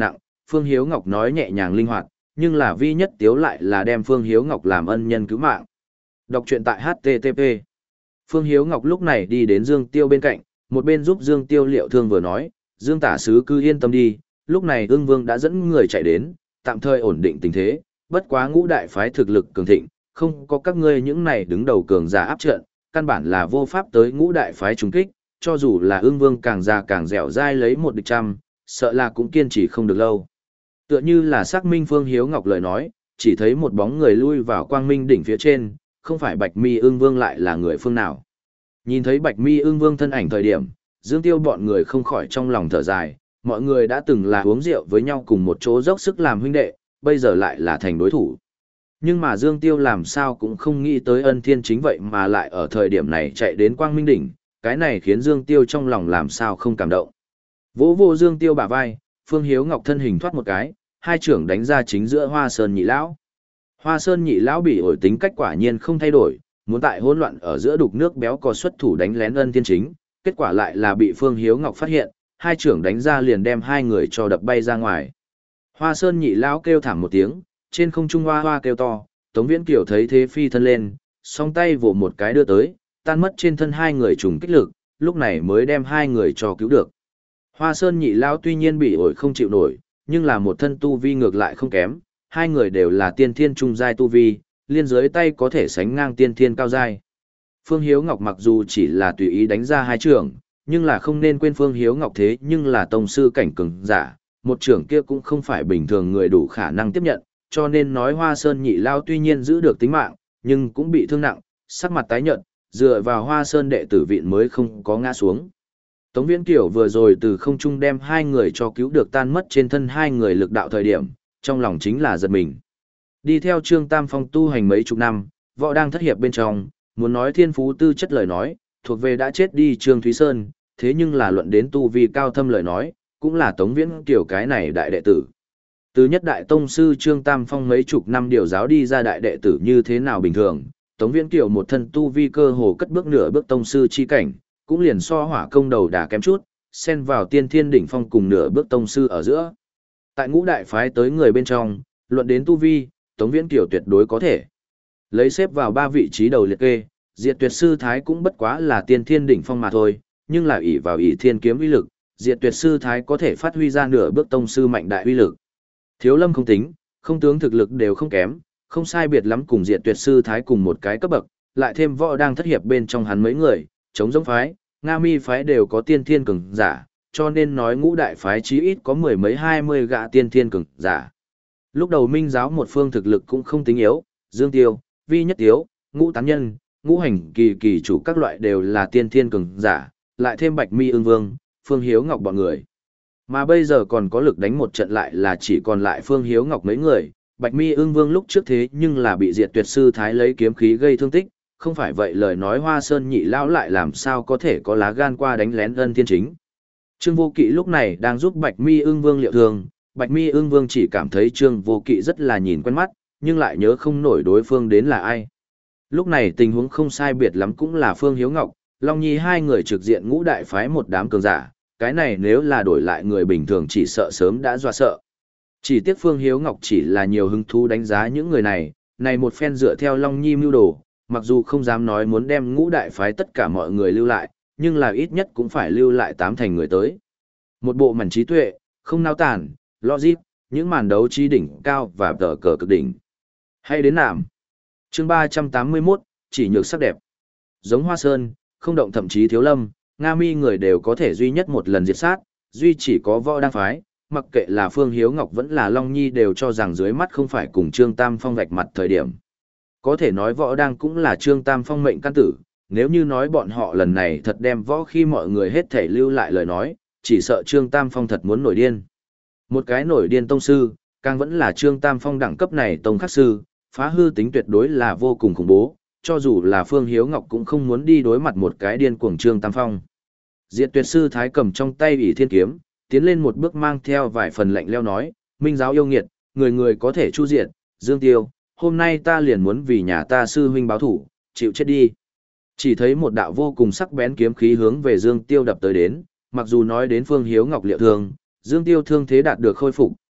Phương Hiếu Ngọc nói nhẹ nhàng linh hoạt, nhưng là vi nhất tiếu lại là đem Phương Hiếu Ngọc làm ân nhân cứu mạng. Đọc truyện tại hát tê tê pê. Phương Hiếu Ngọc lúc này đi đến Dương Tiêu bên cạnh, một bên giúp Dương Tiêu liệu thương vừa nói, Dương tả sứ cứ yên tâm đi, lúc này ương vương đã dẫn người chạy đến, tạm thời ổn định tình thế, bất quá ngũ đại phái thực lực cường thịnh, không có các ngươi những này đứng đầu cường giả áp trận, căn bản là vô pháp tới ngũ đại phái trùng kích, cho dù là ương vương càng già càng dẻo dai lấy một địch trăm, sợ là cũng kiên trì không được lâu. Tựa như là xác minh Phương Hiếu Ngọc lời nói, chỉ thấy một bóng người lui vào quang minh đỉnh phía trên, không phải Bạch Mi ương vương lại là người phương nào. Nhìn thấy Bạch Mi ương vương thân ảnh thời điểm, Dương Tiêu bọn người không khỏi trong lòng thở dài, mọi người đã từng là uống rượu với nhau cùng một chỗ dốc sức làm huynh đệ, bây giờ lại là thành đối thủ. Nhưng mà Dương Tiêu làm sao cũng không nghĩ tới Ân Thiên Chính vậy mà lại ở thời điểm này chạy đến Quang Minh Đỉnh, cái này khiến Dương Tiêu trong lòng làm sao không cảm động. Vỗ vô Dương Tiêu bả vai, Phương Hiếu Ngọc thân hình thoát một cái, hai trưởng đánh ra chính giữa Hoa Sơn Nhị Lão. Hoa Sơn Nhị Lão bị ổi tính cách quả nhiên không thay đổi, muốn tại hỗn loạn ở giữa đục nước béo có xuất thủ đánh lén Ân Thiên Chính, kết quả lại là bị Phương Hiếu Ngọc phát hiện, hai trưởng đánh ra liền đem hai người cho đập bay ra ngoài. Hoa Sơn Nhị Lão kêu thảm một tiếng, trên không trung hoa hoa kêu to, Tống Viễn Kiều thấy thế phi thân lên, song tay vỗ một cái đưa tới, tan mất trên thân hai người trùng kích lực, lúc này mới đem hai người cho cứu được. Hoa Sơn Nhị Lão tuy nhiên bị ổi không chịu nổi, nhưng là một thân tu vi ngược lại không kém, hai người đều là tiên thiên trung giai tu vi, liên dưới tay có thể sánh ngang tiên thiên cao giai. Phương Hiếu Ngọc mặc dù chỉ là tùy ý đánh ra hai trưởng, nhưng là không nên quên Phương Hiếu Ngọc thế nhưng là tông sư cảnh cường giả, một trưởng kia cũng không phải bình thường người đủ khả năng tiếp nhận, cho nên nói Hoa Sơn Nhị Lao tuy nhiên giữ được tính mạng, nhưng cũng bị thương nặng, sắc mặt tái nhợt, dựa vào Hoa Sơn đệ tử viện mới không có ngã xuống. Tống Viễn Kiều vừa rồi từ không trung đem hai người cho cứu được tan mất trên thân hai người lực đạo thời điểm, trong lòng chính là giật mình. Đi theo Trương Tam Phong tu hành mấy chục năm, võ đang thất hiệp bên trong, muốn nói thiên phú tư chất lời nói, thuộc về đã chết đi Trương Thúy Sơn, thế nhưng là luận đến tu vi cao thâm lời nói, cũng là Tống Viễn Kiều cái này đại đệ tử. Từ nhất đại tông sư Trương Tam Phong mấy chục năm điều giáo đi ra đại đệ tử như thế nào bình thường, Tống Viễn Kiều một thân tu vi cơ hồ cất bước nửa bước tông sư chi cảnh, cũng liền so hỏa công đầu đà kém chút, xen vào tiên thiên đỉnh phong cùng nửa bước tông sư ở giữa. Tại ngũ đại phái tới người bên trong, luận đến tu vi, Tống Viễn Kiều tuyệt đối có thể lấy xếp vào ba vị trí đầu liệt kê, Diệt Tuyệt Sư Thái cũng bất quá là tiên thiên đỉnh phong mà thôi, nhưng là ỷ vào ỷ thiên kiếm uy lực, Diệt Tuyệt Sư Thái có thể phát huy ra nửa bước tông sư mạnh đại uy lực. Thiếu Lâm không tính, không tướng thực lực đều không kém, không sai biệt lắm cùng Diệt Tuyệt Sư Thái cùng một cái cấp bậc, lại thêm võ đang thất hiệp bên trong hắn mấy người, chống giống phái, Nga Mi phái đều có tiên thiên cường giả, cho nên nói ngũ đại phái chí ít có mười mấy hai mươi gã tiên thiên cường giả. Lúc đầu Minh giáo một phương thực lực cũng không tính yếu, Dương Tiêu, Vi Nhất Tiếu, Ngũ Tán Nhân, Ngũ Hành Kỳ Kỳ chủ các loại đều là tiên thiên cường giả, lại thêm Bạch Mi Ưng Vương, Phương Hiếu Ngọc bọn người. Mà bây giờ còn có lực đánh một trận lại là chỉ còn lại Phương Hiếu Ngọc mấy người, Bạch Mi Ưng Vương lúc trước thế nhưng là bị Diệt Tuyệt Sư Thái lấy kiếm khí gây thương tích, không phải vậy lời nói Hoa Sơn Nhị Lão lại làm sao có thể có lá gan qua đánh lén Ân Thiên Chính. Trương Vô Kỵ lúc này đang giúp Bạch Mi Ưng Vương liệu thương, Bạch Mi Ưng Vương chỉ cảm thấy Trương Vô Kỵ rất là nhìn quen mắt, nhưng lại nhớ không nổi đối phương đến là ai. Lúc này tình huống không sai biệt lắm cũng là Phương Hiếu Ngọc, Long Nhi hai người trực diện ngũ đại phái một đám cường giả, cái này nếu là đổi lại người bình thường chỉ sợ sớm đã dọa sợ. Chỉ tiếc Phương Hiếu Ngọc chỉ là nhiều hứng thú đánh giá những người này, này một phen dựa theo Long Nhi mưu đồ, mặc dù không dám nói muốn đem ngũ đại phái tất cả mọi người lưu lại, nhưng là ít nhất cũng phải lưu lại tám thành người tới. Một bộ màn trí tuệ, không nao tản, logic, những màn đấu trí đỉnh cao và tờ cờ cực đỉnh. Hay đến nạm. Chương ba trăm tám mươi mốt, chỉ nhược sắc đẹp. Giống Hoa Sơn, không động thậm chí Thiếu Lâm, Nga Mi người đều có thể duy nhất một lần diệt sát, duy chỉ có võ đang phái, mặc kệ là Phương Hiếu Ngọc vẫn là Long Nhi đều cho rằng dưới mắt không phải cùng Trương Tam Phong vạch mặt thời điểm. Có thể nói võ đang cũng là Trương Tam Phong mệnh căn tử, nếu như nói bọn họ lần này thật đem võ khi mọi người hết thể lưu lại lời nói, chỉ sợ Trương Tam Phong thật muốn nổi điên. Một cái nổi điên tông sư, càng vẫn là Trương Tam Phong đẳng cấp này tông khắc sư, phá hư tính tuyệt đối là vô cùng khủng bố, cho dù là Phương Hiếu Ngọc cũng không muốn đi đối mặt một cái điên cuồng Trương Tam Phong. Diệt Tuyệt Sư Thái cầm trong tay ỷ thiên kiếm, tiến lên một bước mang theo vài phần lạnh leo nói, Minh giáo yêu nghiệt, người người có thể chu diệt, Dương Tiêu, hôm nay ta liền muốn vì nhà ta sư huynh báo thủ, chịu chết đi. Chỉ thấy một đạo vô cùng sắc bén kiếm khí hướng về Dương Tiêu đập tới đến, mặc dù nói đến Phương Hiếu Ngọc liệu thương, Dương Tiêu thương thế đạt được khôi phục,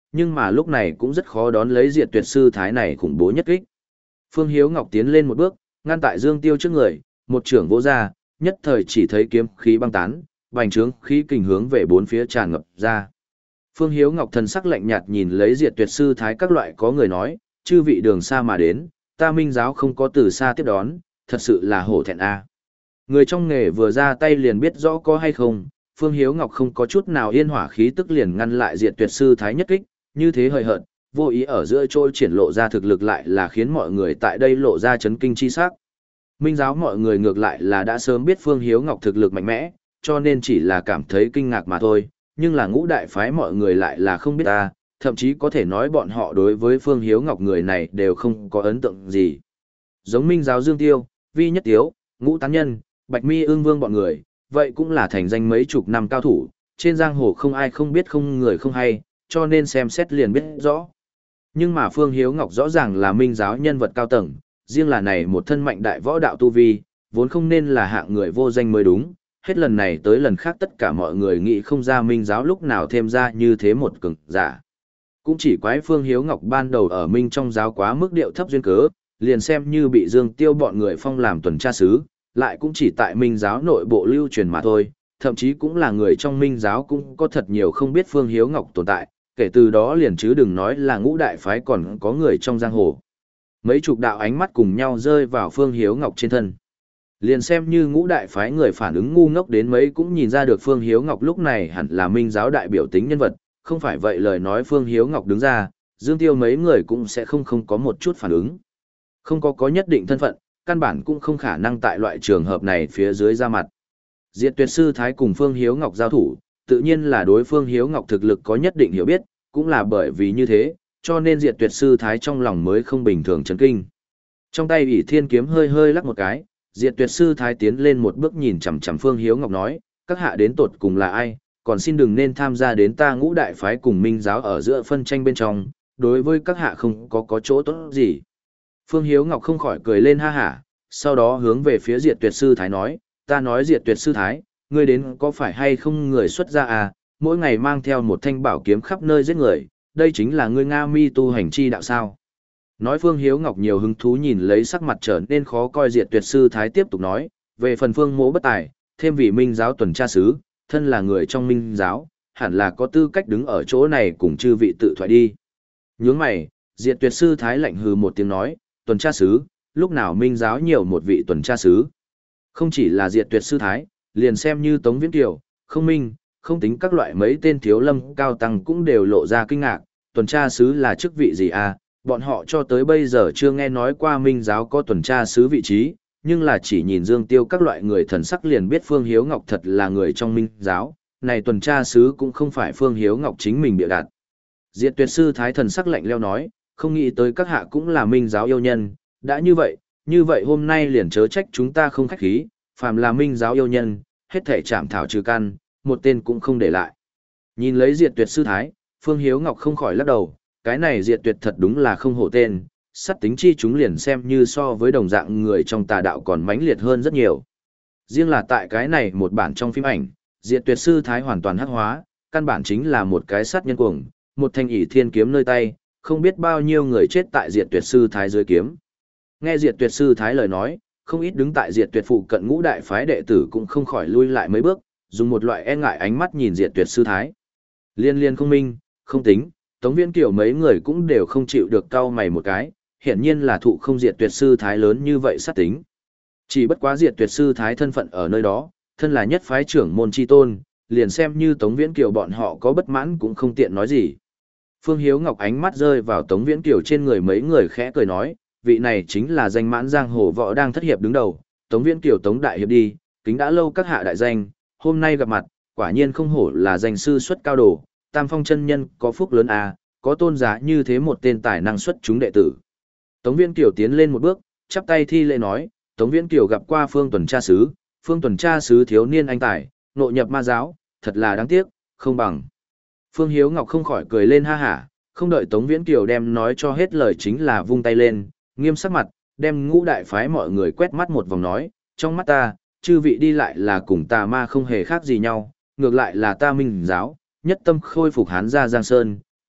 nhưng mà lúc này cũng rất khó đón lấy diệt tuyệt sư thái này khủng bố nhất kích. Phương Hiếu Ngọc tiến lên một bước, ngăn tại Dương Tiêu trước người, một trưởng vỗ ra, nhất thời chỉ thấy kiếm khí băng tán, bành trướng khí kình hướng về bốn phía tràn ngập ra. Phương Hiếu Ngọc thần sắc lạnh nhạt nhìn lấy diệt tuyệt sư thái các loại, có người nói, chư vị đường xa mà đến, ta Minh giáo không có từ xa tiếp đón, thật sự là hổ thẹn a. Người trong nghề vừa ra tay liền biết rõ có hay không, Phương Hiếu Ngọc không có chút nào yên hỏa khí tức liền ngăn lại diệt tuyệt sư thái nhất kích, như thế hời hợt, vô ý ở giữa trôi triển lộ ra thực lực lại là khiến mọi người tại đây lộ ra chấn kinh chi sắc. Minh giáo mọi người ngược lại là đã sớm biết Phương Hiếu Ngọc thực lực mạnh mẽ, cho nên chỉ là cảm thấy kinh ngạc mà thôi, nhưng là ngũ đại phái mọi người lại là không biết ta, thậm chí có thể nói bọn họ đối với Phương Hiếu Ngọc người này đều không có ấn tượng gì. Giống Minh giáo Dương Tiêu, Vi Nhất Tiếu, Ngũ Tán Nhân, Bạch Mi Ưng Vương bọn người, vậy cũng là thành danh mấy chục năm cao thủ, trên giang hồ không ai không biết không người không hay, cho nên xem xét liền biết rõ. Nhưng mà Phương Hiếu Ngọc rõ ràng là Minh giáo nhân vật cao tầng, riêng là này một thân mạnh đại võ đạo tu vi, vốn không nên là hạng người vô danh mới đúng, hết lần này tới lần khác tất cả mọi người nghĩ không ra Minh giáo lúc nào thêm ra như thế một cường giả. Cũng chỉ quái Phương Hiếu Ngọc ban đầu ở Minh trong giáo quá mức điệu thấp duyên cớ, liền xem như bị Dương Tiêu bọn người phong làm tuần tra sứ, lại cũng chỉ tại Minh giáo nội bộ lưu truyền mà thôi, thậm chí cũng là người trong Minh giáo cũng có thật nhiều không biết Phương Hiếu Ngọc tồn tại, kể từ đó liền chứ đừng nói là ngũ đại phái còn có người trong giang hồ. Mấy chục đạo ánh mắt cùng nhau rơi vào Phương Hiếu Ngọc trên thân. Liền xem như ngũ đại phái người phản ứng ngu ngốc đến mấy cũng nhìn ra được Phương Hiếu Ngọc lúc này hẳn là Minh giáo đại biểu tính nhân vật, không phải vậy lời nói Phương Hiếu Ngọc đứng ra, Dương Tiêu mấy người cũng sẽ không không có một chút phản ứng. Không có có nhất định thân phận, căn bản cũng không khả năng tại loại trường hợp này phía dưới ra mặt. Diệt tuyệt sư thái cùng Phương Hiếu Ngọc giao thủ, tự nhiên là đối Phương Hiếu Ngọc thực lực có nhất định hiểu biết, cũng là bởi vì như thế, cho nên diệt tuyệt sư thái trong lòng mới không bình thường chấn kinh. Trong tay ỷ thiên kiếm hơi hơi lắc một cái, diệt tuyệt sư thái tiến lên một bước nhìn chằm chằm Phương Hiếu Ngọc nói, các hạ đến tột cùng là ai, còn xin đừng nên tham gia đến ta ngũ đại phái cùng Minh giáo ở giữa phân tranh bên trong, đối với các hạ không có có chỗ tốt gì. Phương Hiếu Ngọc không khỏi cười lên ha hả, sau đó hướng về phía diệt tuyệt sư thái nói, ta nói diệt tuyệt sư thái, ngươi đến có phải hay không người xuất gia à, mỗi ngày mang theo một thanh bảo kiếm khắp nơi giết người, đây chính là ngươi Nga mi tu hành chi đạo sao. Nói Phương Hiếu Ngọc nhiều hứng thú nhìn lấy sắc mặt trở nên khó coi diệt tuyệt sư thái tiếp tục nói, về phần Phương mỗ bất tài, thêm vị Minh giáo tuần tra sứ, thân là người trong Minh giáo, hẳn là có tư cách đứng ở chỗ này cùng chư vị tự thoại đi. Nhướng mày, diệt tuyệt sư thái lạnh hừ một tiếng nói, tuần tra sứ, lúc nào Minh giáo nhiều một vị tuần tra sứ. Không chỉ là diệt tuyệt sư thái, liền xem như Tống Viễn Kiều, không minh, không tính các loại mấy tên thiếu lâm cao tăng cũng đều lộ ra kinh ngạc, tuần tra sứ là chức vị gì à, bọn họ cho tới bây giờ chưa nghe nói qua Minh giáo có tuần tra sứ vị trí, nhưng là chỉ nhìn Dương Tiêu các loại người thần sắc liền biết Phương Hiếu Ngọc thật là người trong Minh giáo, này tuần tra sứ cũng không phải Phương Hiếu Ngọc chính mình bịa đặt. Diệt tuyệt sư thái thần sắc lạnh leo nói, không nghĩ tới các hạ cũng là Minh giáo yêu nhân, đã như vậy, như vậy hôm nay liền chớ trách chúng ta không khách khí, phàm là Minh giáo yêu nhân, hết thể chạm thảo trừ căn, một tên cũng không để lại. Nhìn lấy diệt tuyệt sư thái, Phương Hiếu Ngọc không khỏi lắc đầu, cái này diệt tuyệt thật đúng là không hổ tên, sắt tính chi chúng liền xem như so với đồng dạng người trong tà đạo còn mãnh liệt hơn rất nhiều. Riêng là tại cái này một bản trong phim ảnh, diệt tuyệt sư thái hoàn toàn hắc hóa, căn bản chính là một cái sát nhân cuồng, một thanh ỷ thiên kiếm nơi tay, không biết bao nhiêu người chết tại diệt tuyệt sư thái dưới kiếm. Nghe diệt tuyệt sư thái lời nói, không ít đứng tại diệt tuyệt phụ cận ngũ đại phái đệ tử cũng không khỏi lui lại mấy bước, dùng một loại e ngại ánh mắt nhìn diệt tuyệt sư thái. Liên liên không minh, không tính, Tống Viễn Kiều mấy người cũng đều không chịu được cau mày một cái, hiển nhiên là thụ không diệt tuyệt sư thái lớn như vậy sát tính. Chỉ bất quá diệt tuyệt sư thái thân phận ở nơi đó, thân là nhất phái trưởng môn chi tôn, liền xem như Tống Viễn Kiều bọn họ có bất mãn cũng không tiện nói gì. Phương Hiếu Ngọc ánh mắt rơi vào Tống Viễn Kiều trên người mấy người khẽ cười nói, vị này chính là danh mãn giang hồ võ đang thất hiệp đứng đầu, Tống Viễn Kiều Tống đại hiệp đi, kính đã lâu các hạ đại danh, hôm nay gặp mặt, quả nhiên không hổ là danh sư xuất cao đồ, Tam Phong chân nhân có phúc lớn à, có tôn giá như thế một tên tài năng xuất chúng đệ tử. Tống Viễn Kiều tiến lên một bước, chắp tay thi lễ nói, Tống Viễn Kiều gặp qua Phương tuần tra sứ, Phương tuần tra sứ thiếu niên anh tài, nội nhập ma giáo, thật là đáng tiếc, không bằng. Phương Hiếu Ngọc không khỏi cười lên ha hả, không đợi Tống Viễn Kiều đem nói cho hết lời chính là vung tay lên, nghiêm sắc mặt, đem ngũ đại phái mọi người quét mắt một vòng nói, trong mắt ta, chư vị đi lại là cùng tà ma không hề khác gì nhau, ngược lại là ta Minh giáo, nhất tâm khôi phục Hán gia Giang Sơn,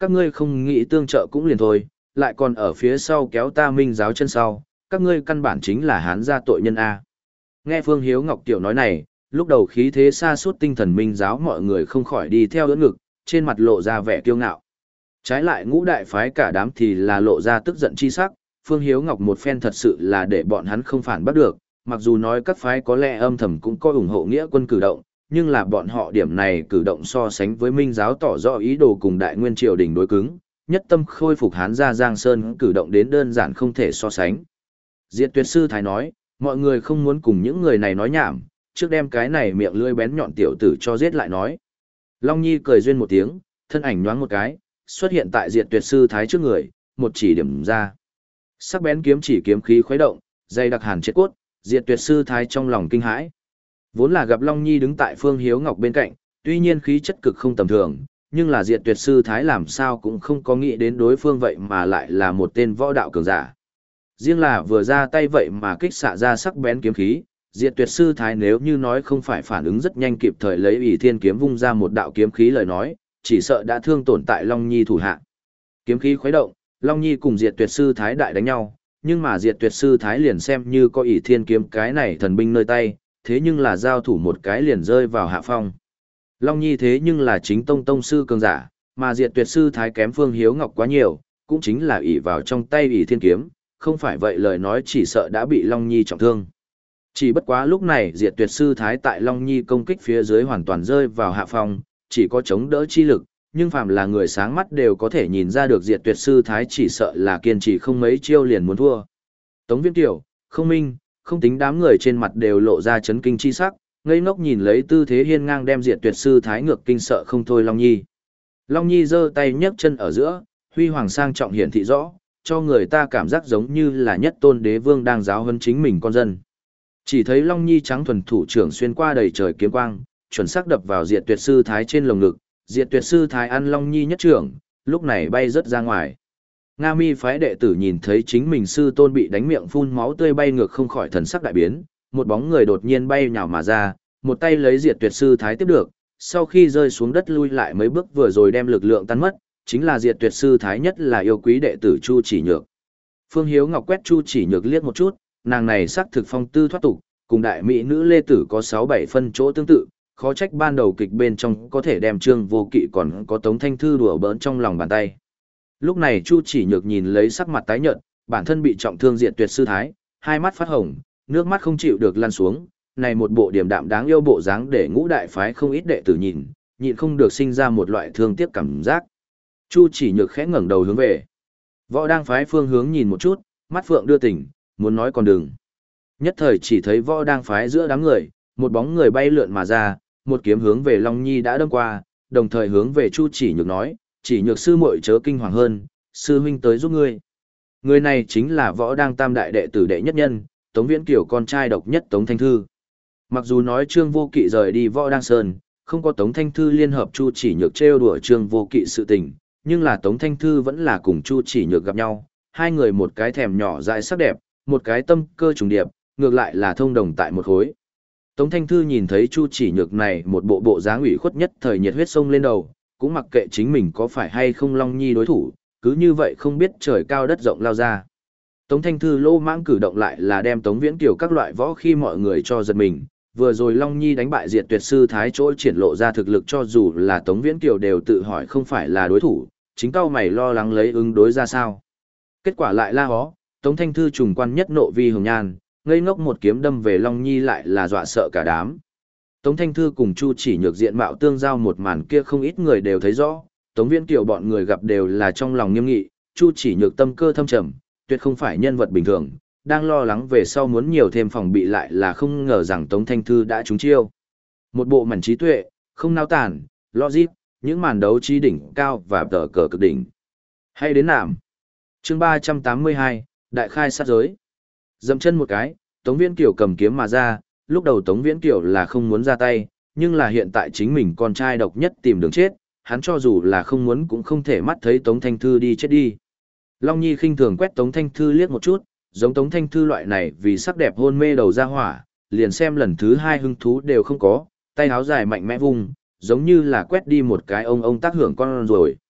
các ngươi không nghĩ tương trợ cũng liền thôi, lại còn ở phía sau kéo ta Minh giáo chân sau, các ngươi căn bản chính là hán gia tội nhân A. Nghe Phương Hiếu Ngọc tiểu nói này, lúc đầu khí thế sa sút tinh thần Minh giáo mọi người không khỏi đi theo ưỡn ngực, trên mặt lộ ra vẻ kiêu ngạo. Trái lại ngũ đại phái cả đám thì là lộ ra tức giận chi sắc, Phương Hiếu Ngọc một phen thật sự là để bọn hắn không phản bắt được, mặc dù nói các phái có lẽ âm thầm cũng có ủng hộ nghĩa quân cử động, nhưng là bọn họ điểm này cử động so sánh với Minh giáo tỏ rõ ý đồ cùng Đại Nguyên triều đình đối cứng, nhất tâm khôi phục Hán gia Giang Sơn cử động đến đơn giản không thể so sánh. Diệt Tuyệt sư thái nói, mọi người không muốn cùng những người này nói nhảm, trước đem cái này miệng lưỡi bén nhọn tiểu tử cho giết lại nói. Long Nhi cười duyên một tiếng, thân ảnh nhoáng một cái, xuất hiện tại Diệt Tuyệt sư thái trước người, một chỉ điểm ra. Sắc bén kiếm chỉ kiếm khí khuấy động, dây đặc hàn chết cốt, Diệt Tuyệt sư thái trong lòng kinh hãi. Vốn là gặp Long Nhi đứng tại Phương Hiếu Ngọc bên cạnh, tuy nhiên khí chất cực không tầm thường, nhưng là Diệt Tuyệt sư thái làm sao cũng không có nghĩ đến đối phương vậy mà lại là một tên võ đạo cường giả. Riêng là vừa ra tay vậy mà kích xạ ra sắc bén kiếm khí, Diệt Tuyệt sư thái nếu như nói không phải phản ứng rất nhanh kịp thời lấy ỷ thiên kiếm vung ra một đạo kiếm khí lời nói, chỉ sợ đã thương tổn tại Long Nhi thủ hạ. Kiếm khí khuấy động, Long Nhi cùng Diệt Tuyệt sư thái đại đánh nhau, nhưng mà Diệt Tuyệt sư thái liền xem như có ỷ thiên kiếm cái này thần binh nơi tay, thế nhưng là giao thủ một cái liền rơi vào hạ phong. Long Nhi thế nhưng là chính tông tông sư cường giả, mà Diệt Tuyệt sư thái kém Phương Hiếu Ngọc quá nhiều, cũng chính là ỷ vào trong tay ỷ thiên kiếm, không phải vậy lời nói chỉ sợ đã bị Long Nhi trọng thương. Chỉ bất quá lúc này Diệt Tuyệt sư thái tại Long Nhi công kích phía dưới hoàn toàn rơi vào hạ phong, chỉ có chống đỡ chi lực, nhưng phàm là người sáng mắt đều có thể nhìn ra được Diệt Tuyệt sư thái chỉ sợ là kiên trì không mấy chiêu liền muốn thua. Tống Viễn Kiều, Không Minh, không tính đám người trên mặt đều lộ ra chấn kinh chi sắc, ngây ngốc nhìn lấy tư thế hiên ngang đem Diệt Tuyệt sư thái ngược kinh sợ không thôi Long Nhi. Long Nhi giơ tay nhấc chân ở giữa, huy hoàng sang trọng hiển thị rõ, cho người ta cảm giác giống như là nhất tôn đế vương đang giáo huấn chính mình con dân. Chỉ thấy Long Nhi trắng thuần thủ trưởng xuyên qua đầy trời kiếm quang, chuẩn xác đập vào Diệt Tuyệt sư thái trên lồng ngực, Diệt Tuyệt sư thái ăn Long Nhi nhất trưởng, lúc này bay rất ra ngoài. Nga Mi phái đệ tử nhìn thấy chính mình sư tôn bị đánh miệng phun máu tươi bay ngược không khỏi thần sắc đại biến, một bóng người đột nhiên bay nhào mà ra, một tay lấy Diệt Tuyệt sư thái tiếp được, sau khi rơi xuống đất lui lại mấy bước vừa rồi đem lực lượng tan mất, chính là Diệt Tuyệt sư thái nhất là yêu quý đệ tử Chu Chỉ Nhược. Phương Hiếu Ngọc quét Chu Chỉ Nhược liếc một chút, nàng này sắc thực phong tư thoát tục, cùng đại mỹ nữ Lê Tử có sáu bảy phân chỗ tương tự, khó trách ban đầu kịch bên trong có thể đem Trương Vô Kỵ còn có Tống Thanh Thư đùa bỡn trong lòng bàn tay. Lúc này Chu Chỉ Nhược nhìn lấy sắc mặt tái nhợt, bản thân bị trọng thương Diệt Tuyệt sư thái, hai mắt phát hồng, nước mắt không chịu được lăn xuống, này một bộ điềm đạm đáng yêu bộ dáng để ngũ đại phái không ít đệ tử nhìn, nhịn không được sinh ra một loại thương tiếc cảm giác. Chu Chỉ Nhược khẽ ngẩng đầu hướng về Võ Đang phái phương hướng nhìn một chút, mắt phượng đưa tỉnh, muốn nói còn đừng. Nhất thời chỉ thấy Võ Đang phái giữa đám người, một bóng người bay lượn mà ra, một kiếm hướng về Long Nhi đã đâm qua, đồng thời hướng về Chu Chỉ Nhược nói, Chỉ Nhược sư muội chớ kinh hoàng hơn, sư huynh tới giúp ngươi. Người này chính là Võ Đang tam đại đệ tử đệ nhất nhân, Tống Viễn Kiều con trai độc nhất Tống Thanh Thư. Mặc dù nói Trương Vô Kỵ rời đi Võ Đang Sơn, không có Tống Thanh Thư liên hợp Chu Chỉ Nhược trêu đùa Trương Vô Kỵ sự tình, nhưng là Tống Thanh Thư vẫn là cùng Chu Chỉ Nhược gặp nhau, hai người một cái thèm nhỏ dại sắc đẹp, một cái tâm cơ trùng điệp, ngược lại là thông đồng tại một khối. Tống Thanh Thư nhìn thấy Chu Chỉ Nhược này một bộ bộ dáng ủy khuất nhất thời nhiệt huyết sông lên đầu, cũng mặc kệ chính mình có phải hay không Long Nhi đối thủ, cứ như vậy không biết trời cao đất rộng lao ra. Tống Thanh Thư lô mãng cử động lại là đem Tống Viễn Kiều các loại võ khi mọi người cho giật mình, vừa rồi Long Nhi đánh bại Diệt Tuyệt sư thái chỗ triển lộ ra thực lực cho dù là Tống Viễn Kiều đều tự hỏi không phải là đối thủ, chính cao mày lo lắng lấy ứng đối ra sao. Kết quả lại la hó, Tống Thanh Thư trùng quan nhất nộ vi hồng nhan, ngây ngốc một kiếm đâm về Long Nhi lại là dọa sợ cả đám. Tống Thanh Thư cùng Chu Chỉ Nhược diện mạo tương giao một màn kia không ít người đều thấy rõ, Tống Viễn Kiều bọn người gặp đều là trong lòng nghiêm nghị, Chu Chỉ Nhược tâm cơ thâm trầm, tuyệt không phải nhân vật bình thường, đang lo lắng về sau muốn nhiều thêm phòng bị lại là không ngờ rằng Tống Thanh Thư đã trúng chiêu. Một bộ mảnh trí tuệ, không nao tản, logic, những màn đấu trí đỉnh cao và tờ cờ cực đỉnh. Hay đến nạm. Chương ba trăm tám mươi hai, Đại khai sát giới. Dậm chân một cái, Tống Viễn Kiều cầm kiếm mà ra, lúc đầu Tống Viễn Kiều là không muốn ra tay, nhưng là hiện tại chính mình con trai độc nhất tìm đường chết, hắn cho dù là không muốn cũng không thể mắt thấy Tống Thanh Thư đi chết đi. Long Nhi khinh thường quét Tống Thanh Thư liếc một chút, giống Tống Thanh Thư loại này vì sắc đẹp hôn mê đầu ra hỏa, liền xem lần thứ hai hứng thú đều không có, tay áo dài mạnh mẽ vung, giống như là quét đi một cái ông ông tác hưởng con rồi.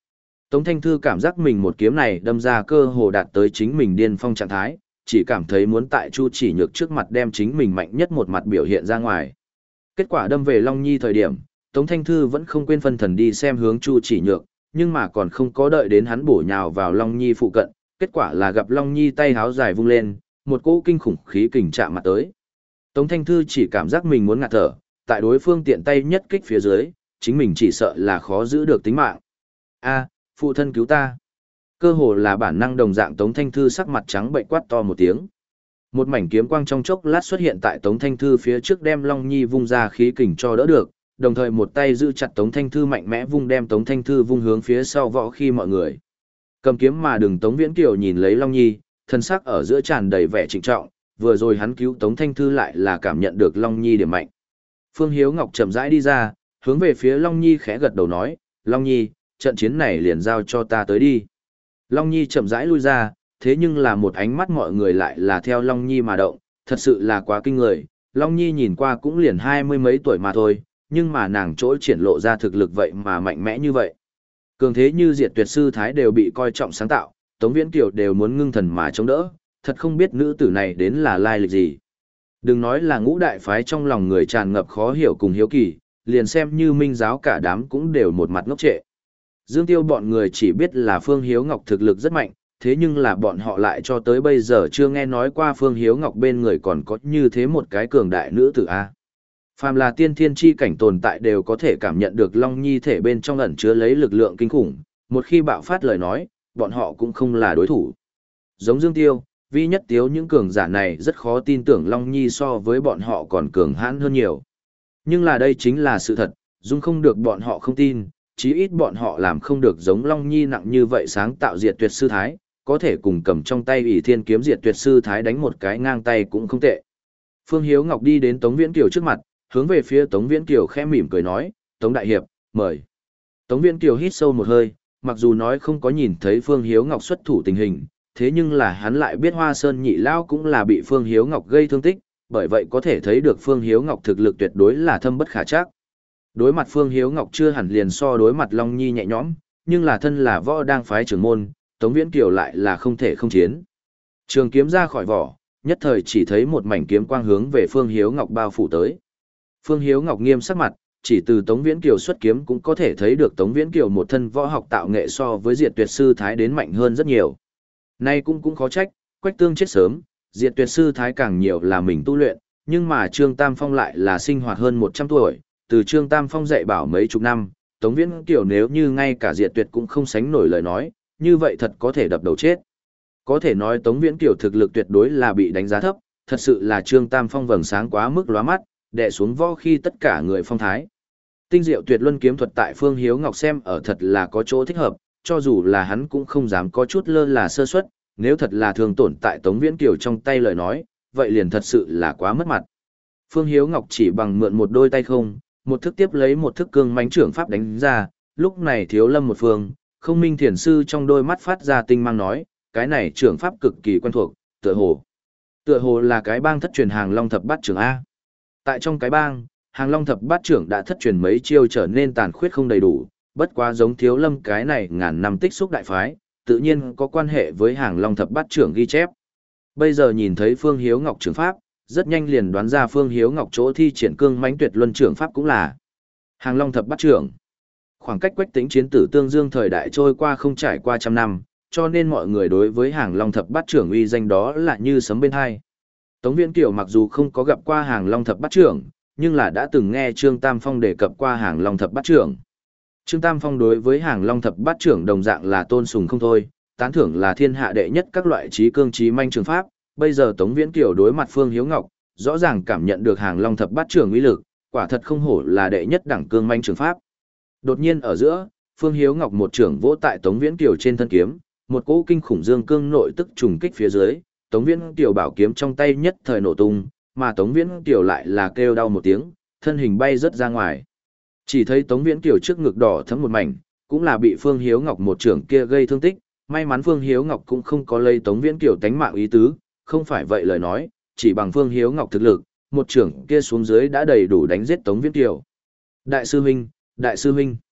Tống Thanh Thư cảm giác mình một kiếm này đâm ra cơ hồ đạt tới chính mình điên phong trạng thái, chỉ cảm thấy muốn tại Chu Chỉ Nhược trước mặt đem chính mình mạnh nhất một mặt biểu hiện ra ngoài. Kết quả đâm về Long Nhi thời điểm, Tống Thanh Thư vẫn không quên phân thần đi xem hướng Chu Chỉ Nhược, nhưng mà còn không có đợi đến hắn bổ nhào vào Long Nhi phụ cận, kết quả là gặp Long Nhi tay háo dài vung lên, một cỗ kinh khủng khí kình chạm mặt tới. Tống Thanh Thư chỉ cảm giác mình muốn ngạt thở, tại đối phương tiện tay nhất kích phía dưới, chính mình chỉ sợ là khó giữ được tính mạng. A, phụ thân cứu ta. Cơ hồ là bản năng đồng dạng Tống Thanh Thư sắc mặt trắng bệnh quát to một tiếng. Một mảnh kiếm quang trong chốc lát xuất hiện tại Tống Thanh Thư phía trước đem Long Nhi vung ra khí kình cho đỡ được, đồng thời một tay giữ chặt Tống Thanh Thư mạnh mẽ vung đem Tống Thanh Thư vung hướng phía sau võ khi mọi người. Cầm kiếm mà đừng Tống Viễn Kiều nhìn lấy Long Nhi, thân sắc ở giữa tràn đầy vẻ trịnh trọng, vừa rồi hắn cứu Tống Thanh Thư lại là cảm nhận được Long Nhi điểm mạnh. Phương Hiếu Ngọc chậm rãi đi ra, hướng về phía Long Nhi khẽ gật đầu nói, Long Nhi, trận chiến này liền giao cho ta tới đi. Long Nhi chậm rãi lui ra, thế nhưng là một ánh mắt mọi người lại là theo Long Nhi mà động, thật sự là quá kinh người. Long Nhi nhìn qua cũng liền hai mươi mấy tuổi mà thôi, nhưng mà nàng chỗ triển lộ ra thực lực vậy mà mạnh mẽ như vậy. Cường thế như Diệt Tuyệt Sư Thái đều bị coi trọng sáng tạo, Tống Viễn Kiều đều muốn ngưng thần mà chống đỡ, thật không biết nữ tử này đến là lai lịch gì. Đừng nói là ngũ đại phái trong lòng người tràn ngập khó hiểu cùng hiếu kỳ, liền xem như minh giáo cả đám cũng đều một mặt ngốc trệ. Dương Tiêu bọn người chỉ biết là Phương Hiếu Ngọc thực lực rất mạnh, thế nhưng là bọn họ lại cho tới bây giờ chưa nghe nói qua Phương Hiếu Ngọc bên người còn có như thế một cái cường đại nữ tử A. Phàm là tiên thiên chi cảnh tồn tại đều có thể cảm nhận được Long Nhi thể bên trong ẩn chứa lấy lực lượng kinh khủng, một khi bạo phát lời nói, bọn họ cũng không là đối thủ. Giống Dương Tiêu, Vi Nhất Tiếu những cường giả này rất khó tin tưởng Long Nhi so với bọn họ còn cường hãn hơn nhiều. Nhưng là đây chính là sự thật, dung không được bọn họ không tin, chí ít bọn họ làm không được giống Long Nhi nặng như vậy sáng tạo Diệt Tuyệt Sư Thái, có thể cùng cầm trong tay ỷ thiên kiếm Diệt Tuyệt Sư Thái đánh một cái ngang tay cũng không tệ. Phương Hiếu Ngọc đi đến Tống Viễn Kiều trước mặt, hướng về phía Tống Viễn Kiều khẽ mỉm cười nói, Tống Đại Hiệp, mời. Tống Viễn Kiều hít sâu một hơi, mặc dù nói không có nhìn thấy Phương Hiếu Ngọc xuất thủ tình hình, thế nhưng là hắn lại biết Hoa Sơn Nhị Lao cũng là bị Phương Hiếu Ngọc gây thương tích, bởi vậy có thể thấy được Phương Hiếu Ngọc thực lực tuyệt đối là thâm bất khả trắc. Đối mặt Phương Hiếu Ngọc chưa hẳn liền so đối mặt Long Nhi nhẹ nhõm, nhưng là thân là võ đang phái trưởng môn, Tống Viễn Kiều lại là không thể không chiến. Trường kiếm ra khỏi vỏ, nhất thời chỉ thấy một mảnh kiếm quang hướng về Phương Hiếu Ngọc bao phủ tới. Phương Hiếu Ngọc nghiêm sắc mặt, chỉ từ Tống Viễn Kiều xuất kiếm cũng có thể thấy được Tống Viễn Kiều một thân võ học tạo nghệ so với Diệt Tuyệt Sư Thái đến mạnh hơn rất nhiều. Nay cũng cũng khó trách, Quách Tương chết sớm, Diệt Tuyệt Sư Thái càng nhiều là mình tu luyện, nhưng mà Trương Tam Phong lại là sinh hoạt hơn một trăm tuổi, từ Trương Tam Phong dạy bảo mấy chục năm, Tống Viễn Kiều nếu như ngay cả Diệt Tuyệt cũng không sánh nổi lời nói, như vậy thật có thể đập đầu chết. Có thể nói Tống Viễn Kiều thực lực tuyệt đối là bị đánh giá thấp, thật sự là Trương Tam Phong vầng sáng quá mức lóa mắt, đè xuống võ khi tất cả người phong thái. Tinh diệu tuyệt luân kiếm thuật tại Phương Hiếu Ngọc xem ở thật là có chỗ thích hợp, cho dù là hắn cũng không dám có chút lơ là sơ suất, nếu thật là thường tổn tại Tống Viễn Kiều trong tay lời nói, vậy liền thật sự là quá mất mặt. Phương Hiếu Ngọc chỉ bằng mượn một đôi tay không, một thức tiếp lấy một thức cương mãnh trưởng pháp đánh ra, lúc này Thiếu Lâm một phương, Không Minh Thiền sư trong đôi mắt phát ra tinh mang nói, cái này trưởng pháp cực kỳ quen thuộc, tựa hồ. Tựa hồ là cái bang thất truyền Hàng Long thập bát trưởng a. Tại trong cái bang, Hàng Long thập bát trưởng đã thất truyền mấy chiêu trở nên tàn khuyết không đầy đủ, bất quá giống Thiếu Lâm cái này ngàn năm tích xúc đại phái, tự nhiên có quan hệ với Hàng Long thập bát trưởng ghi chép. Bây giờ nhìn thấy Phương Hiếu Ngọc trưởng pháp, rất nhanh liền đoán ra Phương Hiếu Ngọc chỗ thi triển cương mãnh tuyệt luân trưởng pháp cũng là Hàng Long thập bát trưởng. Khoảng cách Quách Tĩnh chiến tử tương dương thời đại trôi qua không trải qua trăm năm, cho nên mọi người đối với Hàng Long thập bát trưởng uy danh đó là như sấm bên hai. Tống Viễn Kiều mặc dù không có gặp qua Hàng Long thập bát trưởng, nhưng là đã từng nghe Trương Tam Phong đề cập qua Hàng Long thập bát trưởng. Trương Tam Phong đối với Hàng Long thập bát trưởng đồng dạng là tôn sùng không thôi, tán thưởng là thiên hạ đệ nhất các loại trí cương trí manh trường pháp. Bây giờ Tống Viễn Kiều đối mặt Phương Hiếu Ngọc, rõ ràng cảm nhận được Hàng Long thập bát trưởng uy lực, quả thật không hổ là đệ nhất đẳng cương manh trường pháp. Đột nhiên ở giữa, Phương Hiếu Ngọc một trưởng vỗ tại Tống Viễn Kiều trên thân kiếm, một cỗ kinh khủng dương cương nội tức trùng kích phía dưới, Tống Viễn Kiều bảo kiếm trong tay nhất thời nổ tung, mà Tống Viễn Kiều lại là kêu đau một tiếng, thân hình bay rất ra ngoài. Chỉ thấy Tống Viễn Kiều trước ngực đỏ thấm một mảnh, cũng là bị Phương Hiếu Ngọc một trưởng kia gây thương tích, may mắn Phương Hiếu Ngọc cũng không có lây Tống Viễn Kiều tánh mạng ý tứ, không phải vậy lời nói, chỉ bằng Phương Hiếu Ngọc thực lực, một trưởng kia xuống dưới đã đầy đủ đánh giết Tống Viễn Kiều. Đại sư huynh, đại sư huynh.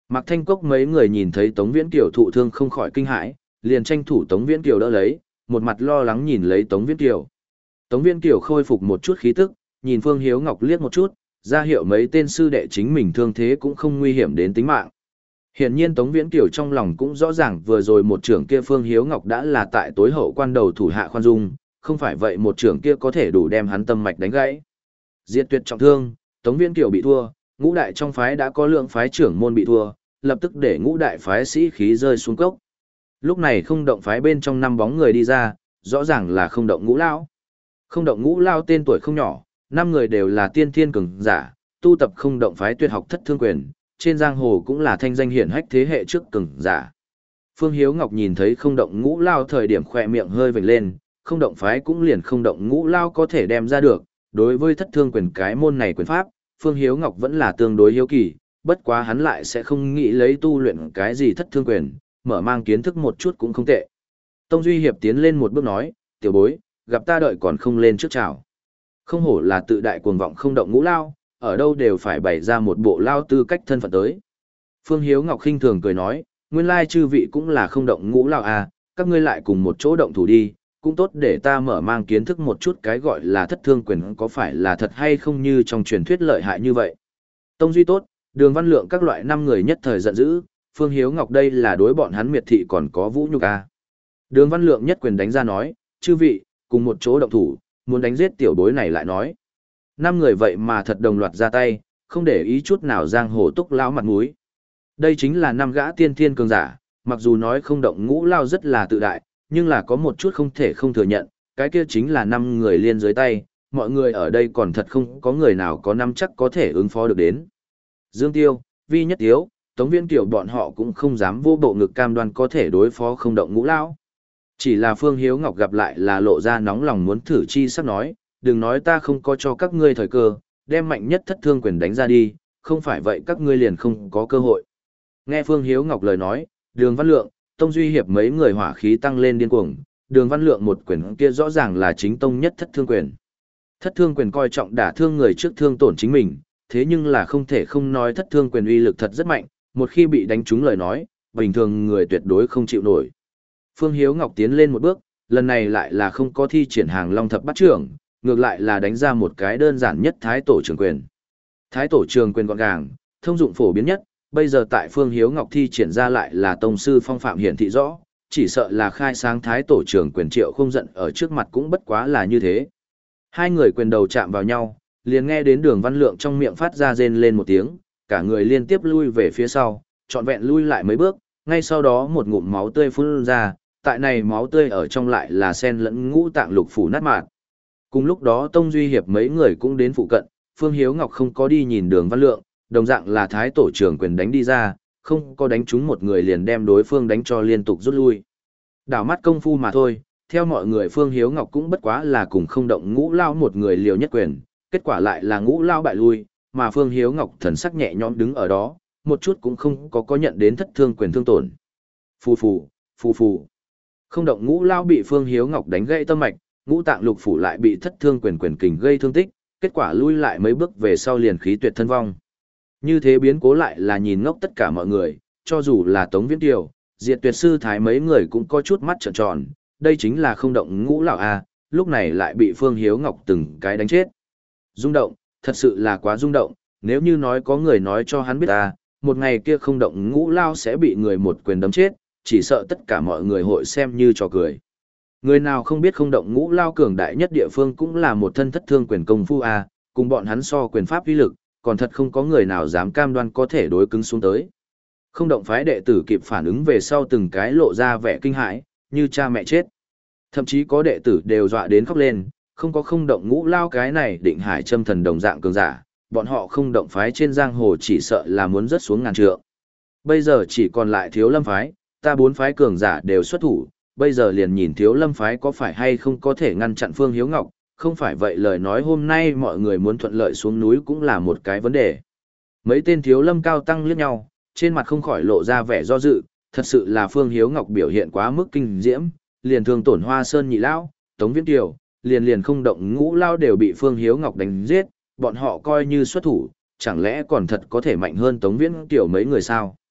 Mạc Thanh Cốc mấy người nhìn thấy Tống Viễn Kiều thụ thương không khỏi kinh hãi, liền tranh thủ Tống Viễn Kiều đỡ lấy, một mặt lo lắng nhìn lấy Tống Viễn Kiều. Tống Viễn Kiều khôi phục một chút khí tức, nhìn Phương Hiếu Ngọc liếc một chút, ra hiệu mấy tên sư đệ chính mình thương thế cũng không nguy hiểm đến tính mạng. Hiển nhiên Tống Viễn Kiều trong lòng cũng rõ ràng vừa rồi một trưởng kia Phương Hiếu Ngọc đã là tại tối hậu quan đầu thủ hạ khoan dung, không phải vậy một trưởng kia có thể đủ đem hắn tâm mạch đánh gãy. Diệt Tuyệt trọng thương, Tống Viễn Kiều bị thua, ngũ đại trong phái đã có lượng phái trưởng môn bị thua, lập tức để ngũ đại phái sĩ khí rơi xuống cốc. Lúc này không động phái bên trong năm bóng người đi ra, rõ ràng là không động ngũ lao. Không động ngũ lao tên tuổi không nhỏ, năm người đều là tiên thiên cường giả, tu tập không động phái tuyệt học thất thương quyền, trên giang hồ cũng là thanh danh hiển hách thế hệ trước cường giả. Phương Hiếu Ngọc nhìn thấy không động ngũ lao thời điểm khỏe miệng hơi vểnh lên, không động phái cũng liền không động ngũ lao có thể đem ra được, đối với thất thương quyền cái môn này quyền pháp, Phương Hiếu Ngọc vẫn là tương đối hiếu kỳ, bất quá hắn lại sẽ không nghĩ lấy tu luyện cái gì thất thương quyền, mở mang kiến thức một chút cũng không tệ. Tông Duy Hiệp tiến lên một bước nói, tiểu bối, gặp ta đợi còn không lên trước chào. Không hổ là tự đại cuồng vọng không động ngũ lao, ở đâu đều phải bày ra một bộ lao tư cách thân phận tới. Phương Hiếu Ngọc khinh thường cười nói, nguyên lai chư vị cũng là không động ngũ lao à, các ngươi lại cùng một chỗ động thủ đi, cũng tốt để ta mở mang kiến thức một chút cái gọi là thất thương quyền có phải là thật hay không như trong truyền thuyết lợi hại như vậy. Tông Duy tốt, Đường Văn Lượng các loại năm người nhất thời giận dữ, Phương Hiếu Ngọc đây là đối bọn hắn miệt thị còn có vũ nhục à. Đường Văn Lượng nhất quyền đánh ra nói, chư vị, cùng một chỗ động thủ, muốn đánh giết tiểu bối này lại nói. Năm người vậy mà thật đồng loạt ra tay, không để ý chút nào giang hồ túc lão mặt mũi. Đây chính là năm gã tiên thiên cường giả, mặc dù nói không động ngũ lao rất là tự đại, nhưng là có một chút không thể không thừa nhận, cái kia chính là năm người liên dưới tay, mọi người ở đây còn thật không có người nào có năm chắc có thể ứng phó được đến. Dương Tiêu, Vi Nhất Tiếu, Tống Viễn Kiều bọn họ cũng không dám vô bộ ngực cam đoan có thể đối phó không động ngũ lao. Chỉ là Phương Hiếu Ngọc gặp lại là lộ ra nóng lòng muốn thử chi sắp nói, đừng nói ta không có cho các ngươi thời cơ, đem mạnh nhất thất thương quyền đánh ra đi, không phải vậy các ngươi liền không có cơ hội. Nghe Phương Hiếu Ngọc lời nói, Đường Văn Lượng, Tông Duy Hiệp mấy người hỏa khí tăng lên điên cuồng, Đường Văn Lượng một quyền kia rõ ràng là chính tông nhất thất thương quyền. Thất thương quyền coi trọng đả thương người trước thương tổn chính mình, thế nhưng là không thể không nói thất thương quyền uy lực thật rất mạnh, một khi bị đánh trúng lời nói, bình thường người tuyệt đối không chịu nổi. Phương Hiếu Ngọc tiến lên một bước, lần này lại là không có thi triển hàng long thập bát trưởng, ngược lại là đánh ra một cái đơn giản nhất thái tổ trường quyền. Thái tổ trường quyền gọn gàng, thông dụng phổ biến nhất, bây giờ tại Phương Hiếu Ngọc thi triển ra lại là tông sư phong phạm hiển thị rõ, chỉ sợ là khai sáng thái tổ trường quyền Triệu Không giận ở trước mặt cũng bất quá là như thế. Hai người quyền đầu chạm vào nhau, liền nghe đến Đường Văn Lượng trong miệng phát ra rên lên một tiếng, cả người liên tiếp lui về phía sau, trọn vẹn lui lại mấy bước, ngay sau đó một ngụm máu tươi phun ra, tại này máu tươi ở trong lại là sen lẫn ngũ tạng lục phủ nát mạt. Cùng lúc đó Tông Duy Hiệp mấy người cũng đến phụ cận, Phương Hiếu Ngọc không có đi nhìn Đường Văn Lượng, đồng dạng là thái tổ trưởng quyền đánh đi ra, không có đánh trúng một người liền đem đối phương đánh cho liên tục rút lui. Đảo mắt công phu mà thôi, theo mọi người Phương Hiếu Ngọc cũng bất quá là cùng không động ngũ lao một người liều nhất quyền, kết quả lại là ngũ lao bại lui, mà Phương Hiếu Ngọc thần sắc nhẹ nhõm đứng ở đó, một chút cũng không có có nhận đến thất thương quyền thương tổn. Phù phù, phù phù. Không động ngũ lao bị Phương Hiếu Ngọc đánh gãy tâm mạch, ngũ tạng lục phủ lại bị thất thương quyền quyền kình gây thương tích, kết quả lui lại mấy bước về sau liền khí tuyệt thân vong. Như thế biến cố lại là nhìn ngốc tất cả mọi người, cho dù là Tống Viễn Kiều, Diệt Tuyệt sư thái mấy người cũng có chút mắt trợn tròn, đây chính là không động ngũ lão a, lúc này lại bị Phương Hiếu Ngọc từng cái đánh chết. Rung động, thật sự là quá rung động, nếu như nói có người nói cho hắn biết ta, một ngày kia không động ngũ lao sẽ bị người một quyền đấm chết, chỉ sợ tất cả mọi người hội xem như trò cười. Người nào không biết không động ngũ lao cường đại nhất địa phương cũng là một thân thất thương quyền công phu a, cùng bọn hắn so quyền pháp uy lực, còn thật không có người nào dám cam đoan có thể đối cứng xuống tới. Không động phái đệ tử kịp phản ứng về sau từng cái lộ ra vẻ kinh hãi, như cha mẹ chết. Thậm chí có đệ tử đều dọa đến khóc lên, không có không động ngũ lao cái này định hải châm thần đồng dạng cường giả, bọn họ không động phái trên giang hồ chỉ sợ là muốn rớt xuống ngàn trượng. Bây giờ chỉ còn lại Thiếu Lâm phái, ta bốn phái cường giả đều xuất thủ, bây giờ liền nhìn Thiếu Lâm phái có phải hay không có thể ngăn chặn Phương Hiếu Ngọc, không phải vậy lời nói hôm nay mọi người muốn thuận lợi xuống núi cũng là một cái vấn đề. Mấy tên Thiếu Lâm cao tăng liếc nhau, trên mặt không khỏi lộ ra vẻ do dự, thật sự là Phương Hiếu Ngọc biểu hiện quá mức kinh diễm, liền thương tổn Hoa Sơn nhị lão, Tống Viễn Kiều, liền liền không động ngũ lao đều bị Phương Hiếu Ngọc đánh giết, bọn họ coi như xuất thủ, chẳng lẽ còn thật có thể mạnh hơn Tống Viễn Kiều mấy người sao?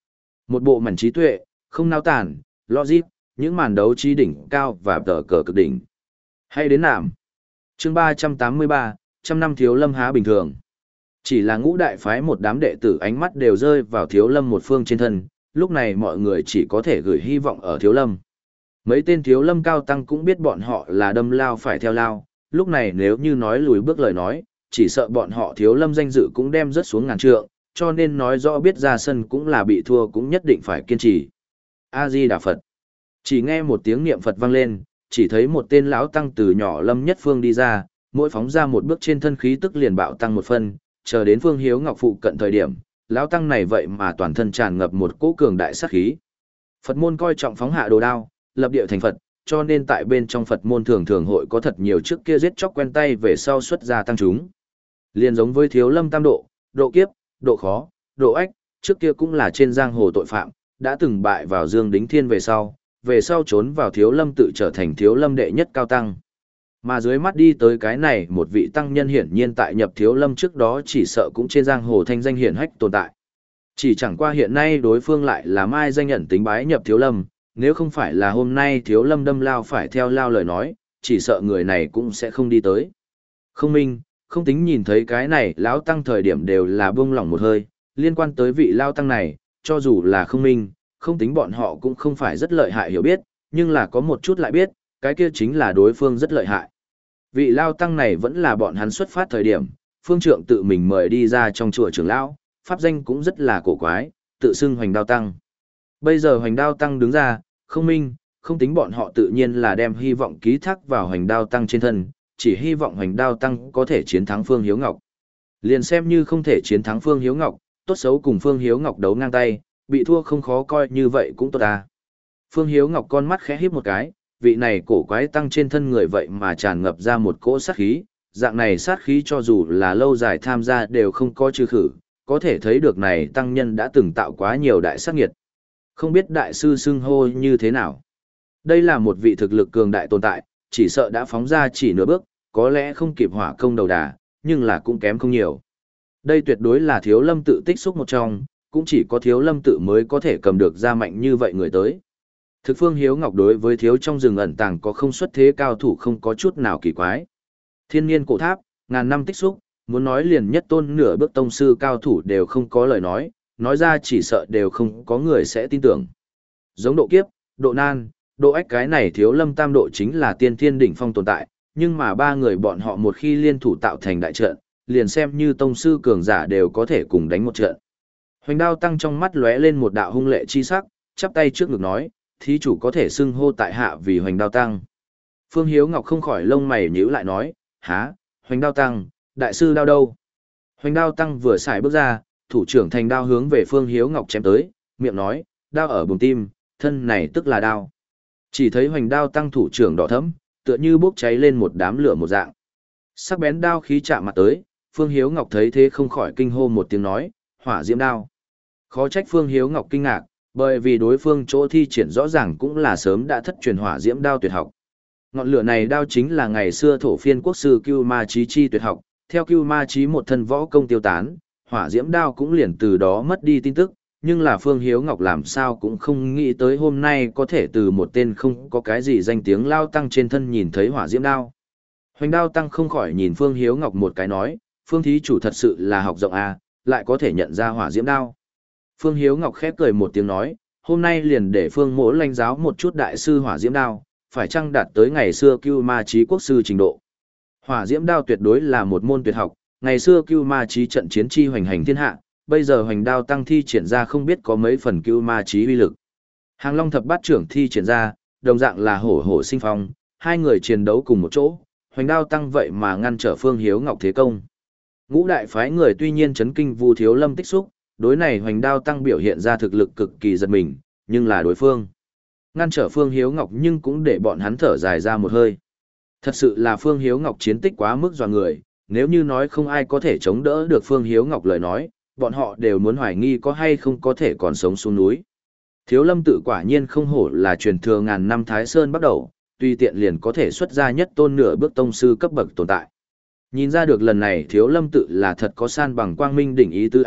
Một bộ mảnh trí tuệ, không nao tản, logic, những màn đấu trí đỉnh cao và tờ cờ cực đỉnh. Hay đến nạm. Chương ba trăm tám mươi ba, trăm năm Thiếu Lâm há bình thường. Chỉ là ngũ đại phái một đám đệ tử ánh mắt đều rơi vào Thiếu Lâm một phương trên thân, lúc này mọi người chỉ có thể gửi hy vọng ở Thiếu Lâm. Mấy tên Thiếu Lâm cao tăng cũng biết bọn họ là đâm lao phải theo lao, lúc này nếu như nói lùi bước lời nói, chỉ sợ bọn họ Thiếu Lâm danh dự cũng đem rớt xuống ngàn trượng, cho nên nói rõ biết ra sân cũng là bị thua cũng nhất định phải kiên trì. A-di-đà Phật. Chỉ nghe một tiếng niệm Phật vang lên, chỉ thấy một tên lão tăng từ nhỏ Lâm Nhất Phương đi ra, mỗi phóng ra một bước trên thân khí tức liền bạo tăng một phân, chờ đến Phương Hiếu Ngọc phụ cận thời điểm, lão tăng này vậy mà toàn thân tràn ngập một cỗ cường đại sát khí. Phật môn coi trọng phóng hạ đồ đao, lập địa thành Phật, cho nên tại bên trong Phật môn thường thường hội có thật nhiều trước kia giết chóc quen tay về sau xuất ra tăng chúng. Liên giống với Thiếu Lâm tam độ, độ kiếp, độ khó, độ ách, trước kia cũng là trên giang hồ tội phạm, đã từng bại vào Dương Đính Thiên về sau, về sau trốn vào Thiếu Lâm tự trở thành Thiếu Lâm đệ nhất cao tăng. Mà dưới mắt đi tới cái này một vị tăng nhân hiển nhiên tại nhập Thiếu Lâm trước đó chỉ sợ cũng trên giang hồ thanh danh hiển hách tồn tại. Chỉ chẳng qua hiện nay đối phương lại là mai danh nhận tính bái nhập Thiếu Lâm, nếu không phải là hôm nay Thiếu Lâm đâm lao phải theo lao lời nói, chỉ sợ người này cũng sẽ không đi tới. Không minh, không tính nhìn thấy cái này lão tăng thời điểm đều là buông lỏng một hơi, liên quan tới vị lao tăng này, cho dù là không minh, không tính bọn họ cũng không phải rất lợi hại hiểu biết, nhưng là có một chút lại biết, cái kia chính là đối phương rất lợi hại. Vị lao tăng này vẫn là bọn hắn xuất phát thời điểm, phương trượng tự mình mời đi ra trong chùa trưởng lão, pháp danh cũng rất là cổ quái, tự xưng Hoành Đao Tăng. Bây giờ Hoành Đao Tăng đứng ra, không minh, không tính bọn họ tự nhiên là đem hy vọng ký thác vào Hoành Đao Tăng trên thân, chỉ hy vọng Hoành Đao Tăng có thể chiến thắng Phương Hiếu Ngọc. Liền xem như không thể chiến thắng Phương Hiếu Ngọc, tốt xấu cùng Phương Hiếu Ngọc đấu ngang tay, bị thua không khó coi như vậy cũng tốt ta. Phương Hiếu Ngọc con mắt khẽ híp một cái, vị này cổ quái tăng trên thân người vậy mà tràn ngập ra một cỗ sát khí, dạng này sát khí cho dù là lâu dài tham gia đều không có trừ khử, có thể thấy được này tăng nhân đã từng tạo quá nhiều đại sát nghiệt. Không biết đại sư xưng hô như thế nào. Đây là một vị thực lực cường đại tồn tại, chỉ sợ đã phóng ra chỉ nửa bước, có lẽ không kịp hỏa công đầu đà, nhưng là cũng kém không nhiều. Đây tuyệt đối là Thiếu Lâm tự tích xúc một trong, cũng chỉ có Thiếu Lâm tự mới có thể cầm được ra mạnh như vậy người tới. Thực Phương Hiếu Ngọc đối với thiếu trong rừng ẩn tàng có không xuất thế cao thủ không có chút nào kỳ quái. Thiên niên cổ tháp, ngàn năm tích xúc, muốn nói liền nhất tôn nửa bước tông sư cao thủ đều không có lời nói, nói ra chỉ sợ đều không có người sẽ tin tưởng. Giống độ kiếp, độ nan, độ ách cái này Thiếu Lâm tam độ chính là tiên thiên đỉnh phong tồn tại, nhưng mà ba người bọn họ một khi liên thủ tạo thành đại trận, liền xem như tông sư cường giả đều có thể cùng đánh một trận. Hoành Đao Tăng trong mắt lóe lên một đạo hung lệ chi sắc, chắp tay trước ngực nói, thí chủ có thể xưng hô tại hạ vì Hoành Đao Tăng. Phương Hiếu Ngọc không khỏi lông mày nhíu lại nói, há, Hoành Đao Tăng, đại sư đao đâu? Hoành Đao Tăng vừa xài bước ra, thủ trưởng thành đao hướng về Phương Hiếu Ngọc chém tới, miệng nói, đao ở bùng tim, thân này tức là đao. Chỉ thấy Hoành Đao Tăng thủ trưởng đỏ thẫm, tựa như bốc cháy lên một đám lửa một dạng. Sắc bén đao khí chạm mặt tới, Phương Hiếu Ngọc thấy thế không khỏi kinh hô một tiếng nói, hỏa diễm đao. Khó trách Phương Hiếu Ngọc kinh ngạc, bởi vì đối phương chỗ thi triển rõ ràng cũng là sớm đã thất truyền hỏa diễm đao tuyệt học. Ngọn lửa này đao chính là ngày xưa thổ phiên quốc sư Cưu Ma Chí chi tuyệt học, theo Cưu Ma Chí một thân võ công tiêu tán, hỏa diễm đao cũng liền từ đó mất đi tin tức, nhưng là Phương Hiếu Ngọc làm sao cũng không nghĩ tới hôm nay có thể từ một tên không có cái gì danh tiếng lao tăng trên thân nhìn thấy hỏa diễm đao. Hoành Đao Tăng không khỏi nhìn Phương Hiếu Ngọc một cái nói, Phương thí chủ thật sự là học rộng à, lại có thể nhận ra hỏa diễm đao. Phương Hiếu Ngọc khép cười một tiếng nói, hôm nay liền để Phương Mỗ lãnh giáo một chút đại sư hỏa diễm đao, phải chăng đạt tới ngày xưa Cưu Ma Chí quốc sư trình độ. Hỏa diễm đao tuyệt đối là một môn tuyệt học, ngày xưa Cưu Ma Chí trận chiến chi hoành hành thiên hạ, bây giờ Hoành Đao Tăng thi triển ra không biết có mấy phần Cưu Ma Chí uy lực. Hàng Long thập bát trưởng thi triển ra, đồng dạng là hổ hổ sinh phong, hai người chiến đấu cùng một chỗ, Hoành Đao Tăng vậy mà ngăn trở Phương Hiếu Ngọc thế công. Ngũ đại phái người tuy nhiên chấn kinh Vu Thiếu Lâm tích xúc, đối này Hoành Đao Tăng biểu hiện ra thực lực cực kỳ giật mình, nhưng là đối phương ngăn trở Phương Hiếu Ngọc nhưng cũng để bọn hắn thở dài ra một hơi. Thật sự là Phương Hiếu Ngọc chiến tích quá mức dọa người, nếu như nói không ai có thể chống đỡ được Phương Hiếu Ngọc lời nói, bọn họ đều muốn hoài nghi có hay không có thể còn sống xuống núi. Thiếu Lâm tự quả nhiên không hổ là truyền thừa ngàn năm Thái Sơn bắt đầu, tùy tiện liền có thể xuất ra nhất tôn nửa bước tông sư cấp bậc tồn tại. Nhìn ra được lần này Thiếu Lâm tự là thật có san bằng quang minh đỉnh ý tư A,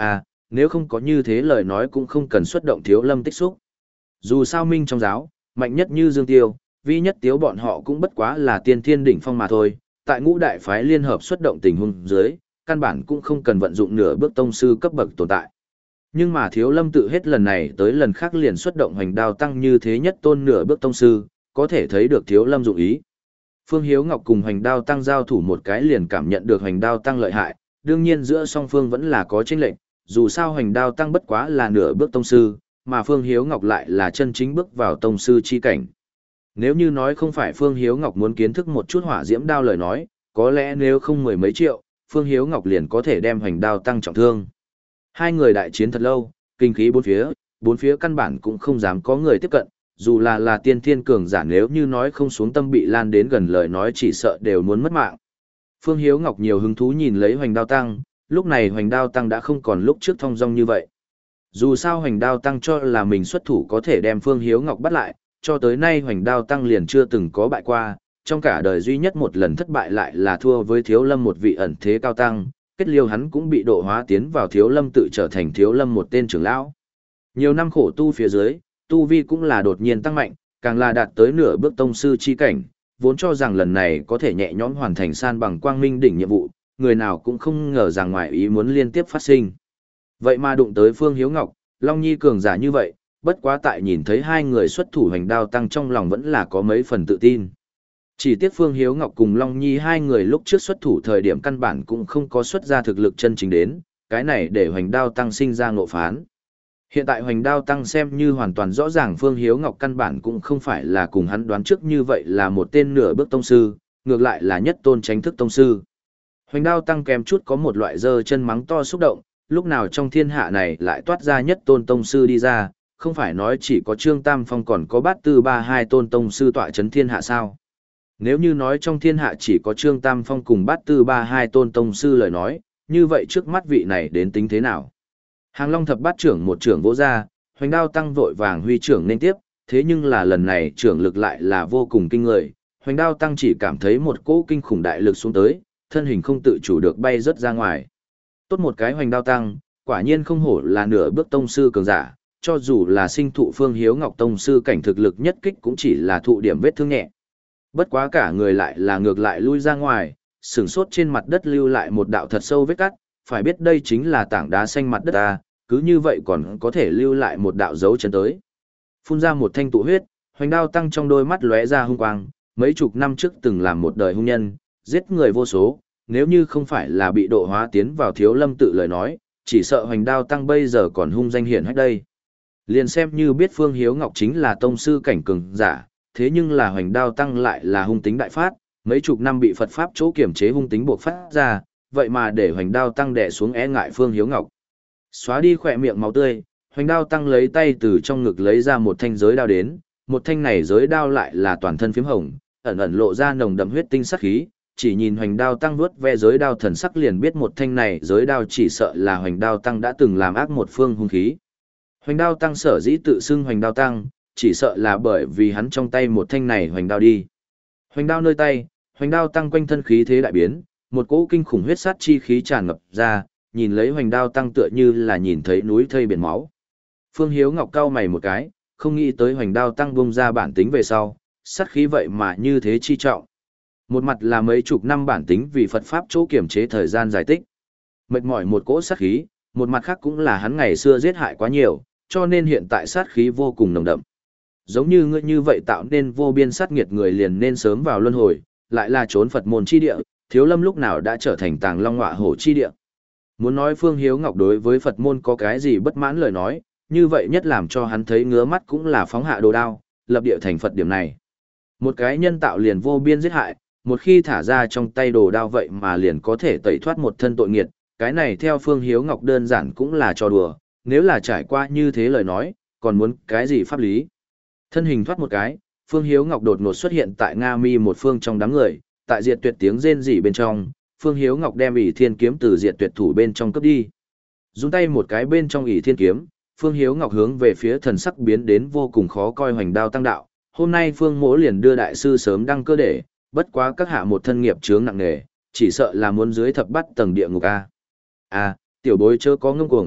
nếu không có như thế lời nói cũng không cần xuất động Thiếu Lâm tích xúc. Dù sao minh trong giáo, mạnh nhất như Dương Tiêu, vi nhất tiếu bọn họ cũng bất quá là tiên thiên đỉnh phong mà thôi, tại ngũ đại phái liên hợp xuất động tình huống dưới, căn bản cũng không cần vận dụng nửa bước tông sư cấp bậc tồn tại. Nhưng mà Thiếu Lâm tự hết lần này tới lần khác liền xuất động Hoành Đao Tăng như thế nhất tôn nửa bước tông sư, có thể thấy được Thiếu Lâm dụng ý. Phương Hiếu Ngọc cùng Hoành Đao Tăng giao thủ một cái liền cảm nhận được Hoành Đao Tăng lợi hại, đương nhiên giữa song phương vẫn là có chênh lệch, dù sao Hoành Đao Tăng bất quá là nửa bước tông sư, mà Phương Hiếu Ngọc lại là chân chính bước vào tông sư chi cảnh. Nếu như nói không phải Phương Hiếu Ngọc muốn kiến thức một chút hỏa diễm đao lời nói, có lẽ nếu không mười mấy triệu, Phương Hiếu Ngọc liền có thể đem Hoành Đao Tăng trọng thương. Hai người đại chiến thật lâu, kinh khí bốn phía, bốn phía căn bản cũng không dám có người tiếp cận, dù là là tiên thiên cường giả nếu như nói không xuống tâm bị lan đến gần lời nói chỉ sợ đều muốn mất mạng. Phương Hiếu Ngọc nhiều hứng thú nhìn lấy Hoành Đao Tăng, lúc này Hoành Đao Tăng đã không còn lúc trước thong dong như vậy. Dù sao Hoành Đao Tăng cho là mình xuất thủ có thể đem Phương Hiếu Ngọc bắt lại, cho tới nay Hoành Đao Tăng liền chưa từng có bại qua, trong cả đời duy nhất một lần thất bại lại là thua với Thiếu Lâm một vị ẩn thế cao tăng, kết liêu hắn cũng bị độ hóa tiến vào Thiếu Lâm tự trở thành Thiếu Lâm một tên trưởng lão. Nhiều năm khổ tu phía dưới, tu vi cũng là đột nhiên tăng mạnh, càng là đạt tới nửa bước tông sư chi cảnh, vốn cho rằng lần này có thể nhẹ nhõm hoàn thành san bằng quang minh đỉnh nhiệm vụ, người nào cũng không ngờ rằng ngoài ý muốn liên tiếp phát sinh. Vậy mà đụng tới Phương Hiếu Ngọc, Long Nhi cường giả như vậy, bất quá tại nhìn thấy hai người xuất thủ Hoành Đao Tăng trong lòng vẫn là có mấy phần tự tin. Chỉ tiếc Phương Hiếu Ngọc cùng Long Nhi hai người lúc trước xuất thủ thời điểm căn bản cũng không có xuất ra thực lực chân chính đến, cái này để Hoành Đao Tăng sinh ra ngộ phán. Hiện tại Hoành Đao Tăng xem như hoàn toàn rõ ràng Phương Hiếu Ngọc căn bản cũng không phải là cùng hắn đoán trước như vậy là một tên nửa bước tông sư, ngược lại là nhất tôn chánh thức tông sư. Hoành Đao Tăng kèm chút có một loại giơ chân mắng to xúc động, lúc nào trong thiên hạ này lại toát ra nhất tôn tông sư đi ra, không phải nói chỉ có Trương Tam Phong còn có Bát Tư Ba hai tôn tông sư tọa chấn thiên hạ sao? Nếu như nói trong thiên hạ chỉ có Trương Tam Phong cùng Bát Tư Ba hai tôn tông sư lời nói, như vậy trước mắt vị này đến tính thế nào? Hàng Long thập bát trưởng một trưởng vỗ ra, Hoành Đao Tăng vội vàng huy trưởng nên tiếp, thế nhưng là lần này trưởng lực lại là vô cùng kinh người, Hoành Đao Tăng chỉ cảm thấy một cỗ kinh khủng đại lực xuống tới, thân hình không tự chủ được bay rất ra ngoài. Tốt một cái Hoành Đao Tăng, quả nhiên không hổ là nửa bước tông sư cường giả, cho dù là sinh thụ Phương Hiếu Ngọc tông sư cảnh thực lực nhất kích cũng chỉ là thụ điểm vết thương nhẹ. Bất quá cả người lại là ngược lại lui ra ngoài, sừng sốt trên mặt đất lưu lại một đạo thật sâu vết cắt, phải biết đây chính là tảng đá xanh mặt đất ta, cứ như vậy còn có thể lưu lại một đạo dấu chân tới. Phun ra một thanh tụ huyết, Hoành Đao Tăng trong đôi mắt lóe ra hung quang, mấy chục năm trước từng làm một đời hung nhân, giết người vô số, nếu như không phải là bị độ hóa tiến vào Thiếu Lâm tự lời nói, chỉ sợ Hoành Đao Tăng bây giờ còn hung danh hiển hách đây. Liền xem như biết Phương Hiếu Ngọc chính là tông sư cảnh cường giả, thế nhưng là Hoành Đao Tăng lại là hung tính đại phát, mấy chục năm bị Phật pháp chỗ kiểm chế hung tính buộc phát ra, vậy mà để Hoành Đao Tăng đè xuống e ngại Phương Hiếu Ngọc. Xóa đi khỏe miệng máu tươi, Hoành Đao Tăng lấy tay từ trong ngực lấy ra một thanh giới đao đến, một thanh này giới đao lại là toàn thân phím hồng, ẩn ẩn lộ ra nồng đậm huyết tinh sắc khí, chỉ nhìn Hoành Đao Tăng vuốt ve giới đao thần sắc liền biết một thanh này giới đao chỉ sợ là Hoành Đao Tăng đã từng làm ác một phương hung khí. Hoành Đao Tăng sở dĩ tự xưng Hoành Đao Tăng, chỉ sợ là bởi vì hắn trong tay một thanh này hoành đao đi. Hoành đao nơi tay, Hoành Đao Tăng quanh thân khí thế đại biến, một cỗ kinh khủng huyết sát chi khí tràn ngập ra, nhìn lấy Hoành Đao Tăng tựa như là nhìn thấy núi thây biển máu. Phương Hiếu Ngọc cau mày một cái, không nghĩ tới Hoành Đao Tăng bung ra bản tính về sau, sát khí vậy mà như thế chi trọng. Một mặt là mấy chục năm bản tính vì Phật pháp chỗ kiểm chế thời gian dài tích. Mệt mỏi một cỗ sát khí, một mặt khác cũng là hắn ngày xưa giết hại quá nhiều, cho nên hiện tại sát khí vô cùng nồng đậm. Giống như ngươi như vậy tạo nên vô biên sát nghiệt người liền nên sớm vào luân hồi, lại là trốn Phật môn chi địa, Thiếu Lâm lúc nào đã trở thành Tàng Long Ngọa Hổ chi địa. Muốn nói Phương Hiếu Ngọc đối với Phật môn có cái gì bất mãn lời nói, như vậy nhất làm cho hắn thấy ngứa mắt cũng là phóng hạ đồ đao, lập địa thành Phật điểm này. Một cái nhân tạo liền vô biên giết hại, một khi thả ra trong tay đồ đao vậy mà liền có thể tẩy thoát một thân tội nghiệt, cái này theo Phương Hiếu Ngọc đơn giản cũng là trò đùa, nếu là trải qua như thế lời nói, còn muốn cái gì pháp lý. Thân hình thoát một cái, Phương Hiếu Ngọc đột ngột xuất hiện tại Nga Mi một phương trong đám người, tại Diệt Tuyệt tiếng rên rỉ bên trong, Phương Hiếu Ngọc đem ỷ thiên kiếm từ Diệt Tuyệt thủ bên trong cướp đi. Dùng tay một cái bên trong ỷ thiên kiếm, Phương Hiếu Ngọc hướng về phía thần sắc biến đến vô cùng khó coi Hoành Đao Tăng đạo. Hôm nay Phương Mỗ liền đưa đại sư sớm đăng cơ để, bất quá các hạ một thân nghiệp chướng nặng nề, chỉ sợ là muốn dưới thập bắt tầng địa ngục a. A, tiểu bối chớ có ngông cuồng,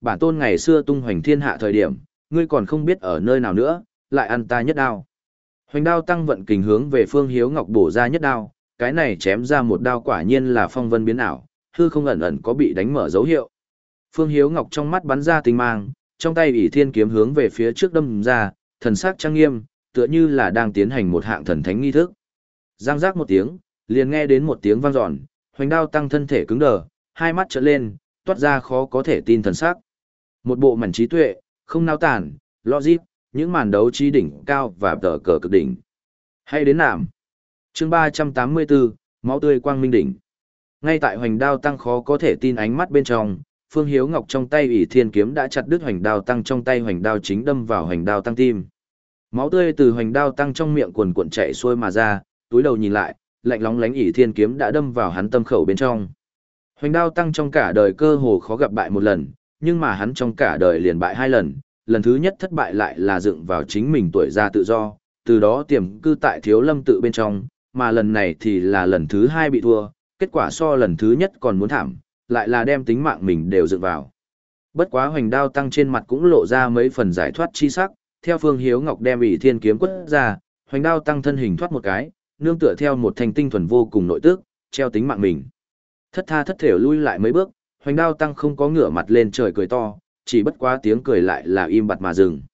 bản tôn ngày xưa tung hoành thiên hạ thời điểm, ngươi còn không biết ở nơi nào nữa, lại ăn ta nhất đao. Hoành đao tăng vận kình hướng về Phương Hiếu Ngọc bổ ra nhất đao, cái này chém ra một đao quả nhiên là phong vân biến ảo, hư không ẩn ẩn có bị đánh mở dấu hiệu. Phương Hiếu Ngọc trong mắt bắn ra tinh mang, trong tay ỷ thiên kiếm hướng về phía trước đâm ra, thần sắc trang nghiêm, tựa như là đang tiến hành một hạng thần thánh nghi thức. Giang giác một tiếng, liền nghe đến một tiếng vang dọn, hoành đao tăng thân thể cứng đờ, hai mắt trợn lên, toát ra khó có thể tin thần sắc. Một bộ mảnh trí tuệ, không nao tản, logic, những màn đấu trí đỉnh cao và tờ cờ cực đỉnh. Hay đến nạm. Chương ba trăm tám mươi bốn, máu tươi quang minh đỉnh. Ngay tại hoành đao tăng khó có thể tin ánh mắt bên trong, Phương Hiếu Ngọc trong tay ỷ thiên kiếm đã chặt đứt hoành đao tăng trong tay hoành đao chính đâm vào hoành đao tăng tim. Máu tươi từ hoành đao tăng trong miệng cuồn cuộn chảy xuôi mà ra, túi đầu nhìn lại, lạnh lóng lánh ỷ thiên kiếm đã đâm vào hắn tâm khẩu bên trong. Hoành đao tăng trong cả đời cơ hồ khó gặp bại một lần, nhưng mà hắn trong cả đời liền bại hai lần, lần thứ nhất thất bại lại là dựng vào chính mình tuổi già tự do, từ đó tiềm cư tại Thiếu Lâm tự bên trong, mà lần này thì là lần thứ hai bị thua, kết quả so lần thứ nhất còn muốn thảm, lại là đem tính mạng mình đều dựng vào. Bất quá hoành đao tăng trên mặt cũng lộ ra mấy phần giải thoát chi sắc, theo Phương Hiếu Ngọc đem ỷ thiên kiếm quất ra, hoành đao tăng thân hình thoát một cái, nương tựa theo một thành tinh thuần vô cùng nội tức, treo tính mạng mình. Thất tha thất thểu lui lại mấy bước, hoành đao tăng không có ngửa mặt lên trời cười to, chỉ bất quá tiếng cười lại là im bặt mà dừng.